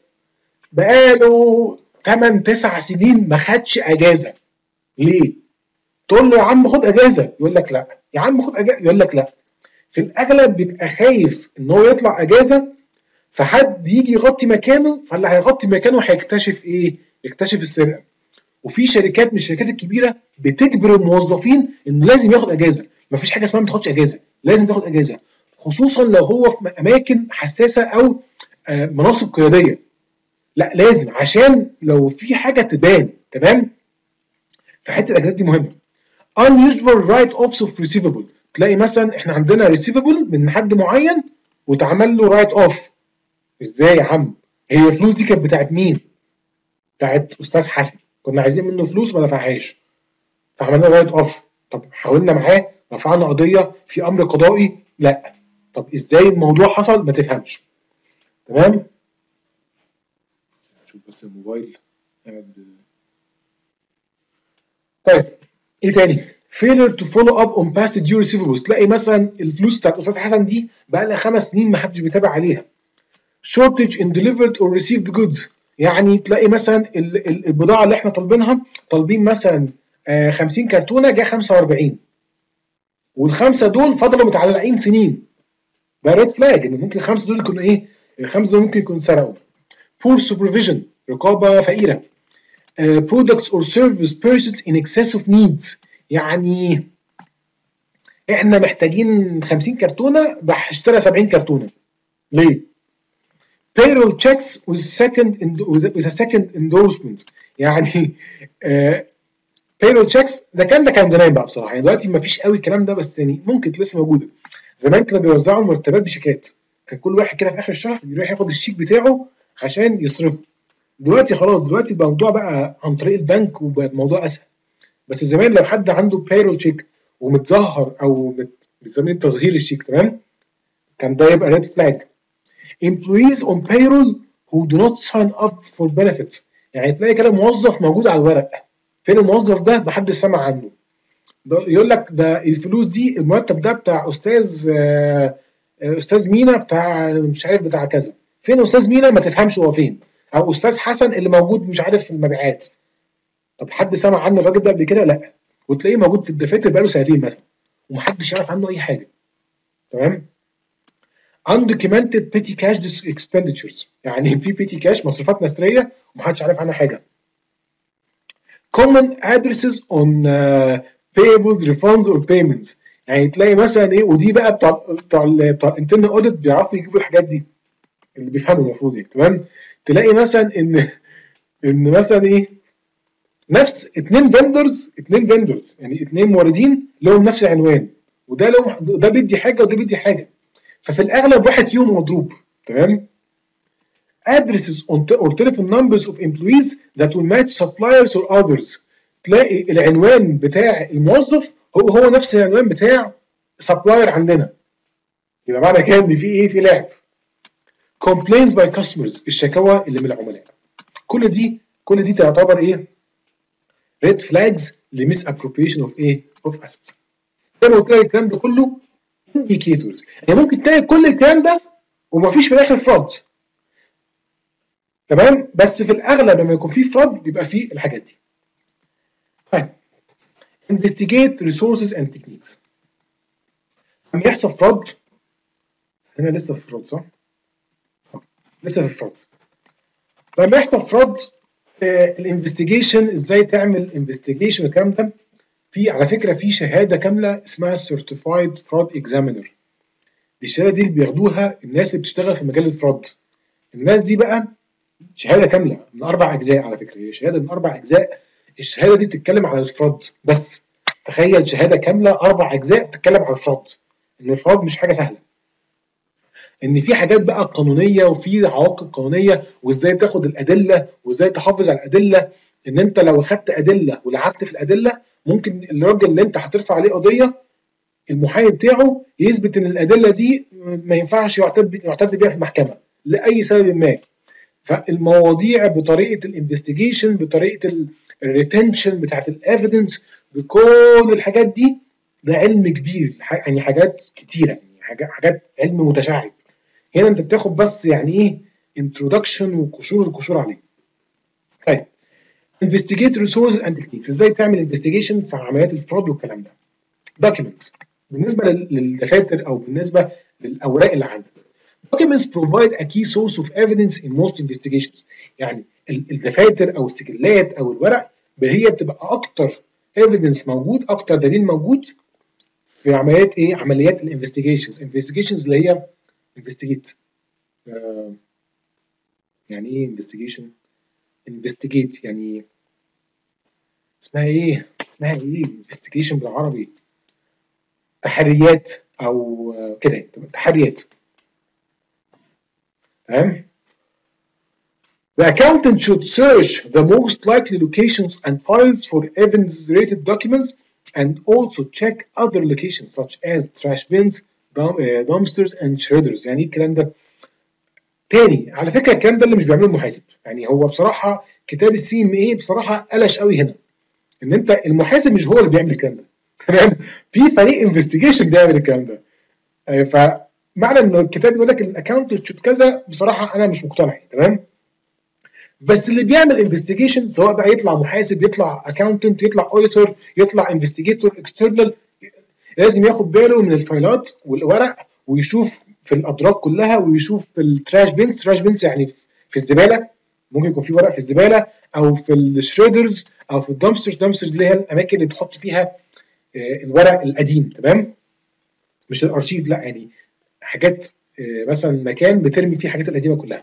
Speaker 1: بقاله ثمانية تسعة سنين ما خدش اجازه، ليه؟ تقول له يا عم خد اجازه، يقول لك لا. يا عم خد اجازه، يقول لك لا. في الاغلب بيبقى خايف ان هو يطلع اجازه فحد يجي يغطي مكانه، فاللي هيغطي مكانه هيكتشف ايه؟ يكتشف السرقه. وفي شركات من الشركات الكبيره بتجبر الموظفين انه لازم ياخد اجازه، مفيش حاجه اسمها ما تاخدش اجازه، لازم تاخد اجازه، خصوصا لو هو في اماكن حساسه او مناصب قياديه. لا لازم، عشان لو في حاجه تبان، تمام؟ فحته الاجازات دي مهمه. unusual write offs of receivable، تلاقي مثلا احنا عندنا receivable من حد معين واتعمل له رايت اوف. ازاي يا عم؟ هي الفلوس دي كانت بتاعت مين؟ بتاعت استاذ حسن، كنا عايزين منه فلوس ما دفعهاش فعملنا رايت اوف. طب حاولنا معاه، رفعنا قضيه في امر قضائي، لا. طب ازاي الموضوع حصل؟ ما تفهمش. تمام؟ شوف بس الموبايل. طيب ايه تاني؟ failure to follow up on past due receivables، تلاقي مثلا الفلوس بتاعت استاذ حسن دي بقى لها خمس سنين ما حدش بيتابع عليها. shortage in delivered or received goods، يعني تلاقي مثلا البضاعه اللي احنا طالبينها، طالبين مثلا خمسين كرتونه جه خمسة وأربعين، والخمسه دول فضلوا متعلقين سنين. ده ريد فلاج ان ممكن الخمسه دول يكونوا ايه؟ الخمسه دول ممكن يكونوا سرقوا. poor supervision، رقابه فقيره. uh, products or service purchased in excess of needs، يعني احنا محتاجين خمسين كرتونه راح اشترى سبعين كرتونه. ليه؟ payroll checks with second with a second endorsement، يعني uh, payroll checks ده كان ده كان زمان بقى بصراحه، يعني دلوقتي ما فيش قوي الكلام ده، بس يعني ممكن لسه موجوده. زمان كانوا بيوزعوا مرتبات بشيكات، كان كل واحد كده في اخر الشهر يروح ياخد الشيك بتاعه عشان يصرفه. دلوقتي خلاص، دلوقتي الموضوع بقى عن طريق البنك وبقى الموضوع اسهل. بس زمان لو حد عنده بايرول تشيك ومتظهر او بنسميه تظهير الشيك، تمام، كان ده يبقى ريد فلاج. employees on payroll who do not sign up for benefits، يعني تلاقي كده موظف موجود على الورق، فين الموظف ده؟ محدش سمع عنه. يقول لك ده الفلوس دي، المرتب ده بتاع استاذ آه استاذ مينا بتاع مش عارف بتاع كذا. فين استاذ مينا؟ ما تفهمش هو فين. او استاذ حسن اللي موجود مش عارف في المبيعات. طب حد سمع عن الراجل ده قبل كده؟ لا. وتلاقيه موجود في الدفاتر بقاله سنتين مثلا ومحدش يعرف عنه اي حاجه. تمام؟ undocumented petty cash expenditures، يعني في petty cash مصروفات نثريه ومحدش عارف عنها حاجه. common addresses on uh, payables refunds or payments، يعني تلاقي مثلا ايه، ودي بقى بتاع بتاع بتاع الانترنال اوديت بيعرفوا يجيبوا الحاجات دي، اللي بيفهموا المفروض يعني. تمام؟ تلاقي مثلا ان ان مثلا ايه، نفس اتنين فيندرز اتنين فيندرز يعني اتنين موردين لهم نفس العنوان، وده لهم ده بيدي حاجه وده بيدي حاجه، ففي الاغلب واحد فيهم مضروب. تمام؟ addresses on or telephone numbers of employees that will match suppliers or others، تلاقي العنوان بتاع الموظف هو هو نفس العنوان بتاع سبلاير عندنا، يبقى معنى كده ان في ايه، في لعب. complaints by customers، الشكاوى اللي من العملاء. كل دي كل دي تعتبر ايه؟ ريد فلاجز لميس ابروبريشن اوف ايه؟ اوف اسيتس. زي ما قلت لك الكلام ده كله indicators، يعني ممكن تلاقي كل الكلام ده ومفيش في الاخر فراد. تمام؟ بس في الاغلب لما يكون في فراد بيبقى فيه الحاجات دي. طيب investigate resources and techniques. لما يحصل فراد، هنا لسه في فراد صح؟ لسه في فراد. لما يحصل فراد الانفستيجيشن، ازاي تعمل انفستيجيشن والكلام ده، في على فكره في شهاده كامله اسمها سيرتيفايد فراد اكزامينر. دي الشهاده دي اللي بياخدوها الناس اللي بتشتغل في مجال الفراد. الناس دي بقى شهاده كامله من اربع اجزاء، على فكره هي شهاده من اربع اجزاء. الشهاده دي بتتكلم على الفراد بس. تخيل شهاده كامله اربع اجزاء بتتكلم على الفراد. ان الفراد مش حاجه سهله، ان في حاجات بقى قانونيه وفي عواقب قانونيه، وازاي تاخد الادله وازاي تحافظ على الادله. ان انت لو اخدت ادله ولعبت في الادله، ممكن الراجل اللي انت هترفع عليه قضيه المحامي بتاعه يثبت ان الادله دي ما ينفعش يعتد يعتد بيها في المحكمه لاي سبب ما. فالمواضيع بطريقه الانفستيجيشن، بطريقه الريتنشن بتاعت الافيدنس، بكل الحاجات دي، ده علم كبير، يعني حاجات كتيره، يعني حاجات علم متشعب. هنا انت بتاخد بس يعني ايه انترودكشن وقشور القشور عليه. طيب investigate resources and techniques، ازاي تعمل انفستيجيشن في عمليات الفراد والكلام ده. documents، بالنسبه للدفاتر او بالنسبه للاوراق اللي عندك. documents provide a key source of evidence in most investigations، يعني الدفاتر او السجلات او الورق هي بتبقى اكتر evidence موجود، اكتر دليل موجود في عمليات ايه؟ عمليات الانفستيجيشنز. انفستيجيشنز اللي هي investigate، آه يعني ايه investigation؟ investigate يعني اسمها ايه؟ اسمها ايه؟ انفستيجيشن بالعربي، تحريات او كده، تحريات. تمام؟ The accountant should search the most likely locations and files for evidence-related documents and also check other locations such as trash bins, dumpsters and shredders. يعني ايه الكلام ده؟ تاني على فكره الكلام ده اللي مش بيعمله المحاسب، يعني هو بصراحه كتاب السي ام اي بصراحه قلش قوي هنا، ان انت المحاسب مش هو اللي بيعمل الكلام ده. تمام؟ في فريق انفستيجيشن بيعمل الكلام ده. فمعنى ان الكتاب يقول لك الاكونت شوت كذا، بصراحه انا مش مقتنع. تمام؟ بس اللي بيعمل انفستيجيشن سواء بقى يطلع محاسب، يطلع اكاونتنت، يطلع اوديتور، يطلع انفستيجيتور اكسترنال، لازم ياخد باله من الفايلات والورق ويشوف في الادراج كلها، ويشوف في التراش بينز. تراش بينز يعني في الزباله، ممكن يكون في ورق في الزباله، او في الشريدرز، او في الدمسترز. دمسترز اللي هي الاماكن اللي بتحط فيها الورق القديم. تمام؟ مش الارشيف، لا، يعني حاجات مثلا مكان بترمي فيه الحاجات القديمه كلها.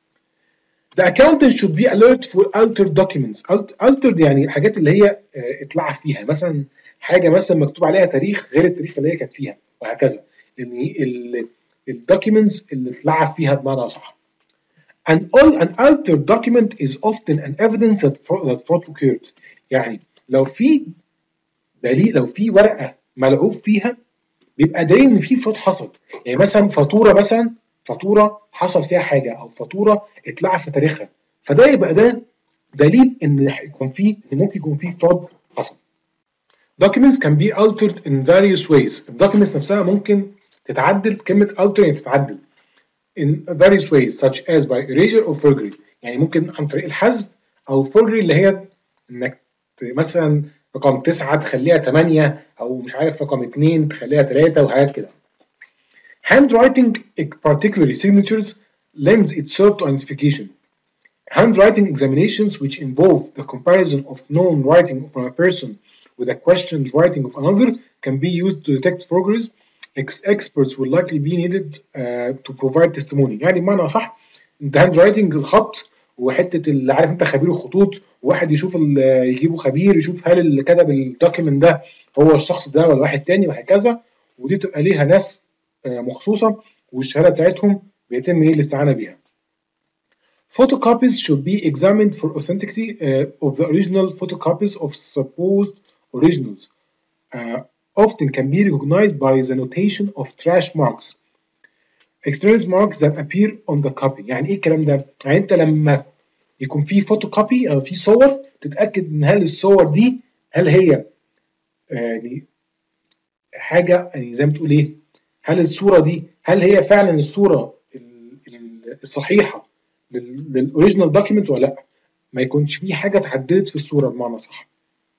Speaker 1: The accountant should be alert for altered documents. altered يعني الحاجات اللي هي اتلعب فيها، مثلا حاجه مثلا مكتوب عليها تاريخ غير التاريخ اللي هي كانت فيها، وهكذا. يعني الدوكيومنتس اللي اتلعب فيها بمعنى اصح. And all an altered document is often an evidence that that fraud occurred. يعني لو في دليل، لو في ورقه ملعوب فيها، بيبقى دليل ان في فرود حصل. يعني مثلا فاتوره، مثلا فاتوره حصل فيها حاجه، او فاتوره اتلعب في تاريخها، فده يبقى ده دليل ان يكون في، ان ممكن يكون في فرود حصل. Documents can be altered in various ways. الدوكيومنتس نفسها ممكن تتعدل. كلمه alter يعني تتعدل. in various ways such as by erasure or forgery. يعني ممكن عن طريق الحذف، او forgery اللي هي انك مثلا رقم تسعة تخليها تمانية، او مش عارف رقم اتنين تخليها تلاتة، وحاجات كده. Handwriting, particularly signatures, lends itself to identification. Handwriting examinations, which involve the comparison of known writing from a person with a questioned writing of another, can be used to detect forgeries. Experts will likely be needed uh, to provide testimony. يعني بمعنى صح، انت هاند رايتنج الخط، وحته اللي عارف انت خبير الخطوط، وواحد يشوف يجيبوا خبير يشوف هل اللي كتب الدوكيمنت ده هو الشخص ده ولا واحد تاني، وهكذا. ودي تبقى ليها ناس مخصوصه، والشهاده بتاعتهم بيتم ايه الاستعانه بيها. Photocopies should be examined for authenticity uh, of the original photocopies of supposed originals. Uh, often can be recognized by the notation of trash marks. Extraneous marks that appear on the copy. يعني ايه الكلام ده؟ يعني انت لما يكون في فوتوكوبي او في صور، تتاكد ان هل الصور دي هل هي يعني حاجه، يعني زي ما تقول ايه، هل الصوره دي هل هي فعلا الصوره الصحيحه للاوريجينال دوكيمنت ولا لا؟ ما يكونش في حاجه اتعدلت في الصوره بمعنى صح.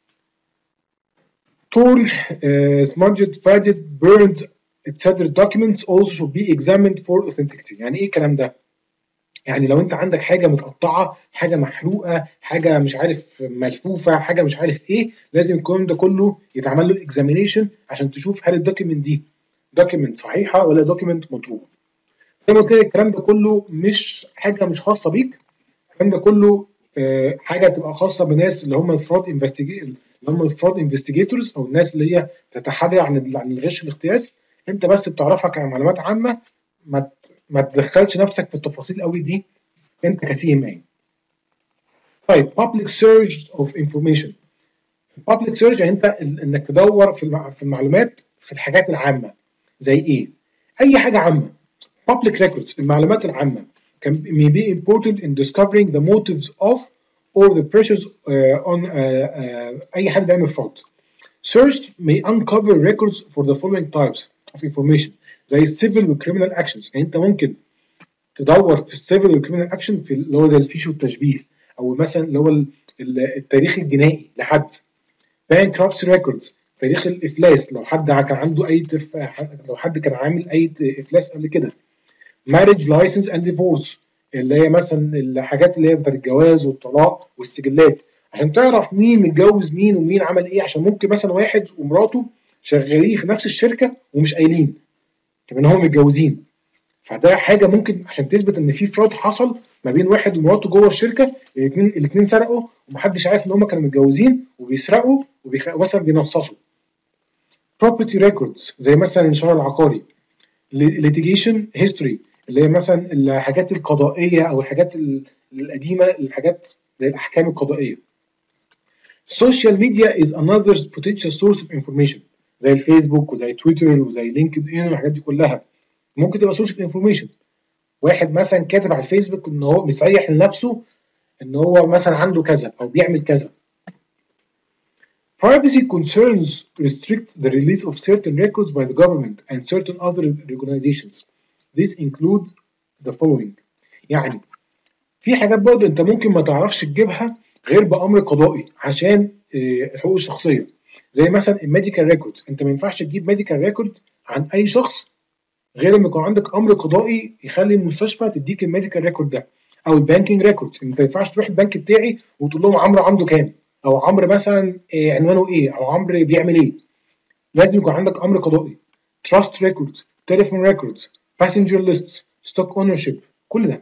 Speaker 1: torn, uh, smudged, faded, burned, et cetera documents also should be examined for authenticity. يعني ايه الكلام ده؟ يعني لو انت عندك حاجه متقطعه، حاجه محروقه، حاجه مش عارف ملفوفه، حاجه مش عارف ايه، لازم الكلام ده كله يتعمل له اكزامينيشن عشان تشوف هل الدوكيمنت دي دوكيمنت صحيحه ولا دوكيمنت مضروبه. زي ما قلت لك الكلام ده كله مش حاجه مش خاصه بيك، الكلام ده كله آه حاجه تبقى خاصه بناس اللي هم الفراد انفستيجيتور، اللي هم الفراد انفستيجيتورز، او الناس اللي هي تتحرى عن عن الغش والاختياس. انت بس بتعرفها كمعلومات عامه، ما ما تدخلش نفسك في التفاصيل قوي دي انت كسي ام اي. طيب public search of information. public search يعني انت انك تدور في في المعلومات في الحاجات العامه. زي ايه؟ اي حاجه عامه. public records المعلومات العامه can may be important in discovering the motives of or the pressures uh, on uh, uh, اي حد بيعمل fraud. Search may uncover records for the following types of information زي civil و criminal actions. يعني انت ممكن تدور في السيفل والكريمنال اكشن في اللي هو زي الفيش والتشبيه، او مثلا اللي هو التاريخ الجنائي لحد. bankruptcy records تاريخ الافلاس، لو حد كان عنده اي تف... لو حد كان عامل اي افلاس قبل كده. marriage license and divorce اللي هي مثلا الحاجات اللي هي بتاعت الجواز والطلاق والسجلات، عشان تعرف مين متجوز مين ومين عمل ايه، عشان ممكن مثلا واحد ومراته شغالين في نفس الشركه ومش قايلين كمان هم متجوزين، فده حاجه ممكن عشان تثبت ان في فراد حصل ما بين واحد ومراته جوه الشركه، الاثنين الاثنين سرقوا ومحدش عارف ان هم كانوا متجوزين وبيسرقوا ومثلا بينصصوا. property records زي مثلا الانشار العقاري. litigation history اللي هي مثلا الحاجات القضائيه او الحاجات القديمه، الحاجات زي الاحكام القضائيه. social media is another potential source of information زي الفيسبوك وزي تويتر وزي لينكد ان والحاجات دي كلها ممكن تبقى source of information. واحد مثلا كاتب على الفيسبوك ان هو مسيح لنفسه ان هو مثلا عنده كذا او بيعمل كذا. Privacy concerns restrict the release of certain records by the government and certain other organizations. These include the following. يعني في حاجات برضه انت ممكن ما تعرفش تجيبها غير بأمر قضائي عشان الحقوق الشخصية. زي مثلا الميديكال ريكوردز، انت ما ينفعش تجيب ميديكال ريكورد عن اي شخص غير لما يكون عندك امر قضائي يخلي المستشفى تديك الميديكال ريكورد ده. او البانكينج ريكوردز، انت ما ينفعش تروح البنك بتاعي وتقول لهم عمرو عنده كام، او عمرو مثلا إيه عنوانه ايه، او عمرو بيعمل ايه. لازم يكون عندك امر قضائي. تراست ريكوردز، تليفون ريكوردز، باسنجر ليستس، ستوك اونرشيب، كل ده.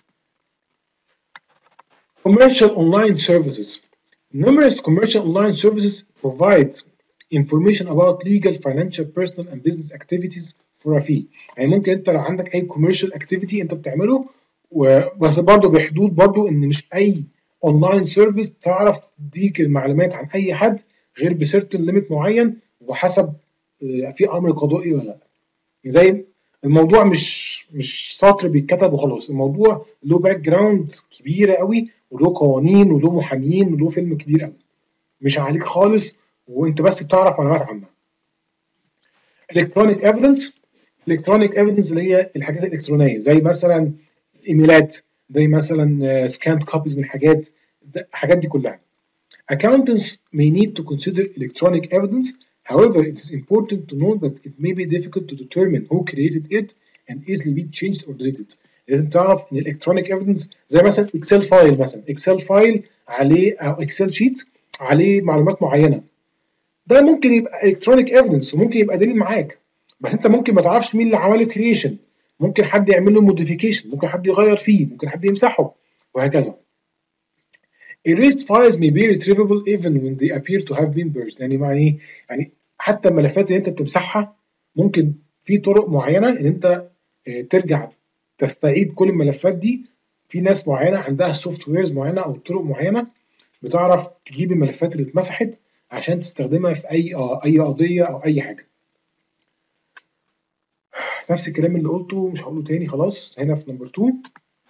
Speaker 1: Commercial online services. Numerous commercial online services provide information about legal, financial, personal and business activities for a fee. يعني ممكن انت لو عندك اي commercial activity انت بتعمله، بس برضه بحدود برضه ان مش اي اونلاين سيرفيس تعرف تديك المعلومات عن اي حد غير بسيرتن ليميت معين وحسب في امر قضائي ولا لا. زي الموضوع مش مش سطر بيتكتب وخلاص، الموضوع له باك جراوند كبيره قوي وله قوانين وله محامين وله فيلم كبير قوي مش عليك خالص وانت بس بتعرف معلومات عامه. الكترونيك ايفيدنس. الكترونيك ايفيدنس اللي هي الحاجات الالكترونيه زي مثلا ايميلات، زي مثلا سكاند كوبيز من حاجات، الحاجات دي كلها. Accountants may need to consider electronic evidence. However, it is important to note that it may be difficult to determine who created it and easily be changed or deleted. لازم تعرف ان الالكترونيك ايفيدنس زي مثلا اكسل فايل، مثلا اكسل فايل عليه او اكسل شيت عليه معلومات معينه، ده ممكن يبقى الكترونيك ايفيدنس وممكن يبقى دليل معاك، بس انت ممكن ما تعرفش مين اللي عمل له كرييشن، ممكن حد يعمل له موديفيكيشن، ممكن حد يغير فيه، ممكن حد يمسحه وهكذا. Erased files may be retrievable even when they appear to have been purged. يعني معنى ايه؟ يعني حتى الملفات اللي انت بتمسحها ممكن في طرق معينه ان انت ترجع تستعيد كل الملفات دي. في ناس معينه عندها سوفت ويرز معينه او طرق معينه بتعرف تجيب الملفات اللي اتمسحت عشان تستخدمها في اي اي قضيه او اي حاجه. نفس الكلام اللي قلته مش هقوله تاني خلاص. هنا في نمبر اتنين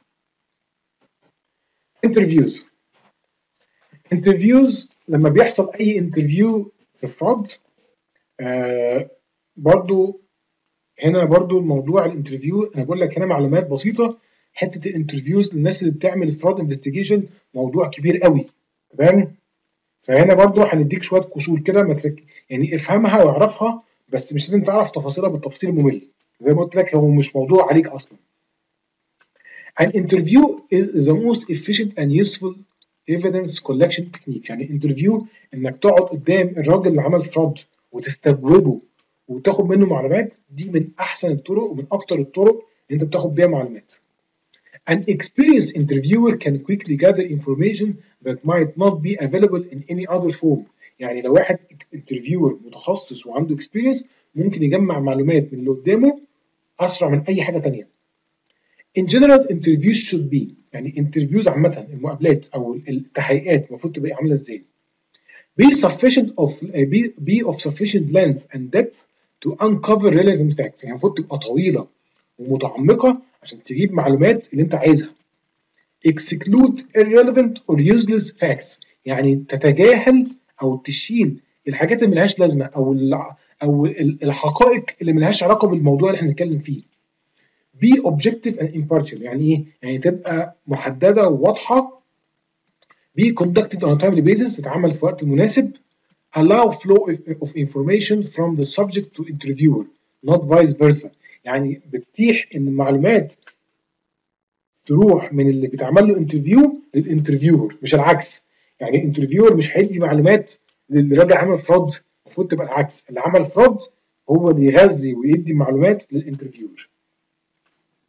Speaker 1: انترفيوز. انترفيوز لما بيحصل اي انترفيو في فراد، آه برضو هنا برضو الموضوع الانترفيو انا بقول لك هنا معلومات بسيطه. حته الانترفيوز للناس اللي بتعمل فراد انفستيجيشن موضوع كبير قوي، تمام؟ فهنا برضو هنديك شويه كسور كده ما ترك... يعني افهمها واعرفها، بس مش لازم تعرف تفاصيلها بالتفصيل الممل. زي ما قلت لك هو مش موضوع عليك اصلا. An interview is the most efficient and useful evidence collection technique. يعني انترفيو انك تقعد قدام الراجل اللي عمل فراد وتستجوبه وتاخد منه معلومات، دي من احسن الطرق ومن اكتر الطرق اللي انت بتاخد بيها معلومات. An experienced interviewer can quickly gather information that might not be available in any other form. يعني لو واحد انترفيور متخصص وعنده experience ممكن يجمع معلومات من اللي قدامه اسرع من اي حاجه تانية. In general interviews should be، يعني interviews عامه المقابلات او التحقيقات المفروض تبقى عامله ازاي؟ be sufficient of be, be of sufficient length and depth to uncover relevant facts. يعني المفروض تبقى طويله ومتعمقه عشان تجيب معلومات اللي انت عايزها. exclude irrelevant or useless facts، يعني تتجاهل او تشيل الحاجات اللي ملهاش لازمه او او الحقائق اللي ملهاش علاقه بالموضوع اللي احنا بنتكلم فيه. be objective and impartial، يعني ايه؟ يعني تبقى محدده وواضحه. be conducted on a timely basis، تتعمل في وقت مناسب. allow flow of information from the subject to interviewer not vice versa، يعني بتتيح ان المعلومات تروح من اللي بيتعمل له انترفيو للانترفيور مش العكس. يعني الانترفيور مش هيدي معلومات للراجل عمل فراد، المفروض تبقى العكس، اللي عمل فراد هو اللي يغذي ويدي معلومات للانترفيور.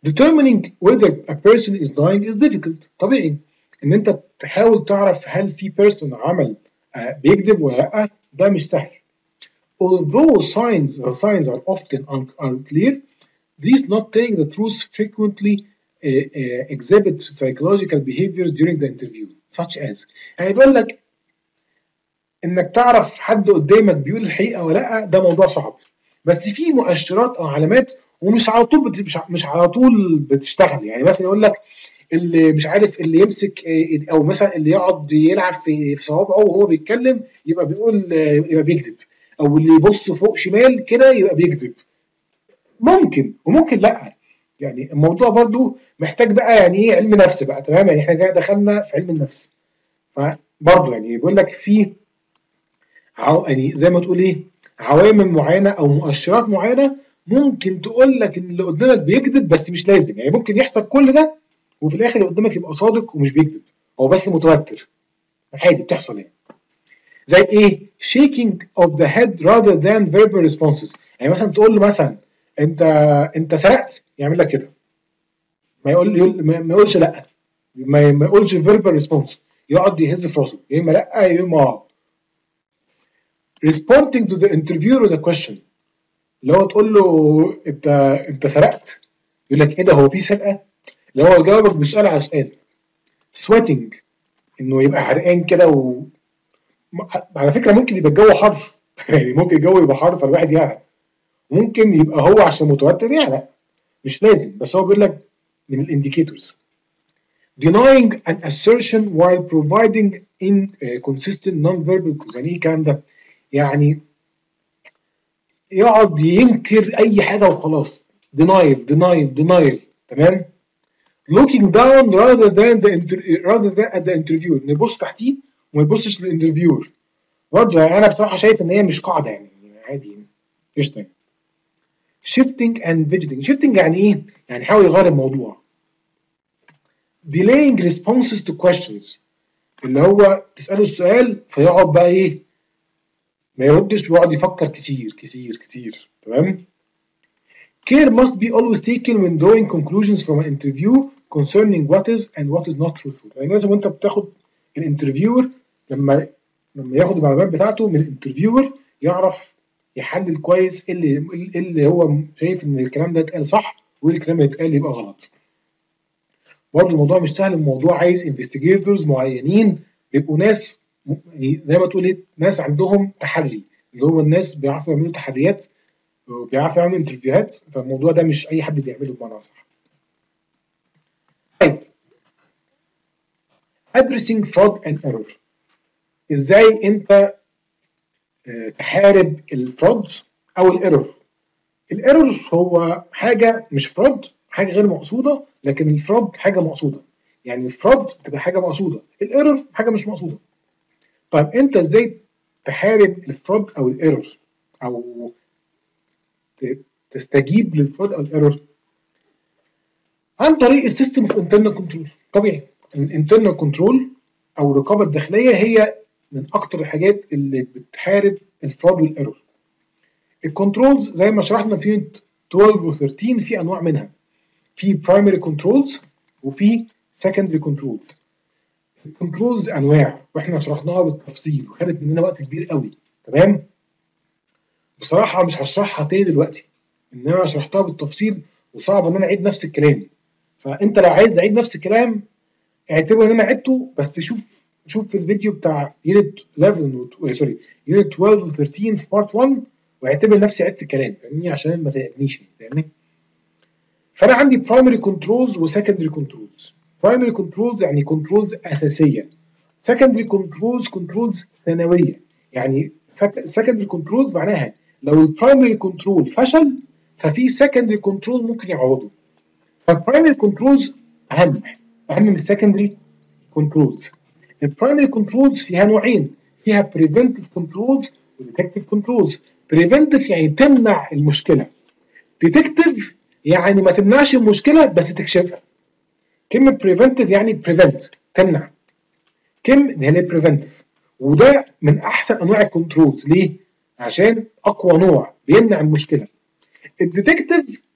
Speaker 1: determining whether a person is lying is difficult. طبيعي ان انت تحاول تعرف هل في person عمل uh, بيكذب ولا لا، ده مش سهل. Although signs the signs are often unclear, these not telling the truth frequently uh, uh, exhibit psychological behaviors during the interview such as، يعني بيقول لك انك تعرف حد قدامك بيقول الحقيقه ولا لا، ده موضوع صعب، بس في مؤشرات او علامات ومش على طول بت... مش, مش على طول بتشتغل. يعني مثلا يقول لك اللي مش عارف اللي يمسك او مثلا اللي يقعد يلعب في في صوابعه وهو بيتكلم يبقى بيقول يبقى بيكذب، او اللي يبص فوق شمال كده يبقى بيكذب. ممكن وممكن لا، يعني الموضوع برضو محتاج بقى يعني ايه علم نفس بقى، تمام؟ يعني احنا دخلنا في علم النفس، فبرضو يعني بيقول لك في عو... يعني زي ما تقول ايه عوامل معينه او مؤشرات معينه ممكن تقول لك ان اللي قدامك بيكذب، بس مش لازم. يعني ممكن يحصل كل ده وفي الاخر اللي قدامك يبقى صادق ومش بيكذب، هو بس متوتر، عادي بتحصل يعني. زي ايه؟ shaking of the head rather than verbal responses. يعني مثلا تقول له مثلا انت انت سرقت، يعمل لك كده، ما يقول يقول ما يقولش لا، ما, ما يقولش verbal response، يقعد يهز في راسه، يا اما لا يا اما اه. responding to the interviewer with a question، اللي هو تقول له انت انت سرقت، يقول لك ايه ده هو في سرقه؟ اللي هو يجاوبك بسؤال على سؤال. sweating، انه يبقى حرقان كده و... على فكره ممكن يبقى الجو حر يعني ممكن الجو يبقى حر فالواحد يعرق، ممكن يبقى هو عشان متوتر يعرق، مش لازم، بس هو بيقول لك من الانديكيتورز. denying an assertion while providing inconsistent non-verbal cues. يعني ايه الكلام ده؟ يعني يقعد ينكر اي حاجه وخلاص، denial denial denial، تمام؟ looking down rather than the inter... rather than at the interviewer، نبص تحتيه وما يبصش للانترفيور. برضه يعني انا بصراحه شايف ان هي مش قاعده، يعني عادي قشطه. shifting and fidgeting. shifting يعني ايه؟ يعني حاول يغير الموضوع. delaying responses to questions، اللي هو تساله السؤال فيقعد بقى ايه ما يردش ويقعد يفكر كتير كتير كتير، تمام؟ care must be always taken when drawing conclusions from an interview concerning what is and what is not truthful. يعني لازم وانت بتاخد الانترفيور لما لما ياخد المعلومات بتاعته من الانترفيور يعرف يحلل كويس ايه اللي اللي هو شايف ان الكلام ده اتقال صح وايه الكلام اللي اتقال يبقى غلط. برضه الموضوع مش سهل، الموضوع عايز انفستيجيتورز معينين بيبقوا ناس يعني زي ما تقول ايه ناس عندهم تحري، اللي هو الناس بيعرفوا يعملوا تحريات وبيعرفوا يعملوا انترفيوهات، فالموضوع ده مش اي حد بيعمله بمعنى صح. طيب addressing fraud and error، ازاي انت تحارب الفراد او الايرور. الايرور هو حاجه مش فراد، حاجه غير مقصوده، لكن الفراد حاجه مقصوده. يعني الفراد بتبقى حاجه مقصوده، الايرور حاجه مش مقصوده. طيب انت ازاي تحارب الفراد او الايرور او تستجيب للفراد او الايرور؟ عن طريق السيستم اوف انترنال كنترول. طبيعي الانترنال كنترول او الرقابه الداخليه هي من اكتر الحاجات اللي بتحارب الفراد والايرور. الكنترولز زي ما شرحنا في يونت اثناشر و ثلاثة عشر في انواع منها، في برايمري كنترولز وفي سكندري كنترول. الكنترولز انواع واحنا شرحناها بالتفصيل وخدت مننا وقت كبير قوي، تمام؟ بصراحه مش هشرحها تاني دلوقتي، ان انا شرحتها بالتفصيل وصعب ان انا اعيد نفس الكلام. فانت لو عايز تعيد نفس الكلام اعتبر ان انا عدته، بس شوف شوف في الفيديو بتاع يونت احداشر و... سوري يونت اثناشر و ثلاثة في بارت واحد واعتبر نفسي عدت الكلام، فاهمني؟ عشان ما تعبنيش، فاهمني؟ فانا عندي برايمري كنترولز وسكندري كنترولز. برايمري كنترولز يعني كنترولز اساسيه، سكندري كنترولز كنترولز ثانويه. يعني سكندري كنترولز معناها لو البرايمري كنترول فشل ففي سكندري كنترول ممكن يعوضه. فالبرايمري كنترولز اهم اهم من السكندري كنترولز. البرايمري كنترولز فيها نوعين، فيها بريفنتيف كنترولز وديتكتيف كنترولز. بريفنتيف يعني تمنع المشكله، ديتكتيف يعني ما تمنعش المشكله بس تكشفها. كلمه بريفنتيف يعني بريفنت تمنع، كلمه هي بريفنتيف، وده من احسن انواع الكنترولز. ليه؟ عشان اقوى نوع بيمنع المشكله. الديتكتيف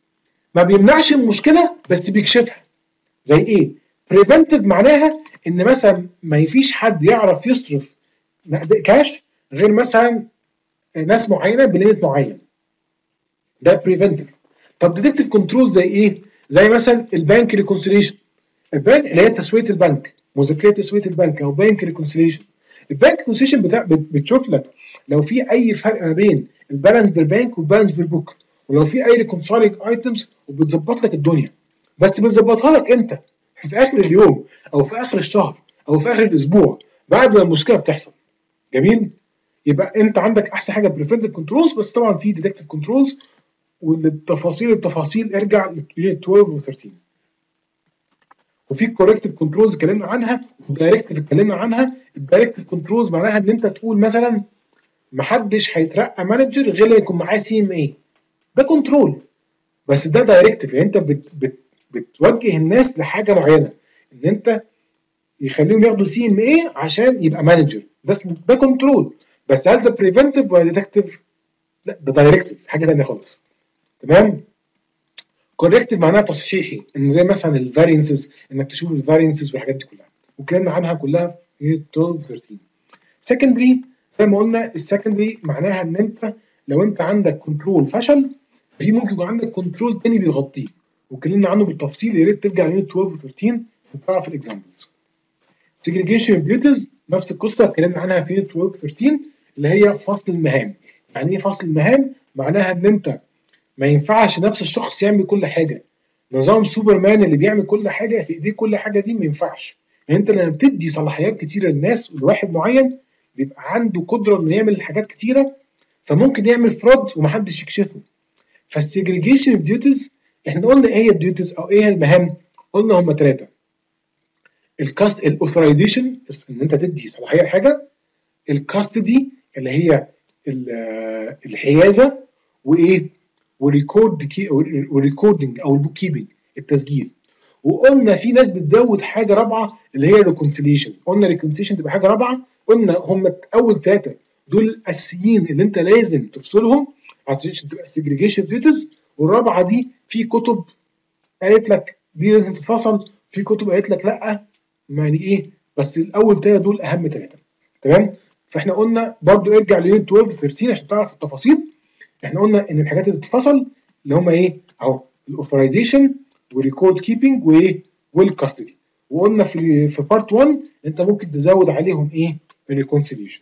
Speaker 1: ما بيمنعش المشكله بس بيكشفها. زي ايه؟ بريفنتيف معناها ان مثلا ما فيش حد يعرف يصرف كاش غير مثلا ناس معينه بليميت معين، ده بريفنتيف. طب ديتكتيف كنترول زي ايه؟ زي مثلا البنك ريكونسيليشن، البنك اللي هي تسويه البنك، مذكره تسويه البنك او بنك ريكونسيليشن. البنك ريكونسيليشن بتاع بتشوف لك لو في اي فرق ما بين البالانس بالبنك والبالانس بالبوك، ولو في اي ريكونسايلنج ايتمز، وبتظبط لك الدنيا. بس بتظبطها لك امتى؟ في اخر اليوم او في اخر الشهر او في اخر الاسبوع بعد ما المشكله بتحصل. جميل؟ يبقى انت عندك احسن حاجه بريفنتيف كنترولز، بس طبعا في ديتكتيف كنترولز، والتفاصيل التفاصيل ارجع ل اثناشر و ثلاثة عشر. وفي كوركتيف كنترولز اتكلمنا عنها، والدايركتيف اتكلمنا عنها. الدايركتيف كنترولز معناها ان انت تقول مثلا محدش هيترقى مانجر غير لما يكون معاه سي ام اي، ده كنترول. بس ده دايركتيف، يعني انت بت بت بتوجه الناس لحاجه معينه، ان انت يخليهم ياخدوا سي ام اي عشان يبقى مانجر، ده اسمه ده كنترول. بس هل ده بريفنتيف ولا ديتكتيف؟ لا، ده دايركتيف، حاجه ثانيه خالص. تمام؟ كوركتيف معناها تصحيحي، ان زي مثلا الفارينسز، انك تشوف الفارينسز والحاجات دي كلها، واتكلمنا عنها كلها في اثناشر و ثلاثة عشر. سكندري زي ما قلنا، السكندري معناها ان انت لو انت عندك كنترول فشل، في ممكن يكون عندك كنترول تاني بيغطيه، واتكلمنا عنه بالتفصيل. يا ريت ترجع ليونت اثناشر و ثلاثة عشر وتعرف الاكزامبلز. سيجريجيشن بيوتز نفس القصه اتكلمنا عنها في اثناشر و ثلاثة عشر، اللي هي فصل المهام. يعني ايه فصل المهام؟ معناها ان انت ما ينفعش نفس الشخص يعمل كل حاجه. نظام سوبرمان اللي بيعمل كل حاجه في ايديه كل حاجه، دي ما ينفعش. يعني انت لما بتدي صلاحيات كتيره للناس، لواحد معين بيبقى عنده قدره انه يعمل حاجات كتيره، فممكن يعمل فراد ومحدش يكشفه. فالسيجريجيشن اوف ديوتيز، احنا قلنا ايه هي الديوتيز او ايه هي المهام؟ قلنا هم ثلاثه: الكاست الاوثرايزيشن، ان انت تدي صلاحيه لحاجه، الكاستدي اللي هي الحيازه، وايه؟ وريكورد وريكوردنج او البوك كيبنج، التسجيل. وقلنا في ناس بتزود حاجه رابعه اللي هي ريكونسيليشن. قلنا ريكونسيليشن تبقى حاجه رابعه. قلنا هم اول ثلاثه دول الاساسيين اللي انت لازم تفصلهم عشان تبقى سيجريجيشن ديوتيز. والرابعه دي في كتب قالت لك دي لازم تتفصل، في كتب قالت لك لا، يعني ايه، بس الاول ثلاثه دول اهم ثلاثه. تمام؟ فاحنا قلنا برضو ارجع ليونت اثناشر و ثلاثة عشر عشان تعرف التفاصيل. احنا قلنا ان الحاجات اللي تتفصل اللي هم ايه اهو: الاوثرايزيشن والريكورد كيبنج وايه والكاستدي. وقلنا في في بارت واحد انت ممكن تزود عليهم ايه؟ الريكونسيليشن.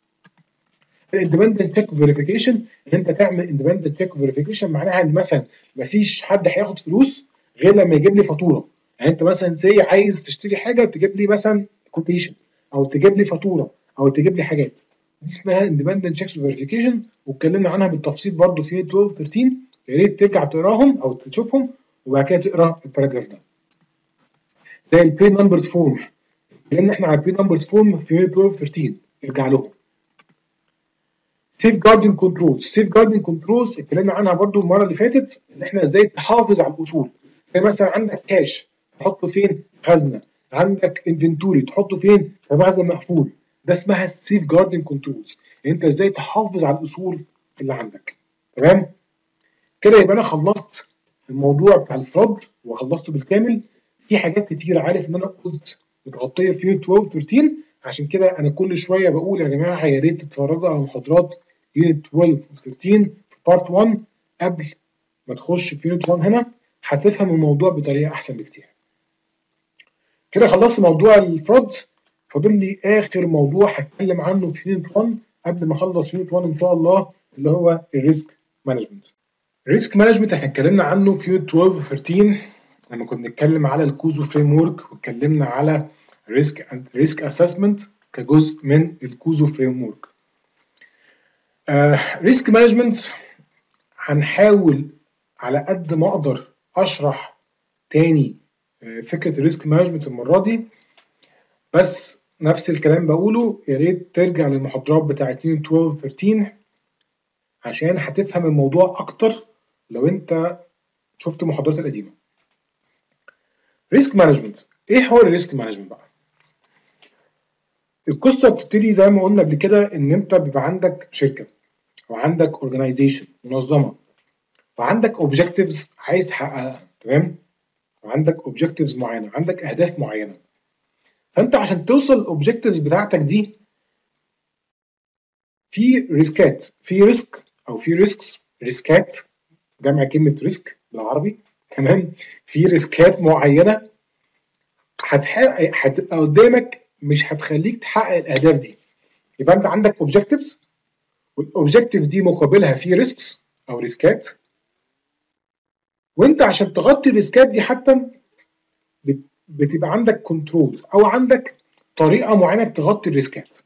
Speaker 1: الاندبندنت تشيك فيريفيكيشن، ان انت تعمل اندبندنت تشيك فيريفيكيشن معناها ان مثلا ما فيش حد هياخد فلوس غير لما يجيب لي فاتوره. يعني انت مثلا زي عايز تشتري حاجه تجيب لي مثلا كوتيشن، او تجيب لي فاتوره، او تجيب لي حاجات، دي اسمها اندبندنت تشيك فيريفيكيشن. واتكلمنا عنها بالتفصيل برضو في اثناشر و ثلاثة عشر. يا ريت ترجع تقراهم او تشوفهم وبعد كده تقرا الباراجراف ده. زي البري نمبرد فورم، لان احنا على البري نمبرد فورم في اثناشر و ثلاثة عشر، ارجع لهم. سيف جاردنج كنترولز، سيف جاردنج كنترولز اتكلمنا عنها برضو المره اللي فاتت، ان احنا ازاي تحافظ على الاصول. يعني مثلا عندك كاش تحطه فين؟ خزنه. عندك انفنتوري تحطه فين؟ في مخزن مقفول. ده اسمها السيف جاردنج كنترولز، يعني انت ازاي تحافظ على الاصول اللي عندك. تمام؟ كده يبقى انا خلصت الموضوع بتاع الفراد وخلصته بالكامل. في حاجات كتير عارف ان انا قلت متغطيه في يونت اثناشر و ثلاثة عشر، عشان كده انا كل شويه بقول يا جماعه يا ريت تتفرجوا على محاضرات يونت اثناشر و ثلاثة عشر في بارت واحد قبل ما تخش في يونت واحد. هنا هتفهم الموضوع بطريقه احسن بكتير. كده خلصت موضوع الفراد. فاضل لي اخر موضوع هتكلم عنه في يونت واحد قبل ما اخلص يونت واحد ان شاء الله، اللي هو الريسك مانجمنت. الريسك مانجمنت احنا اتكلمنا عنه في يونت اثناشر و ثلاثة عشر لما كنا بنتكلم على الكوزو فريم ورك، واتكلمنا على ريسك اند ريسك اسسمنت كجزء من الكوزو فريم ورك. ريسك مانجمنت هنحاول على قد ما اقدر اشرح تاني uh, فكره الريسك مانجمنت المره دي، بس نفس الكلام بقوله، يا ريت ترجع للمحاضرات بتاعت يونت اثناشر و ثلاثة عشر عشان هتفهم الموضوع اكتر لو انت شفت المحاضرات القديمه. ريسك مانجمنت، ايه هو الريسك مانجمنت بقى؟ القصه بتبتدي زي ما قلنا قبل كده، ان انت بيبقى عندك شركه وعندك اورجانيزيشن، منظمه، وعندك اوبجكتيفز عايز تحققها، تمام؟ وعندك اوبجكتيفز معينه، عندك اهداف معينه. فانت عشان توصل الاوبجكتيفز بتاعتك دي في ريسكات، في ريسك او في ريسكس، ريسكات جمع كلمه ريسك بالعربي، تمام؟ في ريسكات معينه هتحقق هتبقى قدامك مش هتخليك تحقق الاهداف دي. يبقى انت عندك اوبجكتيفز، والاوبجكتيفز دي مقابلها في ريسكس او ريسكات، وانت عشان تغطي الريسكات دي حتى بتبقى عندك كنترولز او عندك طريقه معينه تغطي الريسكات.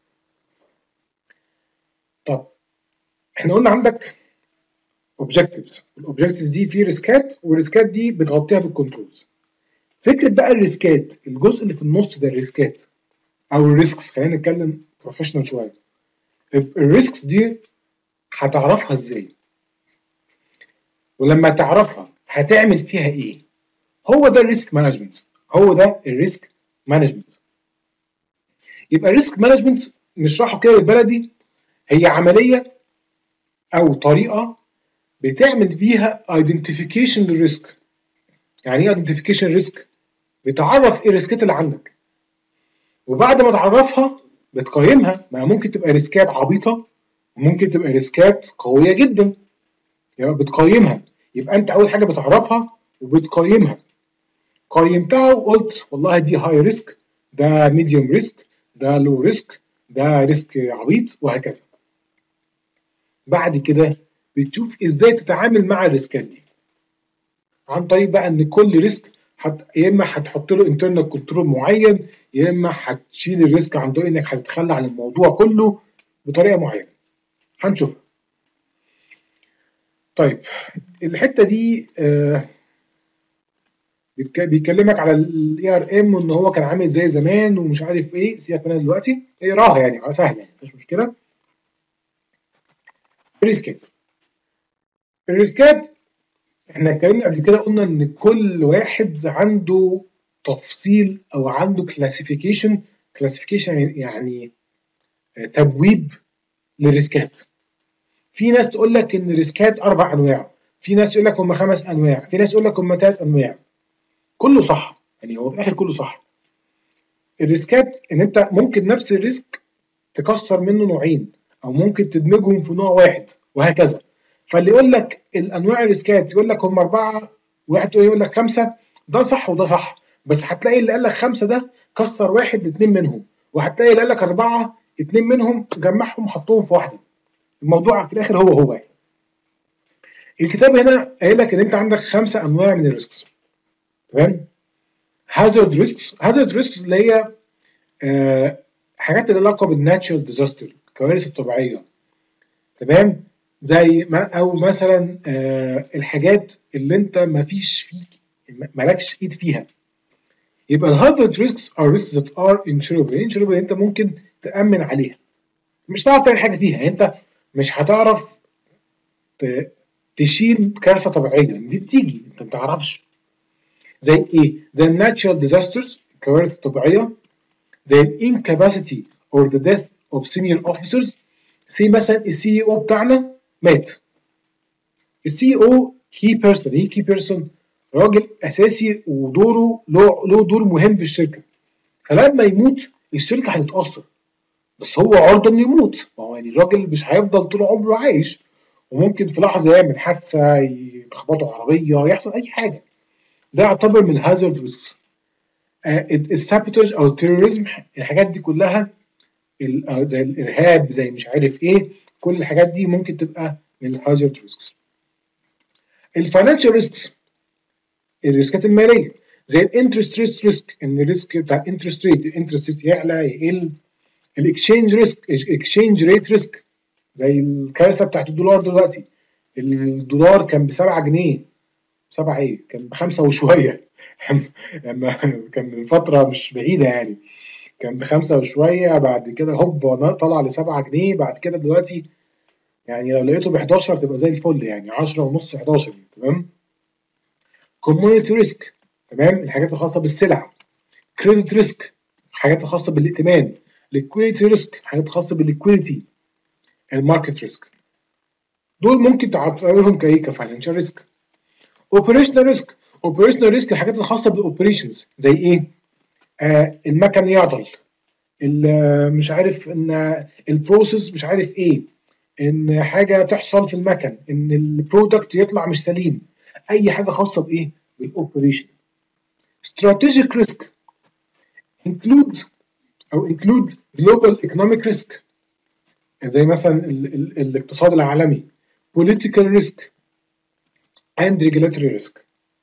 Speaker 1: طب احنا قلنا عندك اوبجكتيفز، الاوبجكتيفز دي في ريسكات، والريسكات دي بتغطيها بالكنترولز. فكره بقى الريسكات، الجزء اللي في النص ده الريسكات او الريسكس، خلينا نتكلم بروفيشنال شويه. الريسكس دي هتعرفها ازاي؟ ولما تعرفها هتعمل فيها ايه؟ هو ده الريسك مانجمنت، هو ده الريسك مانجمنت. يبقى الريسك مانجمنت نشرحه كده بالبلدي، هي عمليه او طريقه بتعمل بيها ايدنتيفيكيشن للريسك. يعني ايه ايدنتيفيكيشن ريسك؟ بتعرف ايه الريسكات اللي عندك، وبعد ما تعرفها بتقيمها. ما ممكن تبقى ريسكات عبيطه وممكن تبقى ريسكات قويه جدا، يبقى بتقيمها. يبقى انت اول حاجه بتعرفها وبتقيمها. قيمتها وقلت والله دي هاي ريسك، ده ميديوم ريسك، ده لو ريسك، ده ريسك عبيط، وهكذا. بعد كده بتشوف ازاي تتعامل مع الريسكات دي، عن طريق بقى ان كل ريسك حت... يا اما هتحط له انترنال كنترول معين، يا اما هتشيل الريسك عن طريق انك هتتخلى عن الموضوع كله بطريقه معينه. هنشوفها. طيب الحته دي آه بيكلمك على الاي ار ام وان هو كان عامل زي زمان ومش عارف ايه. سيبك منها دلوقتي، اقراها يعني سهله يعني مفيش مشكله. الريسكات، الريسكات احنا اتكلمنا قبل كده، قلنا ان كل واحد عنده تفصيل او عنده كلاسيفيكيشن. كلاسيفيكيشن يعني تبويب للريسكات. في ناس تقول لك ان الريسكات اربع انواع، في ناس يقول لك هم خمس انواع، في ناس يقول لك هم ثلاث انواع. كله صح يعني، هو في الاخر كله صح. الريسكات ان انت ممكن نفس الريسك تكسر منه نوعين، او ممكن تدمجهم في نوع واحد، وهكذا. فاللي يقول لك الانواع الريسكات يقول لك هم اربعه، واحد يقول لك خمسه، ده صح وده صح. بس هتلاقي اللي قال لك خمسه ده كسر واحد اثنين منهم، وهتلاقي اللي قال لك اربعه اثنين منهم جمعهم حطهم في واحده. الموضوع في الاخر هو هو يعني. الكتاب هنا قايل لك ان انت عندك خمسه انواع من الريسكس، تمام؟ هازارد ريسكس، هازارد ريسكس اللي هي آه حاجات اللي علاقه بالناتشرال ديزاستر، الكوارث الطبيعيه، تمام؟ زي ما او مثلا آه الحاجات اللي انت ما فيش فيك مالكش ايد فيها. يبقى الهازارد ريسكس ار ريسكس ذات ار انشوربل. انشوربل انت ممكن تامن عليها، مش هتعرف تعمل حاجه فيها. انت مش هتعرف تشيل كارثه طبيعيه، دي بتيجي انت ما تعرفش. زي ايه؟ زي الناتشرال ديزاسترز، الكوارث الطبيعيه، زي الانكاباسيتي اور ذا ديث اوف سينيور اوفيسرز. زي مثلا السي او بتاعنا مات. السي او كي بيرسون، ايه كي بيرسون؟ راجل اساسي ودوره له له دور مهم في الشركه. فلما يموت الشركه هتتاثر، بس هو عرضه انه يموت. ما هو يعني الراجل مش هيفضل طول عمره عايش، وممكن في لحظه يعمل حادثه، يتخبطوا عربيه، يحصل اي حاجه. ده يعتبر من الهازارد ريسكس. السابوتاج او التيروريزم، الحاجات دي كلها زي الارهاب، زي مش عارف ايه، كل الحاجات دي ممكن تبقى من الهازارد ريسكس. الفاينانشال ريسكس، الريسكات الماليه، زي الانترست ريت ريسك، ان الريسك بتاع الانترست ريت، الانترست ريت يعلى يقل. الاكسشينج ريسك، اكسشينج ريت ريسك، زي الكارثه بتاعت الدولار دلوقتي. الدولار كان ب سبعة جنيه، سبعة ايه، كان بخمسه وشويه لما كان من فتره مش بعيده يعني، كان بخمسه وشويه، بعد كده هوب طلع ل سبعة جنيه، بعد كده دلوقتي يعني لو لقيته ب حداشر تبقى زي الفل يعني، عشرة ونص حداشر، تمام؟ كومونيتي ريسك، تمام، الحاجات الخاصه بالسلع. كريدت ريسك، الحاجات الخاصه بالائتمان. ليكويديتي ريسك، حاجات خاصه بالليكويديتي. الماركت ريسك. دول ممكن تعتبرهم كايه؟ كفاينانشال ريسك. اوبريشنال ريسك، اوبريشنال ريسك الحاجات الخاصه بالاوبريشنز زي ايه؟ آه المكن يعطل، مش عارف ان البروسيس مش عارف ايه، ان حاجه تحصل في المكن، ان البرودكت يطلع مش سليم، اي حاجه خاصه بايه؟ بالاوبريشن. استراتيجيك ريسك include او include global economic risk زي مثلا ال ال الاقتصاد العالمي، political risk and regulatory risk.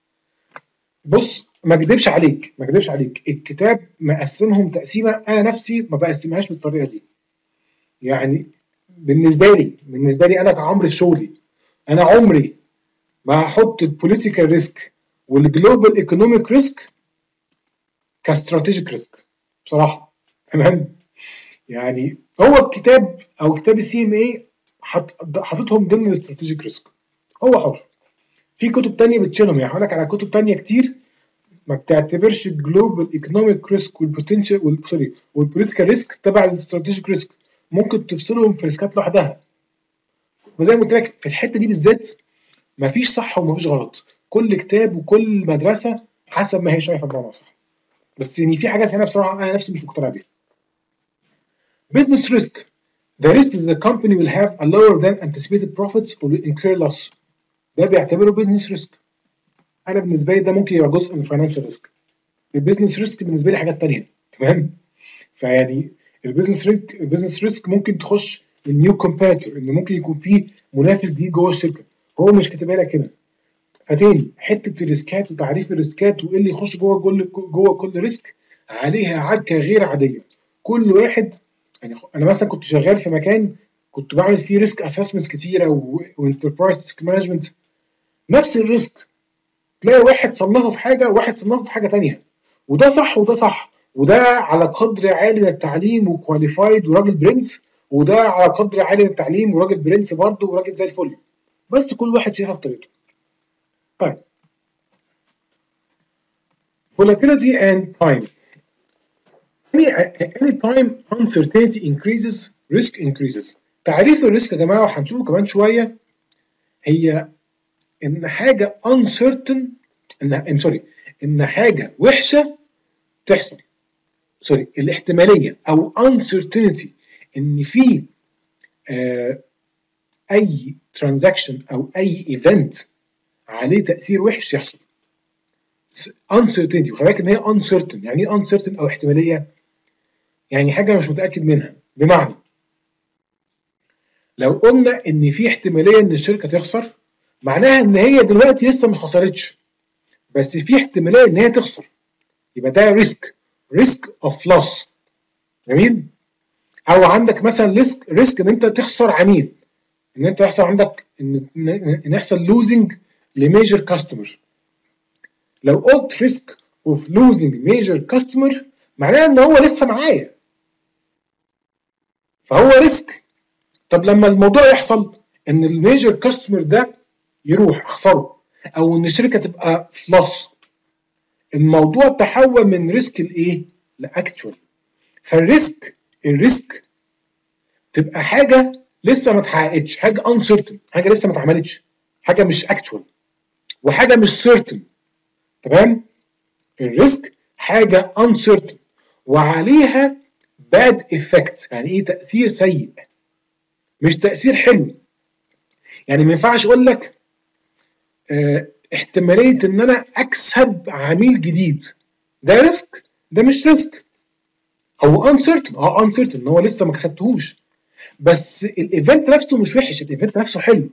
Speaker 1: بص ما اكذبش عليك ما اكذبش عليك الكتاب مقسمهم تقسيمه انا نفسي ما بقسمهاش بالطريقه دي. يعني بالنسبه لي بالنسبه لي انا كعمري في شغلي، انا عمري ما هحط البوليتيكال ريسك والجلوبال ايكونوميك ريسك كاستراتيجيك ريسك بصراحه. تمام؟ يعني هو الكتاب او كتاب السي ام اي حاططهم ضمن الاستراتيجيك ريسك، هو حر. في كتب تانية بتشيلهم، يعني هقول لك على كتب تانية كتير ما بتعتبرش الجلوبال ايكونوميك ريسك والبوتنشال سوري والبوليتيكال ريسك تبع الاستراتيجيك ريسك، ممكن تفصلهم في ريسكات لوحدها. وزي ما قلت لك في الحته دي بالذات مفيش صح ومفيش غلط، كل كتاب وكل مدرسه حسب ما هي شايفه بمعنى صح. بس يعني في حاجات هنا بصراحه انا نفسي مش مقتنع بيها. Business risk. The risk that the company will have a lower than anticipated profits or will incur loss. ده بيعتبره business risk. انا بالنسبه لي ده ممكن يبقى جزء من financial risk. البيزنس ريسك بالنسبه لي حاجات تانية. تمام؟ فيعني البيزنس ريسك البيزنس ريسك ممكن تخش النيو كومبيتيتور، ان ممكن يكون في منافس جديد جوه الشركه، هو مش كاتبها لك هنا. فتاني حته الريسكات وتعريف الريسكات وايه اللي يخش جوه كل جوه كل ريسك عليها عركه غير عاديه. كل واحد يعني انا مثلا كنت شغال في مكان كنت بعمل فيه ريسك اسسمنتس كتيره وانتربرايز ريسك مانجمنت، نفس الريسك تلاقي واحد صنفه في حاجه وواحد صنفه في حاجه ثانيه، وده صح وده صح، وده على قدر عالي من التعليم وكواليفايد وراجل برنس، وده على قدر عالي من التعليم وراجل برنس برضه وراجل زي الفل، بس كل واحد شايفها بطريقته. طيب volatility and time. any time uncertainty increases risk increases. تعريف الريسك يا جماعه وهنشوفه كمان شويه، هي ان حاجه uncertain ان سوري ان حاجه وحشه تحصل. سوري الاحتماليه او uncertainty ان في آه اي ترانزاكشن او اي ايفنت عليه تاثير وحش يحصل. uncertainty وخلي بالك ان هي uncertain. يعني ايه uncertain او احتماليه؟ يعني حاجه مش متاكد منها. بمعنى لو قلنا ان في احتماليه ان الشركه تخسر، معناها ان هي دلوقتي لسه ما خسرتش بس في احتماليه ان هي تخسر، يبقى ده ريسك ريسك اوف لوس. جميل؟ او عندك مثلا ريسك ريسك ان انت تخسر عميل، ان انت يحصل عندك ان ان يحصل لوزنج لميجر كاستمر. لو قلت ريسك اوف لوزنج ميجر كاستمر معناها ان هو لسه معايا فهو ريسك. طب لما الموضوع يحصل ان الميجر كاستمر ده يروح اخسره او ان الشركه تبقى في لوس، الموضوع تحول من ريسك لايه؟ لاكتوال. فالريسك الريسك تبقى حاجه لسه ما اتحققتش، حاجه uncertain، حاجه لسه ما اتعملتش، حاجه مش اكتوال وحاجه مش certain. تمام؟ الريسك حاجه uncertain وعليها bad effect. يعني ايه تاثير سيء؟ مش تاثير حلو. يعني ما ينفعش اقول لك اه احتماليه ان انا اكسب عميل جديد، ده ريسك، ده مش ريسك. هو uncertain اه uncertain ان هو لسه ما كسبتهوش، بس الايفنت نفسه مش وحش، الايفنت نفسه حلو.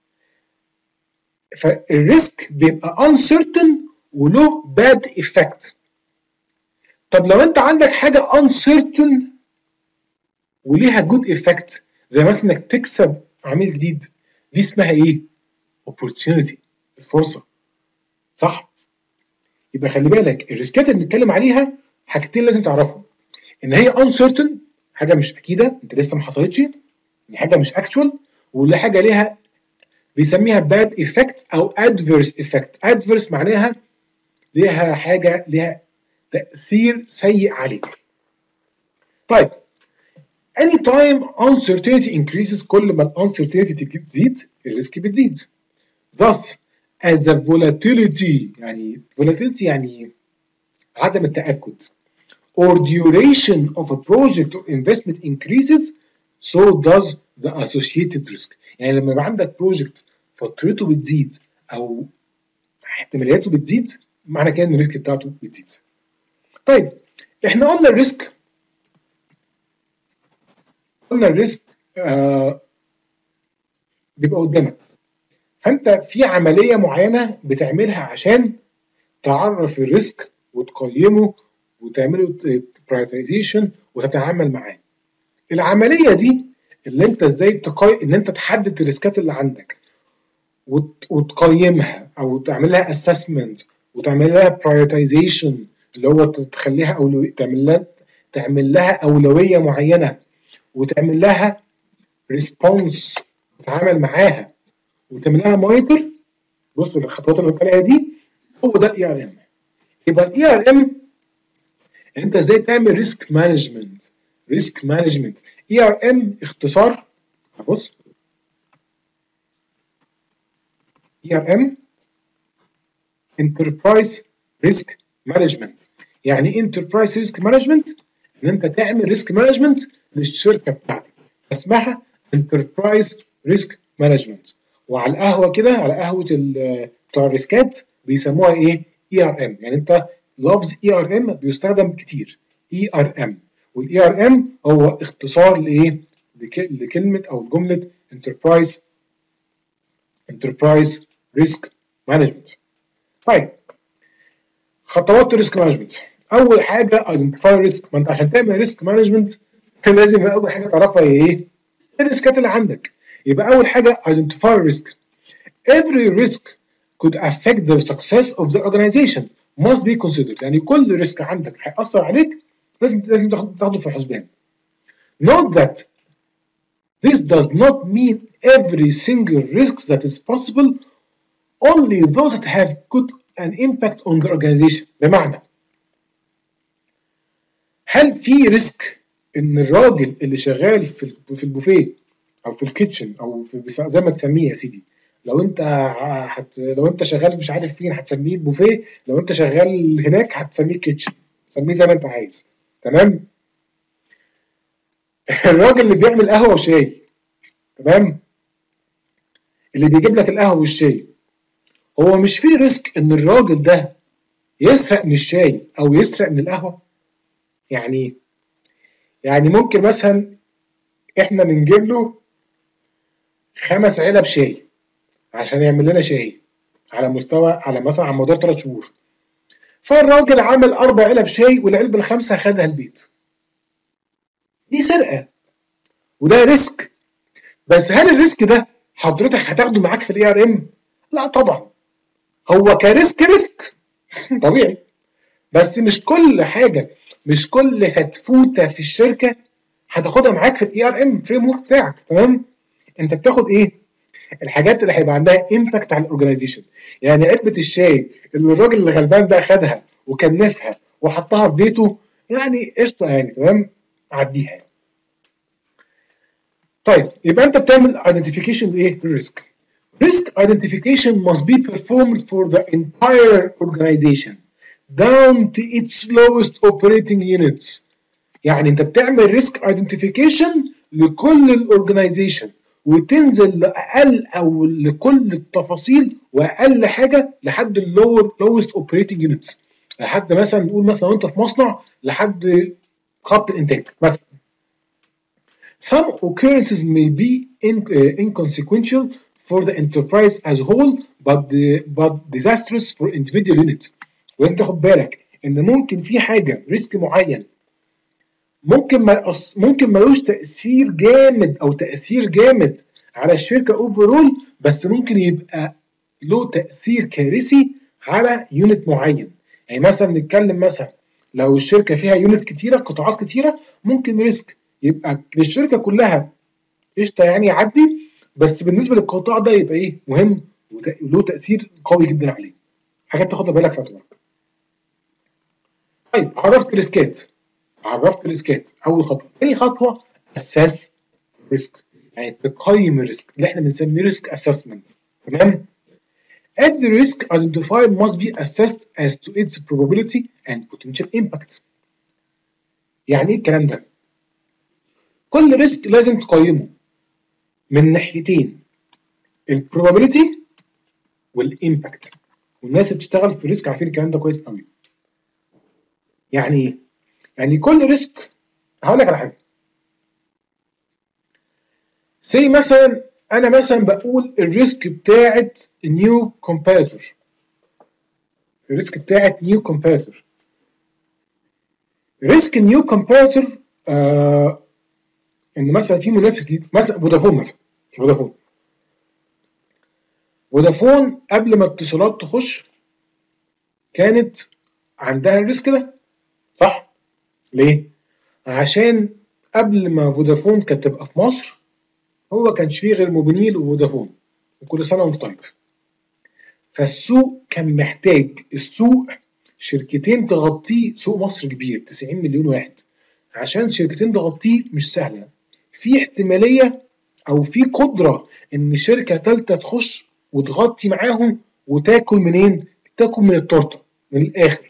Speaker 1: فالريسك بيبقى uncertain وله bad effect. طب لو انت عندك حاجه uncertain وليها good effect زي مثلا انك تكسب عميل جديد، دي اسمها ايه؟ opportunity، الفرصه. صح؟ يبقى خلي بالك الريسكات اللي بنتكلم عليها حاجتين لازم تعرفهم، ان هي uncertain حاجه مش اكيده انت لسه ما حصلتش، حاجه مش actual، ولا حاجه ليها بيسميها bad effect او adverse effect. adverse معناها ليها حاجه ليها تاثير سيء عليك. طيب anytime uncertainty increases كل ما ال uncertainty تزيد الريسك بتزيد. thus as the volatility يعني volatility يعني عدم التأكد or duration of a project or investment increases so does the associated risk. يعني لما يبقى عندك بروجكت فترته بتزيد او احتمالياته بتزيد معنى كده ان الريسك بتاعته بتزيد. طيب احنا قلنا الريسك قلنا الريسك آه بيبقى قدامك، فانت في عمليه معينه بتعملها عشان تعرف الريسك وتقيمه وتعمله برايورتيزيشن وتتعامل معاه. العمليه دي اللي انت ازاي تقيم ان انت تحدد الريسكات اللي عندك وت... وتقيمها او تعمل لها اسسمنت وتعمل لها برايورتيزيشن اللي هو تخليها اولويه، تعمل لها تعمل لها اولويه معينه وتعمل لها ريسبونس تتعامل معاها وتعمل لها مونيتور. بص الخطوات اللي قلت عليها دي هو ده الاي ار ام. يبقى الاي ار ام انت ازاي تعمل ريسك مانجمنت. ريسك مانجمنت اي ار ام اختصار، بص اي ار ام انتربرايز ريسك مانجمنت. يعني ايه انتربرايز ريسك مانجمنت؟ ان انت تعمل ريسك مانجمنت للشركه بتاعتك اسمها انتربرايز ريسك مانجمنت. وعلى القهوه كده على قهوه بتوع الريسكات بيسموها ايه؟ اي ار ام. يعني انت لفظ اي ار ام بيستخدم كتير اي ار ام، والاي ار ام هو اختصار لايه؟ لكلمه او جمله انتربرايز انتربرايز ريسك مانجمنت. طيب خطوات الريسك مانجمنت. اول حاجه ايدنتيفاي ريسك. ما انت عشان تعمل ريسك مانجمنت لازم اول حاجه تعرفها هي ايه؟ الريسكات اللي عندك. يبقى اول حاجه identify risk. Every risk could affect the success of the organization must be considered. يعني كل ريسك عندك هيأثر عليك لازم لازم تاخده في الحسبان. Note that this does not mean every single risk that is possible, only those that have good an impact on the organization. بمعنى هل في ريسك ان الراجل اللي شغال في في البوفيه او في الكيتشن او في زي ما تسميه يا سيدي، لو انت حت لو انت شغال مش عارف فين هتسميه البوفيه، لو انت شغال هناك هتسميه كيتشن، سميه زي ما انت عايز، تمام؟ الراجل اللي بيعمل قهوه وشاي، تمام، اللي بيجيب لك القهوه والشاي، هو مش في ريسك ان الراجل ده يسرق من الشاي او يسرق من القهوه؟ يعني يعني ممكن مثلا احنا بنجيب له خمس علب شاي عشان يعمل لنا شاي على مستوى على مثلا على مدار ثلاث شهور، فالراجل عمل اربع علب شاي والعلبه الخامسه خدها البيت. دي سرقه وده ريسك. بس هل الريسك ده حضرتك هتاخده معاك في الاي ار ام؟ لا طبعا. هو كريسك ريسك طبيعي، بس مش كل حاجه مش كل فتفوته في الشركه هتاخدها معاك في الاي ار ام فريم ورك بتاعك، تمام؟ انت بتاخد ايه؟ الحاجات اللي هيبقى عندها امباكت على الاورجنايزيشن. يعني علبه الشاي اللي الراجل اللي غلبان ده خدها وكنفها وحطها في بيته، يعني قشطه يعني، تمام، عديها يعني. طيب يبقى انت بتعمل identification لايه؟ للريسك. Risk identification must be performed for the entire organization down to its lowest operating units. يعني انت بتعمل ريسك ايدنتيفيكيشن لكل الاورجنايزيشن وتنزل لاقل او لكل التفاصيل واقل حاجه لحد اللور لوست اوبريتنج يونتس، لحد مثلا نقول مثلا وانت في مصنع لحد خط الانتاج مثلا. Some occurrences may be in, uh, inconsequential for the enterprise as a whole but the, but disastrous for individual units. ولازم تاخد بالك ان ممكن في حاجه ريسك معين ممكن ما ممكن ملوش تأثير جامد أو تأثير جامد على الشركة أوفرول، بس ممكن يبقى له تأثير كارثي على يونت معين. يعني مثلا نتكلم مثلا لو الشركة فيها يونت كتيرة قطاعات كتيرة ممكن ريسك يبقى للشركة كلها قشطة يعني يعدي، بس بالنسبة للقطاع ده يبقى إيه مهم وله تأثير قوي جدا عليه. حاجات تاخدها بالك في اعتبارك. طيب عرفت الريسكات عرفت الريسكات اول خطوه. تاني خطوه اساس ريسك، يعني تقيم الريسك اللي احنا بنسميه ريسك اسسمنت. تمام؟ Every risk identified must be assessed as to its probability and potential impact. يعني ايه الكلام ده؟ كل ريسك لازم تقيمه من ناحيتين، البروبابيلتي والامباكت، والناس اللي بتشتغل في الريسك عارفين الكلام ده كويس قوي. يعني ايه؟ يعني كل ريسك، هقول لك على حاجه. زي مثلا انا مثلا بقول الريسك بتاعت نيو كومبيتيتور، الريسك بتاعت نيو كومبيتيتور ريسك نيو كومبيتيتور آه ان مثلا في منافس جديد، مثلا فودافون، مثلا فودافون فودافون قبل ما اتصالات تخش كانت عندها الريسك ده، صح؟ ليه؟ عشان قبل ما فودافون كانت تبقى في مصر هو كانش فيه غير موبينيل وفودافون، وكل سنه وانت طيب. فالسوق كان محتاج، السوق شركتين تغطيه، سوق مصر كبير تسعين مليون واحد، عشان شركتين تغطيه مش سهله، في احتماليه او في قدره ان شركه ثالثه تخش وتغطي معاهم وتاكل منين؟ تاكل من التورته من الاخر.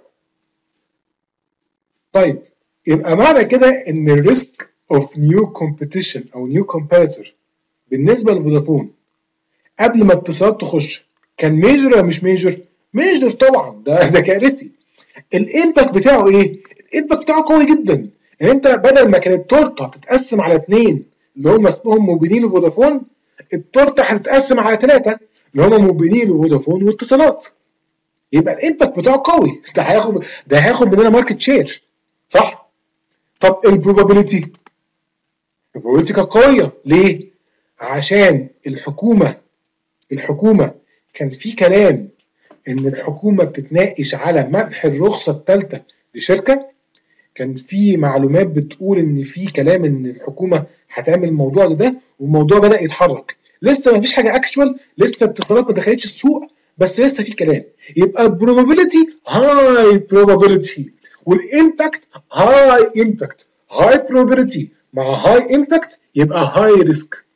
Speaker 1: طيب يبقى معنى كده ان الريسك اوف نيو كومبيتيشن او نيو كومبيتيتور بالنسبه لفودافون قبل ما اتصالات تخش كان ميجر ولا مش ميجر؟ ميجر طبعا، ده ده كارثي. الامباكت بتاعه ايه؟ الامباكت بتاعه قوي جدا. يعني انت بدل ما كانت التورته هتتقسم على اثنين اللي هم اسمهم موبينيل وفودافون، التورته هتتقسم على ثلاثه اللي هم موبينيل وفودافون واتصالات. يبقى الامباكت بتاعه قوي، ده هياخد ده هياخد مننا ماركت شير، صح؟ طب البروبابيلتي، البروبابيلتي كانت قويه ليه؟ عشان الحكومه الحكومه كان في كلام ان الحكومه بتتناقش على منح الرخصه الثالثه لشركه، كان في معلومات بتقول ان في كلام ان الحكومه هتعمل الموضوع ده، والموضوع بدا يتحرك. لسه ما فيش حاجه اكشوال، لسه اتصالات ما دخلتش السوق، بس لسه في كلام. يبقى البروبابيلتي هاي بروبابيلتي والامباكت هاي امباكت، هاي بروبابيلتي مع هاي امباكت يبقى هاي ريسك.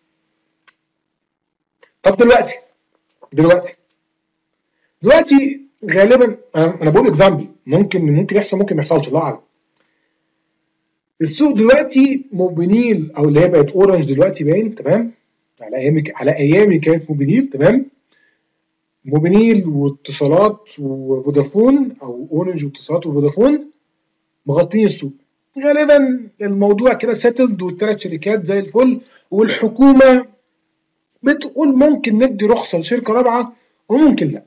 Speaker 1: طب دلوقتي دلوقتي دلوقتي غالبا انا بقول اكزامبل، ممكن ممكن يحصل ممكن ما يحصلش، الله اعلم. السوق دلوقتي موبينيل او اللي هي بقت اورنج دلوقتي باين، تمام؟ على ايامي على ايامي كانت موبينيل، تمام؟ موبينيل واتصالات وفودافون او اورنج واتصالات وفودافون مغطين السوق. غالبا الموضوع كده سيتلد والثلاث شركات زي الفل، والحكومه بتقول ممكن ندي رخصه لشركه رابعه وممكن لا.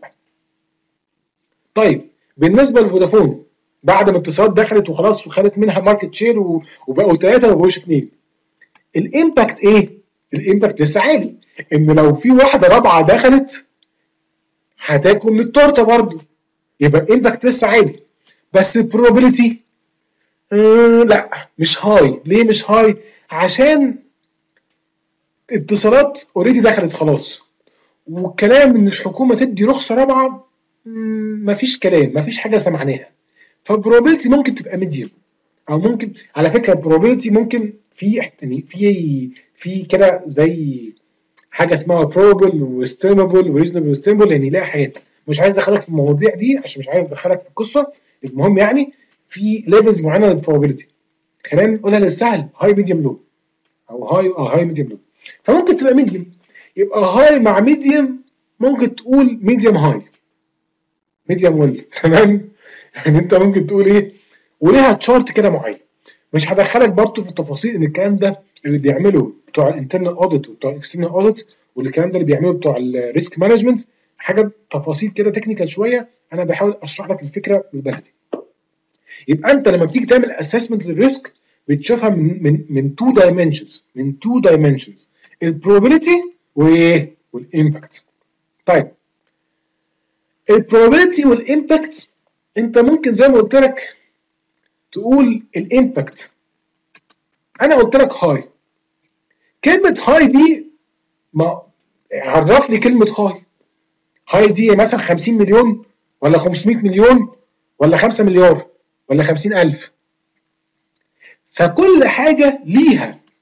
Speaker 1: طيب بالنسبه لفودافون بعد ما اتصالات دخلت وخلاص وخدت منها ماركت شير وبقوا ثلاثه وما بقوش اثنين، الامباكت ايه؟ الامباكت لسه عالي، ان لو في واحده رابعه دخلت هتاكل من التورته برضه، يبقى الامباكت لسه عالي. بس البروبابيلتي آه لا مش هاي. ليه مش هاي؟ عشان اتصالات اوريدي دخلت خلاص، والكلام ان الحكومه تدي رخصه رابعه مفيش كلام، مفيش حاجه سمعناها. فالبروبابيلتي ممكن تبقى ميديوم، او ممكن على فكره البروبابيلتي ممكن في في في كده زي حاجه اسمها probable واستيمبل وريزونبل واستيمبل، يعني لا حاجات مش عايز ادخلك في المواضيع دي عشان مش عايز ادخلك في القصه. المهم يعني في ليفلز معينه للبروبابيلتي، خلينا نقولها للسهل هاي ميديوم لو، او هاي او هاي ميديوم لو. فممكن تبقى ميديوم، يبقى هاي مع ميديوم، ممكن تقول ميديوم هاي ميديوم ويل، تمام؟ يعني انت ممكن تقول ايه، وليها تشارت كده معين. مش هدخلك برضه في التفاصيل ان الكلام ده اللي بيعمله بتوع الانترنال اوديت وبتوع الاكسترنال اوديت، والكلام ده اللي بيعمله بتوع الريسك مانجمنت، حاجه تفاصيل كده تكنيكال شويه، انا بحاول اشرح لك الفكره بالبلدي. يبقى انت لما بتيجي تعمل اسسمنت للريسك بتشوفها من من من تو دايمنشنز، من تو دايمنشنز البروبابيلتي وايه؟ والامباكت. طيب البروبابيلتي والامباكت انت ممكن زي ما قلت لك تقول الامباكت، انا قلت لك هاي. كلمه هاي دي ما عرف لي كلمه هاي. هاي دي مثلا خمسين مليون ولا خمسمية مليون ولا خمسة مليار ولا خمسين ألف. فكل حاجه ليها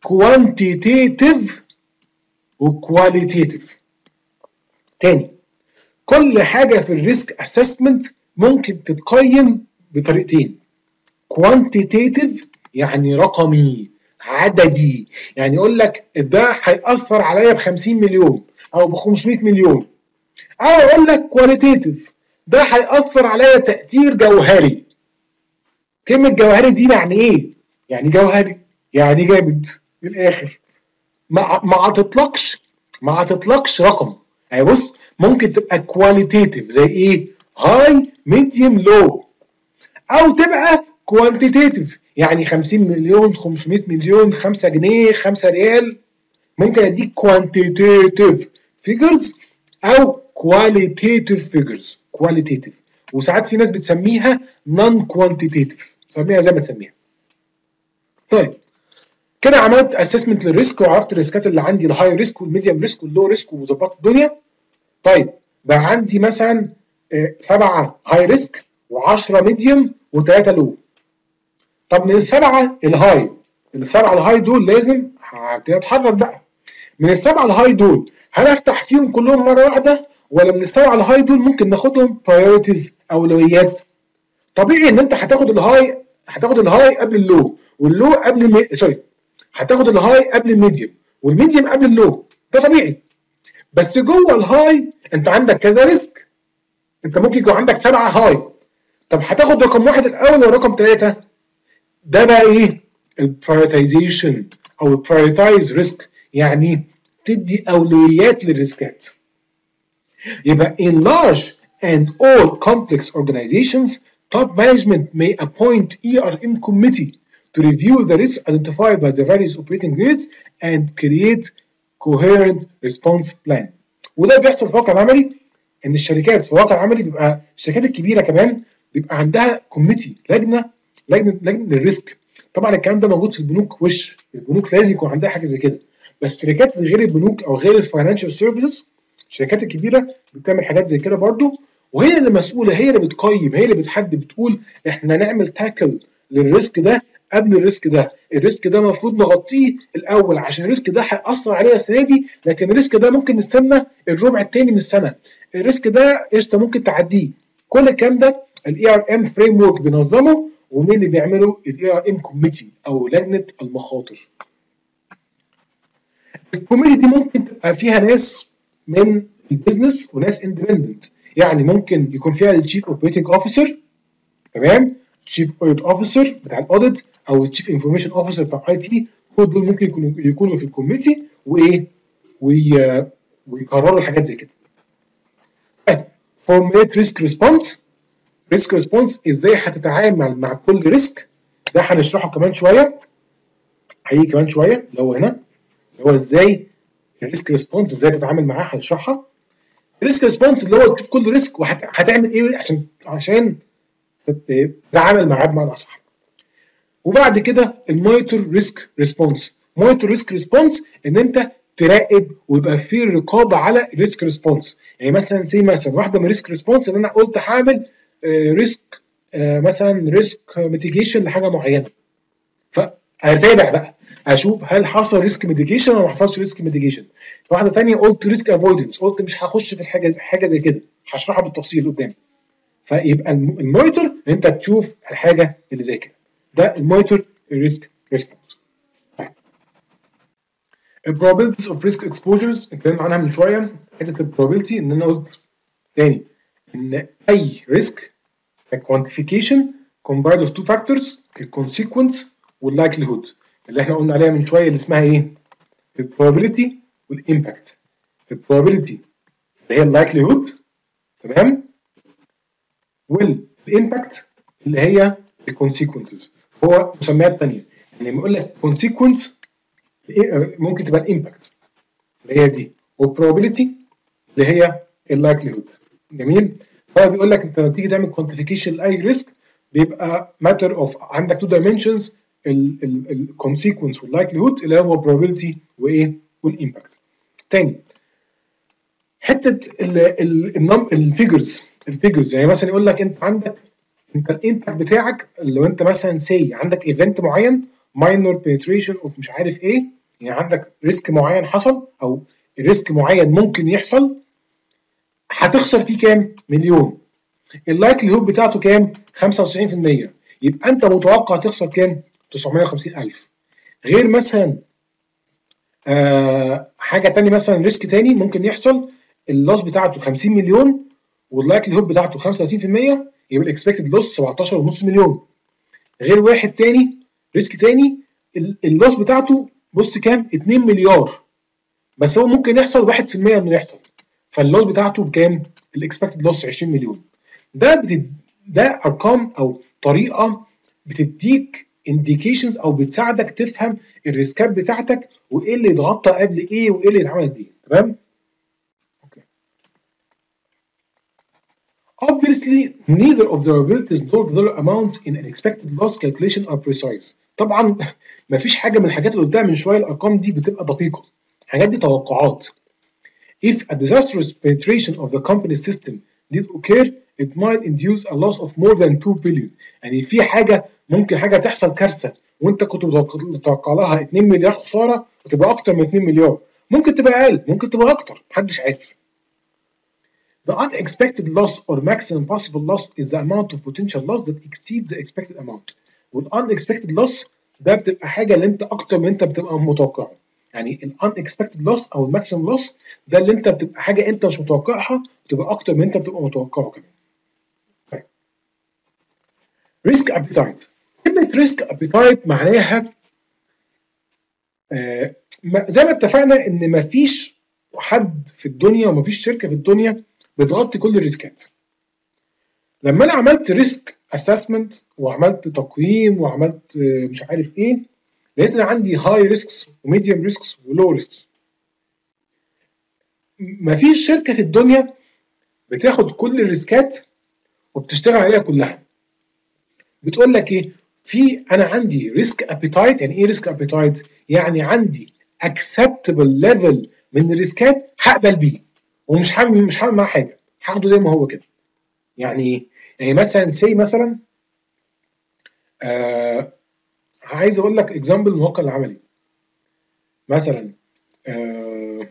Speaker 1: كوانتيتيف وكواليتيتيف. تاني، كل حاجه في الريسك اسسمنت ممكن تتقيم بطريقتين. كوانتيتيف يعني رقمي عددي، يعني يقول لك ده هيأثر عليا ب خمسين مليون او ب خمسمية مليون، او اقول لك كواليتيف ده هيأثر عليا تأثير جوهري. كلمة جوهري دي يعني ايه؟ يعني جوهري يعني جامد من الاخر، ما ما عطتلكش ما عطتلكش رقم. يعني بص، ممكن تبقى كواليتيف زي ايه؟ هاي ميديوم لو، او تبقى كوانتيتيف يعني خمسين مليون خمسمية مليون خمسة جنيه خمسة ريال. ممكن اديك كوانتيتيف فيجرز او كواليتيتيف فيجرز. كواليتيتيف، وساعات في ناس بتسميها نون كوانتيتيف، سميها زي ما تسميها. طيب كده عملت اسسمنت للريسك وعرفت الريسكات اللي عندي، الهاي ريسك والميديوم ريسك واللو ريسك وظبطت الدنيا. طيب بقى عندي مثلا سبعه هاي ريسك و10 ميديوم و3 لو. طب من السبعه الهاي، السبعه الهاي دول لازم هتتحرك بقى. من السبعه الهاي دول هل افتح فيهم كلهم مره واحده، ولا من السبعه الهاي دول ممكن ناخدهم برايورتيز اولويات؟ طبيعي ان انت هتاخد الهاي هتاخد الهاي قبل اللو، واللو قبل المي... سوري هتاخد الهاي قبل الميديوم والميديوم قبل اللو، ده طبيعي. بس جوه الهاي انت عندك كذا ريسك، انت ممكن يكون عندك سبعه هاي. طب هتاخد رقم واحد الاول ولا رقم ثلاثه؟ ده بقى ايه؟ البرايورتيزيشن او البرايورتايز ريسك، يعني تدي اولويات للريسكات. يبقى in large and all complex organizations, top management may appoint E R M committee to review the risks identified by the various operating units and create coherent response plan. وده بيحصل في الواقع العملي، ان الشركات في الواقع العملي بيبقى الشركات الكبيره كمان بيبقى عندها كوميتي، لجنه لجنه لجنه للريسك. طبعا الكلام ده موجود في البنوك، وش البنوك لازم يكون عندها حاجه زي كده، بس شركات غير البنوك او غير الفاينانشال سيرفيسز، الشركات الكبيره بتعمل حاجات زي كده برضو، وهي اللي مسؤوله، هي اللي بتقيم، هي اللي بتحدد، بتقول احنا نعمل تاكل للريسك ده قبل الريسك ده. الريسك ده المفروض نغطيه الاول عشان الريسك ده هيأثر علينا السنه دي، لكن الريسك ده ممكن نستنى الربع الثاني من السنه. الريسك ده قشطه ممكن تعديه. كل الكلام ده الاي ار ام فريم ورك بينظمه، ومين اللي بيعمله؟ الاي ار ام كوميتي او لجنه المخاطر. الكوميتي دي ممكن تبقى فيها ناس من البيزنس وناس اندبندنت، يعني ممكن يكون فيها الشيف اوبريتنج اوفيسر، تمام، الشيف اوديت اوفيسر بتاع الاوديت، او الشيف انفورميشن اوفيسر بتاع الاي تي. كل دول ممكن يكونوا يكونوا في الكوميتي وايه ويقرروا الحاجات دي كده. فورميليت ريسك ريسبونس. ريسك ريسبونس ازاي هتتعامل مع كل ريسك، ده هنشرحه كمان شويه، هيجي كمان شويه اللي هو هنا، اللي هو ازاي الريسك ريسبونس ازاي تتعامل معاه، هنشرحها. الريسك ريسبونس اللي هو تشوف كل ريسك وهتعمل ايه عشان عشان تتعامل معاه بمعنى اصح. وبعد كده المونيتور ريسك ريسبونس. مونيتور ريسك ريسبونس ان انت تراقب ويبقى في رقابه على الريسك ريسبونس. يعني مثلا زي مثلا واحده من الريسك ريسبونس ان انا قلت هعمل ريسك مثلا ريسك ميتيجيشن لحاجه معينه، فهتابع بقى اشوف هل حصل ريسك ميتيجيشن ولا ما حصلش ريسك ميتيجيشن. واحده ثانيه قلت ريسك افويدنس، قلت مش هخش في الحاجه حاجه زي كده، هشرحها بالتفصيل قدام. فيبقى المونيتور انت تشوف الحاجه اللي زي كده، ده المونيتور الريسك ريسبونس. البروبابيلتيز اوف ريسك اكسبوجرز اتكلمنا عنها من شويه. حته البروبابيلتي ان انا قلت تاني ان اي ريسك كوانتيفيكيشن combined of two factors، الكونسيكونس واللايكليهود اللي احنا قلنا عليها من شويه، اللي اسمها ايه؟ البروبابيلتي والامباكت. البروبابيلتي اللي هي اللايكليهود، تمام، والامباكت اللي هي الكونسيكونسز. هو مسميات ثانيه، يعني لما يقول لك كونسيكونس ممكن تبقى الامباكت اللي هي دي، والبروبابيلتي اللي هي اللايكليهود. جميل. هو بيقول لك انت لما تيجي تعمل كوانتيفيكيشن لاي ريسك بيبقى ماتر اوف، عندك تو دايمنشنز، الكونسيكونس واللايكليهود اللي هو probability وايه والامباكت. تاني حته الفيجرز الفيجرز يعني مثلا يقول لك انت عندك انت الامباكت بتاعك، لو انت مثلا سي عندك ايفنت معين minor penetration of مش عارف ايه، يعني عندك ريسك معين حصل او ريسك معين ممكن يحصل، هتخسر فيه كام؟ مليون. اللايكليهود بتاعته كام؟ خمسة وتسعين في المية. يبقى انت متوقع تخسر كام؟ تسعمية وخمسين ألف. غير مثلا آه حاجه تانية، مثلا ريسك تاني ممكن يحصل، اللوس بتاعته خمسين مليون واللايكليهود بتاعته خمسة وتلاتين في المية، يبقى الاكسبكتد لوس سبعتاشر ونص مليون. غير واحد تاني ريسك تاني اللوس بتاعته بص كام؟ اتنين مليار، بس هو ممكن يحصل واحد في المية انه يحصل، فاللوس بتاعته بكام؟ الاكسبكتد لوس عشرين مليون. ده بتد... ده ارقام او طريقه بتديك انديكيشنز او بتساعدك تفهم الريسكات بتاعتك وايه اللي اتغطى قبل ايه وايه اللي اتعمل دي. تمام؟ اوكي. Obviously neither of the probabilities nor the dollar amount in an expected loss calculation are precise. طبعا مفيش حاجه من الحاجات اللي قلتها من شويه الارقام دي بتبقى دقيقه، الحاجات دي توقعات. If a disastrous penetration of the company's system did occur, it might induce a loss of more than two billion. يعني في حاجه ممكن حاجه تحصل كارثه وانت كنت متوقع لها اتنين مليار خساره وتبقى اكتر من اتنين مليار، ممكن تبقى اقل ممكن تبقى اكتر، محدش عارف. The unexpected loss or maximum possible loss is the amount of potential loss that exceeds the expected amount. وال unexpected loss ده بتبقى حاجه اللي انت اكتر من انت بتبقى متوقعه. يعني ال unexpected loss او الماكسيمم loss ده اللي انت بتبقى حاجه انت مش متوقعها بتبقى اكتر من انت بتبقى متوقعه كمان. طيب. ريسك ابيتايت. كلمه ريسك ابيتايت معناها آه زي ما اتفقنا ان مفيش حد في الدنيا ومفيش شركه في الدنيا بتغطي كل الريسكات. لما انا عملت ريسك اسسمنت وعملت تقييم وعملت آه مش عارف ايه، لقيت ان عندي هاي ريسكس وميديوم ريسكس ولو ريسكس. مفيش شركه في الدنيا بتاخد كل الريسكات وبتشتغل عليها كلها. بتقول لك ايه؟ في انا عندي ريسك ابيتايت. يعني ايه ريسك ابيتايت؟ يعني عندي اكسبتبل ليفل من الريسكات هقبل بيه ومش هعمل مش هعمل معاه حاجه، هاخده زي ما هو كده. يعني ايه؟ يعني مثلا سي مثلا آه عايز اقول لك اكزامبل الموقع العملي. مثلا آه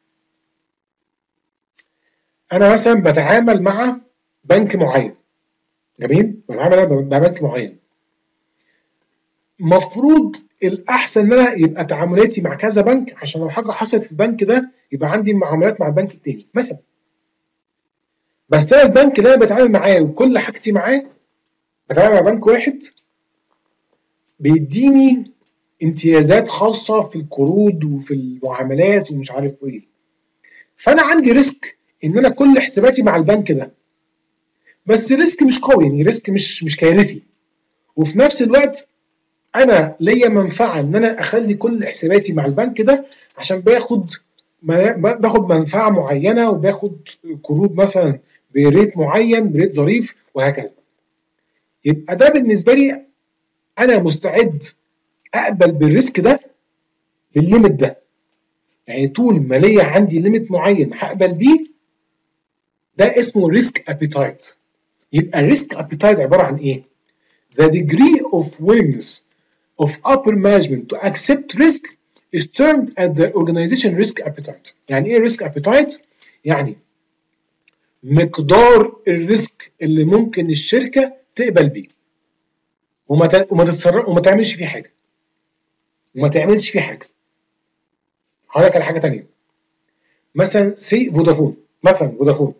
Speaker 1: انا مثلا بتعامل مع بنك معين، جميل، بتعامل مع بنك معين، مفروض الاحسن ان انا يبقى تعاملاتي مع كذا بنك عشان لو حاجه حصلت في البنك ده يبقى عندي معاملات مع البنك التاني مثلا. بس انا البنك اللي انا بتعامل معاه وكل حاجتي معاه بتعامل مع بنك واحد بيديني امتيازات خاصه في القروض وفي المعاملات ومش عارف ايه. فانا عندي ريسك ان انا كل حساباتي مع البنك ده، بس ريسك مش قوي، يعني ريسك مش مش كارثي، وفي نفس الوقت انا ليا منفعه ان انا اخلي كل حساباتي مع البنك ده عشان باخد باخد منفعه معينه وباخد قروض مثلا بريت معين، بريت ظريف وهكذا. يبقى ده بالنسبه لي انا مستعد اقبل بالريسك ده بالليميت ده. يعني طول ما ليا عندي ليميت معين هقبل بيه، ده اسمه ريسك ابيتايت. يبقى الريسك ابيتايت عباره عن ايه؟ The degree of willingness of upper management to accept risk is termed as the organization risk appetite. يعني ايه risk appetite؟ يعني مقدار الريسك اللي ممكن الشركه تقبل بيه وما وما تتصرف وما تعملش فيه حاجه وما تعملش فيه حاجه. هقول لك على حاجه ثانيه. مثلا سي فودافون، مثلا فودافون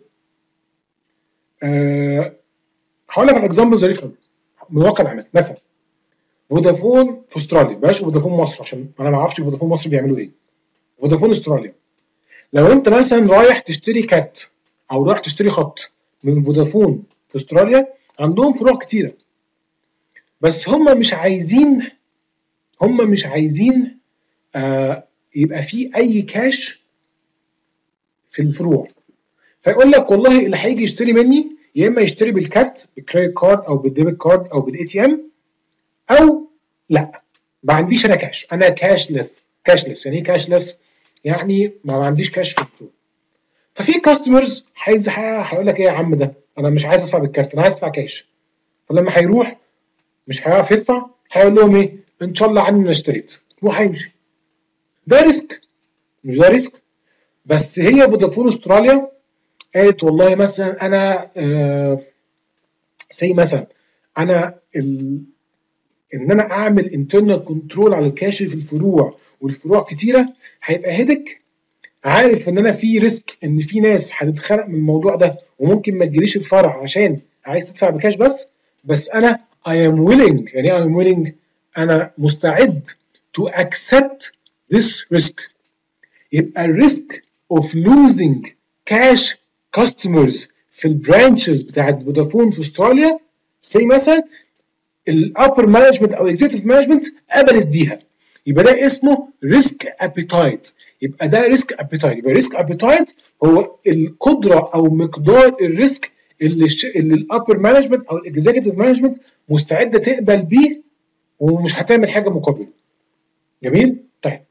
Speaker 1: أه هقول لك على اكزامبل ظريف قوي من واقع العمل. مثلا فودافون في استراليا، بلاش فودافون مصر عشان انا ما اعرفش فودافون مصر بيعملوا ايه. فودافون استراليا، لو انت مثلا رايح تشتري كارت او رايح تشتري خط من فودافون في استراليا، عندهم فروع كتيره، بس هم مش عايزين هم مش عايزين آه يبقى في اي كاش في الفروع. فيقول لك والله اللي هيجي يشتري مني يا اما يشتري بالكارت بالكريدت كارد او بالديبت كارد او بالاي تي ام، او لا ما عنديش انا كاش، انا كاشلس. كاشلس يعني ايه كاشلس؟ يعني ما عنديش كاش في الفروع. ففي كاستمرز عايز هيقول لك ايه يا عم ده انا مش عايز ادفع بالكارت، انا عايز ادفع كاش. فلما هيروح مش هيعرف يدفع، هيقول لهم ايه؟ ان شاء الله عني انا اشتريت وهيمشي. ده ريسك، مش ده ريسك؟ بس هي فودافون استراليا قالت والله مثلا انا آه زي مثلا انا ال... ان انا اعمل انترنال كنترول على الكاش في الفروع، والفروع كتيره هيبقى هيدك. عارف ان انا في ريسك ان في ناس هتتخنق من الموضوع ده وممكن ما تجيليش الفرع عشان عايز تدفع بكاش بس. بس انا I am willing، يعني ايه I am willing؟ انا مستعد to accept this risk. يبقى الريسك of losing cash customers في البرانشز بتاعت فودافون في استراليا زي مثلا الابر مانجمنت او الاكزيكتيف مانجمنت قبلت بيها، يبقى ده اسمه ريسك ابيتايت. يبقى ده ريسك ابيتايت. يبقى ريسك ابيتايت هو القدره او مقدار الريسك اللي اللي الابر مانجمنت او الاكزيكتيف مانجمنت مستعده تقبل بيه ومش هتعمل حاجه مقابله. جميل؟ طيب.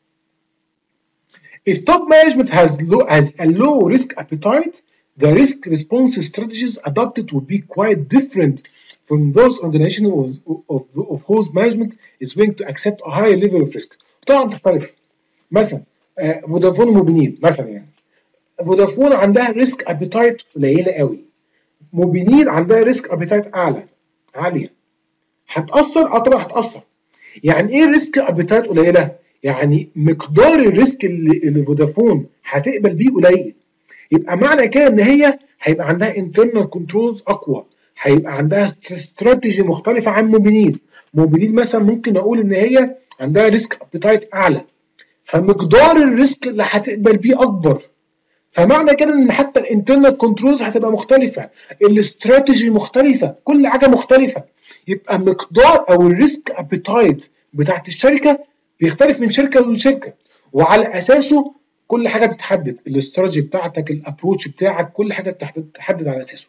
Speaker 1: If top management has low has a low risk appetite, the risk response strategies adopted will be quite different from those organizations of, of, of whose management is willing to accept a higher level of risk. طبعا تختلف. مثلا فودافون وموبينيل مثلا، يعني فودافون عندها ريسك ابيتايت قليله قوي، موبينيل عندها ريسك ابيتايت اعلى عاليه. هتاثر؟ اه طبعا هتاثر. يعني ايه ريسك ابيتايت قليله؟ يعني مقدار الريسك اللي, اللي فودافون هتقبل بيه قليل. يبقى معنى كده ان هي هيبقى عندها انترنال كنترولز اقوى، هيبقى عندها استراتيجي مختلفه عن موبينيل. موبينيل مثلا ممكن اقول ان هي عندها ريسك ابيتايت اعلى، فمقدار الريسك اللي هتقبل بيه اكبر. فمعنى كده ان حتى الانترنال كنترولز هتبقى مختلفه، الاستراتيجي مختلفه، كل حاجه مختلفه. يبقى مقدار او الريسك ابيتايت بتاعت الشركه بيختلف من شركه لشركه، وعلى اساسه كل حاجه بتتحدد، الاستراتيجي بتاعتك، الابروتش بتاعك، كل حاجه بتتحدد على اساسه.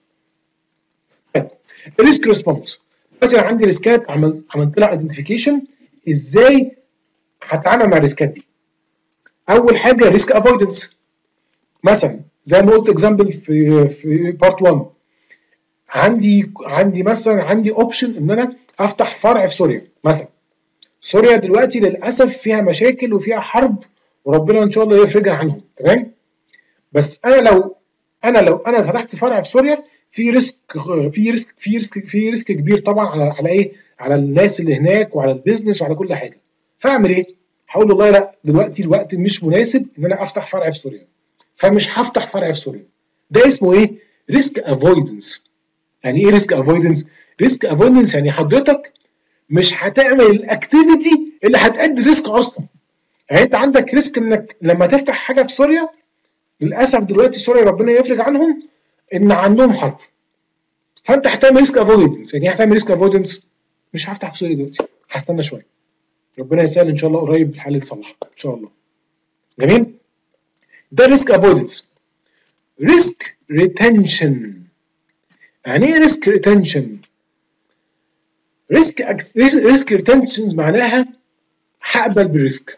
Speaker 1: الريسك ريسبونس، مثلا عندي ريسكات عملت عملت لها ايدنتيفيكيشن، ازاي هتعامل مع الريسكات دي؟ اول حاجه ريسك افويدنس. مثلا زي ما قلت اكزامبل في في بارت واحد، عندي عندي مثلا عندي اوبشن ان انا افتح فرع في سوريا مثلا. سوريا دلوقتي للاسف فيها مشاكل وفيها حرب، وربنا ان شاء الله يفرجها عنهم، تمام؟ بس انا لو انا لو انا فتحت فرع في سوريا، في ريسك في ريسك في ريسك في ريسك كبير طبعا على على ايه؟ على الناس اللي هناك وعلى البيزنس وعلى كل حاجه. فاعمل ايه؟ هقول والله لا، دلوقتي الوقت مش مناسب ان انا افتح فرع في سوريا، فمش هفتح فرع في سوريا. ده اسمه ايه؟ ريسك افويدنس. يعني ايه ريسك افويدنس؟ ريسك افويدنس يعني حضرتك مش هتعمل الاكتيفيتي اللي هتأدي ريسك اصلا. يعني انت عندك ريسك انك لما تفتح حاجه في سوريا، للاسف دلوقتي سوريا ربنا يفرج عنهم ان عندهم حرب، فانت هتعمل ريسك افويدنس. يعني ايه هتعمل ريسك افويدنس؟ مش هفتح في سوريا دلوقتي، هستنى شويه، ربنا يسهل ان شاء الله قريب الحل يتصلح ان شاء الله. جميل؟ ده ريسك افويدنس. ريسك ريتنشن. يعني ايه ريسك ريتنشن؟ ريسك ريسك ريتنشن معناها هقبل بالريسك،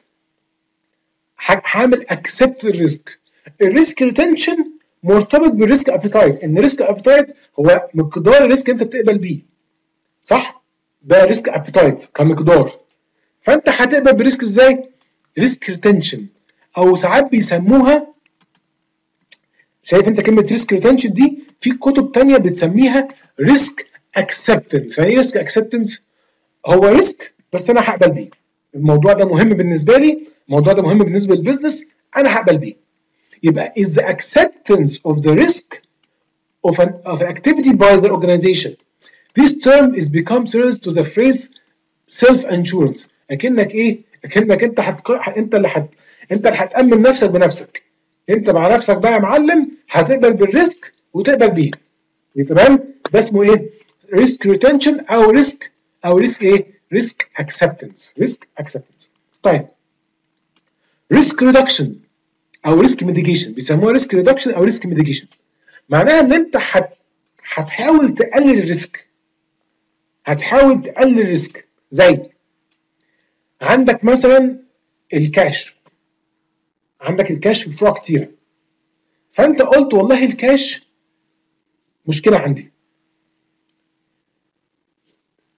Speaker 1: هعمل اكسبت الريسك. الريسك ريتنشن مرتبط بالريسك ابيتايت، ان ريسك ابيتايت هو مقدار الريسك انت بتقبل بيه، صح؟ ده ريسك ابيتايت كمقدار. فانت هتقبل بالريسك ازاي؟ ريسك ريتنشن، او ساعات بيسموها، شايف انت كلمه ريسك ريتنشن دي في كتب ثانيه بتسميها ريسك اكسبتنس. يعني ايه ريسك اكسبتنس؟ هو ريسك بس انا هقبل بيه، الموضوع ده مهم بالنسبه لي، الموضوع ده مهم بالنسبه للبزنس، انا هقبل بيه. يبقى is the acceptance of the risk of an of an activity by the organization. This term is become serious to the phrase self insurance. اكنك ايه؟ اكنك انت حت... انت اللي حت... انت اللي هتامن نفسك بنفسك. انت مع نفسك بقى يا معلم هتقبل بالريسك وتقبل بيه. تمام؟ ده اسمه ايه؟ ريسك ريتنشن او ريسك او ريسك ايه؟ ريسك اكسبتنس. ريسك اكسبتنس. طيب. ريسك ريدكشن او ريسك ميديجيشن، بيسموها ريسك ريدكشن او ريسك ميديجيشن. معناها ان انت هت... هتحاول تقلل الريسك. هتحاول تقلل الريسك. زي عندك مثلا الكاش، عندك الكاش في فروع كتيره، فانت قلت والله الكاش مشكله عندي،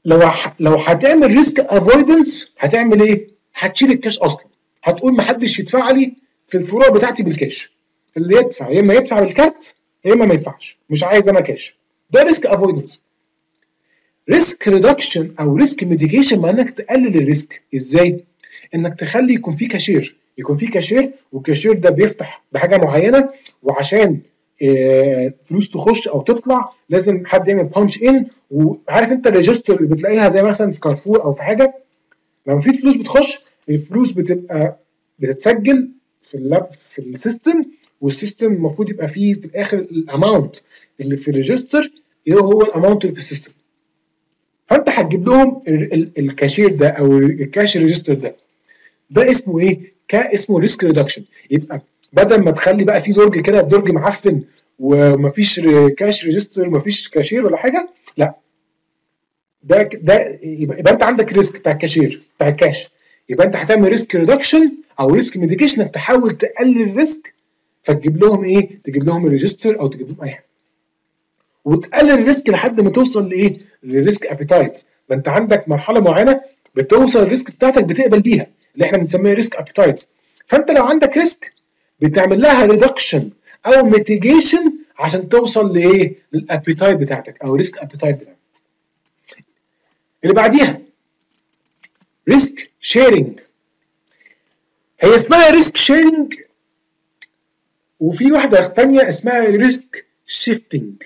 Speaker 1: لو ح... لو هتعمل ريسك افويدنس هتعمل ايه؟ هتشيل الكاش اصلا، هتقول ما حدش يدفع لي في الفروع بتاعتي بالكاش، اللي يدفع يا اما يدفع بالكارت يا اما ما يدفعش، مش عايز انا كاش. ده ريسك افويدنس. ريسك ريدكشن او ريسك ميتيجيشن مع انك تقلل الريسك. ازاي؟ انك تخلي يكون في كاشير، يكون في كاشير والكاشير ده بيفتح بحاجه معينه، وعشان آه فلوس تخش او تطلع لازم حد يعمل بانش ان. وعارف انت الريجستر اللي بتلاقيها زي مثلا في كارفور او في حاجه، لما في فلوس بتخش الفلوس بتبقى بتتسجل في اللاب في السيستم، والسيستم المفروض يبقى فيه في الاخر الاماونت اللي في الريجستر ايه هو الاماونت اللي في السيستم. فانت هتجيب لهم الكاشير ده او الكاش ريجستر ده، ده اسمه ايه؟ كا اسمه ريسك ريدكشن. يبقى بدل ما تخلي بقى في درج كده، الدرج معفن ومفيش كاش ريجستر ومفيش كاشير ولا حاجه، لا ده ده يبقى, يبقى انت عندك ريسك بتاع الكاشير بتاع الكاش، يبقى انت هتعمل ريسك ريدكشن او ريسك ميتيجيشن، انك تحاول تقلل الريسك، فتجيب لهم ايه؟ تجيب لهم الريجستر او تجيب لهم اي حاجه، وتقلل الريسك لحد ما توصل لايه؟ للريسك ابيتايت. ما انت عندك مرحله معينه بتوصل الريسك بتاعتك بتقبل بيها، اللي احنا بنسميها ريسك ابيتايت. فانت لو عندك ريسك بتعمل لها ريدكشن او ميتيجيشن عشان توصل لايه؟ للابيتايت بتاعتك او ريسك ابيتايت بتاعتك. اللي بعديها ريسك شيرنج. هي اسمها ريسك شيرنج وفي واحده ثانيه اسمها ريسك شيفتنج.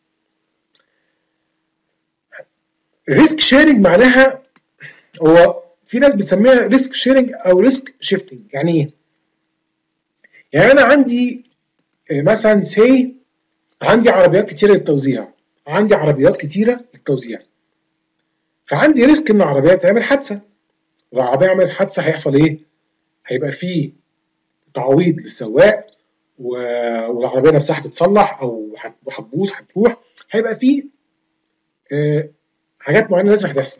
Speaker 1: ريسك شيرنج معناها، هو في ناس بتسميها ريسك شيرنج او ريسك شيفتنج. يعني ايه؟ يعني انا عندي مثلا سي عندي عربيات كتيره للتوزيع، عندي عربيات كتيره للتوزيع، فعندي ريسك ان العربيه تعمل حادثه. لو العربيه عملت حادثه هيحصل ايه؟ هيبقى فيه تعويض للسواق والعربيه نفسها هتتصلح او هتبوظ هتروح، هيبقى فيه آه حاجات معينه لازم هتحصل.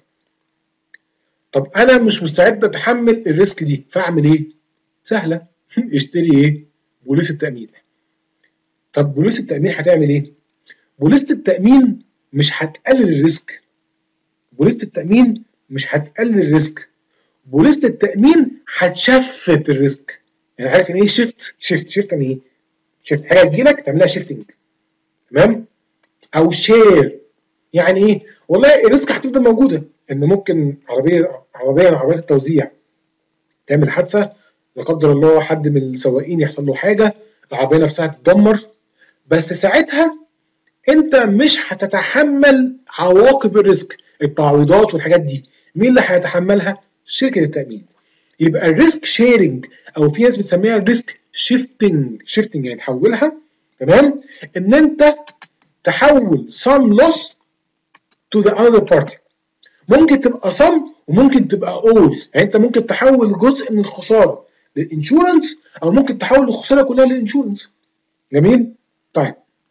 Speaker 1: طب انا مش مستعد اتحمل الريسك دي، فاعمل ايه؟ سهله اشتري ايه؟ بوليس التامين. طب بوليس التامين هتعمل ايه؟ بوليسه التامين مش هتقلل الريسك، بوليسه التامين مش هتقلل الريسك، بوليسه التامين هتشفت الريسك. يعني عارف يعني ايه شيفت؟ شيفت شيفت يعني ايه؟ شيفت حاجه تجيلك تعملها شيفتنج، تمام؟ او شير يعني ايه؟ والله الريسك هتفضل موجوده، ان ممكن عربيه عربيه من عربيات التوزيع تعمل حادثه، لا قدر الله حد من السواقين يحصل له حاجه، العربيه نفسها تتدمر، بس ساعتها انت مش هتتحمل عواقب الريسك، التعويضات والحاجات دي. مين اللي هيتحملها؟ شركه التامين. يبقى الريسك شيرنج او في ناس بتسميها الريسك شيفتنج، شيفتنج يعني تحولها، تمام؟ ان انت تحول some loss to the other party. ممكن تبقى some وممكن تبقى all، يعني انت ممكن تحول جزء من الخساره للانشورنس او ممكن تحول الخساره كلها للانشورنس. جميل؟ طيب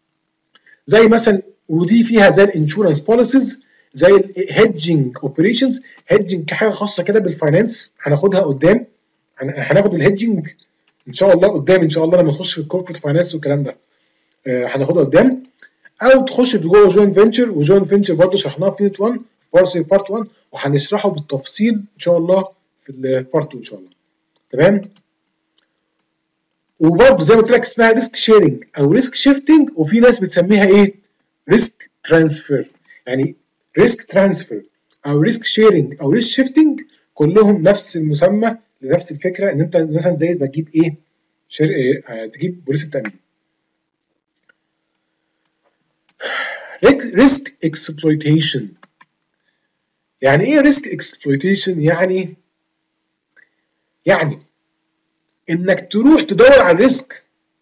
Speaker 1: زي مثلا ودي فيها زي الانشورنس بوليسيز، زي الهيدجنج اوبريشنز. هيدجنج كحاجه خاصه كده بالفاينانس هناخدها قدام، هناخد الهيدجنج ان شاء الله قدام ان شاء الله لما نخش في الكوربريت فاينانس والكلام ده آه هناخدها قدام. او تخش في جوه جوين فينتشر، وجوين فينتشر برضه شرحناها في يونت واحد بارت واحد وهنشرحه بالتفصيل ان شاء الله في البارت اتنين ان شاء الله، تمام؟ وبرضه زي ما قلت لك اسمها ريسك شيرنج او ريسك شيفتنج، وفي ناس بتسميها ايه؟ ريسك ترانسفير. يعني ريسك ترانسفير او ريسك شيرنج او ريسك شيفتنج كلهم نفس المسمى لنفس الفكره، ان انت مثلا زي ما تجيب ايه؟ شر... إيه؟ تجيب بوليس التامين. ريسك اكسبلويتيشن. يعني ايه ريسك اكسبلويتيشن؟ يعني يعني انك تروح تدور على الريسك.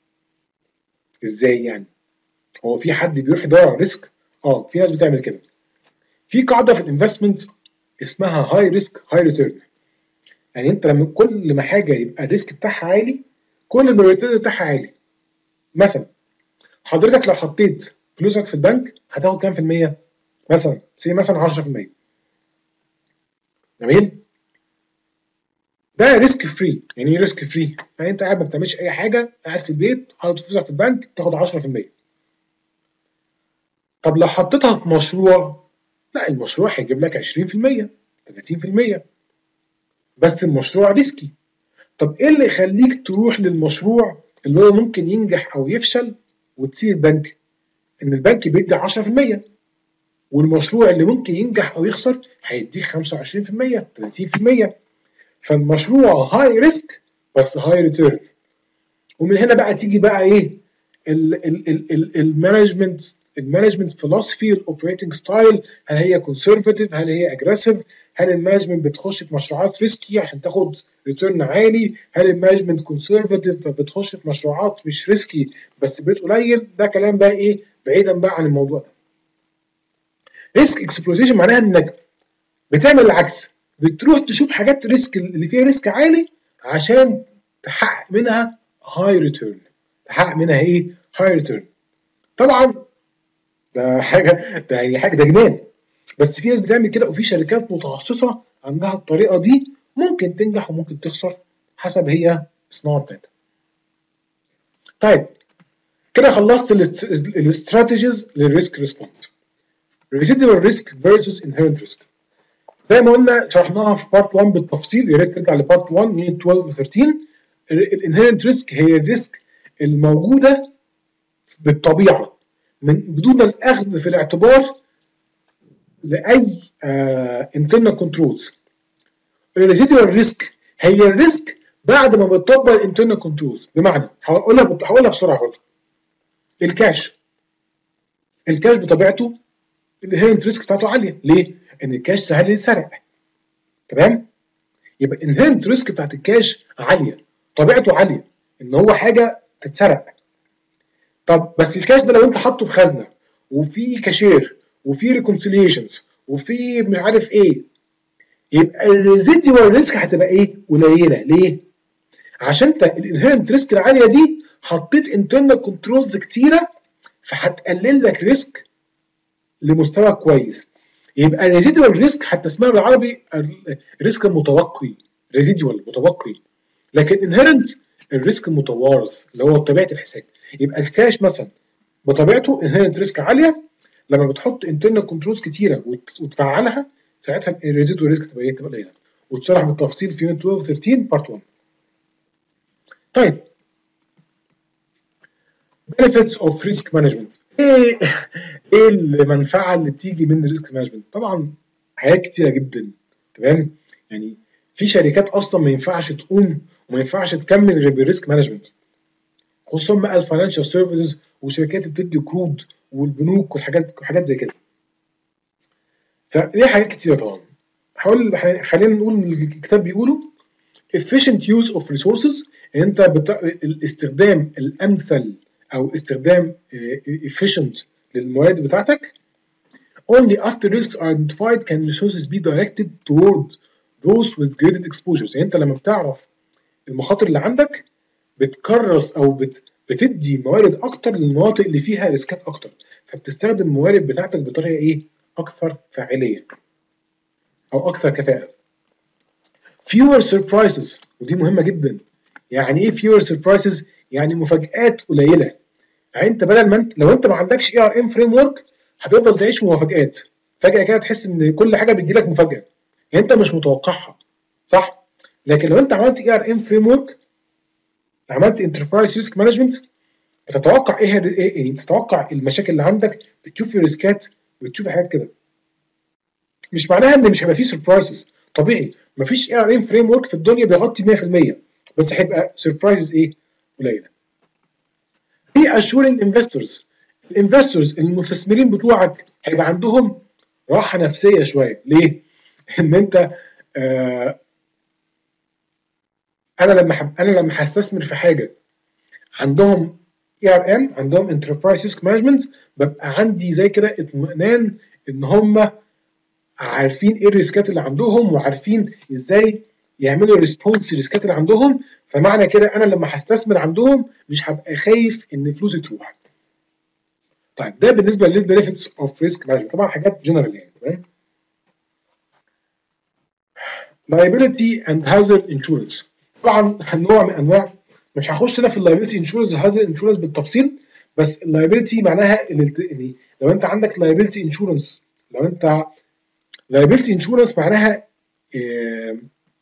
Speaker 1: ازاي يعني؟ هو في حد بيروح يدور على الريسك؟ اه في ناس بتعمل كده. في قاعده في الانفستمنت اسمها هاي ريسك هاي ريتيرن. يعني انت لما كل ما حاجه يبقى الريسك بتاعها عالي كل ما الريتيرن بتاعها عالي. مثلا حضرتك لو حطيت فلوسك في البنك هتاخد كام في المية؟ مثلا سي مثلا عشرة في المية. جميل؟ ده ريسك فري. يعني ايه ريسك فري؟ يعني انت قاعد ما بتعملش اي حاجه، قاعد في البيت حاطط فلوسك في البنك تاخد عشرة في المية. طب لو حطيتها في مشروع لا، المشروع هيجيب لك عشرين في المية ثلاثين في المية، بس المشروع ريسكي. طب ايه اللي يخليك تروح للمشروع اللي هو ممكن ينجح او يفشل وتسيب البنك؟ ان البنك بيدي عشرة في المية، والمشروع اللي ممكن ينجح او يخسر هيديك خمسة وعشرين في المية ثلاثين في المية. فالمشروع هاي ريسك بس هاي ريتيرن. ومن هنا بقى تيجي بقى ايه المانجمنت المانجمنت فيلوسفي، الاوبريتنج ستايل. هل هي كونسرفاتيف؟ هل هي اجريسيف؟ هل المانجمنت بتخش في مشروعات ريسكي عشان تاخد ريتيرن عالي؟ هل المانجمنت كونسرفاتيف فبتخش في مشروعات مش ريسكي بس بريت قليل؟ ده كلام بقى ايه بعيدا بقى عن الموضوع ده. ريسك اكسبلويتيشن معناها انك بتعمل العكس، بتروح تشوف حاجات ريسك اللي فيها ريسك عالي عشان تحقق منها هاي ريتيرن. تحقق منها ايه؟ هاي ريتيرن. طبعا ده حاجه ده يعني حاجه ده جنان، بس في ناس بتعمل كده وفي شركات متخصصه عندها الطريقه دي، ممكن تنجح وممكن تخسر حسب هي الصناعه بتاعتها. طيب كده خلصت الاستراتيجيز للريسك ريسبوند. residual risk versus inherent risk. زي ما قلنا شرحناها في بارت واحد بالتفصيل، يا ريت ترجع لبارت واحد يونت اثناشر و ثلاثة عشر. الانهيرنت ريسك هي الريسك الموجوده بالطبيعه من بدون الاخذ في الاعتبار لاي انترنال كنترولز. الريزيدوال ريسك هي الريسك بعد ما بتطبق الانترنال كنترولز. بمعنى هقولها هقولها بسرعه برضه. الكاش الكاش بطبيعته الانهيرنت ريسك بتاعته عاليه. ليه؟ ان الكاش سهل يتسرق. تمام؟ يبقى الانهيرنت ريسك بتاعت الكاش عاليه، طبيعته عاليه ان هو حاجه تتسرق. طب بس الكاش ده لو انت حاطه في خزنه وفي كاشير وفي ريكونسيليشنز وفي مش عارف ايه، يبقى الريزيدوال ريسك هتبقى ايه؟ قليله. ليه؟ عشان انت الانهيرنت ريسك العاليه دي حطيت انترنال كنترولز كتيره، فهتقلل لك ريسك لمستوى كويس. يبقى الريزيدوال ريسك حتى اسمها بالعربي الريسك المتوقي، ريزيدوال متوقي. لكن انهيرنت الريسك المتوارث اللي هو طبيعه الحساب. يبقى الكاش مثلا بطبيعته انهيرنت ريسك عاليه، لما بتحط انترنال كنترولز كتيره وتفعلها ساعتها الريزيدوال ريسك تبقى ايه؟ تبقى قليله. وتشرح بالتفصيل في يونت اثناشر و ثلاثة عشر بارت واحد. طيب benefits of risk management. ايه ايه المنفعه اللي بتيجي من الريسك مانجمنت؟ طبعا حاجات كتيره جدا. تمام؟ يعني في شركات اصلا ما ينفعش تقوم وما ينفعش تكمل غير بالريسك مانجمنت، خصوصا بقى الفاينانشال سيرفيسز وشركات بتدي قروض والبنوك والحاجات وحاجات زي كده. فليه حاجات كتيره طبعا. هقول خلينا نقول الكتاب بيقولوا efficient use of resources. انت بت... الاستخدام الامثل او استخدام efficient للموارد بتاعتك. Only after risks are identified can resources be directed toward those with graded exposures. يعني انت لما بتعرف المخاطر اللي عندك بتكرس او بت... بتدي موارد اكتر للمناطق اللي فيها ريسكات اكتر، فبتستخدم الموارد بتاعتك بطريقه ايه؟ اكثر فاعليه او اكثر كفاءه. fewer surprises، ودي مهمه جدا. يعني ايه fewer surprises؟ يعني مفاجآت قليله. يعني انت بدل ما انت لو انت ما عندكش اي ار ام فريم ورك هتفضل تعيش في مفاجآت، فجاه كده تحس ان كل حاجه بتجي لك مفاجاه يعني انت مش متوقعها، صح؟ لكن لو انت عملت اي ار ام فريم ورك، عملت انتربرايز ريسك مانجمنت، بتتوقع ايه يعني بتتوقع المشاكل اللي عندك، بتشوف الريسكات، بتشوف حاجات كده. مش معناها ان مش هيبقى فيه سربرايزز، طبيعي مفيش اي ار ام فريم ورك في الدنيا بيغطي مية في المية، بس هيبقى سربرايزز ايه؟ قليله. reassuring investors. الانفستورز المستثمرين بتوعك هيبقى عندهم راحه نفسيه شويه. ليه؟ ان انت آه انا لما حب انا لما هستثمر في حاجه عندهم اي ار ام، عندهم انتربرايز ريسك مانجمنت، ببقى عندي زي كده اطمئنان ان هم عارفين ايه الريسكات اللي عندهم وعارفين ازاي يعملوا ريسبونس للريسكات اللي عندهم. فمعنى كده انا لما هستثمر عندهم مش هبقى خايف ان فلوسي تروح. طيب ده بالنسبه للبنفيتس اوف ريسك مانجمنت، طبعا حاجات جنرال يعني. تمام؟ liability and hazard insurance. طبعا نوع من انواع، مش هخش انا في اللايبيلتي انشورنس والهازارد انشورنس بالتفصيل، بس اللايبيلتي معناها ان لو انت عندك لايبيلتي انشورنس، لو انت liability insurance معناها إيه،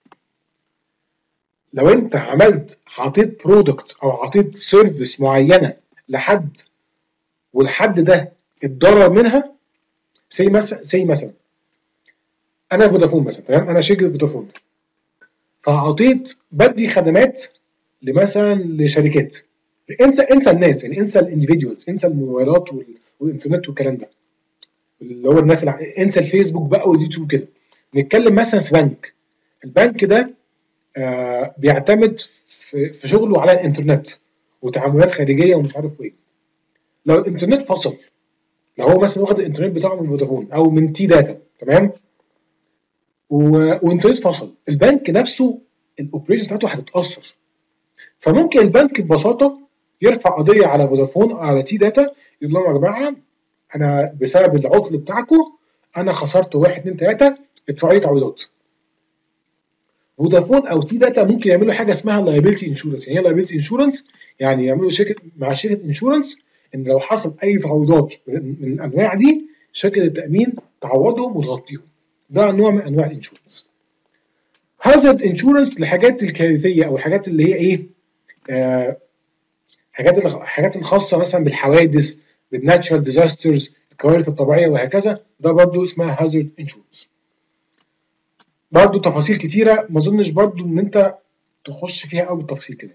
Speaker 1: لو انت عملت عطيت برودكت او عطيت سيرفيس معينه لحد والحد ده اتضرر منها، زي مثلا زي مثلا انا فودافون مثلا، تمام، انا شركه فودافون، فاعطيت بدي خدمات لمثلا لشركات، انسى انسى الناس، يعني انسى الانديفيدوالز، انسى الموبايلات والانترنت والكلام ده اللي هو الناس اللي انسى الفيسبوك بقى واليوتيوب كده. نتكلم مثلا في بنك، البنك ده آه بيعتمد في, في شغله على الانترنت وتعاملات خارجيه ومش عارف ايه. لو الانترنت فصل، لو هو مثلا واخد الانترنت بتاعه من فودافون او من تي داتا، تمام، وانترنت فصل، البنك نفسه الاوبريشن بتاعته هتتاثر. فممكن البنك ببساطه يرفع قضيه على فودافون او على تي داتا، يقول لهم يا جماعه انا بسبب العطل بتاعكم انا خسرت واحد اتنين تلاته، ادفعوا لي تعويضات. فودافون او تي داتا ممكن يعملوا حاجه اسمها لايبيلتي انشورنس. يعني ايه لايبيلتي انشورنس؟ يعني يعملوا شركه مع شركه انشورنس ان لو حصل اي تعويضات من الانواع دي، شركه التامين تعوضهم وتغطيهم. ده نوع من انواع الانشورنس. هازارد انشورنس الحاجات الكارثيه او الحاجات اللي هي ايه، آه حاجات الحاجات الخاصه مثلا بالحوادث، بالناتشرال ديزاسترز، الكوارث الطبيعيه وهكذا، ده برضو اسمها هازارد انشورنس. برضو تفاصيل كتيره ما اظنش برضو ان انت تخش فيها قوي بالتفصيل كده.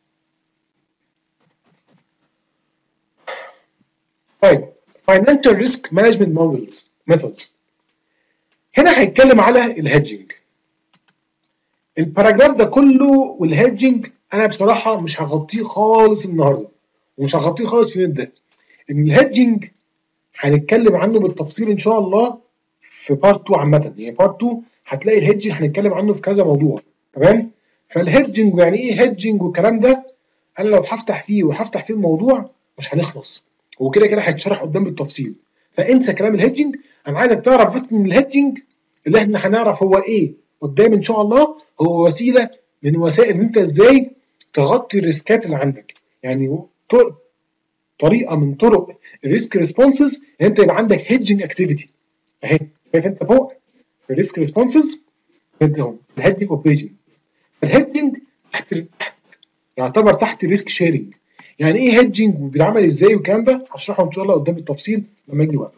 Speaker 1: طيب financial risk management models methods، هنا هيتكلم على الهيدجنج. الباراجراف ده كله والهيدجنج انا بصراحه مش هغطيه خالص النهارده، ومش هغطيه خالص في ده. ان الهيدجنج هنتكلم عنه بالتفصيل ان شاء الله في بارت اتنين عامه، يعني بارت اتنين هتلاقي الهيدجنج هنتكلم عنه في كذا موضوع، تمام. فالهيدجنج يعني ايه هيدجنج والكلام ده، انا لو هفتح فيه وهفتح فيه الموضوع مش هنخلص، وكده كده هيتشرح قدام بالتفصيل. فانسى كلام الهيدجنج، انا عايزك تعرف بس ان الهيدجنج اللي احنا هنعرف هو ايه قدام ان شاء الله، هو وسيله من وسائل ان انت ازاي تغطي الريسكات اللي عندك. يعني طريقه من طرق الريسك ريسبونسز ان انت يبقى عندك هيدجنج اكتيفيتي اهي، شايف انت فوق الريسك ريسبونسز بدهم الهيدجنج اوبريشن. الهيدجنج تحت يعتبر تحت الريسك شيرنج. يعني ايه هيدجنج وبيتعمل ازاي والكلام ده هشرحه ان شاء الله قدام بالتفصيل لما يجي وقت.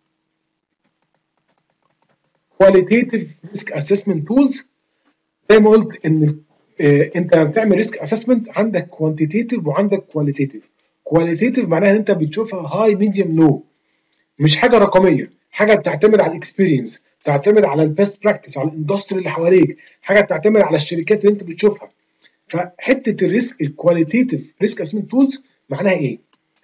Speaker 1: كواليتيف ريسك اسسمنت تولز، زي ما قلت ان آه انت بتعمل ريسك اسسمنت عندك كوانتيتيف وعندك كواليتيف. كواليتيف معناها ان انت بتشوفها هاي ميديوم لو، مش حاجه رقميه، حاجه بتعتمد على الاكسبيرينس، بتعتمد على البيست براكتس، على الاندستري اللي حواليك، حاجه بتعتمد على الشركات اللي انت بتشوفها. فحته الريسك الكواليتيف ريسك اسسمنت تولز معناها ايه؟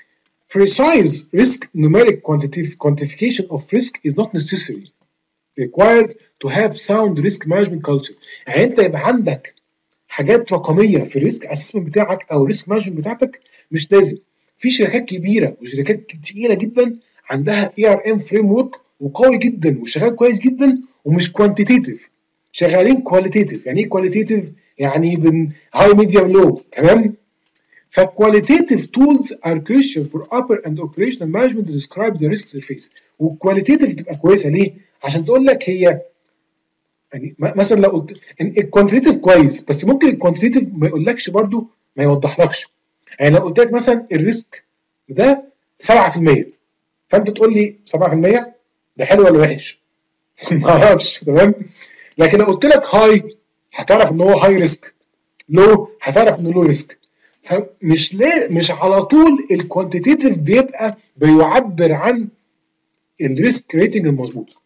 Speaker 1: Precise risk numeric quantification of risk is not necessary required to have sound risk management culture. يعني انت يبقى عندك حاجات رقميه في الريسك اسسمنت بتاعك او الريسك مانجمنت بتاعتك مش لازم. في شركات كبيره وشركات تقيله جدا عندها اي ار ام فريم ورك وقوي جدا وشغال كويس جدا ومش كوانتيتيف، شغالين كواليتيف. يعني ايه كواليتيف؟ يعني بين هاي ميديوم لو، تمام. فالكواليتيف تولز ار كريشال فور upper and operational management to describe the risks they face. والكواليتيف تبقى كويسه ليه؟ عشان تقول لك هي يعني مثلا لو قلت ان الكوانتيتيف كويس، بس ممكن الكوانتيتيف ما يقولكش برضو، ما يوضحلكش. يعني لو قلت لك مثلا الريسك ده سبعة في المية، فانت تقول لي سبعة في المية ده حلو ولا وحش؟ ما اعرفش، تمام. لكن لو قلت لك هاي هتعرف ان هو هاي ريسك، لو هتعرف انه لو ريسك. فمش ليه مش على طول الكوانتيتيف بيبقى بيعبر عن الريسك ريتنج المظبوط.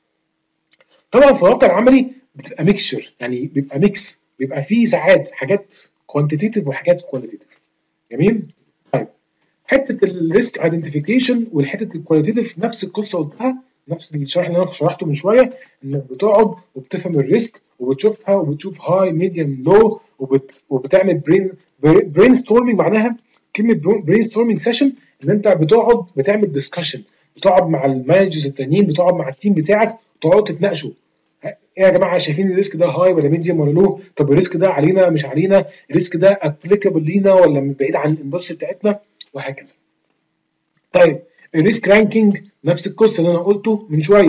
Speaker 1: طبعا في الواقع العملي بتبقى ميكشر، يعني بيبقى ميكس، بيبقى فيه ساعات حاجات كوانتيتيف وحاجات كواليتيف. جميل. طيب حته الريسك ايدنتيفيكيشن والحته الكواليتيف نفس القصه قلتها، نفس الشرح اللي انا شرحته من شويه، انك بتقعد وبتفهم الريسك وبتشوفها وبتشوف هاي ميديوم لو وبت... وبتعمل برين برين ستورمينج. معناها كلمه برين ستورمينج سيشن ان انت بتقعد بتعمل ديسكشن، بتقعد مع المانجرز التانيين، بتقعد مع التيم بتاعك تقعدوا تتناقشوا ايه يا جماعه شايفين الريسك ده هاي ولا ميديوم ولا لو؟ طب الريسك ده علينا مش علينا؟ الريسك ده ابليكابل لينا ولا من بعيد عن الاندستري بتاعتنا؟ وهكذا. طيب الريسك رانكينج نفس القصه اللي انا قلته من شويه،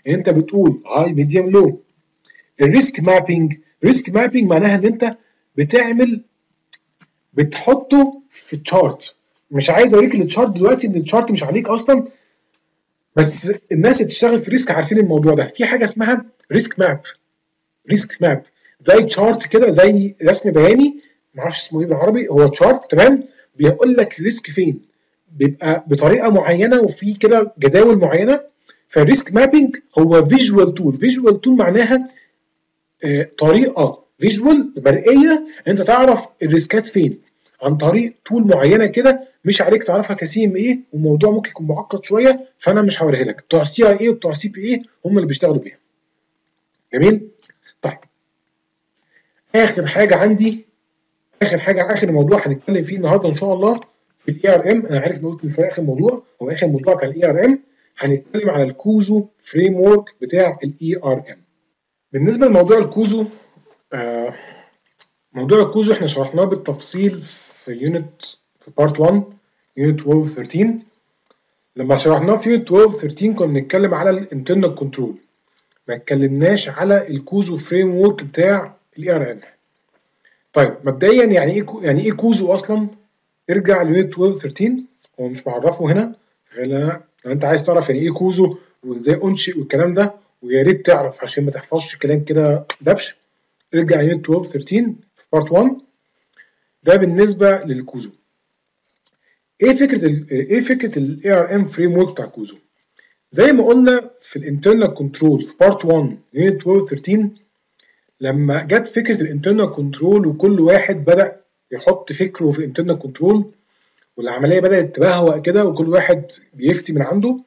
Speaker 1: ان انت بتقول هاي ميديوم لو. الريسك مابينج، ريسك مابينج معناها ان انت بتعمل بتحطه في تشارت. مش عايز اوريك التشارت دلوقتي ان التشارت مش عليك اصلا، بس الناس اللي بتشتغل في الريسك عارفين الموضوع ده. في حاجه اسمها ريسك ماب. ريسك ماب زي تشارت كده، زي رسم بياني، ما اعرفش اسمه ايه بالعربي، هو تشارت تمام، بيقول لك الريسك فين، بيبقى بطريقه معينه وفي كده جداول معينه. فالريسك مابينج هو فيجوال تول. فيجوال تول معناها آه طريقه فيجوال مرئيه انت تعرف الريسكات فين عن طريق تول معينه كده، مش عليك تعرفها كسي ام ايه، والموضوع ممكن يكون معقد شويه، فانا مش هوريها لك. بتوع سي اي اي وبتوع سي بي اي هم اللي بيشتغلوا بيها. جميل؟ طيب اخر حاجه عندي، اخر حاجه اخر موضوع هنتكلم فيه النهارده ان شاء الله في الاي ار ام. انا عارف ان قلت من شويه اخر موضوع، هو اخر موضوع كان الاي ار ام. هنتكلم على الكوزو فريم ورك بتاع الاي ار ام. بالنسبه لموضوع الكوزو، آه موضوع الكوزو احنا شرحناه بالتفصيل في يونت في بارت واحد يونت اثنا عشر وثلاثة. لما شرحناه في يونت اثنا عشر وثلاثة كنا بنتكلم على الانترنال كنترول، ما اتكلمناش على الكوزو فريم ورك بتاع الاي ار ام. طيب مبدئيا يعني ايه يعني ايه كوزو اصلا؟ ارجع ليونت اثنا عشر وثلاثة، هو مش معرفه هنا. لو انت عايز تعرف يعني ايه كوزو وازاي انشئ والكلام ده، ويا ريت تعرف عشان ما تحفظش كلام كده دبش، ارجع ليونت اثنا عشر وثلاثة في بارت واحد. ده بالنسبه للكوزو. ايه فكره ال ايه فكره الاي ار ام فريم ورك بتاع كوزو؟ زي ما قلنا في الانترنال كنترول في بارت واحد يونت اثنا عشر وثلاثة، لما جت فكره الانترنال كنترول وكل واحد بدا يحط فكره في الانترنال كنترول، والعمليه بدات تبهوأ كده وكل واحد بيفتي من عنده،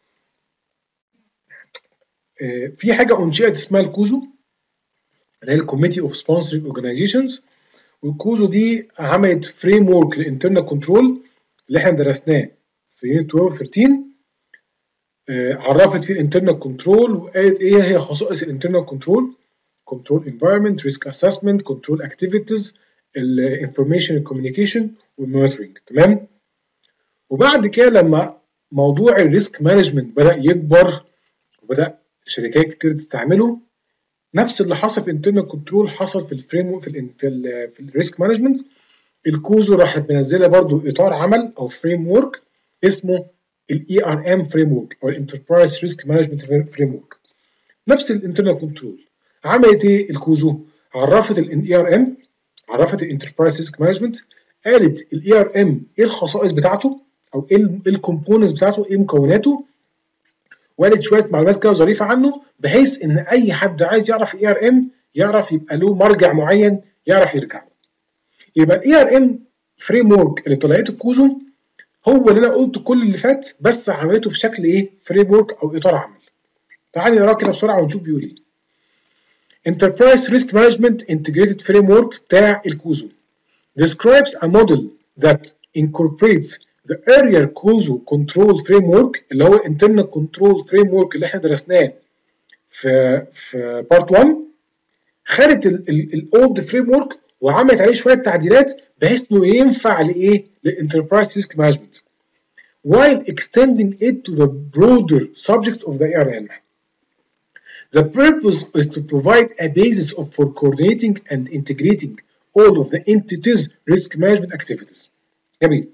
Speaker 1: في حاجه انشئت اسمها الكوزو، اللي هي الكوميتي اوف سبونسرنج اورجانيزيشنز. والكوزو دي عملت فريم ورك للانترنال كنترول اللي احنا درسناه في يونت اثنا عشر وثلاثة. عرفت فيه الانترنال كنترول وقالت ايه هي خصائص الانترنال كنترول: كنترول انفايرمنت، ريسك اسسمنت، كنترول اكتيفيتيز، الانفورميشن كوميونيكيشن والمونيتورنج. تمام. وبعد كده لما موضوع الريسك مانجمنت بدا يكبر وبدا شركات كتير تستعمله، نفس اللي حصل في الانترنال كنترول حصل في الفريم في ال في, ال في الريسك مانجمنت. الكوزو راحت منزله برضو اطار عمل او فريم ورك اسمه الاي ار ام فريم ورك او الانتربرايز ريسك مانجمنت فريم ورك. نفس الانترنال كنترول. عملت ايه الكوزو؟ عرفت الاي ار ام، عرفت الانتربرايز ريسك مانجمنت، قالت الاي ار ام ايه الخصائص بتاعته او ايه الكومبوننتس بتاعته، ايه مكوناته، وقالت شويه معلومات كده ظريفه عنه، بحيث ان اي حد عايز يعرف الاي ار ام يعرف يبقى له مرجع معين يعرف يرجع له. يبقى الاي ار ام فريم ورك اللي طلعته الكوزو هو اللي انا قلته كل اللي فات، بس عملته في شكل ايه؟ فريم ورك او اطار عمل. تعالي نقرا كده بسرعه ونشوف بيقول ايه. Enterprise Risk Management Integrated Framework بتاع الكوزو describes a model that incorporates the earlier كوزو control framework اللي هو internal control framework اللي احنا درسناه في في بارت واحد. خدت الاولد فريم ورك وعملت عليه شويه تعديلات بحيث انه ينفع لايه؟ للانتربرايز ريسك مانجمنت while extending it to the broader subject of the اي ار ام. The purpose is to provide a basis of for coordinating and integrating all of the entities' risk management activities. جميل.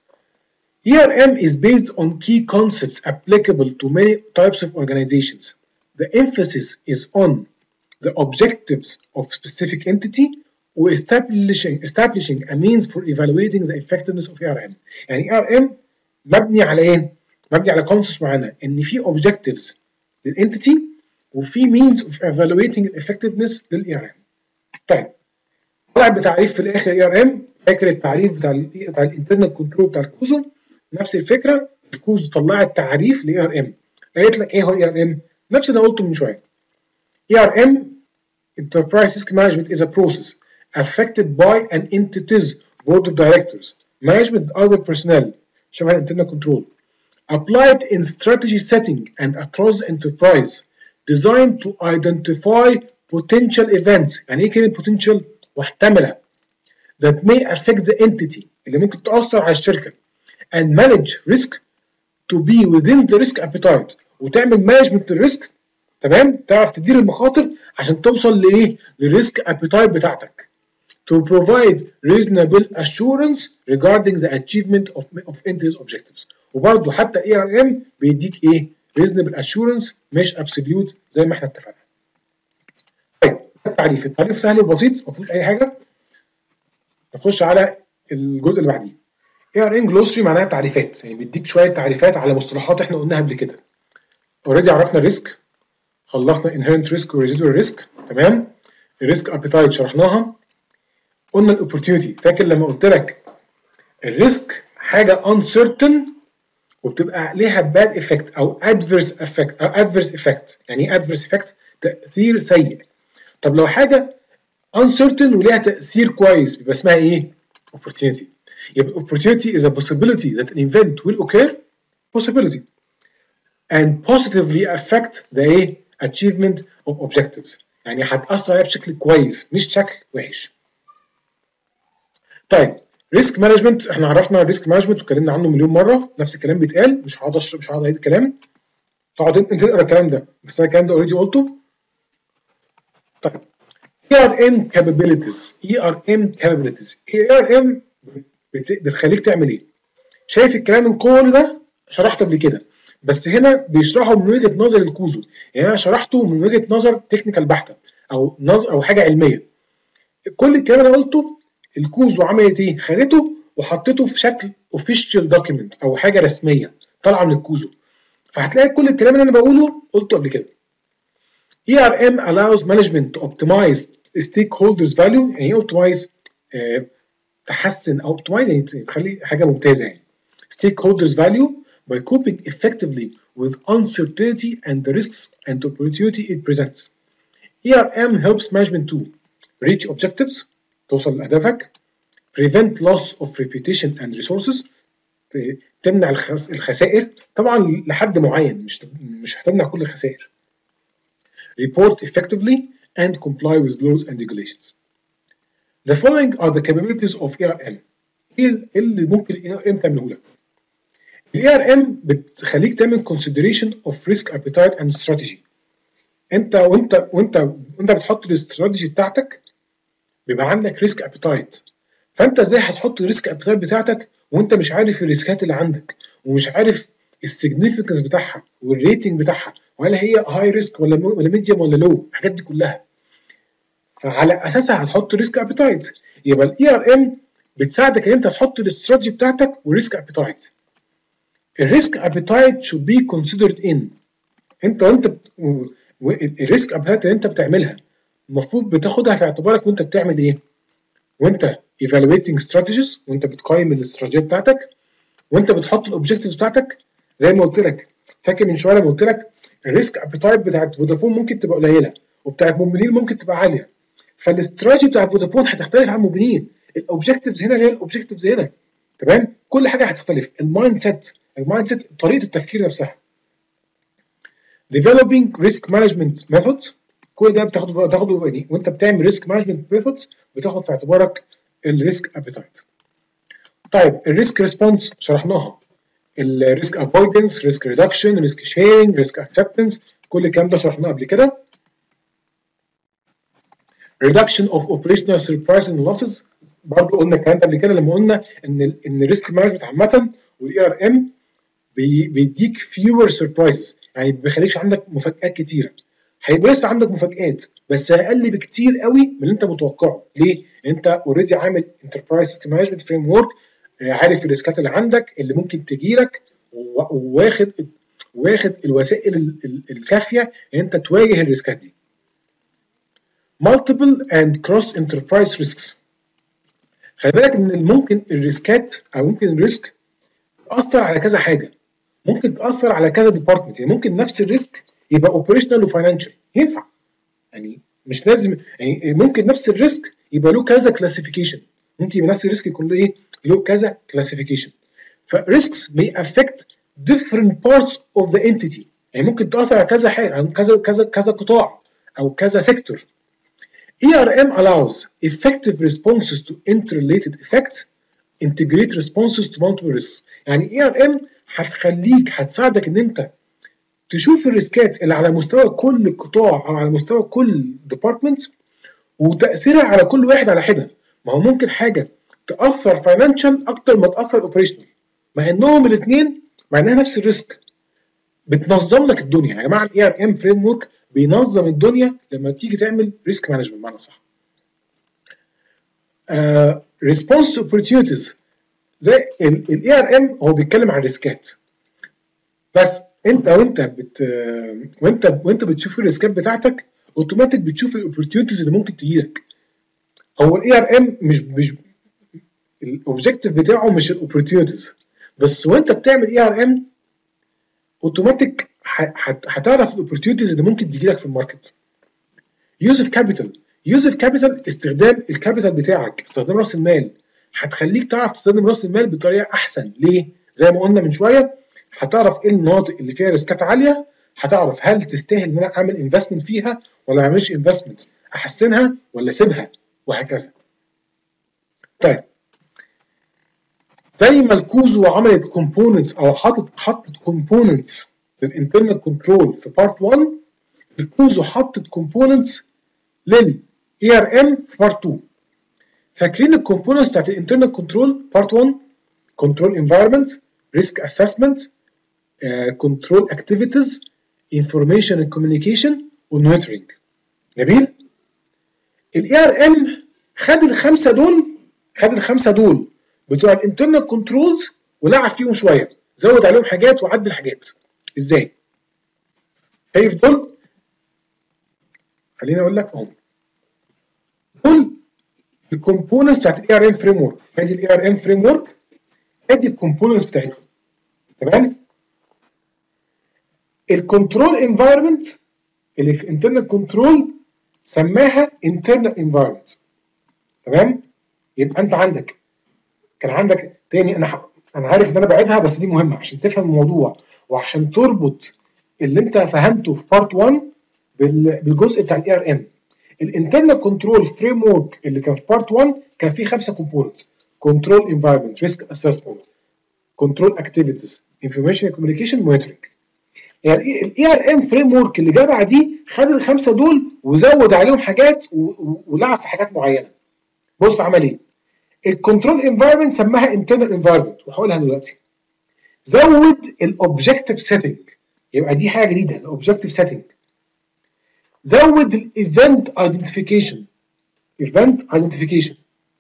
Speaker 1: اي ار ام is based on key concepts applicable to many types of organizations. The emphasis is on the objectives of specific entity و establishing establishing a means for evaluating the effectiveness of اي ار ام. يعني اي ار ام مبني على ايه؟ مبني على concepts معينه، ان في objectives للentity وفي means of evaluating the effectiveness للاي ار ام. طيب طلع بتعريف في الاخر اي ار ام، فاكر التعريف بتاع ال بتاع الانترنال كنترول بتاع الكوزو؟ نفس الفكره، الكوزو طلعت تعريف لاي ار ام، قالت لك ايه هو الاي ار ام؟ نفس اللي قلته من شويه. اي ار ام Enterprise Risk Management is a process affected by an entity's board of directors, management and other personnel شبه الانترنال كنترول applied in strategy setting and across the enterprise designed to identify potential events. يعني ايه كلمه potential؟ محتمله. that may affect the entity اللي ممكن تأثر على الشركه and manage risk to be within the risk appetite وتعمل management للريسك تمام؟ تعرف تدير المخاطر عشان توصل لايه؟ للريسك ابيتايت بتاعتك. To provide reasonable assurance regarding the achievement of of interest objectives. وبرده حتى اي ار ام بيديك ايه؟ reasonable assurance مش absolute زي ما احنا اتفقنا. طيب التعريف، التعريف سهل وبسيط ما فيهوش اي حاجه. نخش على الجزء اللي بعديه. اي ار ام جلوسري معناها تعريفات، يعني بيديك شويه تعريفات على مصطلحات احنا قلناها قبل كده. اوريدي عرفنا الريسك، خلصنا inherent risk و residual risk، تمام؟ الريسك ابيتايت شرحناها. قلنا الاوبورتيونيتي، فاكر لما قلت لك الريسك حاجه uncertain وبتبقى ليها باد افكت او ادفيرس افكت او ادفيرس افكت. يعني ايه ادفيرس افكت؟ تاثير سيء. طب لو حاجه uncertain وليها تاثير كويس بيبقى اسمها ايه؟ opportunity. يبقى opportunity is a possibility that an event will occur, possibility, and positively affect the ايه؟ achievement of objectives. يعني هتاثر عليها بشكل كويس مش شكل وحش. طيب ريسك مانجمنت، احنا عرفنا الريسك مانجمنت واتكلمنا عنه مليون مره، نفس الكلام بيتقال، مش هقعد اشرح مش هقعد اعيد الكلام. تقعد انت تقرا الكلام ده، بس انا الكلام ده اوريدي قلته. طيب اي ار ام كابابيلتيز، اي ار ام كابابيلتيز، اي ار ام بتخليك تعمل ايه؟ شايف الكلام من كل ده شرحت قبل كده، بس هنا بيشرحه من وجهه نظر الكوزو، يعني انا شرحته من وجهه نظر تكنيكال بحته او نظر او حاجه علميه. كل الكلام اللي انا قلته الكوزو عملت ايه؟ خدته وحطيته في شكل اوفيشال دوكيمنت او حاجه رسميه طالعه من الكوزو، فهتلاقي كل الكلام اللي انا بقوله قلته قبل كده. اي ار ام allows management to optimize stakeholders value. يعني ايه optimize؟ آه تحسن او optimize يعني تخلي حاجه ممتازه يعني. stakeholders value by coping effectively with uncertainty and the risks and opportunity it presents. اي ار ام helps management to reach objectives، توصل لأهدافك، prevent loss of reputation and resources، تمنع الخسائر طبعا لحد معين، مش مش هتمنع كل الخسائر، report effectively and comply with laws and regulations. The following are the capabilities of اي ار ام. ايه اللي ممكن الاي ار ام تعمله لك؟ الاي ار ام بتخليك تعمل consideration of risk appetite and strategy. انت وانت وانت وانت بتحط الاستراتيجي بتاعتك بيبقى عندك ريسك ابيتايت، فانت ازاي هتحط الريسك ابيتايت بتاعتك وانت مش عارف الريسكات اللي عندك ومش عارف السيجنيفيكانس بتاعها والريتنج بتاعها، ولا هي هاي ريسك ولا ولا ميديوم ولا لو، الحاجات دي كلها. فعلى اساسها هتحط ريسك ابيتايت. يبقى الاي ار ام بتساعدك ان انت تحط الاستراتيجي بتاعتك والريسك ابيتايت. الريسك ابيتايت should be considered in. انت وانت الريسك ابيتايت اللي انت بتعملها المفروض بتاخدها في اعتبارك وانت بتعمل ايه؟ وانت evaluating strategies، وانت بتقيم الاستراتيجيه بتاعتك، وانت بتحط الاوبجكتيفز بتاعتك. زي ما قلت لك، فاكر من شويه لما قلت لك الريسك ابيتايت بتاعت فودافون ممكن تبقى قليله وبتاعت موبينيل ممكن تبقى عاليه، فالاستراتيجي بتاعت فودافون هتختلف عن موبينيل، الاوبجكتيفز هنا غير الاوبجكتيفز هنا، تمام؟ كل حاجه هتختلف، المايند سيت المايند سيت طريقه التفكير نفسها. developing risk management methods، كل ده بتاخده بتاخده يعني وانت بتعمل ريسك مانجمنت ميثودز بتاخد في اعتبارك الريسك ابيتايت. طيب الريسك ريسبونس شرحناها، الريسك افويدنس، ريسك ريدكشن، ريسك شيرنج، ريسك اكسبتنس، كل الكلام ده شرحناه قبل كده. reduction of operational surprises and losses، برضه قلنا الكلام ده قبل كده لما قلنا ان ان الريسك مانجمنت عامه والاي ار ام بيديك fewer surprises، يعني ما بيخليكش عندك مفاجآت كتيره. هيبقى لسه عندك مفاجآت بس اقل بكتير قوي من اللي انت متوقعه. ليه؟ انت اوريدي عامل انتربرايز مانجمنت فريم ورك، عارف الريسكات اللي عندك اللي ممكن تجي لك، واخد واخد الوسائل الكافيه ان انت تواجه الريسكات دي. multiple and cross enterprise risks، خلي بالك ان ممكن الريسكات او ممكن الريسك تاثر على كذا حاجه، ممكن تاثر على كذا ديبارتمنت، يعني ممكن نفس الريسك يبقى اوبريشنال وفاينانشال، ينفع يعني مش لازم، يعني ممكن نفس الريسك يبقى له كذا كلاسيفيكيشن، ممكن يبقى نفس الريسك يكون له ايه؟ له كذا كلاسيفيكيشن. فريسكس may affect different parts of the entity، يعني ممكن تاثر على كذا حاجه، على كذا كذا كذا قطاع او كذا سيكتور. اي ار ام allows effective responses to interrelated effects integrate responses to multiple risks. يعني اي ار ام هتخليك هتساعدك ان انت تشوف الريسكات اللي على مستوى كل قطاع او على مستوى كل ديبارتمنت وتاثيرها على كل واحد على حده. ما هو ممكن حاجه تاثر فاينانشال اكتر ما تاثر اوبريشنال، مع انهم الاثنين مع انها نفس الريسك. بتنظم لك الدنيا يا جماعه. الاي ار ام فريم ورك بينظم الدنيا لما تيجي تعمل ريسك مانجمنت بمعنى صح. ريسبونس اوبورتيونيتيز زي الاي ار ام هو بيتكلم عن الريسكات بس. انت وانت بت وانت وانت بتشوف الريسكات بتاعتك اوتوماتيك بتشوف الاوبورتيونيتيز اللي ممكن تجي لك. هو الاي ار ام مش مش الاوبجيكتيف بتاعه مش الاوبورتيونيتيز بس، وانت بتعمل اي ار ام اوتوماتيك هتعرف الاوبورتيونيتيز اللي ممكن تجي لك في الماركت. يوز اوف كابيتال، يوز اوف كابيتال استخدام الكابيتال بتاعك، استخدام راس المال هتخليك تعرف تستخدم راس المال بطريقه احسن. ليه؟ زي ما قلنا من شويه هتعرف ايه المناطق اللي فيها ريسكات عاليه، هتعرف هل تستاهل ان انا اعمل انفستمنت فيها ولا ما اعملش انفستمنت، احسنها ولا اسيبها، وهكذا. طيب زي ما الكوزو عملت كومبوننتس او حطت حطت كومبوننتس للانترنال كنترول في بارت واحد، الكوزو حطت كومبوننتس للاي ار ام في بارت اتنين. فاكرين الكومبوننتس بتاعت الانترنال كنترول بارت واحد؟ كنترول انفايرمنت، ريسك اسسمنت، كنترول اكتيفيتيز، انفورميشن اند كوميونيكيشن، والمونيتورنج. جميل؟ الاي ار ام خد الخمسه دول خد الخمسه دول بتوع الانترنال كنترولز ولعب فيهم شويه، زود عليهم حاجات وعدل حاجات. ازاي؟ شايف دول؟ خليني اقول لك اهم. دول الكومبوننتس بتاعت الاي ار ام فريم ورك. ادي الاي ار ام فريم ورك، ادي الكومبوننتس بتاعتهم. تمام؟ الكنترول انفايرمنت اللي في انترنال كنترول سماها انترنال انفايرمنت. تمام؟ يبقى انت عندك كان عندك تاني، انا انا عارف ان انا بعيدها بس دي مهمه عشان تفهم الموضوع وعشان تربط اللي انت فهمته في بارت واحد بالجزء بتاع الاي ار ام. الانترنال كنترول فريم ورك اللي كان في بارت واحد كان فيه خمسه كومبوننتس: كنترول انفايرمنت، ريسك اسسمنت، كنترول اكتيفيتيز، انفورميشن كوميونيكيشن، مونيتورنج. يعني الاي ار ام فريم ورك اللي جه بعديه خد الخمسه دول وزود عليهم حاجات ولعب في حاجات معينه. بص عمل ايه؟ الكنترول انفايرمنت سماها انترنال انفايرمنت وهقولها دلوقتي. زود الاوبجكتيف سيتنج، يبقى دي حاجه جديده، الاوبجكتيف سيتنج. زود الايفنت ايدنتيفيكيشن، ايفنت ايدنتيفيكيشن.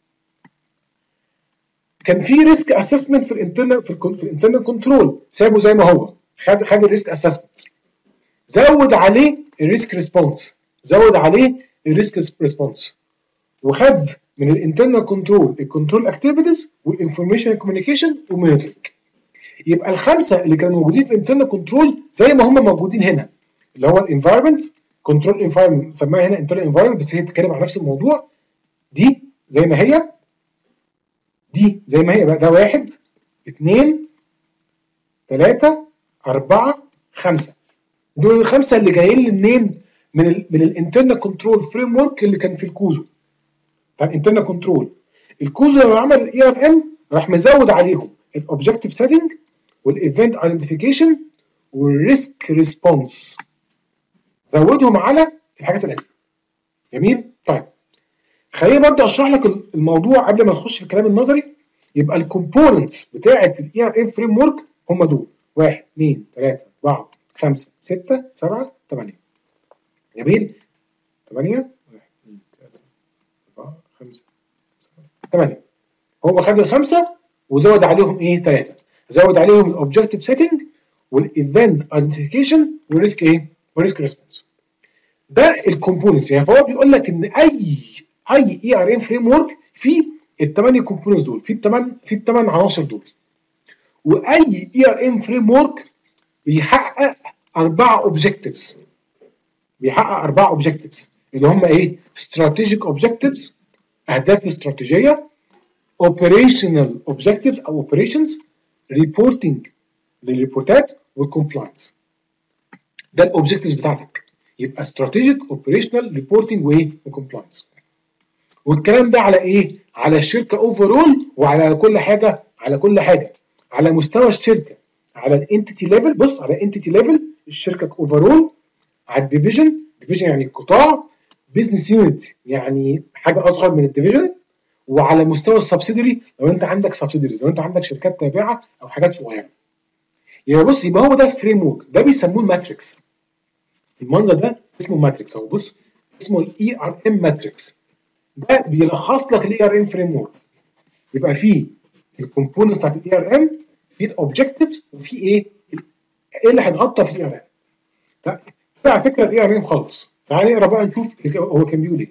Speaker 1: كان في ريسك اسسمنت في الانترنال في الانترنال كنترول، سابه زي ما هو، خد خد الريسك اسسمنت. زود عليه الريسك ريسبونس، زود عليه الريسك ريسبونس. وخد من الانترنال كنترول الكنترول اكتيفيتيز والانفورميشن كوميونيكيشن والمونيتورنج. يبقى الخمسه اللي كانوا موجودين في الانترنال كنترول زي ما هم موجودين هنا، اللي هو الانفايرمنت، كنترول انفايرمنت سماها هنا انترنال انفايرمنت بس هي بتتكلم عن نفس الموضوع. دي زي ما هي، دي زي ما هي بقى. ده واحد اثنين ثلاثة أربعة خمسة. دول الخمسة اللي جايين لي منين؟ من ال من الانترنال كنترول فريم ورك اللي كان في الكوزو بتاع الانترنال كنترول. الكوزو لما عمل الاي ار ام راح مزود عليهم الاوبجكتيف سيتنج والايفنت ايدنتيفيكيشن والريسك ريسبونس، زودهم على الحاجات اللي هي. جميل؟ طيب خليني برضه اشرح لك الموضوع قبل ما نخش في الكلام النظري. يبقى الكومبوننتس بتاعه الاي ار ام فريم ورك هم دول: واحد اثنين ثلاثة أربعة خمسة ستة سبعة ثمانية. جميل؟ ثمانية واحد اثنين ثلاثة أربعة خمسة سبعة ثمانية. هو خد الخمسة وزود عليهم ايه؟ ثلاثة. زود عليهم الاوبجكتيف سيتنج والايفنت ايدنتيفيكيشن والريسك ايه؟ والريسك ريسبونس. ده الكومبوننتس. يعني فهو بيقول لك ان اي اي اي ار ام فريم ورك فيه الثمانيه كومبوننتس دول، في الثمان في الثمان عناصر دول. واي اي ار ام فريم ورك بيحقق اربعه اوبجكتيفز، بيحقق اربعه اوبجكتيفز اللي هم ايه؟ استراتيجيك اوبجكتيفز، اهداف استراتيجيه، اوبريشنال اوبجكتيفز او اوبريشنز، ريبورتنج للريبورتات، والكومبلاينس. ده الاوبجكتيفز بتاعتك. يبقى استراتيجيك، اوبريشنال، ريبورتنج، وايه؟ وكومبلاينس. والكلام ده على ايه؟ على الشركه اوفرول وعلى كل حاجه، على كل حاجه على مستوى الشركه، على الانتيتي ليفل. بص على الانتيتي ليفل الشركه اوفرول، على الديفيجن، ديفيجن يعني قطاع، بزنس يونت يعني حاجه اصغر من الديفيجن، وعلى مستوى السبسيدري لو انت عندك سبسيدريز، لو انت عندك شركات تابعه او حاجات صغيره. يبقى بص، يبقى هو ده فريم ورك، ده بيسموه الماتريكس. المنظر ده اسمه ماتريكس، اهو بص اسمه الاي ار ام ماتريكس. ده بيلخص لك الاي ار ام فريم ورك. يبقى فيه الكومبوننتس بتاعت الاي ار ام، في الاوبجكتيفز، وفي ايه؟ ايه اللي هيتغطى في الاي ار ام. ده على فكره الاي ار ام خالص. تعال نقرا بقى نشوف هو كان بيقول ايه.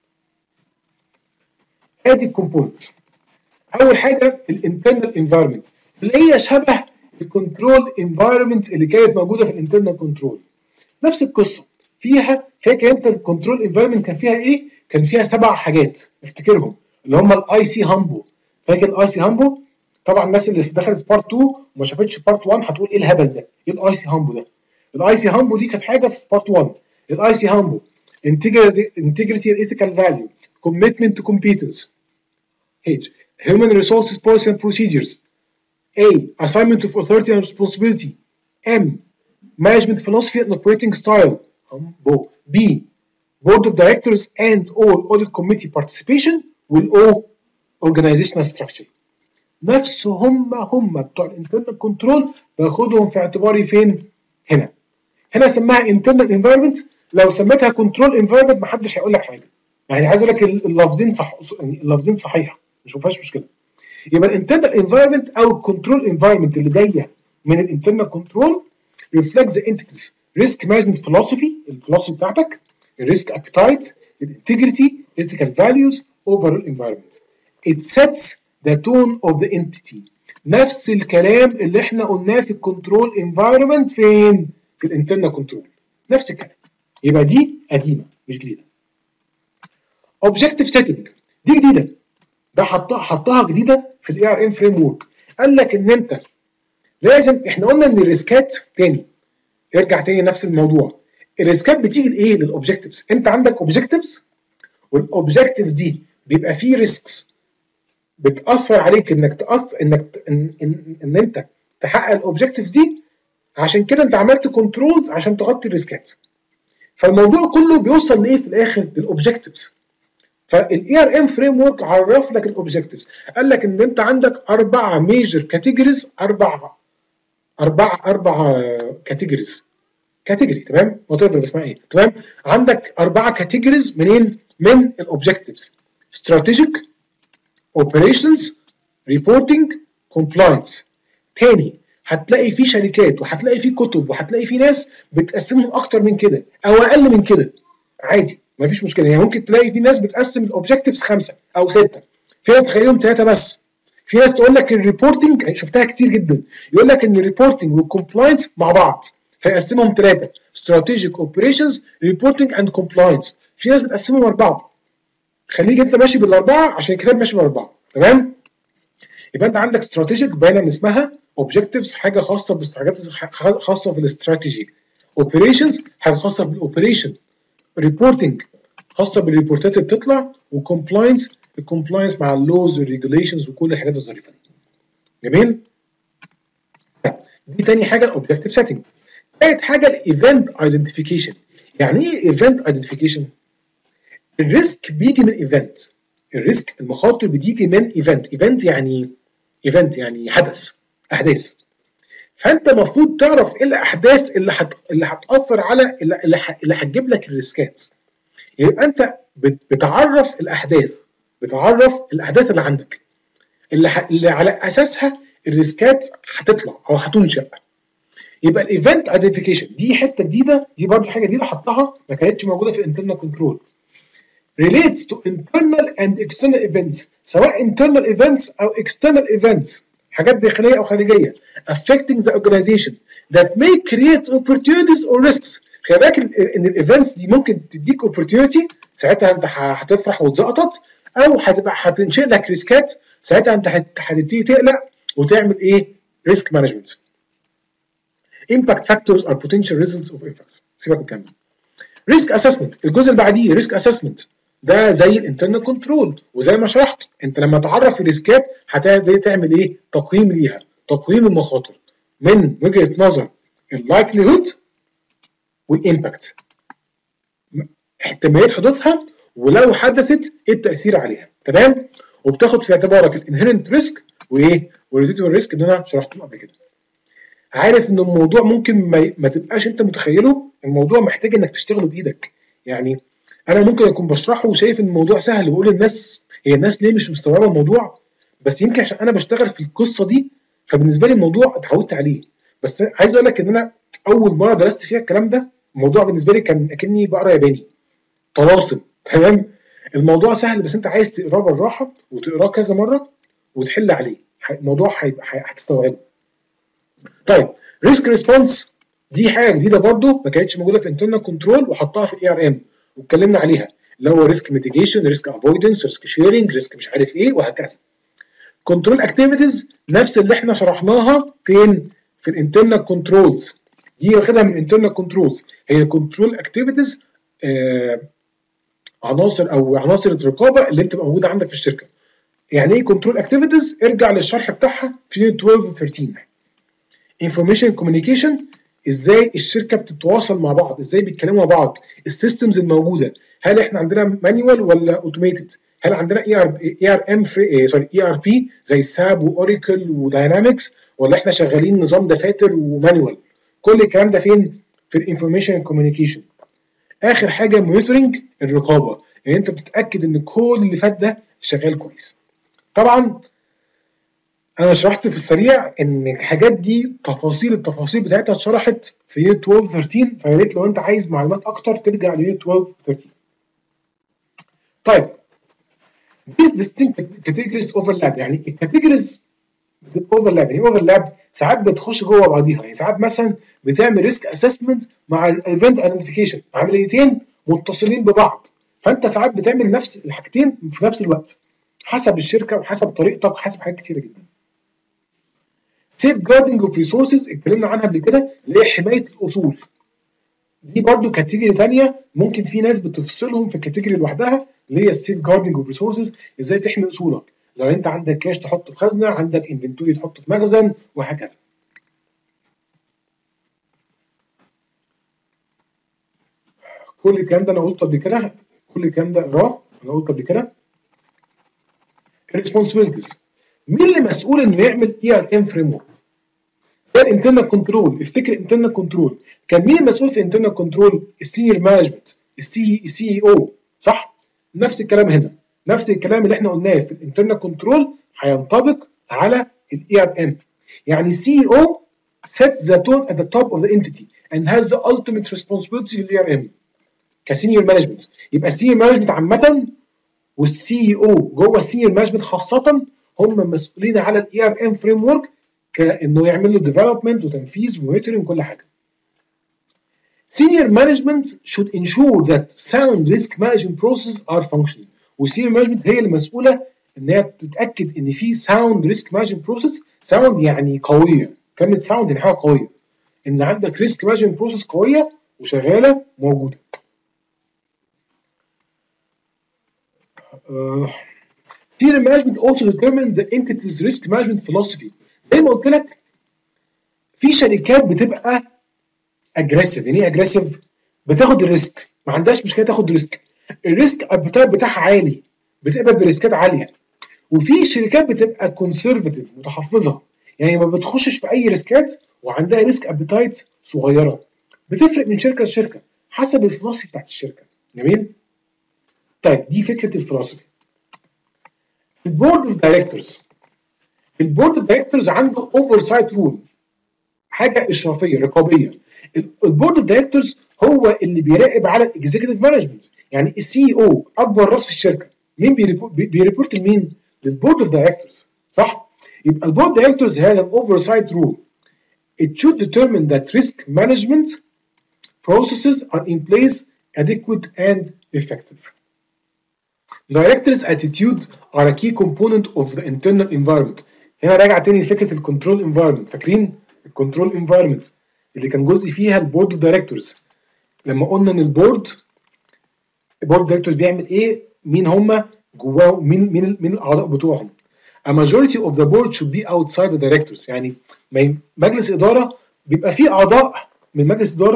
Speaker 1: ادي الكومبوننت. اول حاجه الانترنال انفايرمنت اللي هي شبه الكنترول انفايرمنت اللي كانت موجوده في الانترنال كنترول. نفس القصه فيها. فاكر انت الكنترول انفايرمنت كان فيها ايه؟ كان فيها سبع حاجات افتكرهم، اللي هم الاي سي هامبو. فاكر الاي سي هامبو؟ طبعا الناس اللي دخلت بارت اتنين وما شافتش بارت واحد هتقول ايه الهبل ده؟ ايه الاي سي هامبو ده؟ الاي سي هامبو دي كانت حاجه في بارت واحد. الاي سي هامبو integrity and ethical value, commitment to competence. H. Human resources policy and procedures. A. Assignment of authority and responsibility. M. Management philosophy and operating style. B. Board of directors and or audit committee participation. وال O. organizational structure. نفس هم هم بتوع الانترنال كنترول باخدهم في اعتباري فين؟ هنا. هنا سماها internal environment. لو سميتها control environment محدش هيقول لك حاجه. يعني عايز اقول لك اللفظين صح، اللفظين صحيحه، مش فيهاش مشكله. يبقى الانترنال انفايرمنت او الكنترول انفايرمنت اللي جايه من الانترنال كنترول reflects the entity's risk management philosophy، الفلوسفي بتاعتك، الريسك ابيتايت، الانتجريتي، ethical values، overall environment. It sets the tone of the entity. نفس الكلام اللي احنا قلناه في الكنترول انفايرمنت فين؟ في الانترنال كنترول. نفس الكلام. يبقى دي قديمه مش جديده. Objective setting دي جديده. ده حطها حطها جديده في الاي ار ام فريم ورك. قال لك ان انت لازم، احنا قلنا ان الريسكات تاني، ارجع تاني نفس الموضوع. الريسكات بتيجي لايه؟ للاوبجكتيفز. انت عندك اوبجكتيفز، والاوبجكتيفز دي بيبقى فيه ريسكس بتاثر عليك انك تأثر انك ان, إن, إن انت تحقق الاوبجكتيفز دي. عشان كده انت عملت كنترولز عشان تغطي الريسكات. فالموضوع كله بيوصل لايه في الاخر؟ للاوبجكتيفز. فالاي ار ام فريم ورك عرف لك الاوبجكتيفز. قال لك ان انت عندك اربع ميجر كاتيجوريز، اربع اربع اربع كاتيجوريز كاتيجوري تمام؟ وات ايفر اسمها ايه تمام؟ عندك اربعه كاتيجوريز منين؟ من الاوبجكتيفز: استراتيجيك، اوبريشنز، ريبورتنج، كومبلاينس. تاني هتلاقي في شركات وهتلاقي في كتب وهتلاقي في ناس بتقسمهم اكتر من كده او اقل من كده، عادي مفيش مشكله. يعني ممكن تلاقي في ناس بتقسم الاوبجكتيفز خمسه او سته، في ناس تخليهم ثلاثه بس. في ناس تقول لك الريبورتنج، شفتها كتير جدا، يقول لك ان الريبورتنج والكومبلاينس مع بعض فيقسمهم ثلاثه: استراتيجيك، اوبريشنز، ريبورتنج اند كومبلاينس. في ناس بتقسمهم اربعه. خليك انت ماشي بالاربعه عشان الكتاب ماشي بالاربعه تمام؟ يبقى انت عندك استراتيجيك باينه من اسمها، اوبجكتيفز حاجه خاصه بالحاجات خاصه في الاستراتيجي، اوبريشنز حاجه خاصه بالاوبريشن، ريبورتنج خاصه بالريبورتات اللي بتطلع، وكومبلاينس الكومبلاينس مع اللوز والريجوليشنز وكل الحاجات الظريفه دي. جميل؟ دي تاني حاجه الاوبجكتيف سيتنج. تالت حاجه الايفنت ايدنتيفيكيشن. يعني ايه ايفنت ايدنتيفيكيشن؟ الريسك بيجي من ايفنت. الريسك المخاطر بتيجي من ايفنت. ايفنت يعني ايفنت يعني حدث، احداث. فانت المفروض تعرف ايه الاحداث اللي هت... اللي هتاثر على اللي ح... اللي هتجيب لك الريسكات. يبقى انت بت... بتعرف الاحداث، بتعرف الاحداث اللي عندك اللي, ح... اللي على اساسها الريسكات هتطلع او هتنشا. يبقى الايفنت ايدنتيفيكيشن دي حته جديده، دي برضه حاجه جديده حطها ما كانتش موجوده في الانترنال كنترول. relates to internal and external events، سواء internal events او external events، حاجات داخليه او خارجيه affecting the organization that may create opportunities or risks. خلي بالك ان الايفنتس دي ممكن تديك opportunity، ساعتها انت هتفرح وتزقطط، او هتبقى هتنشئ لك ريسكات، ساعتها انت هتبتدي تقلق وتعمل ايه؟ ريسك مانجمنت. impact factors are potential results of effects. سيبك من الكلام ده. ريسك اسسمنت، الجزء اللي بعديه ريسك اسسمنت، ده زي الانترنال كنترول. وزي ما شرحت انت لما تعرف الريسكات هتبتدي تعمل ايه؟ تقييم ليها، تقييم المخاطر من وجهه نظر اللايكليهود والامباكت، احتماليه حدوثها ولو حدثت ايه التاثير عليها، تمام؟ وبتاخد في اعتبارك الانهيرنت ريسك وايه والريزيدوال ريسك اللي انا شرحتهم قبل كده. عارف ان الموضوع ممكن ما, ما تبقاش انت متخيله، الموضوع محتاج انك تشتغله بايدك. يعني انا ممكن اكون بشرحه وشايف ان الموضوع سهل وبقول للناس هي الناس ليه مش مستوعبه الموضوع، بس يمكن عشان انا بشتغل في القصه دي فبالنسبه لي الموضوع اتعودت عليه. بس عايز اقول لك ان انا اول مره درست فيها الكلام ده الموضوع بالنسبه لي كان اكني بقرا ياباني طلاسم، تمام؟ الموضوع سهل بس انت عايز تقراه بالراحه وتقراه كذا مره وتحل عليه، الموضوع هيبقى هتستوعبه. طيب ريسك ريسبونس دي حاجه جديده برضو ما كانتش موجوده في انترنال كنترول وحطها في الاي ار ام واتكلمنا عليها، اللي هو ريسك ميتيجيشن، ريسك افويدنس، ريسك شيرنج، ريسك مش عارف ايه وهكذا. كنترول اكتيفيتيز نفس اللي احنا شرحناها فين؟ في الانترنال كنترولز، دي واخدها من الانترنال كنترولز، هي كنترول اكتيفيتيز آه عناصر او عناصر الرقابه اللي بتبقى موجوده عندك في الشركه. يعني ايه كنترول اكتيفيتيز؟ ارجع للشرح بتاعها في اثناشر و ثلاثة. انفورميشن كوميونيكيشن، ازاي الشركه بتتواصل مع بعض، ازاي بيتكلموا مع بعض، السيستمز الموجوده، هل احنا عندنا مانيوال ولا اوتوميتد؟ هل عندنا اي ار اي ار ام سوري اي ار بي زي ساب واوراكل وداينامكس، ولا احنا شغالين نظام دفاتر ومانيوال؟ كل الكلام ده فين؟ في الانفورميشن كوميونيكيشن. اخر حاجه مونيتورنج، الرقابه، يعني انت بتتاكد ان كل اللي فات ده شغال كويس. طبعا انا شرحت في السريع ان الحاجات دي تفاصيل التفاصيل بتاعتها اتشرحت في يونت اثناشر و ثلاثة، فيا ريت لو انت عايز معلومات اكتر ترجع ليونت اثناشر و ثلاثة. طيب these distinct categories overlap، يعني الكاتيجوريز اوفرلاب، يعني اوفرلاب ساعات بتخش جوه بعضيها، يعني ساعات مثلا بتعمل ريسك اسسمنت مع الايفنت ايدنتيفيكيشن، عمليتين متصلين ببعض، فانت ساعات بتعمل نفس الحاجتين في نفس الوقت حسب الشركه وحسب طريقتك وحسب حاجات كتيره جدا. سيف جاردنج اوف ريسورسز اتكلمنا عنها قبل كده، اللي هي حمايه الاصول، دي برضو كاتيجوري ثانيه ممكن في ناس بتفصلهم في كاتيجوري لوحدها، اللي هي السيف جاردنج اوف ريسورسز، ازاي تحمي اصولك، لو انت عندك كاش تحطه في خزنه، عندك انفنتوري تحطه في مخزن وهكذا. كل الكلام ده انا قلته قبل كده، كل الكلام ده اقراه انا قلته قبل كده. الريسبونسبيلتيز، مين اللي مسؤول انه يعمل اي ار ام فريم ورك؟ ده الانترنال كنترول، افتكر انترنال كنترول كان مين المسؤول في انترنال كنترول؟ السينيور مانجمنت، السي السي اي او، صح؟ نفس الكلام هنا، نفس الكلام اللي احنا قلناه في الانترنال كنترول هينطبق على الاي ار ام. يعني السي اي او sets the tone at the top of the entity and has the ultimate responsibility للاي ار ام كسينيور مانجمنت. يبقى السينيور مانجمنت عامه والسي اي او جوه السينيور مانجمنت خاصه هم مسؤولين على الاي ار ام فريم ورك، كانه يعمل له ديفلوبمنت وتنفيذ ومونيتورنج وكل حاجه. Senior management should ensure that sound risk management processes are functioning. والسينيور مانجمنت هي المسؤوله ان هي تتاكد ان في sound risk management process. sound يعني قويه، كلمه sound يعني حاجه قويه، ان عندك risk management process قويه وشغاله موجوده. Uh, senior management also determine the entity's risk management philosophy. زي ما قلت لك في شركات بتبقى اجريسيف، يعني ايه اجريسيف؟ بتاخد الريسك، ما عندهاش مشكله تاخد ريسك، الريسك ابيتايت بتاعها عالي، بتقبل بريسكات عاليه. وفي شركات بتبقى كونسرفتيف متحفظه، يعني ما بتخشش في اي ريسكات وعندها ريسك ابيتايت صغيره. بتفرق من شركه لشركه حسب الفلوسفي بتاعت الشركه. جميل؟ طيب دي فكره الفلوسفي. البورد اوف دايركتورز، البورد اوف دايركتورز عنده اوفر سايت رول، حاجه اشرافيه رقابيه. البورد اوف دايركتورز هو اللي بيراقب على الاكزيكتيف مانجمنت، يعني السي اي او اكبر راس في الشركه، مين بيريبورت بيريبورت لمين؟ للبورد اوف دايركتورز، صح؟ يبقى البورد دايركتورز has an oversight rule. It should determine that risk management processes are in place, adequate and effective. Directors' attitude are a key component of the internal environment. هنا راجع تاني لفكره الكنترول انفايرمنت، فاكرين الكنترول انفايرمنت اللي كان جزء فيها البورد اوف دايركتورز، لما قلنا ان البورد البورد دايركتورز بيعمل ايه؟ مين هم جواه؟ مين مين مين الاعضاء بتوعهم؟ A majority of the board should be outside the directors. يعني مجلس اداره بيبقى فيه اعضاء من مجلس اداره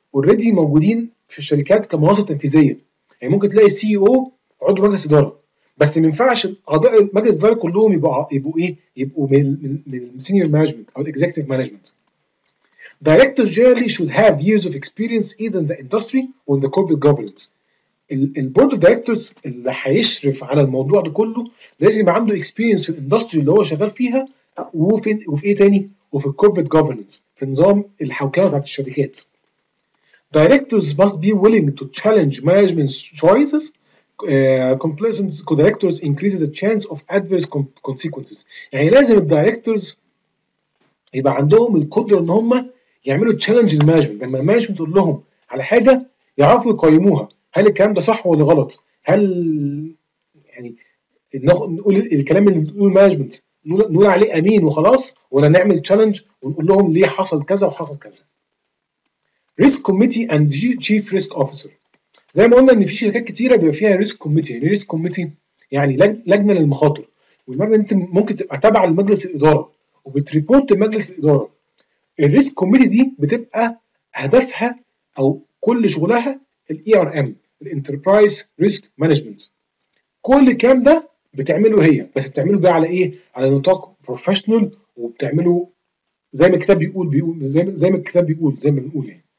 Speaker 1: اوريدي موجودين في الشركات كمناصب تنفيذيه. يعني ممكن تلاقي السي او عضو مجلس اداره، بس ما ينفعش اعضاء مجلس الاداره كلهم يبقوا يبقوا ايه يبقوا من من السينيور مانجمنت او الاكزيكتيف مانجمنت. Directors generally should have years of experience either in the industry or in the corporate governance. البورد اوف دايركتورز اللي هيشرف على الموضوع ده كله لازم يبقى عنده اكسبيرينس في الاندستري اللي هو شغال فيها، وفي وفي ايه تاني؟ وفي الكوربريت جوفرنس، في نظام الحوكمه بتاعت الشركات. Directors must be willing to challenge management's choices. Uh, complaisant co-directors increases the chance of adverse consequences. يعني لازم الدايركتورز يبقى عندهم القدره ان هم يعملوا تشالنج للمانجمنت. لما المانجمنت تقول لهم على حاجه يعرفوا يقيموها، هل الكلام ده صح ولا غلط؟ هل يعني نقول الكلام اللي بنقوله المانجمنت نقول عليه امين وخلاص، ولا نعمل تشالنج ونقول لهم ليه حصل كذا وحصل كذا؟ ريسك كوميتي اند تشيف ريسك اوفيسر. زي ما قلنا ان في شركات كتيره بيبقى فيها ريسك كوميتي. يعني ريسك كوميتي يعني لجنه للمخاطر، واللجنه انت ممكن تبقى تابعه لمجلس الاداره وبتريبورت لمجلس الاداره. الريسك كوميتي دي بتبقى هدفها او كل شغلها الاي ار ام، الانتربرايز ريسك مانجمنت. كل الكلام ده بتعمله هي، بس بتعمله بقى على ايه؟ على نطاق بروفيشنال، وبتعمله زي ما الكتاب بيقول بيقول زي ما زي ما الكتاب بيقول زي ما بنقول يعني.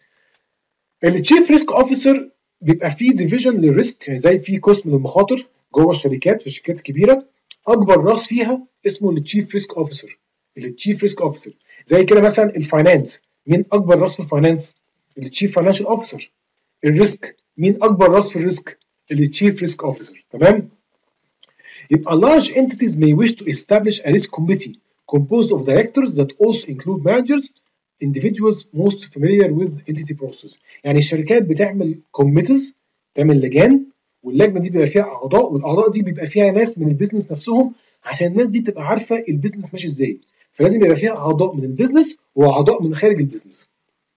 Speaker 1: التشيف ريسك اوفيسر بيبقى فيه ديفيجن للريسك، زي في قسم للمخاطر جوه الشركات. في الشركات الكبيره اكبر راس فيها اسمه التشيف ريسك اوفيسر. التشيف ريسك اوفيسر زي كده مثلا الفاينانس، مين اكبر راس في الفاينانس؟ التشيف فاينانشال اوفيسر. الريسك مين اكبر راس في الريسك؟ التشيف ريسك اوفيسر. تمام؟ يبقى large entities may wish to establish a risk committee composed of directors that also include managers, individuals most familiar with entity process. يعني الشركات بتعمل committees، تعمل لجان، واللجنه دي بيبقى فيها اعضاء، والاعضاء دي بيبقى فيها ناس من البيزنس نفسهم، عشان الناس دي تبقى عارفه البيزنس ماشي ازاي. فلازم يبقى فيها اعضاء من البيزنس واعضاء من خارج البيزنس.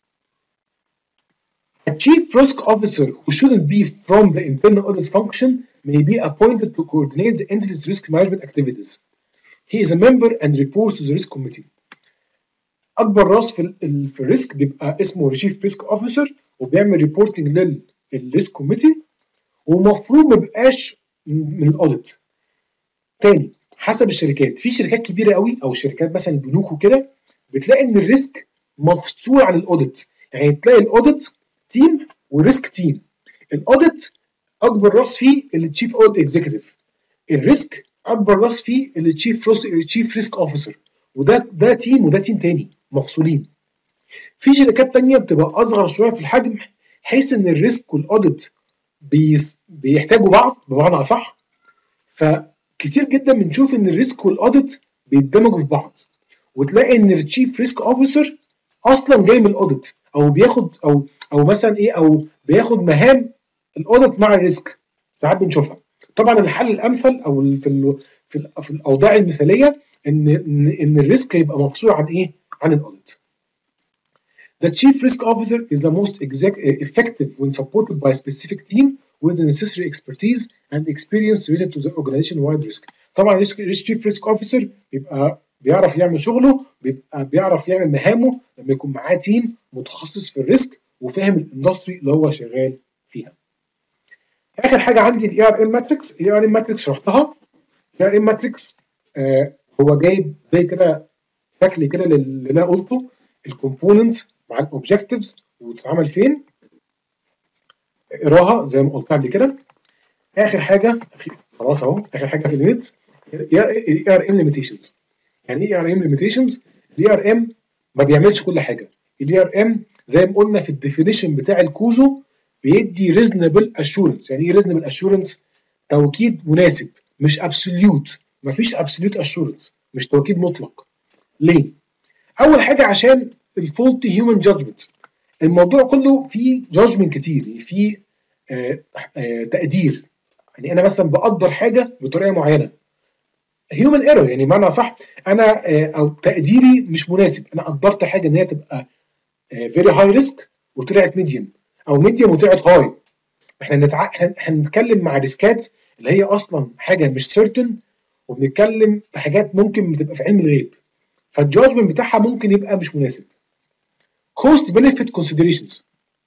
Speaker 1: A chief risk officer who shouldn't be from the internal audit function may be appointed to coordinate the entity's risk management activities. He is a member and reports to the risk committee. اكبر راس في ال في الريسك بيبقى اسمه chief risk officer، وبيعمل ريبورتنج للريسك كوميتي، ومفروض ما يبقاش من الاوديت. تاني حسب الشركات، في شركات كبيره قوي او شركات مثلا البنوك وكده بتلاقي ان الريسك مفصول عن الاوديت. يعني تلاقي الاوديت تيم والريسك تيم. الاوديت اكبر راس فيه التشيف اوديت اكزيكتيف، الريسك اكبر راس فيه التشيف تشيف ريسك اوفيسر، وده ده تيم وده تيم تاني مفصولين. في شركات تانيه بتبقى اصغر شويه في الحجم، حيث ان الريسك والاوديت بيحتاجوا بعض بمعنى اصح، فكتير جدا بنشوف ان الريسك والاوديت بيندمجوا في بعض، وتلاقي ان التشيف ريسك اوفيسر اصلا جاي من الاوديت، او بياخد او او مثلا ايه او بياخد مهام الاوديت مع الريسك. ساعات بنشوفها. طبعا الحل الامثل او في ال في, ال في الاوضاع المثاليه ان ان, إن الريسك يبقى مفصول عن ايه؟ عن الاوديت. The chief risk officer is the most effective when supported by a specific team with the necessary expertise and experience related to the organization-wide risk. طبعا chief risk officer بيبقى بيعرف يعمل شغله، بيبقى بيعرف يعمل مهامه لما يكون معاه تيم متخصص في الريسك وفاهم الاندستري اللي هو شغال فيها. اخر حاجه عندي الاي ار ام ماتريكس. الاي ار ام ماتريكس شرحتها. الاي ار ام ماتريكس هو جايب زي كده شكل كده اللي انا قلته، الكومبوننتس مع الاوبجكتيفز وتتعمل فين. اقراها زي ما قلت قبل كده. اخر حاجه خلاص اهو، اخر حاجه في النت الاي ار ام ليميتيشنز. يعني ايه اي ار ام ليميتيشنز؟ الاي ار ام ما بيعملش كل حاجه. الاي ار ام زي ما قلنا في الديفينيشن بتاع الكوزو بيدي ريزونبل اشورنس. يعني ايه ريزونبل اشورنس؟ توكيد مناسب، مش ابسوليوت. مفيش ابسوليوت اشورنس، مش توكيد مطلق. ليه؟ اول حاجه عشان الفولتي هيومن جادجمنت. الموضوع كله فيه جادجمنت كتير، فيه آه آه تقدير. يعني انا مثلا بقدر حاجه بطريقه معينه، هيومن ايرور، يعني معنى صح انا آه او تقديري مش مناسب. انا قدرت حاجه ان هي تبقى فيري هاي ريسك وطلعت ميديوم، او ميديوم وطلعت هاي. احنا نتع... احنا هنتكلم مع ريسكات اللي هي اصلا حاجه مش سيرتن، وبنتكلم في حاجات ممكن تبقى في علم الغيب، فالجادجمنت بتاعها ممكن يبقى مش مناسب. cost benefit considerations.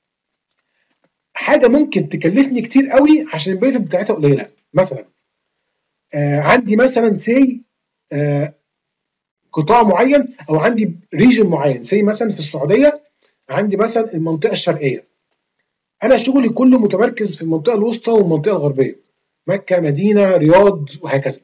Speaker 1: حاجه ممكن تكلفني كتير قوي عشان البنفيت بتاعتها قليله. مثلا آه عندي مثلا سي آه قطاع معين او عندي ريجن معين، سي مثلا في السعوديه عندي مثلا المنطقه الشرقيه، انا شغلي كله متمركز في المنطقه الوسطى والمنطقه الغربيه، مكه، مدينه، رياض وهكذا.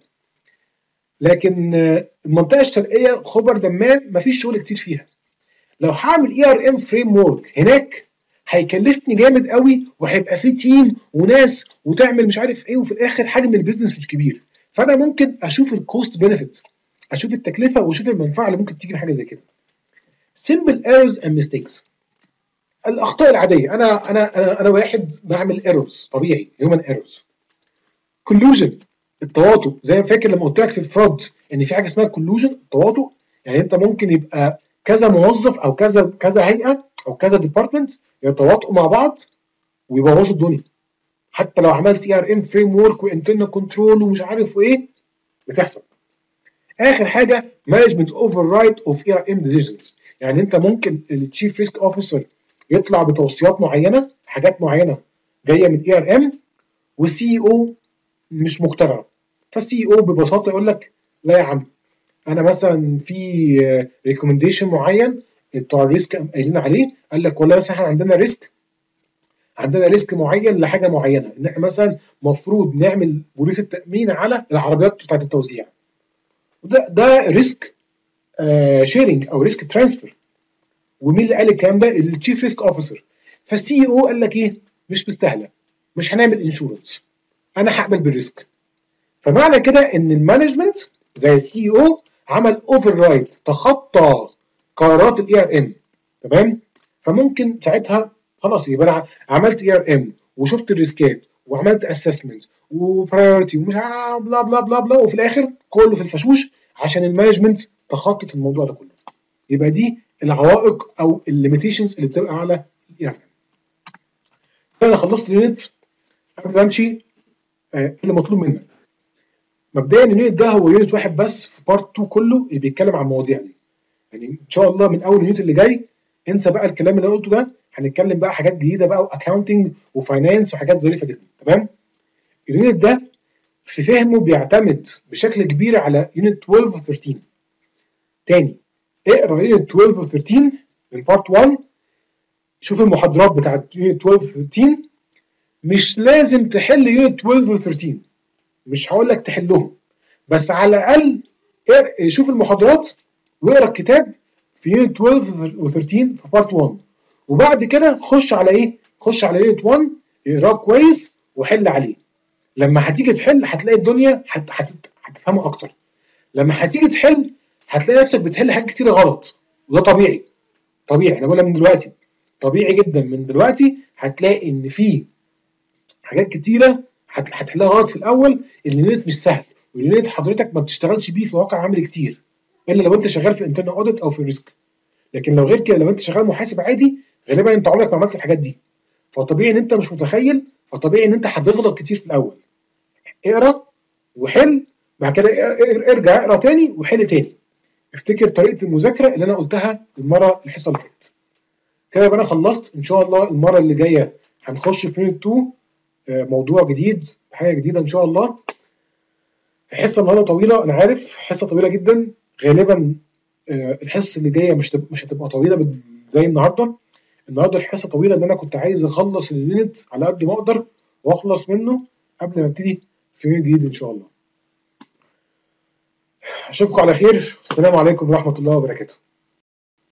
Speaker 1: لكن آه المنطقه الشرقيه خبر دمام مفيش شغل كتير فيها. لو هعمل اي ار ام فريم ورك هناك هيكلفني جامد قوي، وهيبقى فيه تيم وناس وتعمل مش عارف ايه، وفي الاخر حجم البيزنس مش كبير. فانا ممكن اشوف الكوست بنفيت، اشوف التكلفه واشوف المنفعه اللي ممكن تيجي من حاجه زي كده. simple errors and mistakes، الاخطاء العاديه. انا انا انا انا واحد بعمل ايرورز طبيعي، هيومن ايرورز. collusion، التواطؤ، زي ما فاكر لما قلت لك في الفراد ان في حاجه اسمها collusion، التواطؤ. يعني انت ممكن يبقى كذا موظف او كذا كذا هيئه او كذا ديبارتمنت يتواطؤوا مع بعض ويبوظوا الدنيا. حتى لو عملت اي ار ام فريم ورك وانترنال كنترول ومش عارف ايه بتحصل. اخر حاجه مانجمنت اوفر رايت اوف اي ار ام ديسيجنز، يعني انت ممكن التشيف ريسك اوفيسر يطلع بتوصيات معينه، حاجات معينه جايه من اي ار ام، والسي او مش مقتنع. فالسي او ببساطه يقول لك لا يا عم، انا مثلا في ريكومنديشن معين بتوع الريسك قايلين عليه، قال لك والله مثلا احنا عندنا ريسك عندنا ريسك معين لحاجه معينه، ان احنا مثلا المفروض نعمل بوليس التامين على العربيات بتاعت التوزيع. وده ده ريسك شيرنج او ريسك ترانسفير. ومين اللي قال الكلام ده؟ التشيف ريسك اوفيسر. فالسي او قال لك ايه؟ مش مستاهله، مش هنعمل انشورنس، انا هقبل بالريسك. فمعنى كده ان المانجمنت زي السي او عمل اوفر رايد، تخطى قرارات الاي ار ام. تمام؟ فممكن ساعتها خلاص يبقى انا عملت اي ار ام وشفت الريسكات وعملت اسسمنت وبرايورتي ومش بلا بلا بلا بلا، وفي الاخر كله في الفشوش عشان المانجمنت تخطط الموضوع ده كله. يبقى دي العوائق او الليميتيشنز اللي بتبقى على الاي ار ام. انا خلصت اليونت. قبل ما امشي ايه اللي مطلوب منك؟ مبدئيا اليونت ده هو يونت واحد بس في بارت اتنين كله اللي بيتكلم عن المواضيع دي. يعني ان شاء الله من اول اليونت اللي جاي انسى بقى الكلام اللي انا قلته ده، هنتكلم بقى حاجات جديده بقى، واكاونتنج وفاينانس وحاجات ظريفه جدا. تمام؟ اليونت ده في فهمه بيعتمد بشكل كبير على يونت اتناشر و تلتاشر. تاني اقرا يونت اتناشر و تلتاشر من بارت واحد، شوف المحاضرات بتاعت يونت اتناشر و تلتاشر. مش لازم تحل يونت اتناشر و تلتاشر، مش هقول لك تحلهم، بس على الاقل شوف المحاضرات واقرا الكتاب في يونت اتناشر و تلتاشر في بارت واحد، وبعد كده خش على ايه؟ خش على يونت واحد اقراه كويس وحل عليه. لما هتيجي تحل هتلاقي الدنيا هت... هت... هتفهمها اكتر. لما هتيجي تحل هتلاقي نفسك بتحل حاجات كتير غلط، وده طبيعي. طبيعي، انا بقولها من دلوقتي، طبيعي جدا من دلوقتي هتلاقي ان في حاجات كتيره هت... هتحلها غلط في الاول. اليونت مش سهل، واليونت حضرتك ما بتشتغلش بيه في واقع عملي كتير الا لو انت شغال في الانترنال اوديت او في الريسك. لكن لو غير كده، لو انت شغال محاسب عادي، غالبا انت عمرك ما عملت الحاجات دي، فطبيعي ان انت مش متخيل، فطبيعي ان انت هتغلط كتير في الاول. اقرا وحل، بعد كده ارجع اقرا تاني وحل تاني. افتكر طريقه المذاكره اللي انا قلتها المره الحصه اللي فاتت. كده يبقى انا خلصت. ان شاء الله المره اللي جايه هنخش في يونت اتنين، موضوع جديد، حاجه جديده ان شاء الله. الحصه النهارده طويله، انا عارف حصه طويله جدا. غالبا الحصص اللي جايه مش مش هتبقى طويله زي النهارده. النهارده الحصه طويله ان انا كنت عايز اخلص اليونت على قد ما اقدر واخلص منه قبل ما ابتدي في يونت جديد ان شاء الله. اشوفكم على خير. السلام عليكم ورحمه الله وبركاته.